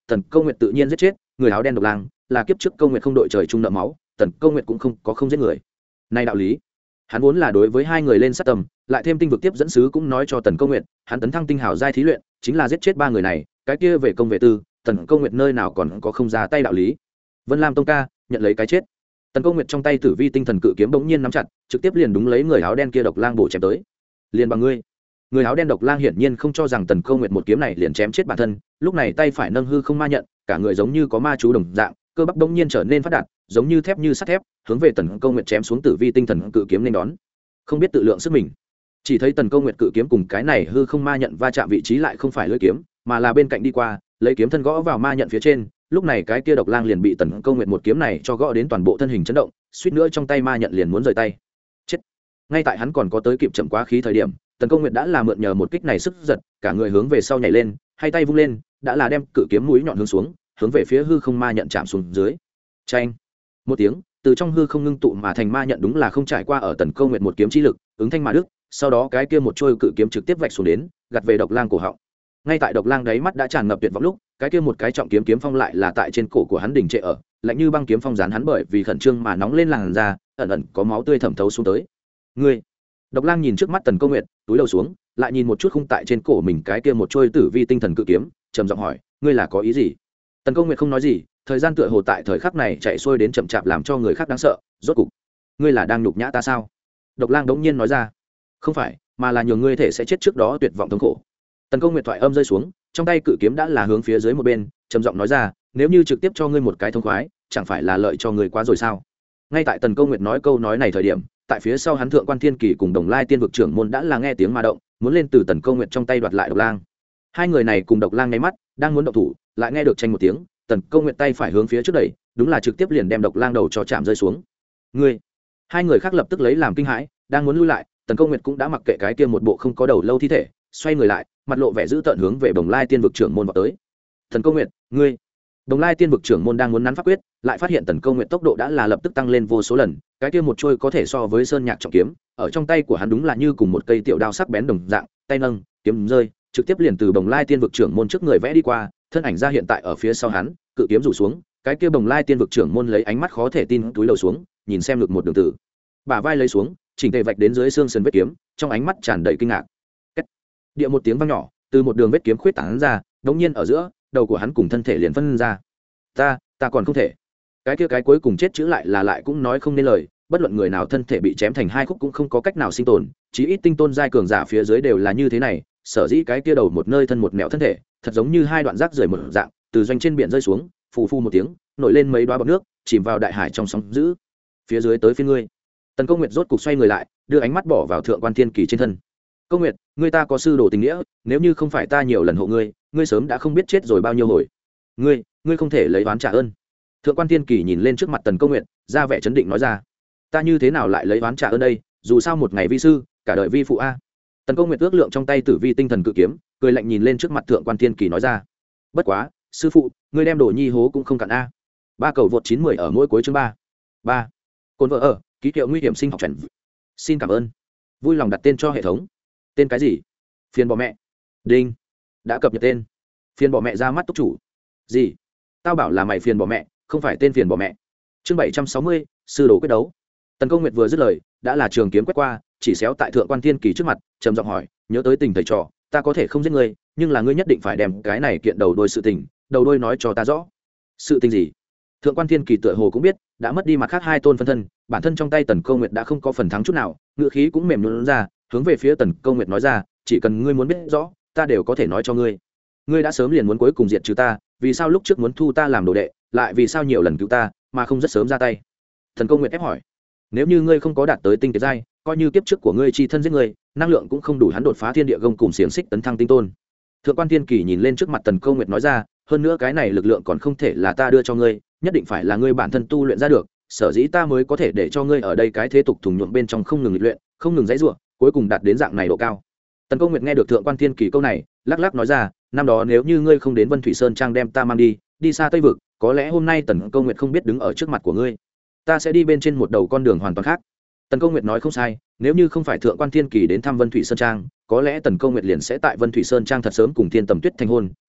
tần câu nguyệt tự nhiên giết chết người áo đen độc lang, là kiếp trước câu nguyệt không đội trời chung nợ máu, tần câu nguyệt cũng không có không giết người. Này đạo lý, hắn vốn là đối với hai người lên sát tầm, lại thêm tinh vực tiếp dẫn sứ cũng nói cho tần câu nguyệt, hắn tấn thăng tinh hào giai thí luyện, chính là giết chết ba người này, cái kia về công về tư, tần câu nguyệt nơi nào còn có không ra tay đạo lý. Vân Lam tông ca nhận lấy cái chết. Tần câu nguyệt trong tay tử vi tinh thần cự kiếm bỗng nhiên nắm chặt, trực tiếp liền đúng lấy người áo đen kia độc lang bổ chém tới. Liền bằng ngươi. Người áo đen độc lang hiển nhiên không cho rằng tần câu nguyệt một kiếm này liền chém chết bản thân, lúc này tay phải nâng hư không ma nhận, cả người giống như có ma chú đồng dạng, cơ bắp bỗng nhiên trở nên phát đạt, giống như thép như sắt thép, hướng về tần câu nguyệt chém xuống tử vi tinh thần cự kiếm nên đón. Không biết tự lượng sức mình, chỉ thấy tần câu nguyệt cự kiếm cùng cái này hư không ma nhận va chạm vị trí lại không phải lưỡi kiếm, mà là bên cạnh đi qua, lấy kiếm thân gõ vào ma nhận phía trên. Lúc này cái kia độc lang liền bị tần câu nguyệt một kiếm này cho gõ đến toàn bộ thân hình chấn động, suýt nữa trong tay ma nhận liền muốn rời tay. Chết! Ngay tại hắn còn có tới kịp chậm quá khí thời điểm, tần câu nguyệt đã là mượn nhờ một kích này sức giật, cả người hướng về sau nhảy lên, hai tay vung lên, đã là đem cự kiếm mũi nhọn hướng xuống, hướng về phía hư không ma nhận chạm xuống dưới. Chanh! Một tiếng, từ trong hư không ngưng tụ mà thành ma nhận đúng là không trải qua ở tần câu nguyệt một kiếm chi lực, ứng thanh mà đức, sau đó cái kia một trôi cự kiếm trực tiếp vạch xuống đến, gạt về độc lang cổ họng. Ngay tại độc lang đáy mắt đã tràn ngập tuyệt vọng lúc, cái kia một cái trọng kiếm kiếm phong lại là tại trên cổ của hắn đỉnh trệ ở, lạnh như băng kiếm phong dán hắn bởi vì khẩn trương mà nóng lên làn da, ẩn ẩn có máu tươi thẩm thấu xuống tới. Ngươi! Độc lang nhìn trước mắt tần câu nguyệt, túi đầu xuống, lại nhìn một chút khung tại trên cổ mình cái kia một trôi tử vi tinh thần cự kiếm, trầm giọng hỏi, ngươi là có ý gì? Tần câu nguyệt không nói gì, thời gian tựa hồ tại thời khắc này chạy xuôi đến chậm chạp làm cho người khác đáng sợ. Rốt cục, ngươi là đang nhục nhã ta sao? Độc lang đống nhiên nói ra. Không phải, mà là nhường ngươi thể sẽ chết trước đó tuyệt vọng thống khổ. Tần câu nguyệt thoại âm rơi xuống, trong tay cự kiếm đã là hướng phía dưới một bên, trầm giọng nói ra, nếu như trực tiếp cho ngươi một cái thông khoái, chẳng phải là lợi cho ngươi quá rồi sao? Ngay tại tần câu nguyệt nói câu nói này thời điểm, tại phía sau hắn thượng quan thiên kỳ cùng đồng lai tiên vực trưởng môn đã là nghe tiếng ma động, muốn lên từ tần câu nguyệt trong tay đoạt lại độc lang. Hai người này cùng độc lang nháy mắt, đang muốn động thủ, lại nghe được tranh một tiếng, tần câu nguyệt tay phải hướng phía trước đẩy, đúng là trực tiếp liền đem độc lang đầu cho chạm rơi xuống. Ngươi! Hai người khác lập tức lấy làm kinh hãi, đang muốn lui lại, tần câu nguyệt cũng đã mặc kệ cái kia một bộ không có đầu lâu thi thể, xoay người lại, mặt lộ vẻ dữ tợn hướng về đồng lai tiên vực trưởng môn vào tới. Tần câu nguyệt, ngươi! Đồng lai tiên vực trưởng môn đang muốn nắn pháp quyết, lại phát hiện tần câu nguyệt tốc độ đã là lập tức tăng lên vô số lần, cái kia một trôi có thể so với sơn nhạc trọng kiếm, ở trong tay của hắn đúng là như cùng một cây tiểu đao sắc bén đồng dạng, tay nâng, kiếm rơi, trực tiếp liền từ đồng lai tiên vực trưởng môn trước người vẽ đi qua, thân ảnh ra hiện tại ở phía sau hắn, cự kiếm rủ xuống, cái kia đồng lai tiên vực trưởng môn lấy ánh mắt khó thể tin túi lầu xuống, nhìn xem được một đường tử, bả vai lấy xuống, chỉnh tề vạch đến dưới xương sườn vết kiếm, trong ánh mắt tràn đầy kinh ngạc. Kết. Địa một tiếng vang nhỏ, từ một đường vết kiếm khuyết tán ra, đống nhiên ở giữa, đầu của hắn cùng thân thể liền phân ra. Ta, ta còn không thể. Cái kia cái cuối cùng chết chữ lại là lại cũng nói không nên lời, bất luận người nào thân thể bị chém thành hai khúc cũng không có cách nào sinh tồn, chí ít tinh tôn giai cường giả phía dưới đều là như thế này, sở dĩ cái kia đầu một nơi thân một nẻo thân thể, thật giống như hai đoạn rác rời một dạng, từ doanh trên biển rơi xuống, phù phù một tiếng, nổi lên mấy đoá bọt nước, chìm vào đại hải trong sóng dữ. Phía dưới tới phía ngươi. Tần Câu Nguyệt rốt cục xoay người lại, đưa ánh mắt bỏ vào thượng quan thiên kỳ trên thân. Câu Nguyệt, ngươi ta có sư đồ tình nghĩa, nếu như không phải ta nhiều lần hộ ngươi, ngươi sớm đã không biết chết rồi bao nhiêu hồi. Ngươi, ngươi không thể lấy oán trả ơn. Thượng quan thiên kỳ nhìn lên trước mặt Tần Câu Nguyệt, ra vẻ chấn định nói ra. Ta như thế nào lại lấy oán trả ơn đây, dù sao một ngày vi sư, cả đời vi phụ a. Tần Câu Nguyệt ước lượng trong tay tử vi tinh thần cự kiếm, cười lạnh nhìn lên trước mặt thượng quan thiên kỳ nói ra. Bất quá, sư phụ, ngươi đem đồ nhi hố cũng không cạn a. Ba cầu vượt chín mười ở mỗi cuối chương ba. Ba. Côn vợ ở, ký hiệu nguy hiểm sinh học chuẩn. Xin cảm ơn. Vui lòng đặt tên cho hệ thống. Tên cái gì? Phiền bỏ mẹ. Đinh. Đã cập nhật tên. Phiền bỏ mẹ ra mắt túc chủ. Gì? Tao bảo là mày phiền bỏ mẹ, không phải tên phiền bỏ mẹ. Chương bảy trăm sáu mươi, sư đồ quyết đấu. Tần Câu Nguyệt vừa dứt lời, đã là trường kiếm quét qua, chỉ xéo tại thượng quan thiên kỳ trước mặt, trầm giọng hỏi, nhớ tới tình thầy trò, ta có thể không giết ngươi, nhưng là ngươi nhất định phải đem cái này kiện đầu đôi sự tình, đầu đôi nói cho ta rõ. Sự tình gì? Thượng quan thiên kỳ tựa hồ cũng biết, đã mất đi mặt khác hai tôn phân thân, bản thân trong tay Tần Câu Nguyệt đã không có phần thắng chút nào, ngựa khí cũng mềm nhũn ra, hướng về phía Tần Câu Nguyệt nói ra, chỉ cần ngươi muốn biết rõ, ta đều có thể nói cho ngươi. Ngươi đã sớm liền muốn cuối cùng diệt trừ ta, vì sao lúc trước muốn thu ta làm đồ đệ, lại vì sao nhiều lần cứu ta, mà không rất sớm ra tay? Thần Câu Nguyệt ép hỏi. Nếu như ngươi không có đạt tới tinh kiệt giai, coi như kiếp trước của ngươi chi thân giết ngươi, năng lượng cũng không đủ hắn đột phá thiên địa gông cùng xiềng xích tấn thăng tinh tôn. Thượng quan thiên kỳ nhìn lên trước mặt Tần Câu Nguyệt nói ra, hơn nữa cái này lực lượng còn không thể là ta đưa cho ngươi, nhất định phải là ngươi bản thân tu luyện ra được, sở dĩ ta mới có thể để cho ngươi ở đây cái thế tục thùng nhuộm bên trong không ngừng luyện, không ngừng dãy rủa, cuối cùng đạt đến dạng này độ cao. Tần Câu Nguyệt nghe được thượng quan thiên kỳ câu này, lắc lắc nói ra, năm đó nếu như ngươi không đến Vân Thủy Sơn trang đem ta mang đi, đi xa Tây vực, có lẽ hôm nay Tần Câu Nguyệt không biết đứng ở trước mặt của ngươi, ta sẽ đi bên trên một đầu con đường hoàn toàn khác. Tần Câu Nguyệt nói không sai, nếu như không phải thượng quan thiên kỳ đến thăm Vân Thủy Sơn trang, có lẽ Tần Câu Nguyệt liền sẽ tại Vân Thủy Sơn trang thật sớm cùng Thiên Tầm Tuyết thành hôn,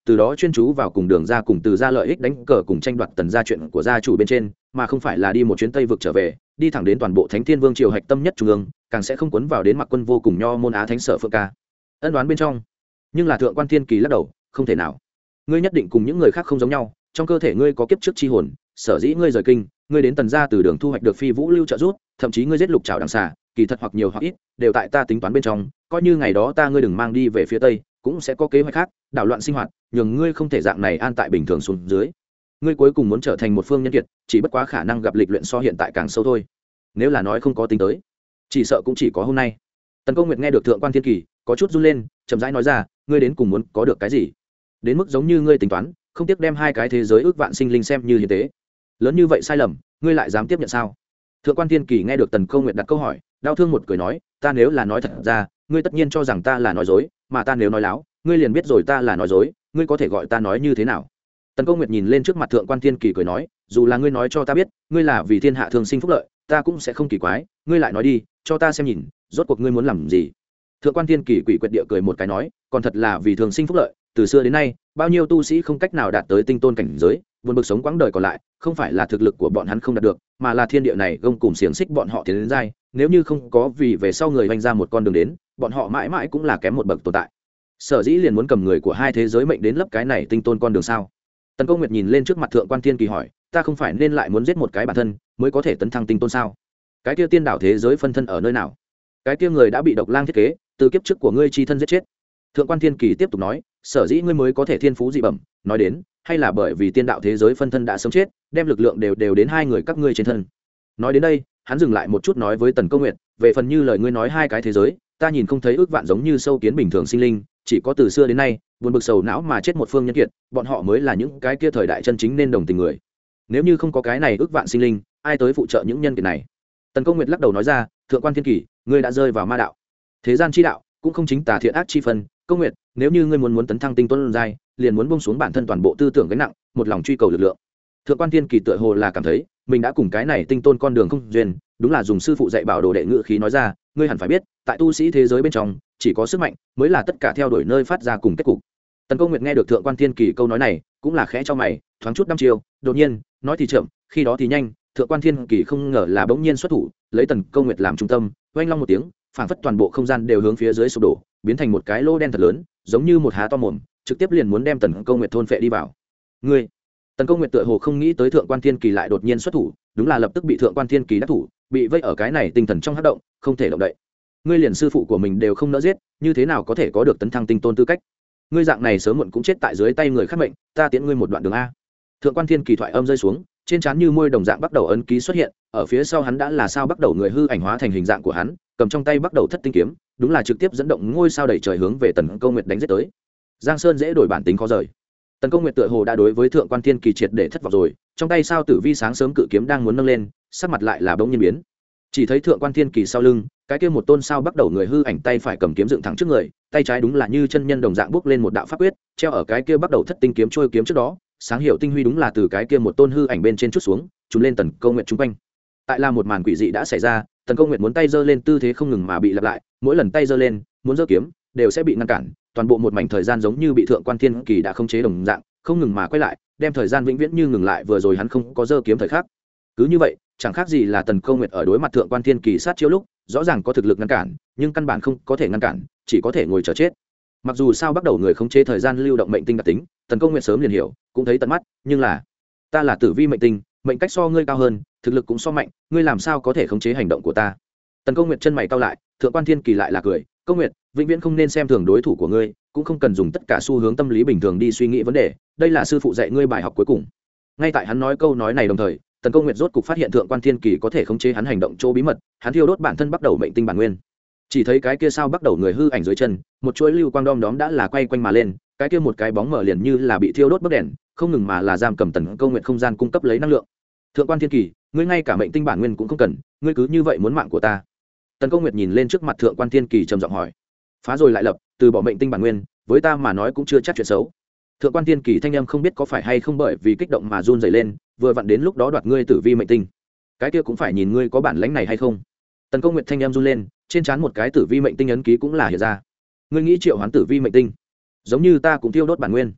từ đó chuyên chú vào cùng đường ra cùng từ ra lợi ích đánh cờ cùng tranh đoạt tần gia chuyện của gia chủ bên trên, mà không phải là đi một chuyến tây vực trở về, đi thẳng đến toàn bộ Thánh Thiên Vương triều hạch tâm nhất trung ương, càng sẽ không cuốn vào đến Mặc Quân vô cùng nho môn Á Thánh Sở Phượng ca. Ân đoán bên trong, nhưng là Thượng Quan Thiên Kỳ lắc đầu, không thể nào. Ngươi nhất định cùng những người khác không giống nhau, trong cơ thể ngươi có kiếp trước chi hồn, sở dĩ ngươi rời kinh, ngươi đến tần gia từ đường thu hoạch được phi vũ lưu trợ giúp, thậm chí ngươi giết lục trảo đằng xà, kỳ thật hoặc nhiều hoặc ít đều tại ta tính toán bên trong, coi như ngày đó ta ngươi đừng mang đi về phía tây, cũng sẽ có kế hoạch khác, đảo loạn sinh hoạt, nhường ngươi không thể dạng này an tại bình thường xuống dưới. Ngươi cuối cùng muốn trở thành một phương nhân kiệt, chỉ bất quá khả năng gặp lịch luyện so hiện tại càng sâu thôi. Nếu là nói không có tính tới, chỉ sợ cũng chỉ có hôm nay. Tần Câu Nguyệt nghe được Thượng Quan Thiên Kỳ, có chút run lên, chậm rãi nói ra, ngươi đến cùng muốn có được cái gì? Đến mức giống như ngươi tính toán, không tiếc đem hai cái thế giới ước vạn sinh linh xem như hiến tế. Lớn như vậy sai lầm, ngươi lại dám tiếp nhận sao? Thượng Quan Thiên Kỳ nghe được Tần Câu Nguyệt đặt câu hỏi, đau thương một cười nói, ta nếu là nói thật ra, ngươi tất nhiên cho rằng ta là nói dối, mà ta nếu nói láo, ngươi liền biết rồi ta là nói dối, ngươi có thể gọi ta nói như thế nào? Tần Câu Nguyệt nhìn lên trước mặt Thượng Quan Thiên Kỳ cười nói, dù là ngươi nói cho ta biết, ngươi là vì thiên hạ thường sinh phúc lợi, ta cũng sẽ không kỳ quái, ngươi lại nói đi, cho ta xem nhìn, rốt cuộc ngươi muốn làm gì? Thượng Quan Thiên Kỳ quỷ quyệt địa cười một cái nói, còn thật là vì thường sinh phúc lợi, từ xưa đến nay, bao nhiêu tu sĩ không cách nào đạt tới tinh tôn cảnh giới, buồn bực sống quãng đời còn lại, không phải là thực lực của bọn hắn không đạt được, mà là thiên địa này gông cùng xiềng xích bọn họ tiến đến giai, nếu như không có vì về sau người vành ra một con đường đến, bọn họ mãi mãi cũng là kém một bậc tồn tại. Sở dĩ liền muốn cầm người của hai thế giới mệnh đến lấp cái này tinh tôn con đường sao? Tần Câu Nguyệt nhìn lên trước mặt Thượng Quan Thiên Kỳ hỏi, ta không phải nên lại muốn giết một cái bản thân mới có thể tấn thăng tinh tôn sao? Cái kia tiên đảo thế giới phân thân ở nơi nào? Cái kia người đã bị độc lang thiết kế, từ kiếp trước của ngươi chi thân giết chết. Thượng Quan Thiên Kỳ tiếp tục nói, sở dĩ ngươi mới có thể thiên phú dị bẩm, nói đến, hay là bởi vì tiên đạo thế giới phân thân đã sống chết, đem lực lượng đều đều đến hai người các ngươi trên thân. Nói đến đây, hắn dừng lại một chút nói với Tần Câu Nguyệt, về phần như lời ngươi nói hai cái thế giới, ta nhìn không thấy ước vạn giống như sâu kiến bình thường sinh linh, chỉ có từ xưa đến nay, buồn bực sầu não mà chết một phương nhân kiệt, bọn họ mới là những cái kia thời đại chân chính nên đồng tình người. Nếu như không có cái này ước vạn sinh linh, ai tới phụ trợ những nhân kiệt này? Tần Câu Nguyệt lắc đầu nói ra, Thượng Quan Thiên Kỳ, ngươi đã rơi vào ma đạo. Thế gian chi đạo, cũng không chính tà thiện ác chi phân, Câu Nguyệt, nếu như ngươi muốn muốn tấn thăng tinh tuấn giai, liền muốn buông xuống bản thân toàn bộ tư tưởng gánh nặng, một lòng truy cầu lực lượng. Thượng Quan Thiên Kỳ tựa hồ là cảm thấy, mình đã cùng cái này tinh tôn con đường không duyên, đúng là dùng sư phụ dạy bảo đồ đệ ngữ khí nói ra, ngươi hẳn phải biết, tại tu sĩ thế giới bên trong, chỉ có sức mạnh mới là tất cả theo đuổi nơi phát ra cùng kết cục. Tần Câu Nguyệt nghe được Thượng Quan Thiên Kỳ câu nói này, cũng là khẽ cho mày, thoáng chút năm chiều, đột nhiên, nói thì chậm, khi đó thì nhanh, Thượng Quan Thiên Kỳ không ngờ là bỗng nhiên xuất thủ, lấy Tần Câu Nguyệt làm trung tâm, oanh long một tiếng, phảng phất toàn bộ không gian đều hướng phía dưới sụp đổ, biến thành một cái lô đen thật lớn, giống như một há to mồm, trực tiếp liền muốn đem Tần Câu Nguyệt thôn phệ đi vào. Ngươi, Tần Câu Nguyệt tựa hồ không nghĩ tới Thượng Quan Thiên Kỳ lại đột nhiên xuất thủ, đúng là lập tức bị Thượng Quan Thiên Kỳ đắc thủ, bị vây ở cái này tinh thần trong hắc động, không thể động đậy. Ngươi liền sư phụ của mình đều không nỡ giết, như thế nào có thể có được tấn thăng tinh tôn tư cách? Ngươi dạng này sớm muộn cũng chết tại dưới tay người khác mệnh, ta tiễn ngươi một đoạn đường a. Thượng Quan Thiên Kỳ thoại âm rơi xuống, trên trán như môi đồng dạng bắt đầu ấn ký xuất hiện, ở phía sau hắn đã là sao bắt đầu người hư ảnh hóa thành hình dạng của hắn, cầm trong tay bắt đầu thất tinh kiếm, đúng là trực tiếp dẫn động ngôi sao đẩy trời hướng về Tần Câu Nguyệt đánh giết tới. Giang Sơn dễ đổi bản tính khó rời. Tần Câu Nguyệt tựa hồ đã đối với Thượng Quan Thiên Kỳ triệt để thất vọng rồi, trong tay sao tử vi sáng sớm cự kiếm đang muốn nâng lên, sắc mặt lại là bỗng nhiên biến. Chỉ thấy Thượng Quan Thiên Kỳ sau lưng, cái kia một tôn sao bắt đầu người hư ảnh tay phải cầm kiếm dựng thẳng trước người, tay trái đúng là như chân nhân đồng dạng bước lên một đạo pháp quyết, treo ở cái kia bắt đầu thất tinh kiếm trôi kiếm trước đó, sáng hiệu tinh huy đúng là từ cái kia một tôn hư ảnh bên trên chút xuống, trùm lên Tần Câu Nguyệt trung quanh. Tại là một màn quỷ dị đã xảy ra, Tần Câu Nguyệt muốn tay giơ lên tư thế không ngừng mà bị lặp lại, mỗi lần tay giơ lên, muốn giơ kiếm, đều sẽ bị ngăn cản, toàn bộ một mảnh thời gian giống như bị Thượng Quan Thiên Kỳ đã khống chế đồng dạng, không ngừng mà quay lại, đem thời gian vĩnh viễn như ngừng lại vừa rồi hắn không có giơ kiếm thời khắc. Cứ như vậy, chẳng khác gì là Tần Câu Nguyệt ở đối mặt Thượng Quan Thiên Kỳ sát chiêu lúc, rõ ràng có thực lực ngăn cản, nhưng căn bản không có thể ngăn cản, chỉ có thể ngồi chờ chết. Mặc dù sao bắt đầu người khống chế thời gian lưu động mệnh tinh đặc tính, Tần Câu Nguyệt sớm liền hiểu, cũng thấy tận mắt, nhưng là, ta là tử vi mệnh tinh, mệnh cách so ngươi cao hơn, thực lực cũng so mạnh, ngươi làm sao có thể khống chế hành động của ta? Tần Câu Nguyệt chân mày cau lại, Thượng Quan Thiên Kỳ lại là cười, Câu Nguyệt, vĩnh viễn không nên xem thường đối thủ của ngươi, cũng không cần dùng tất cả xu hướng tâm lý bình thường đi suy nghĩ vấn đề, đây là sư phụ dạy ngươi bài học cuối cùng. Ngay tại hắn nói câu nói này đồng thời, Tần Câu Nguyệt rốt cục phát hiện Thượng Quan Thiên Kỳ có thể khống chế hắn hành động chỗ bí mật, hắn thiêu đốt bản thân bắt đầu mệnh tinh bản nguyên. Chỉ thấy cái kia sao bắt đầu người hư ảnh dưới chân, một chuỗi lưu quang đom đóm đã là quay quanh mà lên, cái kia một cái bóng mở liền như là bị thiêu đốt bấc đèn, không ngừng mà là giam cầm Tần Câu Nguyệt không gian cung cấp lấy năng lượng. Thượng Quan Thiên Kỳ, ngươi ngay cả mệnh tinh bản nguyên cũng không cần, ngươi cứ như vậy muốn mạng của ta? Tần Câu Nguyệt nhìn lên trước mặt Thượng Quan Thiên Kỳ trầm giọng hỏi. Phá rồi lại lập, từ bỏ mệnh tinh bản nguyên, với ta mà nói cũng chưa chắc chuyện xấu. Thượng Quan Thiên Kỳ thanh âm không biết có phải hay không bởi vì kích động mà run rẩy lên, vừa vặn đến lúc đó đoạt ngươi tử vi mệnh tinh, cái kia cũng phải nhìn ngươi có bản lĩnh này hay không. Tần Câu Nguyệt thanh âm run lên, trên trán một cái tử vi mệnh tinh ấn ký cũng là hiện ra. Ngươi nghĩ triệu hoán tử vi mệnh tinh, giống như ta cũng tiêu đốt bản nguyên.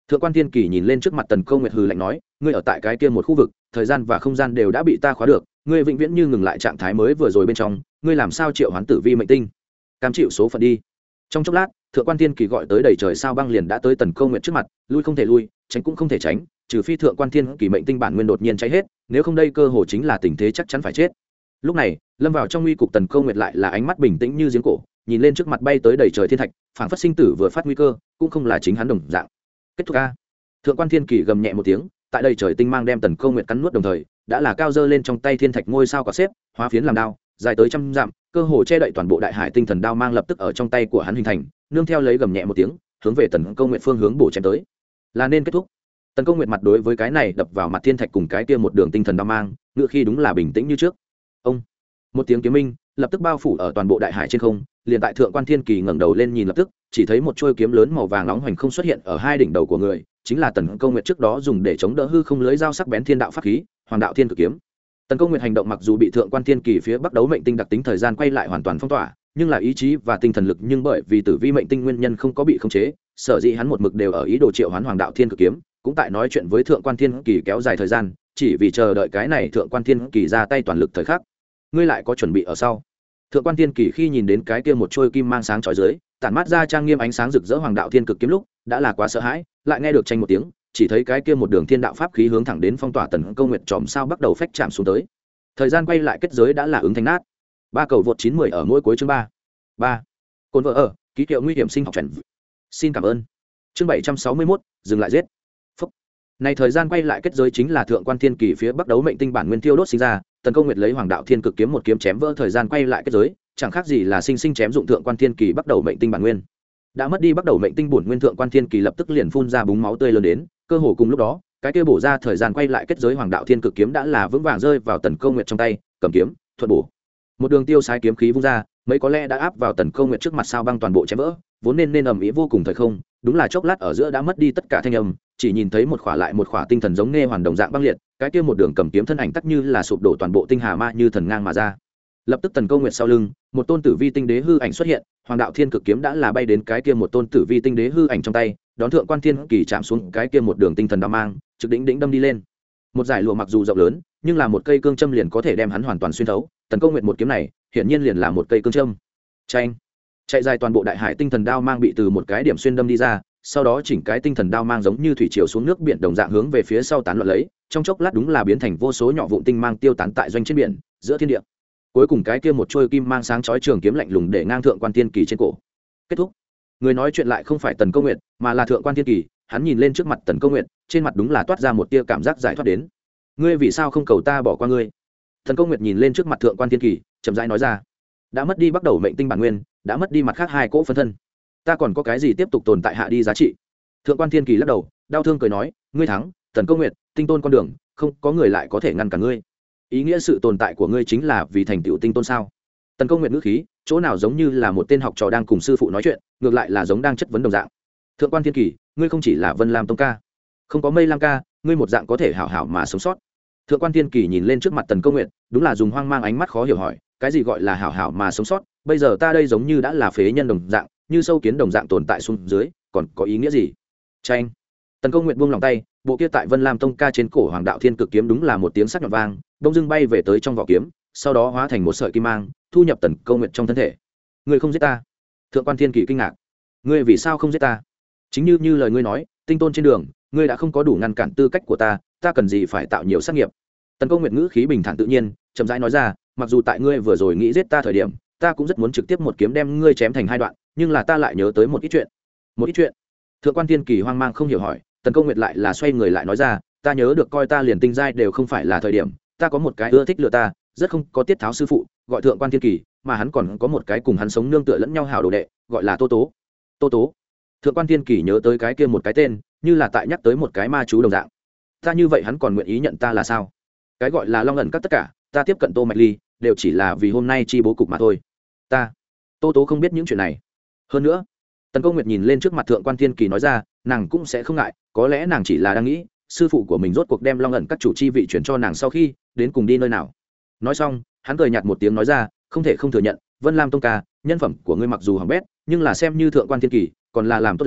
Thượng quan thiên kỳ nhìn lên trước mặt tần câu nguyệt hừ lạnh nói, ngươi ở tại cái kia một khu vực, thời gian và không gian đều đã bị ta khóa được, ngươi vĩnh viễn như ngừng lại trạng thái mới vừa rồi bên trong, ngươi làm sao triệu hoán tử vi mệnh tinh? Cam chịu số phận đi. Trong chốc lát, thượng quan thiên kỳ gọi tới đầy trời sao băng liền đã tới tần câu nguyệt trước mặt, lui không thể lui, tránh cũng không thể tránh, trừ phi thượng quan thiên kỳ mệnh tinh bản nguyên đột nhiên cháy hết, nếu không đây cơ hồ chính là tình thế chắc chắn phải chết. Lúc này, lâm vào trong nguy cục tần câu nguyệt lại là ánh mắt bình tĩnh như giếng cổ, nhìn lên trước mặt bay tới đầy trời thiên thạch, phảng phất sinh tử vừa phát nguy cơ, cũng không là chính hắn đồng dạng. Kết thúc a. Thượng quan thiên kỳ gầm nhẹ một tiếng, tại đây trời tinh mang đem tần câu nguyệt cắn nuốt đồng thời, đã là cao dơ lên trong tay thiên thạch ngôi sao quả xếp, hóa phiến làm đao, dài tới trăm dặm, cơ hồ che đậy toàn bộ đại hải tinh thần đao mang lập tức ở trong tay của hắn hình thành, nương theo lấy gầm nhẹ một tiếng, hướng về tần câu nguyệt phương hướng bổ chém tới. Là nên kết thúc. Tần câu nguyệt mặt đối với cái này đập vào mặt thiên thạch cùng cái kia một đường tinh thần đao mang, ngựa khi đúng là bình tĩnh như trước. Ông, một tiếng kiếm minh lập tức bao phủ ở toàn bộ đại hải trên không, liền tại thượng quan thiên kỳ ngẩng đầu lên nhìn lập tức, chỉ thấy một chuôi kiếm lớn màu vàng nóng hoành không xuất hiện ở hai đỉnh đầu của người, chính là tần câu nguyệt trước đó dùng để chống đỡ hư không lưới dao sắc bén thiên đạo pháp khí, hoàng đạo thiên cực kiếm. Tần câu nguyệt hành động mặc dù bị thượng quan thiên kỳ phía bắc đấu mệnh tinh đặc tính thời gian quay lại hoàn toàn phong tỏa, nhưng là ý chí và tinh thần lực nhưng bởi vì tử vi mệnh tinh nguyên nhân không có bị khống chế, sở dĩ hắn một mực đều ở ý đồ triệu hoán hoàng đạo thiên cực kiếm, cũng tại nói chuyện với thượng quan thiên kỳ kéo dài thời gian, chỉ vì chờ đợi cái này thượng quan thiên kỳ ra tay toàn lực thời khắc. Ngươi lại có chuẩn bị ở sau. Thượng quan thiên kỳ khi nhìn đến cái kia một trôi kim mang sáng chói dưới, tản mát ra trang nghiêm ánh sáng rực rỡ hoàng đạo thiên cực kiếm lúc, đã là quá sợ hãi, lại nghe được tranh một tiếng, chỉ thấy cái kia một đường thiên đạo pháp khí hướng thẳng đến phong tỏa tần câu nguyệt tròm sao bắt đầu phách chạm xuống tới. Thời gian quay lại kết giới đã là ứng thành nát. Ba cầu vượt chín mươi ở mỗi cuối chương ba. ba. Côn vợ ở, ký hiệu nguy hiểm sinh học chuẩn. Xin cảm ơn. Chương bảy trăm sáu mươi mốt, dừng lại giết. Phúc. Này thời gian quay lại kết giới chính là thượng quan thiên kỳ phía bắc đấu mệnh tinh bản nguyên tiêu đốt sinh ra, tần câu nguyệt lấy hoàng đạo thiên cực kiếm một kiếm chém vỡ thời gian quay lại kết giới, chẳng khác gì là sinh sinh chém dụng thượng quan thiên kỳ bắt đầu mệnh tinh bản nguyên. Đã mất đi bắt đầu mệnh tinh bổn nguyên thượng quan thiên kỳ lập tức liền phun ra búng máu tươi lớn đến, cơ hồ cùng lúc đó, cái kia bổ ra thời gian quay lại kết giới hoàng đạo thiên cực kiếm đã là vững vàng rơi vào tần câu nguyệt trong tay, cầm kiếm, thuận bổ. Một đường tiêu sái kiếm khí vung ra, mấy có lẽ đã áp vào tần câu nguyệt trước mặt sao băng toàn bộ chém vỡ, vốn nên nên ầm ĩ vô cùng thời không, đúng là chốc lát ở giữa đã mất đi tất cả thanh âm, chỉ nhìn thấy một khỏa lại một khỏa tinh thần giống nghe hoàn đồng dạng băng liệt, cái kia một đường cầm kiếm thân ảnh tắc như là sụp đổ toàn bộ tinh hà ma như thần ngang mà ra. Lập tức tần câu nguyệt sau lưng, một tôn tử vi tinh đế hư ảnh xuất hiện, hoàng đạo thiên cực kiếm đã là bay đến cái kia một tôn tử vi tinh đế hư ảnh trong tay, đón thượng quan thiên kỳ chạm xuống cái kia một đường tinh thần đao mang, trực đỉnh đỉnh đâm đi lên. Một giải lụa mặc dù rộng lớn, nhưng là một cây cương châm liền có thể đem hắn hoàn toàn xuyên thấu, tần câu nguyệt một kiếm này, hiển nhiên liền là một cây cương châm. Chanh. Chạy dài toàn bộ đại hải tinh thần đao mang bị từ một cái điểm xuyên đâm đi ra, sau đó chỉnh cái tinh thần đao mang giống như thủy triều xuống nước biển đồng dạng hướng về phía sau tán loạn lấy, trong chốc lát đúng là biến thành vô số nhỏ vụn tinh mang tiêu tán tại doanh trên biển, giữa thiên địa. Cuối cùng cái kia một chuôi kim mang sáng chói trường kiếm lạnh lùng để ngang thượng quan thiên kỳ trên cổ. Kết thúc. Người nói chuyện lại không phải tần câu nguyệt, mà là thượng quan thiên kỳ, hắn nhìn lên trước mặt tần câu nguyệt, trên mặt đúng là toát ra một tia cảm giác giải thoát đến. Ngươi vì sao không cầu ta bỏ qua ngươi? Tần câu nguyệt nhìn lên trước mặt thượng quan thiên kỳ, chậm rãi nói ra. Đã mất đi bắt đầu mệnh tinh bản nguyên, đã mất đi mặt khác hai cỗ phân thân, ta còn có cái gì tiếp tục tồn tại hạ đi giá trị? Thượng quan thiên kỳ lắc đầu, đau thương cười nói, ngươi thắng, tần câu nguyệt, tinh tôn con đường, không có người lại có thể ngăn cản ngươi. Ý nghĩa sự tồn tại của ngươi chính là vì thành tựu tinh tôn sao? Tần câu nguyệt ngữ khí, chỗ nào giống như là một tên học trò đang cùng sư phụ nói chuyện, ngược lại là giống đang chất vấn đồng dạng. Thượng quan thiên kỳ, ngươi không chỉ là Vân Lam Tông ca, không có Mây Lam ca, ngươi một dạng có thể hảo hảo mà sống sót. Thượng quan thiên kỳ nhìn lên trước mặt tần câu nguyệt, đúng là dùng hoang mang ánh mắt khó hiểu hỏi, cái gì gọi là hảo hảo mà sống sót? Bây giờ ta đây giống như đã là phế nhân đồng dạng, như sâu kiến đồng dạng tồn tại xuống dưới, còn có ý nghĩa gì? Chanh. Tần câu nguyệt buông lòng tay, bộ kia tại Vân Lam Tông ca trên cổ hoàng đạo thiên cực kiếm đúng là một tiếng sắc nhọn vang, đông dưng bay về tới trong vỏ kiếm, sau đó hóa thành một sợi kim mang, thu nhập tần câu nguyệt trong thân thể. Ngươi không giết ta? Thượng quan thiên kỳ kinh ngạc. Ngươi vì sao không giết ta? Chính như như lời ngươi nói, tinh tôn trên đường, ngươi đã không có đủ ngăn cản tư cách của ta, ta cần gì phải tạo nhiều sát nghiệp? Tần câu nguyệt ngữ khí bình thản tự nhiên, chậm rãi nói ra, mặc dù tại ngươi vừa rồi nghĩ giết ta thời điểm, ta cũng rất muốn trực tiếp một kiếm đem ngươi chém thành hai đoạn, nhưng là ta lại nhớ tới một ít chuyện. Một ít chuyện? Thượng quan thiên kỳ hoang mang không hiểu hỏi, tần câu nguyệt lại là xoay người lại nói ra, ta nhớ được coi ta liền tinh giai đều không phải là thời điểm, ta có một cái ưa thích lừa ta, rất không có tiết tháo sư phụ, gọi thượng quan thiên kỳ, mà hắn còn có một cái cùng hắn sống nương tựa lẫn nhau hảo đồ đệ, gọi là tô tố. Tô tố. Thượng quan thiên kỳ nhớ tới cái kia một cái tên, như là tại nhắc tới một cái ma chú đồng dạng. Ta như vậy hắn còn nguyện ý nhận ta là sao? Cái gọi là long ẩn các tất cả, ta tiếp cận Tô Mạch Ly đều chỉ là vì hôm nay chi bố cục mà thôi. Ta, Tô Tố không biết những chuyện này. Hơn nữa, Tần Câu Nguyệt nhìn lên trước mặt thượng quan thiên kỳ nói ra, nàng cũng sẽ không ngại, có lẽ nàng chỉ là đang nghĩ, sư phụ của mình rốt cuộc đem long ẩn các chủ chi vị chuyển cho nàng sau khi đến cùng đi nơi nào. Nói xong, hắn cười nhạt một tiếng nói ra, không thể không thừa nhận, Vân Lam Tông ca, nhân phẩm của ngươi mặc dù hỏng bét, nhưng là xem như thượng quan thiên kỳ, còn là làm tốt lắm,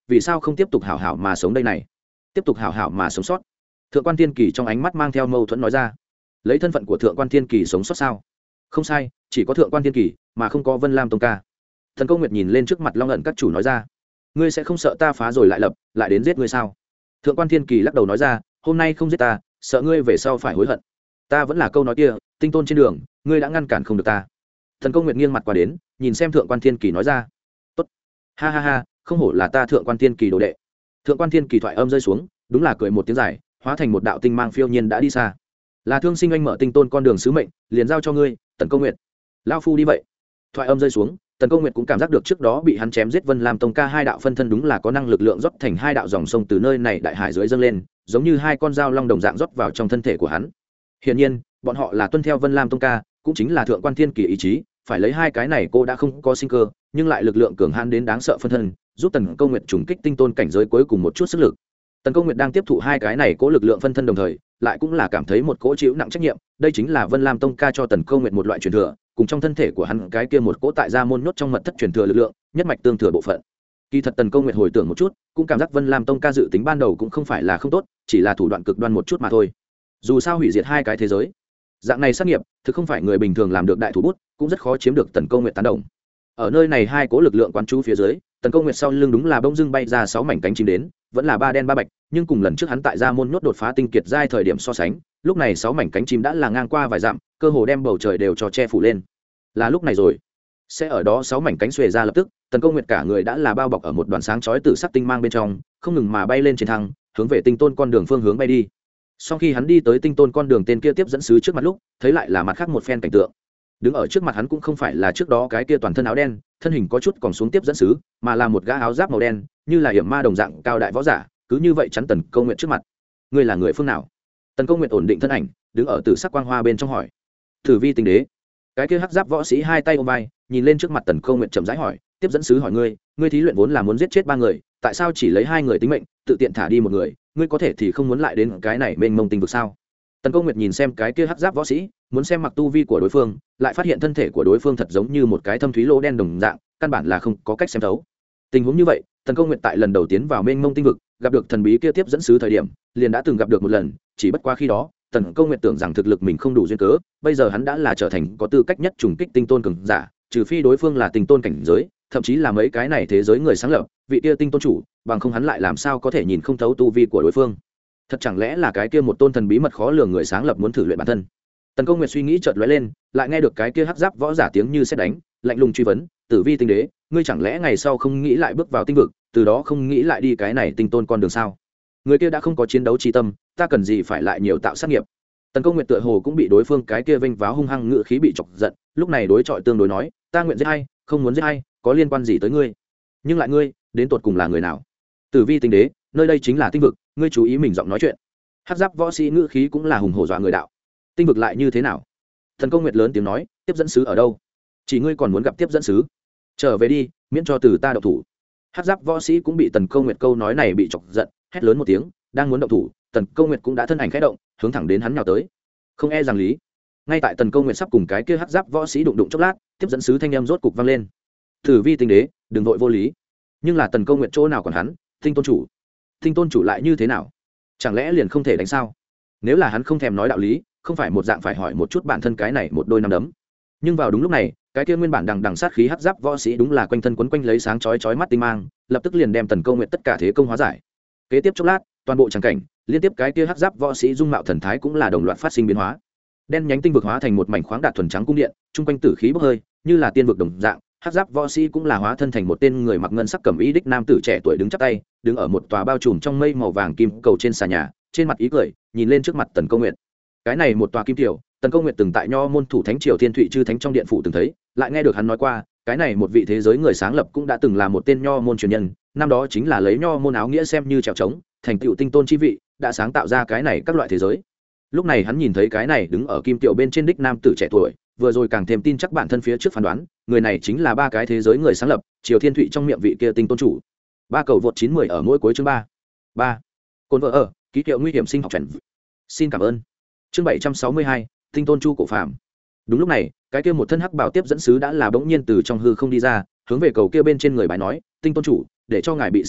vì sao không tiếp tục hảo hảo mà sống đây này, tiếp tục hảo hảo mà sống sót. Thượng quan thiên kỳ trong ánh mắt mang theo mâu thuẫn nói ra. Lấy thân phận của thượng quan thiên kỳ sống sót sao? Không sai, chỉ có thượng quan thiên kỳ mà không có Vân Lam Tông ca. Thần Câu Nguyệt nhìn lên trước mặt long ẩn các chủ nói ra. Ngươi sẽ không sợ ta phá rồi lại lập lại đến giết ngươi sao? Thượng quan thiên kỳ lắc đầu nói ra, hôm nay không giết ta, sợ ngươi về sau phải hối hận. Ta vẫn là câu nói kia, tinh tôn trên đường ngươi đã ngăn cản không được ta. Thần Câu Nguyệt nghiêng mặt qua đến nhìn xem thượng quan thiên kỳ nói ra. Tốt, ha ha ha, không hổ là ta thượng quan thiên kỳ đồ đệ. Thượng quan thiên kỳ thoại âm rơi xuống, đúng là cười một tiếng dài, hóa thành một đạo tinh mang phiêu nhiên đã đi xa. Là Thương Sinh anh mở tinh tôn con đường sứ mệnh, liền giao cho ngươi, Tần Câu Nguyệt. Lão phu đi vậy. Thoại âm rơi xuống, Tần Câu Nguyệt cũng cảm giác được trước đó bị hắn chém giết Vân Lam Tông ca hai đạo phân thân đúng là có năng lực lượng rót thành hai đạo dòng sông từ nơi này đại hải dưới dâng lên, giống như hai con dao long đồng dạng rót vào trong thân thể của hắn. Hiển nhiên, bọn họ là tuân theo Vân Lam Tông ca, cũng chính là thượng quan thiên kỳ ý chí, phải lấy hai cái này cô đã không có sinh cơ, nhưng lại lực lượng cường hãn đến đáng sợ phân thân, giúp Tần Câu Nguyệt trùng kích tinh tôn cảnh giới cuối cùng một chút sức lực. Tần Câu Nguyệt đang tiếp thụ hai cái này cố lực lượng phân thân đồng thời, lại cũng là cảm thấy một cỗ chịu nặng trách nhiệm, đây chính là Vân Lam Tông ca cho Tần Câu Nguyệt một loại truyền thừa, cùng trong thân thể của hắn cái kia một cỗ tại gia môn nhốt trong mật thất truyền thừa lực lượng, nhất mạch tương thừa bộ phận. Kỳ thật Tần Câu Nguyệt hồi tưởng một chút, cũng cảm giác Vân Lam Tông ca dự tính ban đầu cũng không phải là không tốt, chỉ là thủ đoạn cực đoan một chút mà thôi. Dù sao hủy diệt hai cái thế giới, dạng này sát nghiệp, thực không phải người bình thường làm được đại thủ bút, cũng rất khó chiếm được Tần Câu Nguyệt tán đồng. Ở nơi này hai cố lực lượng quán chú phía dưới, Tần Câu Nguyệt sau lưng đúng là bỗng dưng bay ra sáu mảnh cánh chim đến, vẫn là ba đen ba bạch, nhưng cùng lần trước hắn tại gia môn nhốt đột phá tinh kiệt giai thời điểm so sánh, lúc này sáu mảnh cánh chim đã là ngang qua vài dặm, cơ hồ đem bầu trời đều cho che phủ lên. Là lúc này rồi, sẽ ở đó sáu mảnh cánh xuề ra lập tức, Tần Câu Nguyệt cả người đã là bao bọc ở một đoàn sáng chói tử sắc tinh mang bên trong, không ngừng mà bay lên trên thăng, hướng về tinh tôn con đường phương hướng bay đi. Sau khi hắn đi tới tinh tôn con đường tên kia tiếp dẫn sứ trước mặt lúc, thấy lại là mặt khác một phen cảnh tượng. Đứng ở trước mặt hắn cũng không phải là trước đó cái kia toàn thân áo đen, thân hình có chút còn xuống tiếp dẫn sứ, mà là một gã áo giáp màu đen, như là hiểm ma đồng dạng cao đại võ giả, cứ như vậy chắn Tần Câu Nguyệt trước mặt. Ngươi là người phương nào? Tần Câu Nguyệt ổn định thân ảnh, đứng ở tử sắc quang hoa bên trong hỏi. Tử Vi Tinh Đế. Cái kia hắc giáp võ sĩ hai tay ôm vai, nhìn lên trước mặt Tần Câu Nguyệt chậm rãi hỏi, tiếp dẫn sứ hỏi ngươi, ngươi thí luyện vốn là muốn giết chết ba người, tại sao chỉ lấy hai người tính mệnh, tự tiện thả đi một người, ngươi có thể thì không muốn lại đến cái này mênh mông tinh vực sao? Tần Câu Nguyệt nhìn xem cái kia hắc giáp võ sĩ, muốn xem mặc tu vi của đối phương, lại phát hiện thân thể của đối phương thật giống như một cái thâm thúy lỗ đen đồng dạng, căn bản là không có cách xem thấu. Tình huống như vậy, Tần Câu Nguyệt tại lần đầu tiến vào mênh mông tinh vực, gặp được thần bí kia tiếp dẫn sứ thời điểm, liền đã từng gặp được một lần, chỉ bất quá khi đó, Tần Câu Nguyệt tưởng rằng thực lực mình không đủ duyên cớ, bây giờ hắn đã là trở thành có tư cách nhất trùng kích tinh tôn cường giả, trừ phi đối phương là tinh tôn cảnh giới, thậm chí là mấy cái này thế giới người sáng lập, vị kia tinh tôn chủ, bằng không hắn lại làm sao có thể nhìn không thấu tu vi của đối phương. Thật chẳng lẽ là cái kia một tôn thần bí mật khó lường người sáng lập muốn thử luyện bản thân? Tần Câu Nguyệt suy nghĩ chợt lóe lên, lại nghe được cái kia hắc giáp võ giả tiếng như sét đánh, lạnh lùng truy vấn, Tử Vi Tinh Đế, ngươi chẳng lẽ ngày sau không nghĩ lại bước vào tinh vực, từ đó không nghĩ lại đi cái này tinh tôn con đường sao? Người kia đã không có chiến đấu chi tâm, ta cần gì phải lại nhiều tạo sát nghiệp? Tần Câu Nguyệt tựa hồ cũng bị đối phương cái kia vênh váo hung hăng ngự khí bị chọc giận, lúc này đối chọi tương đối nói, ta nguyện giết hay, không muốn giết hay, có liên quan gì tới ngươi? Nhưng lại ngươi, đến tột cùng là người nào? Tử Vi Tinh Đế, nơi đây chính là tinh vực, ngươi chú ý mình giọng nói chuyện. Hắc giáp võ sĩ ngữ khí cũng là hùng hổ dọa người đạo. Tinh vực lại như thế nào? Thần Câu Nguyệt lớn tiếng nói, tiếp dẫn sứ ở đâu? Chỉ ngươi còn muốn gặp tiếp dẫn sứ? Trở về đi, miễn cho từ ta động thủ. Hắc giáp võ sĩ cũng bị Tần Câu Nguyệt câu nói này bị chọc giận, hét lớn một tiếng, đang muốn động thủ, Tần Câu Nguyệt cũng đã thân ảnh khẽ động, hướng thẳng đến hắn nhào tới. Không e rằng lý. Ngay tại Tần Câu Nguyệt sắp cùng cái kia hắc giáp võ sĩ đụng đụng chốc lát, tiếp dẫn sứ thanh âm rốt cục vang lên. Tử Vi Tinh Đế, đừng vội vô lý. Nhưng là Tần Câu Nguyệt chỗ nào còn hắn, Tinh tôn chủ. Tinh tôn chủ lại như thế nào? Chẳng lẽ liền không thể đánh sao? Nếu là hắn không thèm nói đạo lý, không phải một dạng phải hỏi một chút bản thân cái này một đôi năm đấm. Nhưng vào đúng lúc này, cái kia nguyên bản đằng đằng sát khí hắc giáp võ sĩ đúng là quanh thân quấn quanh lấy sáng chói chói mắt tinh mang, lập tức liền đem Tần Câu Nguyệt tất cả thế công hóa giải. Kế tiếp chốc lát, toàn bộ tràng cảnh, liên tiếp cái kia hắc giáp võ sĩ dung mạo thần thái cũng là đồng loạt phát sinh biến hóa. Đen nhánh tinh vực hóa thành một mảnh khoáng đạt thuần trắng cung điện, trung quanh tử khí bốc hơi, như là tiên vực đồng dạng. Hắc giáp võ sĩ cũng là hóa thân thành một tên người mặc ngân sắc cẩm y đích nam tử trẻ tuổi đứng chắp tay, đứng ở một tòa bao trùm trong mây màu vàng kim cầu trên xà nhà, trên mặt ý cười, nhìn lên trước mặt Tần Câu Nguyệt. Cái này một tòa kim tiểu, Tần Câu Nguyệt từng tại Nho môn thủ thánh triều Thiên Thụy chư thánh trong điện phủ từng thấy, lại nghe được hắn nói qua, cái này một vị thế giới người sáng lập cũng đã từng là một tên Nho môn truyền nhân, năm đó chính là lấy Nho môn áo nghĩa xem như trèo trống, thành tựu tinh tôn chi vị, đã sáng tạo ra cái này các loại thế giới. Lúc này hắn nhìn thấy cái này đứng ở kim tiểu bên trên đích nam tử trẻ tuổi, vừa rồi càng thêm tin chắc bản thân phía trước phán đoán, người này chính là ba cái thế giới người sáng lập, triều Thiên Thụy trong miệng vị kia tinh tôn chủ. Ba cầu vượt chín mươi ở mỗi cuối chương ba. ba. Côn vợ ở, ký hiệu nguy hiểm sinh học chuẩn. Xin cảm ơn. Chương bảy trăm sáu mươi hai, tinh tôn chu cổ phàm. Đúng lúc này, cái kia một thân hắc bảo tiếp dẫn sứ đã là bỗng nhiên từ trong hư không đi ra, hướng về cầu kia bên trên người bài nói, tinh tôn chủ, để cho ngài bị sợ hãi,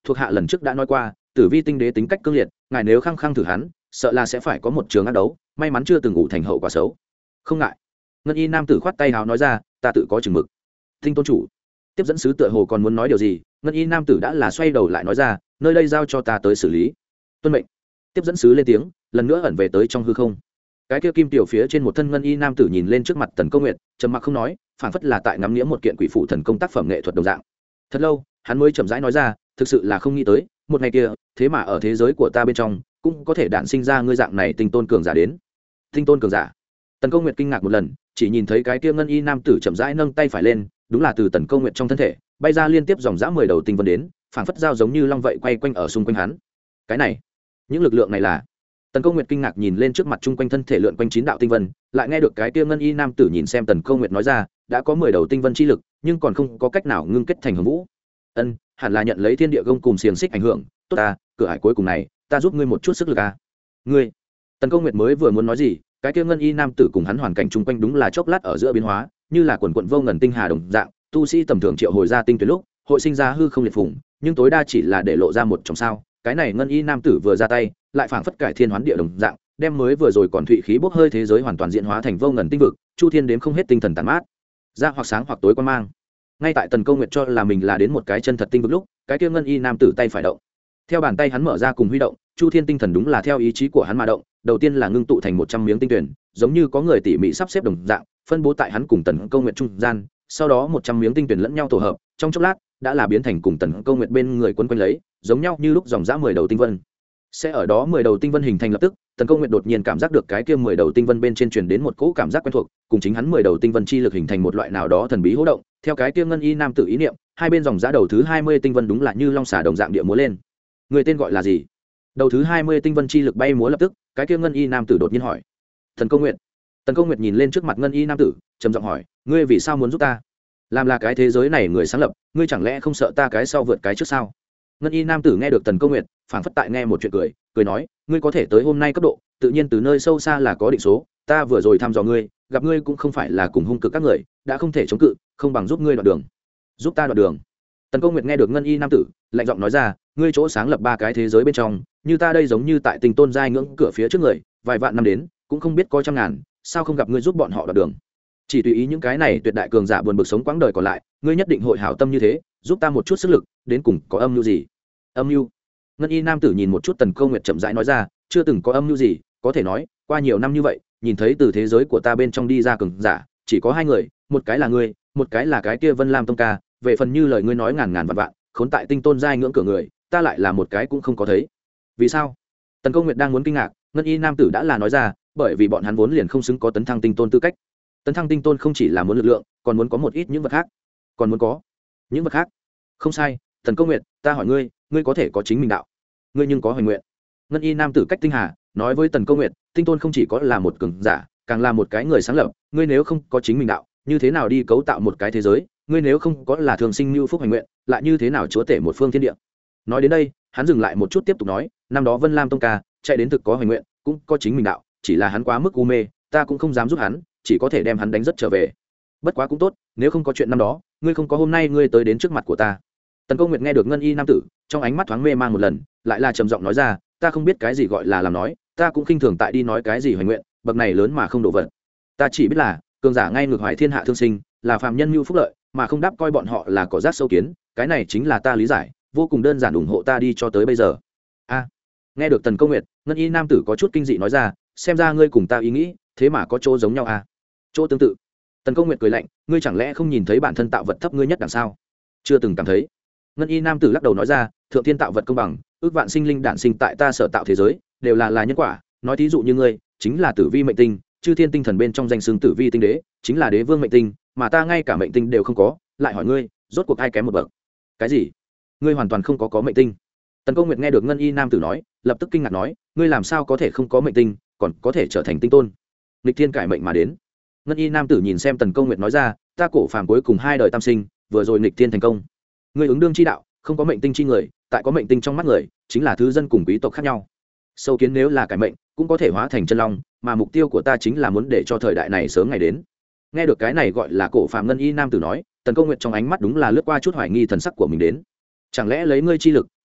thuộc hạ lần trước đã nói qua tử vi tinh đế tính cách cương liệt, ngài nếu khăng khăng thử hắn sợ là sẽ phải có một trường ác đấu, may mắn chưa từng ủ thành hậu quả xấu. Không ngại. Ngân y nam tử khoát tay hào nói ra, ta tự có chừng mực. Tinh tôn chủ. Tiếp dẫn sứ tựa hồ còn muốn nói điều gì, ngân y nam tử đã là xoay đầu lại nói ra, nơi đây giao cho ta tới xử lý. Tuân mệnh. Tiếp dẫn sứ lên tiếng, lần nữa ẩn về tới trong hư không. Cái kia kim tiểu phía trên một thân ngân y nam tử nhìn lên trước mặt Tần Câu Nguyệt, trầm mặc không nói, phảng phất là tại ngắm nghĩa một kiện quỷ phủ thần công tác phẩm nghệ thuật đồng dạng. Thật lâu, hắn mới chậm rãi nói ra, thực sự là không nghĩ tới, một ngày kia, thế mà ở thế giới của ta bên trong, cũng có thể đản sinh ra ngươi dạng này tinh tôn cường giả đến. Tinh tôn cường giả. Tần Câu Nguyệt kinh ngạc một lần, chỉ nhìn thấy cái kia ngân y nam tử chậm rãi nâng tay phải lên, đúng là từ Tần Câu Nguyệt trong thân thể bay ra liên tiếp dòng dã mười đầu tinh vân đến, phảng phất dao giống như long vậy quay quanh ở xung quanh hắn. Cái này, những lực lượng này là? Tần Câu Nguyệt kinh ngạc nhìn lên trước mặt chung quanh thân thể lượn quanh chín đạo tinh vân, lại nghe được cái kia ngân y nam tử nhìn xem Tần Câu Nguyệt nói ra, đã có mười đầu tinh vân chi lực, nhưng còn không có cách nào ngưng kết thành hồng vũ. Ân, hẳn là nhận lấy thiên địa gông cùng xiềng xích ảnh hưởng, tốt ta, cửa ải cuối cùng này, ta giúp ngươi một chút sức lực a. À. Ngươi? Tần Câu Nguyệt mới vừa muốn nói gì, cái kia ngân y nam tử cùng hắn hoàn cảnh chung quanh đúng là chốc lát ở giữa biến hóa, như là quần quần vô ngần tinh hà đồng dạng, tu sĩ tầm thường triệu hồi ra tinh tuyệt lúc, hội sinh ra hư không liệt phùng, nhưng tối đa chỉ là để lộ ra một trong sao. Cái này ngân y nam tử vừa ra tay, lại phảng phất cải thiên hoán địa đồng dạng, đem mới vừa rồi còn thụy khí bốc hơi thế giới hoàn toàn diễn hóa thành vô ngần tinh vực, chu thiên đếm không hết tinh thần tàn mát, ra hoặc sáng hoặc tối quan mang. Ngay tại Tần Câu Nguyệt cho là mình là đến một cái chân thật tinh vực lúc, cái kia ngân y nam tử tay phải động, theo bàn tay hắn mở ra cùng huy động, chu thiên tinh thần đúng là theo ý chí của hắn mà động. Đầu tiên là ngưng tụ thành một trăm miếng tinh tuyển, giống như có người tỉ mỉ sắp xếp đồng dạng, phân bố tại hắn cùng Tần Câu Nguyệt trung gian. Sau đó một trăm miếng tinh tuyển lẫn nhau tổ hợp, trong chốc lát đã là biến thành cùng Tần Câu Nguyệt bên người quấn quanh lấy, giống nhau như lúc dòng dã mười đầu tinh vân. Sẽ ở đó mười đầu tinh vân hình thành lập tức, Tần Câu Nguyệt đột nhiên cảm giác được cái kia mười đầu tinh vân bên trên truyền đến một cỗ cảm giác quen thuộc, cùng chính hắn mười đầu tinh vân chi lực hình thành một loại nào đó thần bí hô động. Theo cái kia ngân y nam tử ý niệm, hai bên dòng giá đầu thứ hai mươi tinh vân đúng là như long xà đồng dạng địa múa lên. Người tên gọi là gì? Đầu thứ hai mươi tinh vân chi lực bay múa lập tức, cái kia ngân y nam tử đột nhiên hỏi. Tần Câu Nguyệt. Tần Câu Nguyệt nhìn lên trước mặt ngân y nam tử, trầm giọng hỏi, ngươi vì sao muốn giúp ta? Làm là cái thế giới này người sáng lập, ngươi chẳng lẽ không sợ ta cái sau vượt cái trước sao? Ngân y nam tử nghe được Tần Câu Nguyệt, phảng phất tại nghe một chuyện cười, cười nói, ngươi có thể tới hôm nay cấp độ, tự nhiên từ nơi sâu xa là có định số, ta vừa rồi thăm dò ngươi, gặp ngươi cũng không phải là cùng hung cực các người, đã không thể chống cự, không bằng giúp ngươi đoạn đường. Giúp ta đoạn đường. Tần Câu Nguyệt nghe được ngân y nam tử, lạnh giọng nói ra, ngươi chỗ sáng lập ba cái thế giới bên trong, như ta đây giống như tại Tinh Tôn giai ngưỡng cửa phía trước người, vài vạn năm đến, cũng không biết có trăm ngàn, sao không gặp ngươi giúp bọn họ đoạn đường? Chỉ tùy ý những cái này tuyệt đại cường giả buồn bực sống quãng đời còn lại, ngươi nhất định hội hảo tâm như thế, giúp ta một chút sức lực, đến cùng có âm mưu gì? Âm mưu? Ngân y nam tử nhìn một chút Tần Câu Nguyệt chậm rãi nói ra, chưa từng có âm mưu gì, có thể nói, qua nhiều năm như vậy, nhìn thấy từ thế giới của ta bên trong đi ra cường giả, chỉ có hai người, một cái là ngươi, một cái là cái kia Vân Lam Tông ca, về phần như lời ngươi nói ngàn ngàn vạn vạn, khốn tại Tinh Tôn giai ngưỡng cửa người, ta lại là một cái cũng không có thấy. Vì sao? Tần Câu Nguyệt đang muốn kinh ngạc, ngân y nam tử đã là nói ra, bởi vì bọn hắn vốn liền không xứng có tấn thăng tinh tôn tư cách. Tấn thăng tinh tôn không chỉ là muốn lực lượng, còn muốn có một ít những vật khác. Còn muốn có những vật khác? Không sai, Tần Câu Nguyệt, ta hỏi ngươi, ngươi có thể có chính mình đạo, ngươi nhưng có hoài nguyện. Ngân y nam tử cách tinh hà nói với Tần Câu Nguyệt, tinh tôn không chỉ có là một cường giả, càng là một cái người sáng lập, ngươi nếu không có chính mình đạo, như thế nào đi cấu tạo một cái thế giới, ngươi nếu không có là thường sinh lưu phúc hoài nguyện, lại như thế nào chúa tể một phương thiên địa. Nói đến đây, hắn dừng lại một chút tiếp tục nói, năm đó Vân Lam Tông ca chạy đến thực có hoài nguyện, cũng có chính mình đạo, chỉ là hắn quá mức u mê, ta cũng không dám giúp hắn, chỉ có thể đem hắn đánh rất trở về. Bất quá cũng tốt, nếu không có chuyện năm đó, ngươi không có hôm nay ngươi tới đến trước mặt của ta. Tần Câu Nguyệt nghe được ngân y nam tử, trong ánh mắt thoáng mê mang một lần, lại là trầm giọng nói ra, ta không biết cái gì gọi là làm nói, ta cũng khinh thường tại đi nói cái gì hoài nguyện, bậc này lớn mà không độ vật. Ta chỉ biết là, cường giả ngay ngược hoài thiên hạ thương sinh, là phàm nhân mưu phúc lợi, mà không đáp coi bọn họ là cỏ rác sâu kiến, cái này chính là ta lý giải, vô cùng đơn giản ủng hộ ta đi cho tới bây giờ. A. Nghe được Tần Câu Nguyệt, ngân y nam tử có chút kinh dị nói ra, xem ra ngươi cùng ta ý nghĩ, thế mà có chỗ giống nhau a. À? Chỗ tương tự. Tần Câu Nguyệt cười lạnh, ngươi chẳng lẽ không nhìn thấy bản thân tạo vật thấp ngươi nhất đằng sao? Chưa từng cảm thấy. Ngân y nam tử lắc đầu nói ra, thượng thiên tạo vật công bằng, ước vạn sinh linh đản sinh tại ta sở tạo thế giới, đều là là nhân quả, nói thí dụ như ngươi, chính là tử vi mệnh tinh, chư thiên tinh thần bên trong danh xưng tử vi tinh đế, chính là đế vương mệnh tinh, mà ta ngay cả mệnh tinh đều không có, lại hỏi ngươi, rốt cuộc ai kém một bậc? Cái gì? Ngươi hoàn toàn không có có mệnh tinh? Tần Câu Nguyệt nghe được ngân y nam tử nói, lập tức kinh ngạc nói, ngươi làm sao có thể không có mệnh tinh, còn có thể trở thành tinh tôn? Nghịch thiên cải mệnh mà đến. Ngân y nam tử nhìn xem Tần Câu Nguyệt nói ra, ta cổ phàm cuối cùng hai đời tam sinh, vừa rồi nghịch thiên thành công. Ngươi ứng đương chi đạo, không có mệnh tinh chi người, tại có mệnh tinh trong mắt người, chính là thứ dân cùng quý tộc khác nhau. Sâu kiến nếu là cải mệnh, cũng có thể hóa thành chân long, mà mục tiêu của ta chính là muốn để cho thời đại này sớm ngày đến. Nghe được cái này gọi là cổ phàm ngân y nam tử nói, Tần Câu Nguyệt trong ánh mắt đúng là lướt qua chút hoài nghi thần sắc của mình đến. Chẳng lẽ lấy ngươi chi lực,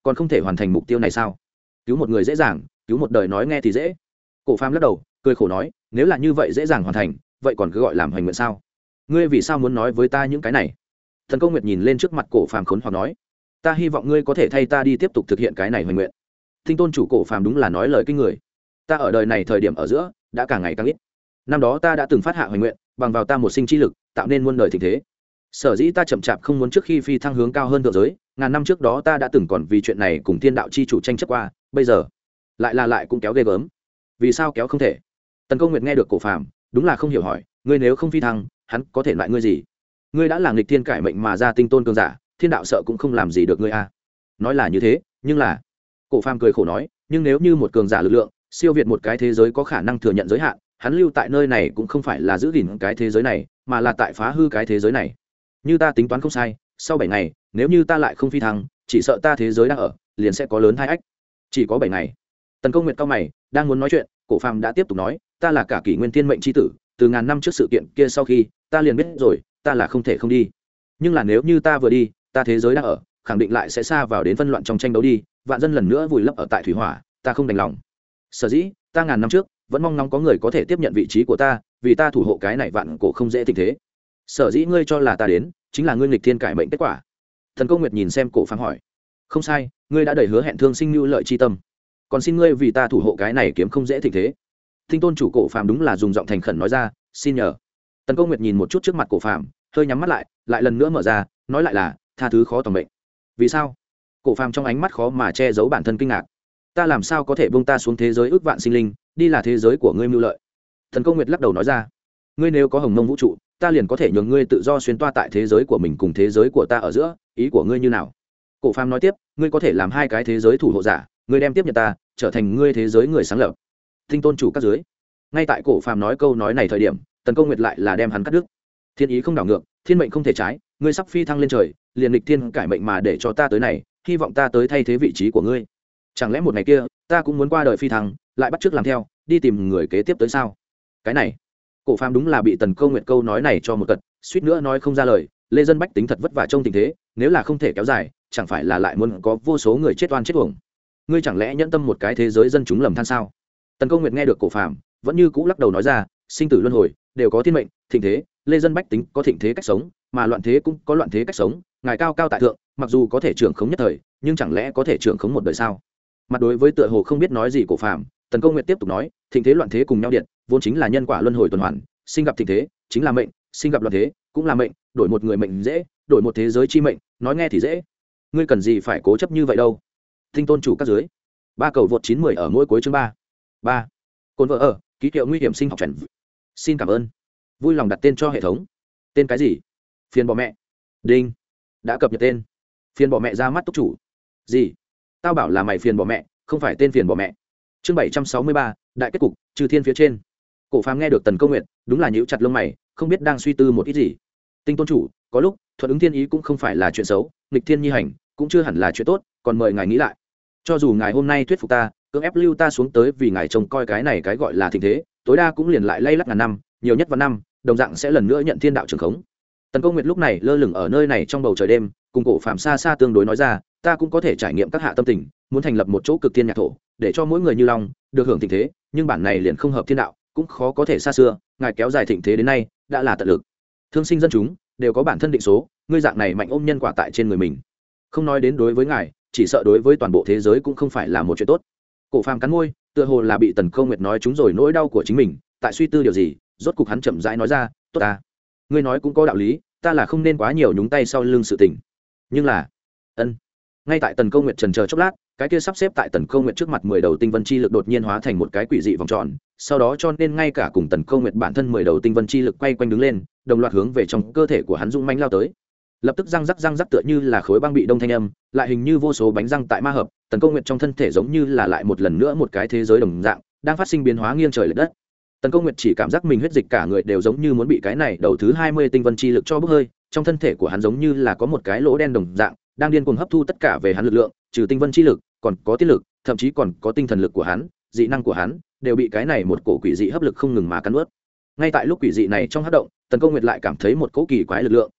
còn không thể hoàn thành mục tiêu này sao? Cứu một người dễ dàng, cứu một đời nói nghe thì dễ. Cổ Phàm lắc đầu cười khổ nói, nếu là như vậy dễ dàng hoàn thành, vậy còn cứ gọi làm hoành nguyện sao? Ngươi vì sao muốn nói với ta những cái này? Thần Câu Nguyệt nhìn lên trước mặt Cổ Phàm khốn hoặc nói, ta hy vọng ngươi có thể thay ta đi tiếp tục thực hiện cái này hoành nguyện. Tinh tôn chủ Cổ Phàm đúng là nói lời kinh người. Ta ở đời này thời điểm ở giữa đã càng ngày càng ít. Năm đó ta đã từng phát hạ hoành nguyện, bằng vào ta một sinh chi lực tạo nên muôn đời thịnh thế. Sở dĩ ta chậm chạp không muốn trước khi phi thăng hướng cao hơn thượng giới, ngàn năm trước đó ta đã từng còn vì chuyện này cùng thiên đạo chi chủ tranh chấp qua, bây giờ lại là lại cũng kéo ghê gớm. Vì sao kéo không thể? Tần Câu Nguyệt nghe được Cổ Phàm đúng là không hiểu hỏi, ngươi nếu không phi thăng, hắn có thể loại ngươi gì? Ngươi đã là nghịch thiên cải mệnh mà ra tinh tôn cường giả, thiên đạo sợ cũng không làm gì được ngươi a. Nói là như thế, nhưng là Cổ Phàm cười khổ nói, nhưng nếu như một cường giả lực lượng siêu việt một cái thế giới có khả năng thừa nhận giới hạn, hắn lưu tại nơi này cũng không phải là giữ gìn cái thế giới này, mà là tại phá hư cái thế giới này. Như ta tính toán không sai, sau bảy ngày, nếu như ta lại không phi thăng, chỉ sợ ta thế giới đang ở liền sẽ có lớn hai ách. Chỉ có bảy ngày. Tần Câu Nguyệt cao mày, đang muốn nói chuyện, Cổ Phàm đã tiếp tục nói, ta là cả kỷ nguyên thiên mệnh chi tử, từ ngàn năm trước sự kiện kia sau khi, ta liền biết rồi, ta là không thể không đi. Nhưng là nếu như ta vừa đi, ta thế giới đang ở, khẳng định lại sẽ xa vào đến phân loạn trong tranh đấu đi, vạn dân lần nữa vùi lấp ở tại thủy hỏa, ta không đành lòng. Sở dĩ, ta ngàn năm trước vẫn mong ngóng có người có thể tiếp nhận vị trí của ta, vì ta thủ hộ cái này vạn cổ không dễ tình thế. Sở dĩ ngươi cho là ta đến, chính là ngươi nghịch thiên cải mệnh kết quả. Thần Câu Nguyệt nhìn xem Cổ Phàm hỏi, không sai, ngươi đã đầy hứa hẹn thương sinh lưu lợi chi tâm, còn xin ngươi vì ta thủ hộ cái này kiếm không dễ tình thế. Tinh tôn chủ Cổ Phàm đúng là dùng giọng thành khẩn nói ra, xin nhờ. Tần Câu Nguyệt nhìn một chút trước mặt Cổ Phàm, hơi nhắm mắt lại, lại lần nữa mở ra, nói lại là, tha thứ khó tòng mệnh. Vì sao? Cổ Phàm trong ánh mắt khó mà che giấu bản thân kinh ngạc. Ta làm sao có thể buông ta xuống thế giới ước vạn sinh linh, đi là thế giới của ngươi mưu lợi? Thần Câu Nguyệt lắc đầu nói ra, ngươi nếu có hồng mông vũ trụ, ta liền có thể nhường ngươi tự do xuyên toa tại thế giới của mình cùng thế giới của ta ở giữa, ý của ngươi như nào? Cổ Phàm nói tiếp, ngươi có thể làm hai cái thế giới thủ hộ giả, ngươi đem tiếp nhận ta, trở thành ngươi thế giới người sáng lập. Tinh tôn chủ các giới. Ngay tại Cổ Phàm nói câu nói này thời điểm, Tần Câu Nguyệt lại là đem hắn cắt đứt. Thiên ý không đảo ngược, thiên mệnh không thể trái, ngươi sắp phi thăng lên trời, liền nghịch thiên cải mệnh mà để cho ta tới này, hy vọng ta tới thay thế vị trí của ngươi. Chẳng lẽ một ngày kia, ta cũng muốn qua đời phi thăng, lại bắt chước làm theo, đi tìm người kế tiếp tới sao? Cái này, Cổ Phàm đúng là bị Tần Câu Nguyệt câu nói này cho một cật, suýt nữa nói không ra lời. Lê dân bách tính thật vất vả trong tình thế, nếu là không thể kéo dài, chẳng phải là lại muốn có vô số người chết oan chết uổng. Ngươi chẳng lẽ nhẫn tâm một cái thế giới dân chúng lầm than sao? Tần Câu Nguyệt nghe được Cổ Phàm vẫn như cũ lắc đầu nói ra, sinh tử luân hồi đều có thiên mệnh, thịnh thế, lê dân bách tính có thịnh thế cách sống, mà loạn thế cũng có loạn thế cách sống. Ngài cao cao tại thượng, mặc dù có thể trưởng khống nhất thời, nhưng chẳng lẽ có thể trưởng khống một đời sao? Mặt đối với tựa hồ không biết nói gì Cổ Phàm, Tần Câu Nguyệt tiếp tục nói, thịnh thế loạn thế cùng nhau điện, vốn chính là nhân quả luân hồi tuần hoàn, sinh gặp thịnh thế chính là mệnh, sinh gặp loạn thế cũng là mệnh, đổi một người mệnh dễ, đổi một thế giới chi mệnh, nói nghe thì dễ. Ngươi cần gì phải cố chấp như vậy đâu? Tinh tôn chủ các dưới. Ba cầu vượt chín mười ở mỗi cuối chương ba. Ba. Cồn vợ ở, ký hiệu nguy hiểm sinh học chuẩn. Xin cảm ơn. Vui lòng đặt tên cho hệ thống. Tên cái gì? Phiền bỏ mẹ. Đinh. Đã cập nhật tên. Phiền bỏ mẹ ra mắt túc chủ. Gì? Tao bảo là mày phiền bỏ mẹ, không phải tên phiền bỏ mẹ. Chương bảy trăm sáu mươi ba, đại kết cục, trừ thiên phía trên. Cổ Phàm nghe được Tần Câu Nguyệt, đúng là nhíu chặt lông mày, không biết đang suy tư một ít gì. Tinh tôn chủ, có lúc thuận ứng thiên ý cũng không phải là chuyện xấu, nghịch thiên nhi hành cũng chưa hẳn là chuyện tốt, còn mời ngài nghĩ lại. Cho dù ngài hôm nay thuyết phục ta, cưỡng ép lưu ta xuống tới vì ngài trông coi cái này cái gọi là thịnh thế, tối đa cũng liền lại lay lắc ngàn năm, nhiều nhất vạn năm, đồng dạng sẽ lần nữa nhận thiên đạo trường khống. Tần Câu Nguyệt lúc này lơ lửng ở nơi này trong bầu trời đêm, cùng Cổ Phàm xa xa tương đối nói ra, ta cũng có thể trải nghiệm các hạ tâm tình, muốn thành lập một chỗ cực thiên nhạc thổ, để cho mỗi người như long được hưởng thịnh thế, nhưng bản này liền không hợp thiên đạo, cũng khó có thể xa xưa, ngài kéo dài thịnh thế đến nay đã là tận lực. Thương sinh dân chúng đều có bản thân định số, ngươi dạng này mạnh ôm nhân quả tại trên người mình, không nói đến đối với ngài, chỉ sợ đối với toàn bộ thế giới cũng không phải là một chuyện tốt. Cổ Phàm cắn môi, tựa hồ là bị Tần Câu Nguyệt nói trúng rồi nỗi đau của chính mình, tại suy tư điều gì, rốt cục hắn chậm rãi nói ra, tốt ta, ngươi nói cũng có đạo lý, ta là không nên quá nhiều nhúng tay sau lưng sự tình, nhưng là ân. Ngay tại Tần Câu Nguyệt trần chờ chốc lát, cái kia sắp xếp tại Tần Câu Nguyệt trước mặt mười đầu tinh vân chi lực đột nhiên hóa thành một cái quỷ dị vòng tròn, sau đó cho nên ngay cả cùng Tần Câu Nguyệt bản thân mười đầu tinh vân chi lực quay quanh đứng lên, đồng loạt hướng về trong cơ thể của hắn dũng mãnh lao tới. Lập tức răng rắc răng rắc tựa như là khối băng bị đông thanh âm, lại hình như vô số bánh răng tại ma hợp, Tần Câu Nguyệt trong thân thể giống như là lại một lần nữa một cái thế giới đồng dạng, đang phát sinh biến hóa nghiêng trời lệch đất. Tần Câu Nguyệt chỉ cảm giác mình huyết dịch cả người đều giống như muốn bị cái này đầu thứ hai mươi tinh vân chi lực cho bốc hơi, trong thân thể của hắn giống như là có một cái lỗ đen đồng dạng, đang điên cuồng hấp thu tất cả về hắn lực lượng, trừ tinh vân chi lực, còn có tiết lực, thậm chí còn có tinh thần lực của hắn, dị năng của hắn, đều bị cái này một cổ quỷ dị hấp lực không ngừng mà cắn nuốt. Ngay tại lúc quỷ dị này trong hấp động, Tần Câu Nguyệt lại cảm thấy một cỗ kỳ quái lực lượng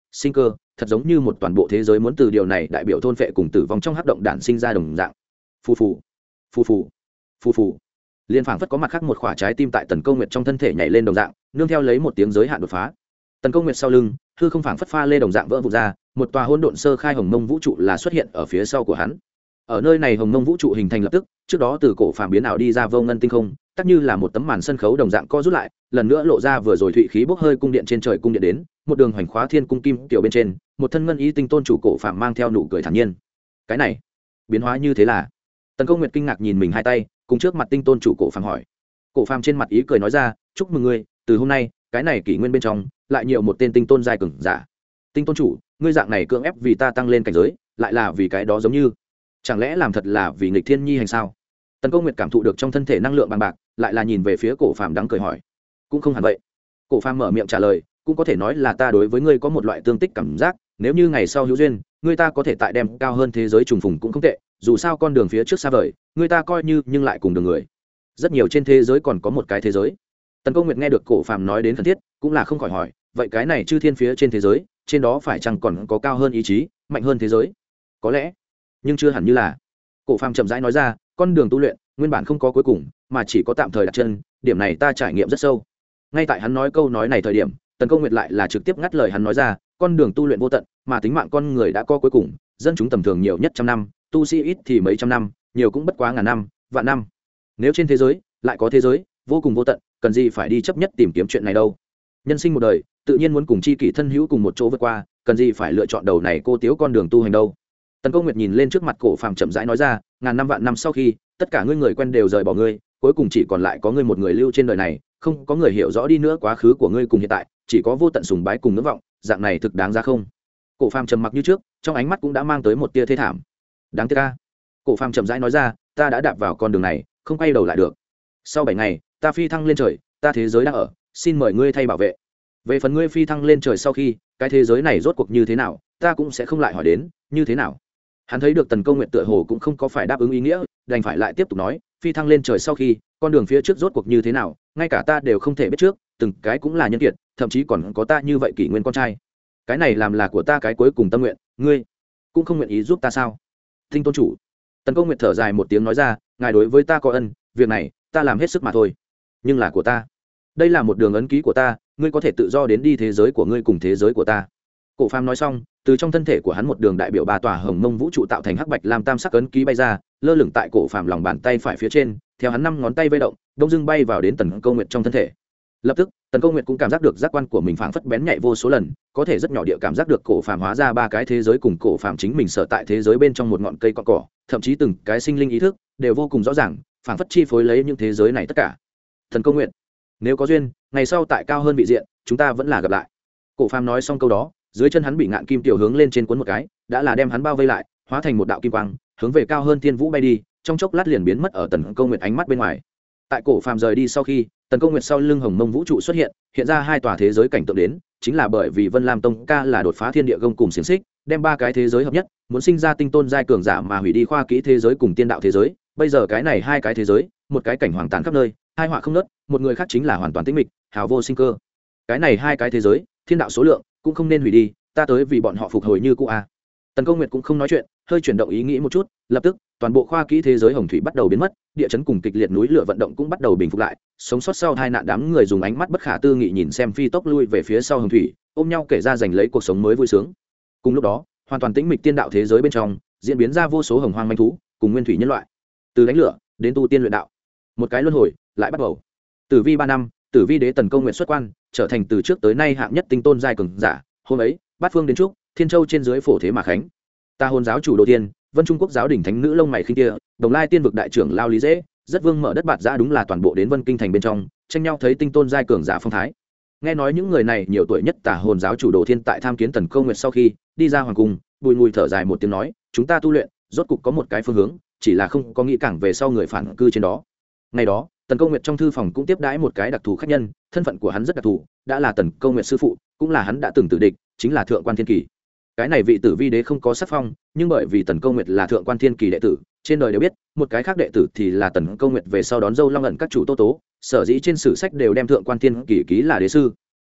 sinh cơ, thật giống như một toàn bộ thế giới muốn từ điều này đại biểu thôn phệ cùng tử vong trong hắc động đản sinh ra đồng dạng. Phù phù, phù phù, phù phù. Liên phảng phất có mặt khác một quả trái tim tại Tần Câu Nguyệt trong thân thể nhảy lên đồng dạng, nương theo lấy một tiếng giới hạn đột phá. Tần Câu Nguyệt sau lưng, hư không phảng phất pha lê đồng dạng vỡ vụn ra, một tòa hỗn độn sơ khai hồng mông vũ trụ là xuất hiện ở phía sau của hắn. Ở nơi này hồng mông vũ trụ hình thành lập tức, trước đó từ cổ phàm biến ảo đi ra vô ngân tinh không, tất như là một tấm màn sân khấu đồng dạng co rút lại, lần nữa lộ ra vừa rồi thụy khí bốc hơi cung điện trên trời cung điện đến, một đường hoành khóa thiên cung kim tiểu bên trên, một thân ngân y tinh tôn chủ cổ phàm mang theo nụ cười thản nhiên. Cái này, biến hóa như thế là? Tần Câu Nguyệt kinh ngạc nhìn mình hai tay, cùng trước mặt tinh tôn chủ cổ phàm hỏi. Cổ phàm trên mặt ý cười nói ra, chúc mừng ngươi, từ hôm nay, cái này kỷ nguyên bên trong, lại nhiều một tên tinh tôn giai cường giả. Tinh tôn chủ, ngươi dạng này cưỡng ép vì ta tăng lên cảnh giới, lại là vì cái đó giống như, chẳng lẽ làm thật là vì nghịch thiên nhi hành sao? Tần Câu Nguyệt cảm thụ được trong thân thể năng lượng bằng bạc, lại là nhìn về phía cổ phàm đắng cười hỏi. Cũng không hẳn vậy. Cổ phàm mở miệng trả lời, cũng có thể nói là ta đối với ngươi có một loại tương tích cảm giác, nếu như ngày sau hữu duyên, ngươi ta có thể tại đem cao hơn thế giới trùng phùng cũng không tệ, dù sao con đường phía trước xa vời, ngươi ta coi như nhưng lại cùng đường người. Rất nhiều trên thế giới còn có một cái thế giới. Tần Câu Nguyệt nghe được cổ phàm nói đến cần thiết, cũng là không khỏi hỏi, vậy cái này chư thiên phía trên thế giới, trên đó phải chăng còn có cao hơn ý chí, mạnh hơn thế giới? Có lẽ, nhưng chưa hẳn như là. Cổ phàm chậm rãi nói ra, con đường tu luyện nguyên bản không có cuối cùng, mà chỉ có tạm thời đặt chân, điểm này ta trải nghiệm rất sâu. Ngay tại hắn nói câu nói này thời điểm, Tần Câu Nguyệt lại là trực tiếp ngắt lời hắn nói ra, con đường tu luyện vô tận, mà tính mạng con người đã có cuối cùng, dân chúng tầm thường nhiều nhất trăm năm, tu sĩ ít thì mấy trăm năm, nhiều cũng bất quá ngàn năm, vạn năm. Nếu trên thế giới lại có thế giới vô cùng vô tận, cần gì phải đi chấp nhất tìm kiếm chuyện này đâu? Nhân sinh một đời, tự nhiên muốn cùng chi kỷ thân hữu cùng một chỗ vượt qua, cần gì phải lựa chọn đầu này cô tiếu con đường tu hành đâu? Tần Câu Nguyệt nhìn lên trước mặt cổ phàm chậm rãi nói ra, ngàn năm vạn năm sau khi, tất cả ngươi người quen đều rời bỏ ngươi, cuối cùng chỉ còn lại có ngươi một người lưu trên đời này, không có người hiểu rõ đi nữa quá khứ của ngươi cùng hiện tại, chỉ có vô tận sùng bái cùng ngưỡng vọng, dạng này thực đáng ra không? Cổ phàm trầm mặc như trước, trong ánh mắt cũng đã mang tới một tia thê thảm. Đáng tiếc a. Cổ phàm chậm rãi nói ra, ta đã đạp vào con đường này, không quay đầu lại được. Sau bảy ngày, ta phi thăng lên trời, ta thế giới đang ở, xin mời ngươi thay bảo vệ. Về phần ngươi phi thăng lên trời sau khi, cái thế giới này rốt cuộc như thế nào, ta cũng sẽ không lại hỏi đến, như thế nào. Hắn thấy được Tần Câu Nguyệt tựa hồ cũng không có phải đáp ứng ý nghĩa, đành phải lại tiếp tục nói, phi thăng lên trời sau khi, con đường phía trước rốt cuộc như thế nào, ngay cả ta đều không thể biết trước, từng cái cũng là nhân kiệt, thậm chí còn có ta như vậy kỷ nguyên con trai. Cái này làm là của ta cái cuối cùng tâm nguyện, ngươi cũng không nguyện ý giúp ta sao? Tinh tôn chủ. Tần Câu Nguyệt thở dài một tiếng nói ra, ngài đối với ta có ân, việc này ta làm hết sức mà thôi, nhưng là của ta, đây là một đường ấn ký của ta, ngươi có thể tự do đến đi thế giới của ngươi cùng thế giới của ta. Cổ phàm nói xong, từ trong thân thể của hắn một đường đại biểu ba tòa hồng mông vũ trụ tạo thành hắc bạch lam tam sắc ấn ký bay ra, lơ lửng tại cổ phàm lòng bàn tay phải phía trên, theo hắn năm ngón tay vây động, đông dưng bay vào đến Tần Câu Nguyệt trong thân thể. Lập tức, Tần Câu Nguyệt cũng cảm giác được giác quan của mình phảng phất bén nhạy vô số lần, có thể rất nhỏ địa cảm giác được cổ phàm hóa ra ba cái thế giới cùng cổ phàm chính mình sở tại thế giới bên trong một ngọn cây cọn cỏ, thậm chí từng cái sinh linh ý thức đều vô cùng rõ ràng, phảng phất chi phối lấy những thế giới này tất cả. Tần Câu Nguyệt, nếu có duyên, ngày sau tại cao hơn vị diện, chúng ta vẫn là gặp lại. Cổ phàm nói xong câu đó, dưới chân hắn bị ngạn kim tiểu hướng lên trên cuốn một cái, đã là đem hắn bao vây lại, hóa thành một đạo kim quang, hướng về cao hơn thiên vũ bay đi, trong chốc lát liền biến mất ở Tần Câu Nguyệt ánh mắt bên ngoài. Tại cổ phàm rời đi sau khi, Tần Câu Nguyệt sau lưng hồng mông vũ trụ xuất hiện, hiện ra hai tòa thế giới cảnh tượng đến, chính là bởi vì Vân Lam Tông ca là đột phá thiên địa gông cùng xiềng xích, đem ba cái thế giới hợp nhất, muốn sinh ra tinh tôn giai cường giả mà hủy đi khoa kỹ thế giới cùng tiên đạo thế giới. Bây giờ cái này hai cái thế giới, một cái cảnh hoàng tàn khắp nơi, hai họa không nớt, một người khác chính là hoàn toàn tĩnh mịch, hào vô sinh cơ. Cái này hai cái thế giới, thiên đạo số lượng cũng không nên hủy đi, ta tới vì bọn họ phục hồi như cũ a. À. Tần Câu Nguyệt cũng không nói chuyện, hơi chuyển động ý nghĩ một chút, lập tức, toàn bộ khoa kỹ thế giới hồng thủy bắt đầu biến mất, địa chấn cùng kịch liệt núi lửa vận động cũng bắt đầu bình phục lại, sống sót sau hai nạn đám người dùng ánh mắt bất khả tư nghị nhìn xem phi tốc lui về phía sau hồng thủy, ôm nhau kể ra giành lấy cuộc sống mới vui sướng. Cùng lúc đó, hoàn toàn tĩnh mịch tiên đạo thế giới bên trong, diễn biến ra vô số hồng hoang manh thú, cùng nguyên thủy nhân loại. Từ đánh lửa đến tu tiên luyện đạo, một cái luân hồi lại bắt đầu. Tử vi ba năm, Tử vi đế Tần Câu Nguyệt xuất quan, trở thành từ trước tới nay hạng nhất tinh tôn giai cường giả. Hôm ấy, bát phương đến trúc, thiên châu trên dưới phổ thế mà khánh. Ta hồn giáo chủ đồ tiên, Vân Trung Quốc giáo đỉnh thánh nữ lông mày khinh kia, Đồng Lai tiên vực đại trưởng lao lý dễ, rất vương mở đất bạt ra đúng là toàn bộ đến Vân Kinh thành bên trong, tranh nhau thấy tinh tôn giai cường giả phong thái. Nghe nói những người này nhiều tuổi nhất Tà hồn giáo chủ đồ thiên tại tham kiến Tần Câu Nguyệt sau khi đi ra hoàng cung, bùi ngùi thở dài một tiếng nói, chúng ta tu luyện, rốt cục có một cái phương hướng, chỉ là không có nghĩ cảng về sau người phản cư trên đó. Ngày đó, Tần Câu Nguyệt trong thư phòng cũng tiếp đãi một cái đặc thù khách nhân, thân phận của hắn rất đặc thù, đã là Tần Câu Nguyệt sư phụ, cũng là hắn đã từng tử địch, chính là Thượng Quan Thiên Kỳ. Cái này vị Tử Vi đế không có sắc phong, nhưng bởi vì Tần Câu Nguyệt là Thượng Quan Thiên Kỳ đệ tử, trên đời đều biết, một cái khác đệ tử thì là Tần Câu Nguyệt về sau đón dâu Long ẩn các chủ Tô Tố, sở dĩ trên sử sách đều đem Thượng Quan Thiên Kỳ ký là đế sư.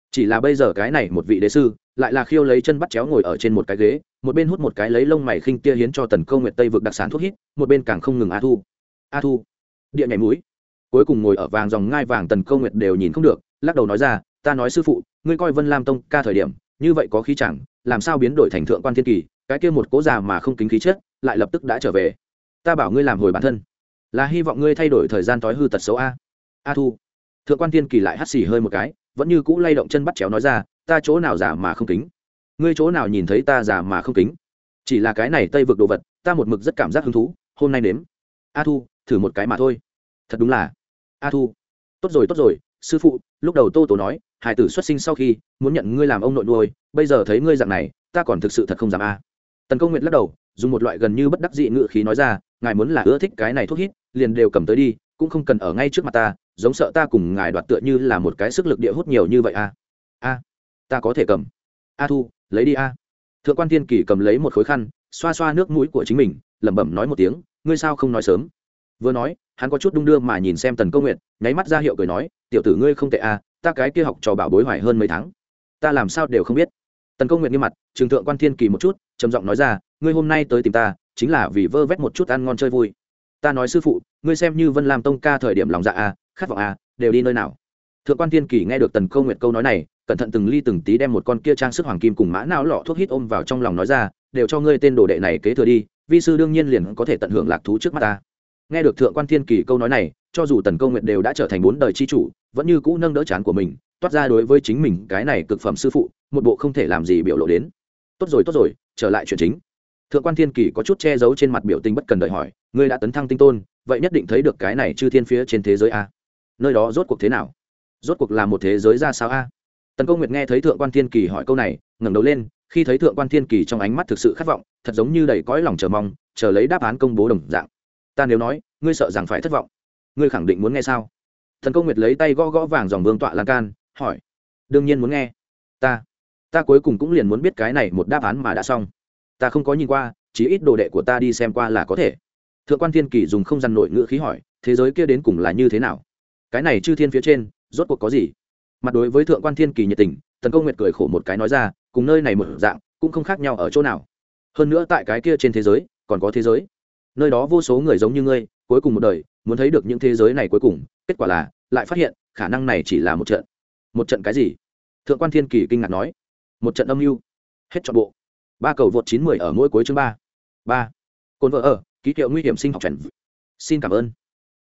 chỉ là bây giờ cái này một vị đế sư lại là khiêu lấy chân bắt chéo ngồi ở trên một cái ghế, một bên hút một cái lấy lông mày khinh tia hiến cho Tần Câu Nguyệt Tây vực đặc sản thuốc hít, một bên càng không ngừng a thu a thu địa nhảy mũi. Cuối cùng ngồi ở vàng dòng ngai vàng Tần Câu Nguyệt đều nhìn không được, lắc đầu nói ra, ta nói sư phụ, ngươi coi Vân Lam Tông ca thời điểm như vậy có khí chẳng, làm sao biến đổi thành thượng quan thiên kỳ, cái kia một cố già mà không kính khí chất lại lập tức đã trở về. Ta bảo ngươi làm hồi bản thân là hy vọng ngươi thay đổi thời gian tối hư tật xấu a a thu. Thượng quan thiên kỳ lại hắt xì hơi một cái, vẫn như cũ lay động chân bắt chéo nói ra, ta chỗ nào già mà không kính, ngươi chỗ nào nhìn thấy ta già mà không kính, chỉ là cái này Tây vực đồ vật ta một mực rất cảm giác hứng thú, hôm nay nếm. A thu thử một cái mà thôi. Thật đúng là a thu. Tốt rồi tốt rồi sư phụ, lúc đầu Tô Tố nói hải tử xuất sinh sau khi muốn nhận ngươi làm ông nội nuôi, bây giờ thấy ngươi dạng này ta còn thực sự thật không dám a. Tần Câu Nguyệt lắc đầu, dùng một loại gần như bất đắc dị ngữ khí nói ra, ngài muốn là ưa thích cái này thuốc hít liền đều cầm tới đi, cũng không cần ở ngay trước mặt ta, giống sợ ta cùng ngài đoạt tựa như là một cái sức lực địa hút nhiều như vậy a. A ta có thể cầm. A thu lấy đi a. Thượng quan thiên kỳ cầm lấy một khối khăn xoa xoa nước mũi của chính mình, lẩm bẩm nói một tiếng, ngươi sao không nói sớm. Vừa nói hắn có chút đung đưa mà nhìn xem Tần Câu Nguyệt, nháy mắt ra hiệu cười nói, tiểu tử ngươi không tệ a, ta cái kia học trò bảo bối hoài hơn mấy tháng, ta làm sao đều không biết. Tần Câu Nguyệt nghiêm mặt trừng thượng quan thiên kỳ một chút, trầm giọng nói ra, ngươi hôm nay tới tìm ta chính là vì vơ vét một chút ăn ngon chơi vui. Ta nói sư phụ, ngươi xem như Vân Lam Tông ca thời điểm lòng dạ a, khát vọng a, đều đi nơi nào. Thượng quan thiên kỳ nghe được Tần Câu Nguyệt câu nói này, cẩn thận từng ly từng tí đem một con kia trang sức hoàng kim cùng mã não lọ thuốc hít ôm vào trong lòng nói ra, đều cho ngươi tên đồ đệ này kế thừa đi, vi sư đương nhiên liền có thể tận hưởng lạc thú trước mắt ta. Nghe được thượng quan thiên kỳ câu nói này, cho dù Tần Câu Nguyệt đều đã trở thành bốn đời chi chủ, vẫn như cũ nâng đỡ chán của mình, toát ra đối với chính mình cái này cực phẩm sư phụ một bộ không thể làm gì biểu lộ đến. Tốt rồi tốt rồi, trở lại chuyện chính. Thượng quan thiên kỳ có chút che giấu trên mặt biểu tình bất cần đợi hỏi, ngươi đã tấn thăng tinh tôn, vậy nhất định thấy được cái này chư thiên phía trên thế giới a, nơi đó rốt cuộc thế nào, rốt cuộc là một thế giới ra sao a. Tần Câu Nguyệt nghe thấy thượng quan thiên kỳ hỏi câu này, ngẩng đầu lên, khi thấy thượng quan thiên kỳ trong ánh mắt thực sự khát vọng, thật giống như đầy cõi lòng chờ mong, chờ lấy đáp án công bố đồng dạng. Ta nếu nói, ngươi sợ rằng phải thất vọng, ngươi khẳng định muốn nghe sao? Tần Câu Nguyệt lấy tay gõ gõ vàng dòng vương tọa lan can, hỏi. Đương nhiên muốn nghe. Ta, ta cuối cùng cũng liền muốn biết cái này một đáp án mà đã xong. Ta không có nhìn qua, chỉ ít đồ đệ của ta đi xem qua là có thể. Thượng quan thiên kỳ dùng không dằn nổi ngữ khí hỏi, thế giới kia đến cùng là như thế nào? Cái này chư thiên phía trên, rốt cuộc có gì? Mặt đối với thượng quan thiên kỳ nhiệt tình, Tần Câu Nguyệt cười khổ một cái nói ra, cùng nơi này một dạng, cũng không khác nhau ở chỗ nào. Hơn nữa tại cái kia trên thế giới, còn có thế giới. Nơi đó vô số người giống như ngươi, cuối cùng một đời, muốn thấy được những thế giới này cuối cùng, kết quả là, lại phát hiện, khả năng này chỉ là một trận. Một trận cái gì? Thượng quan thiên kỳ kinh ngạc nói, một trận âm mưu. Hết trọn bộ. Ba cầu vượt chín mười ở mỗi cuối chương ba. Ba. Cồn vợ ở, ký hiệu nguy hiểm sinh học chuẩn. Xin cảm ơn.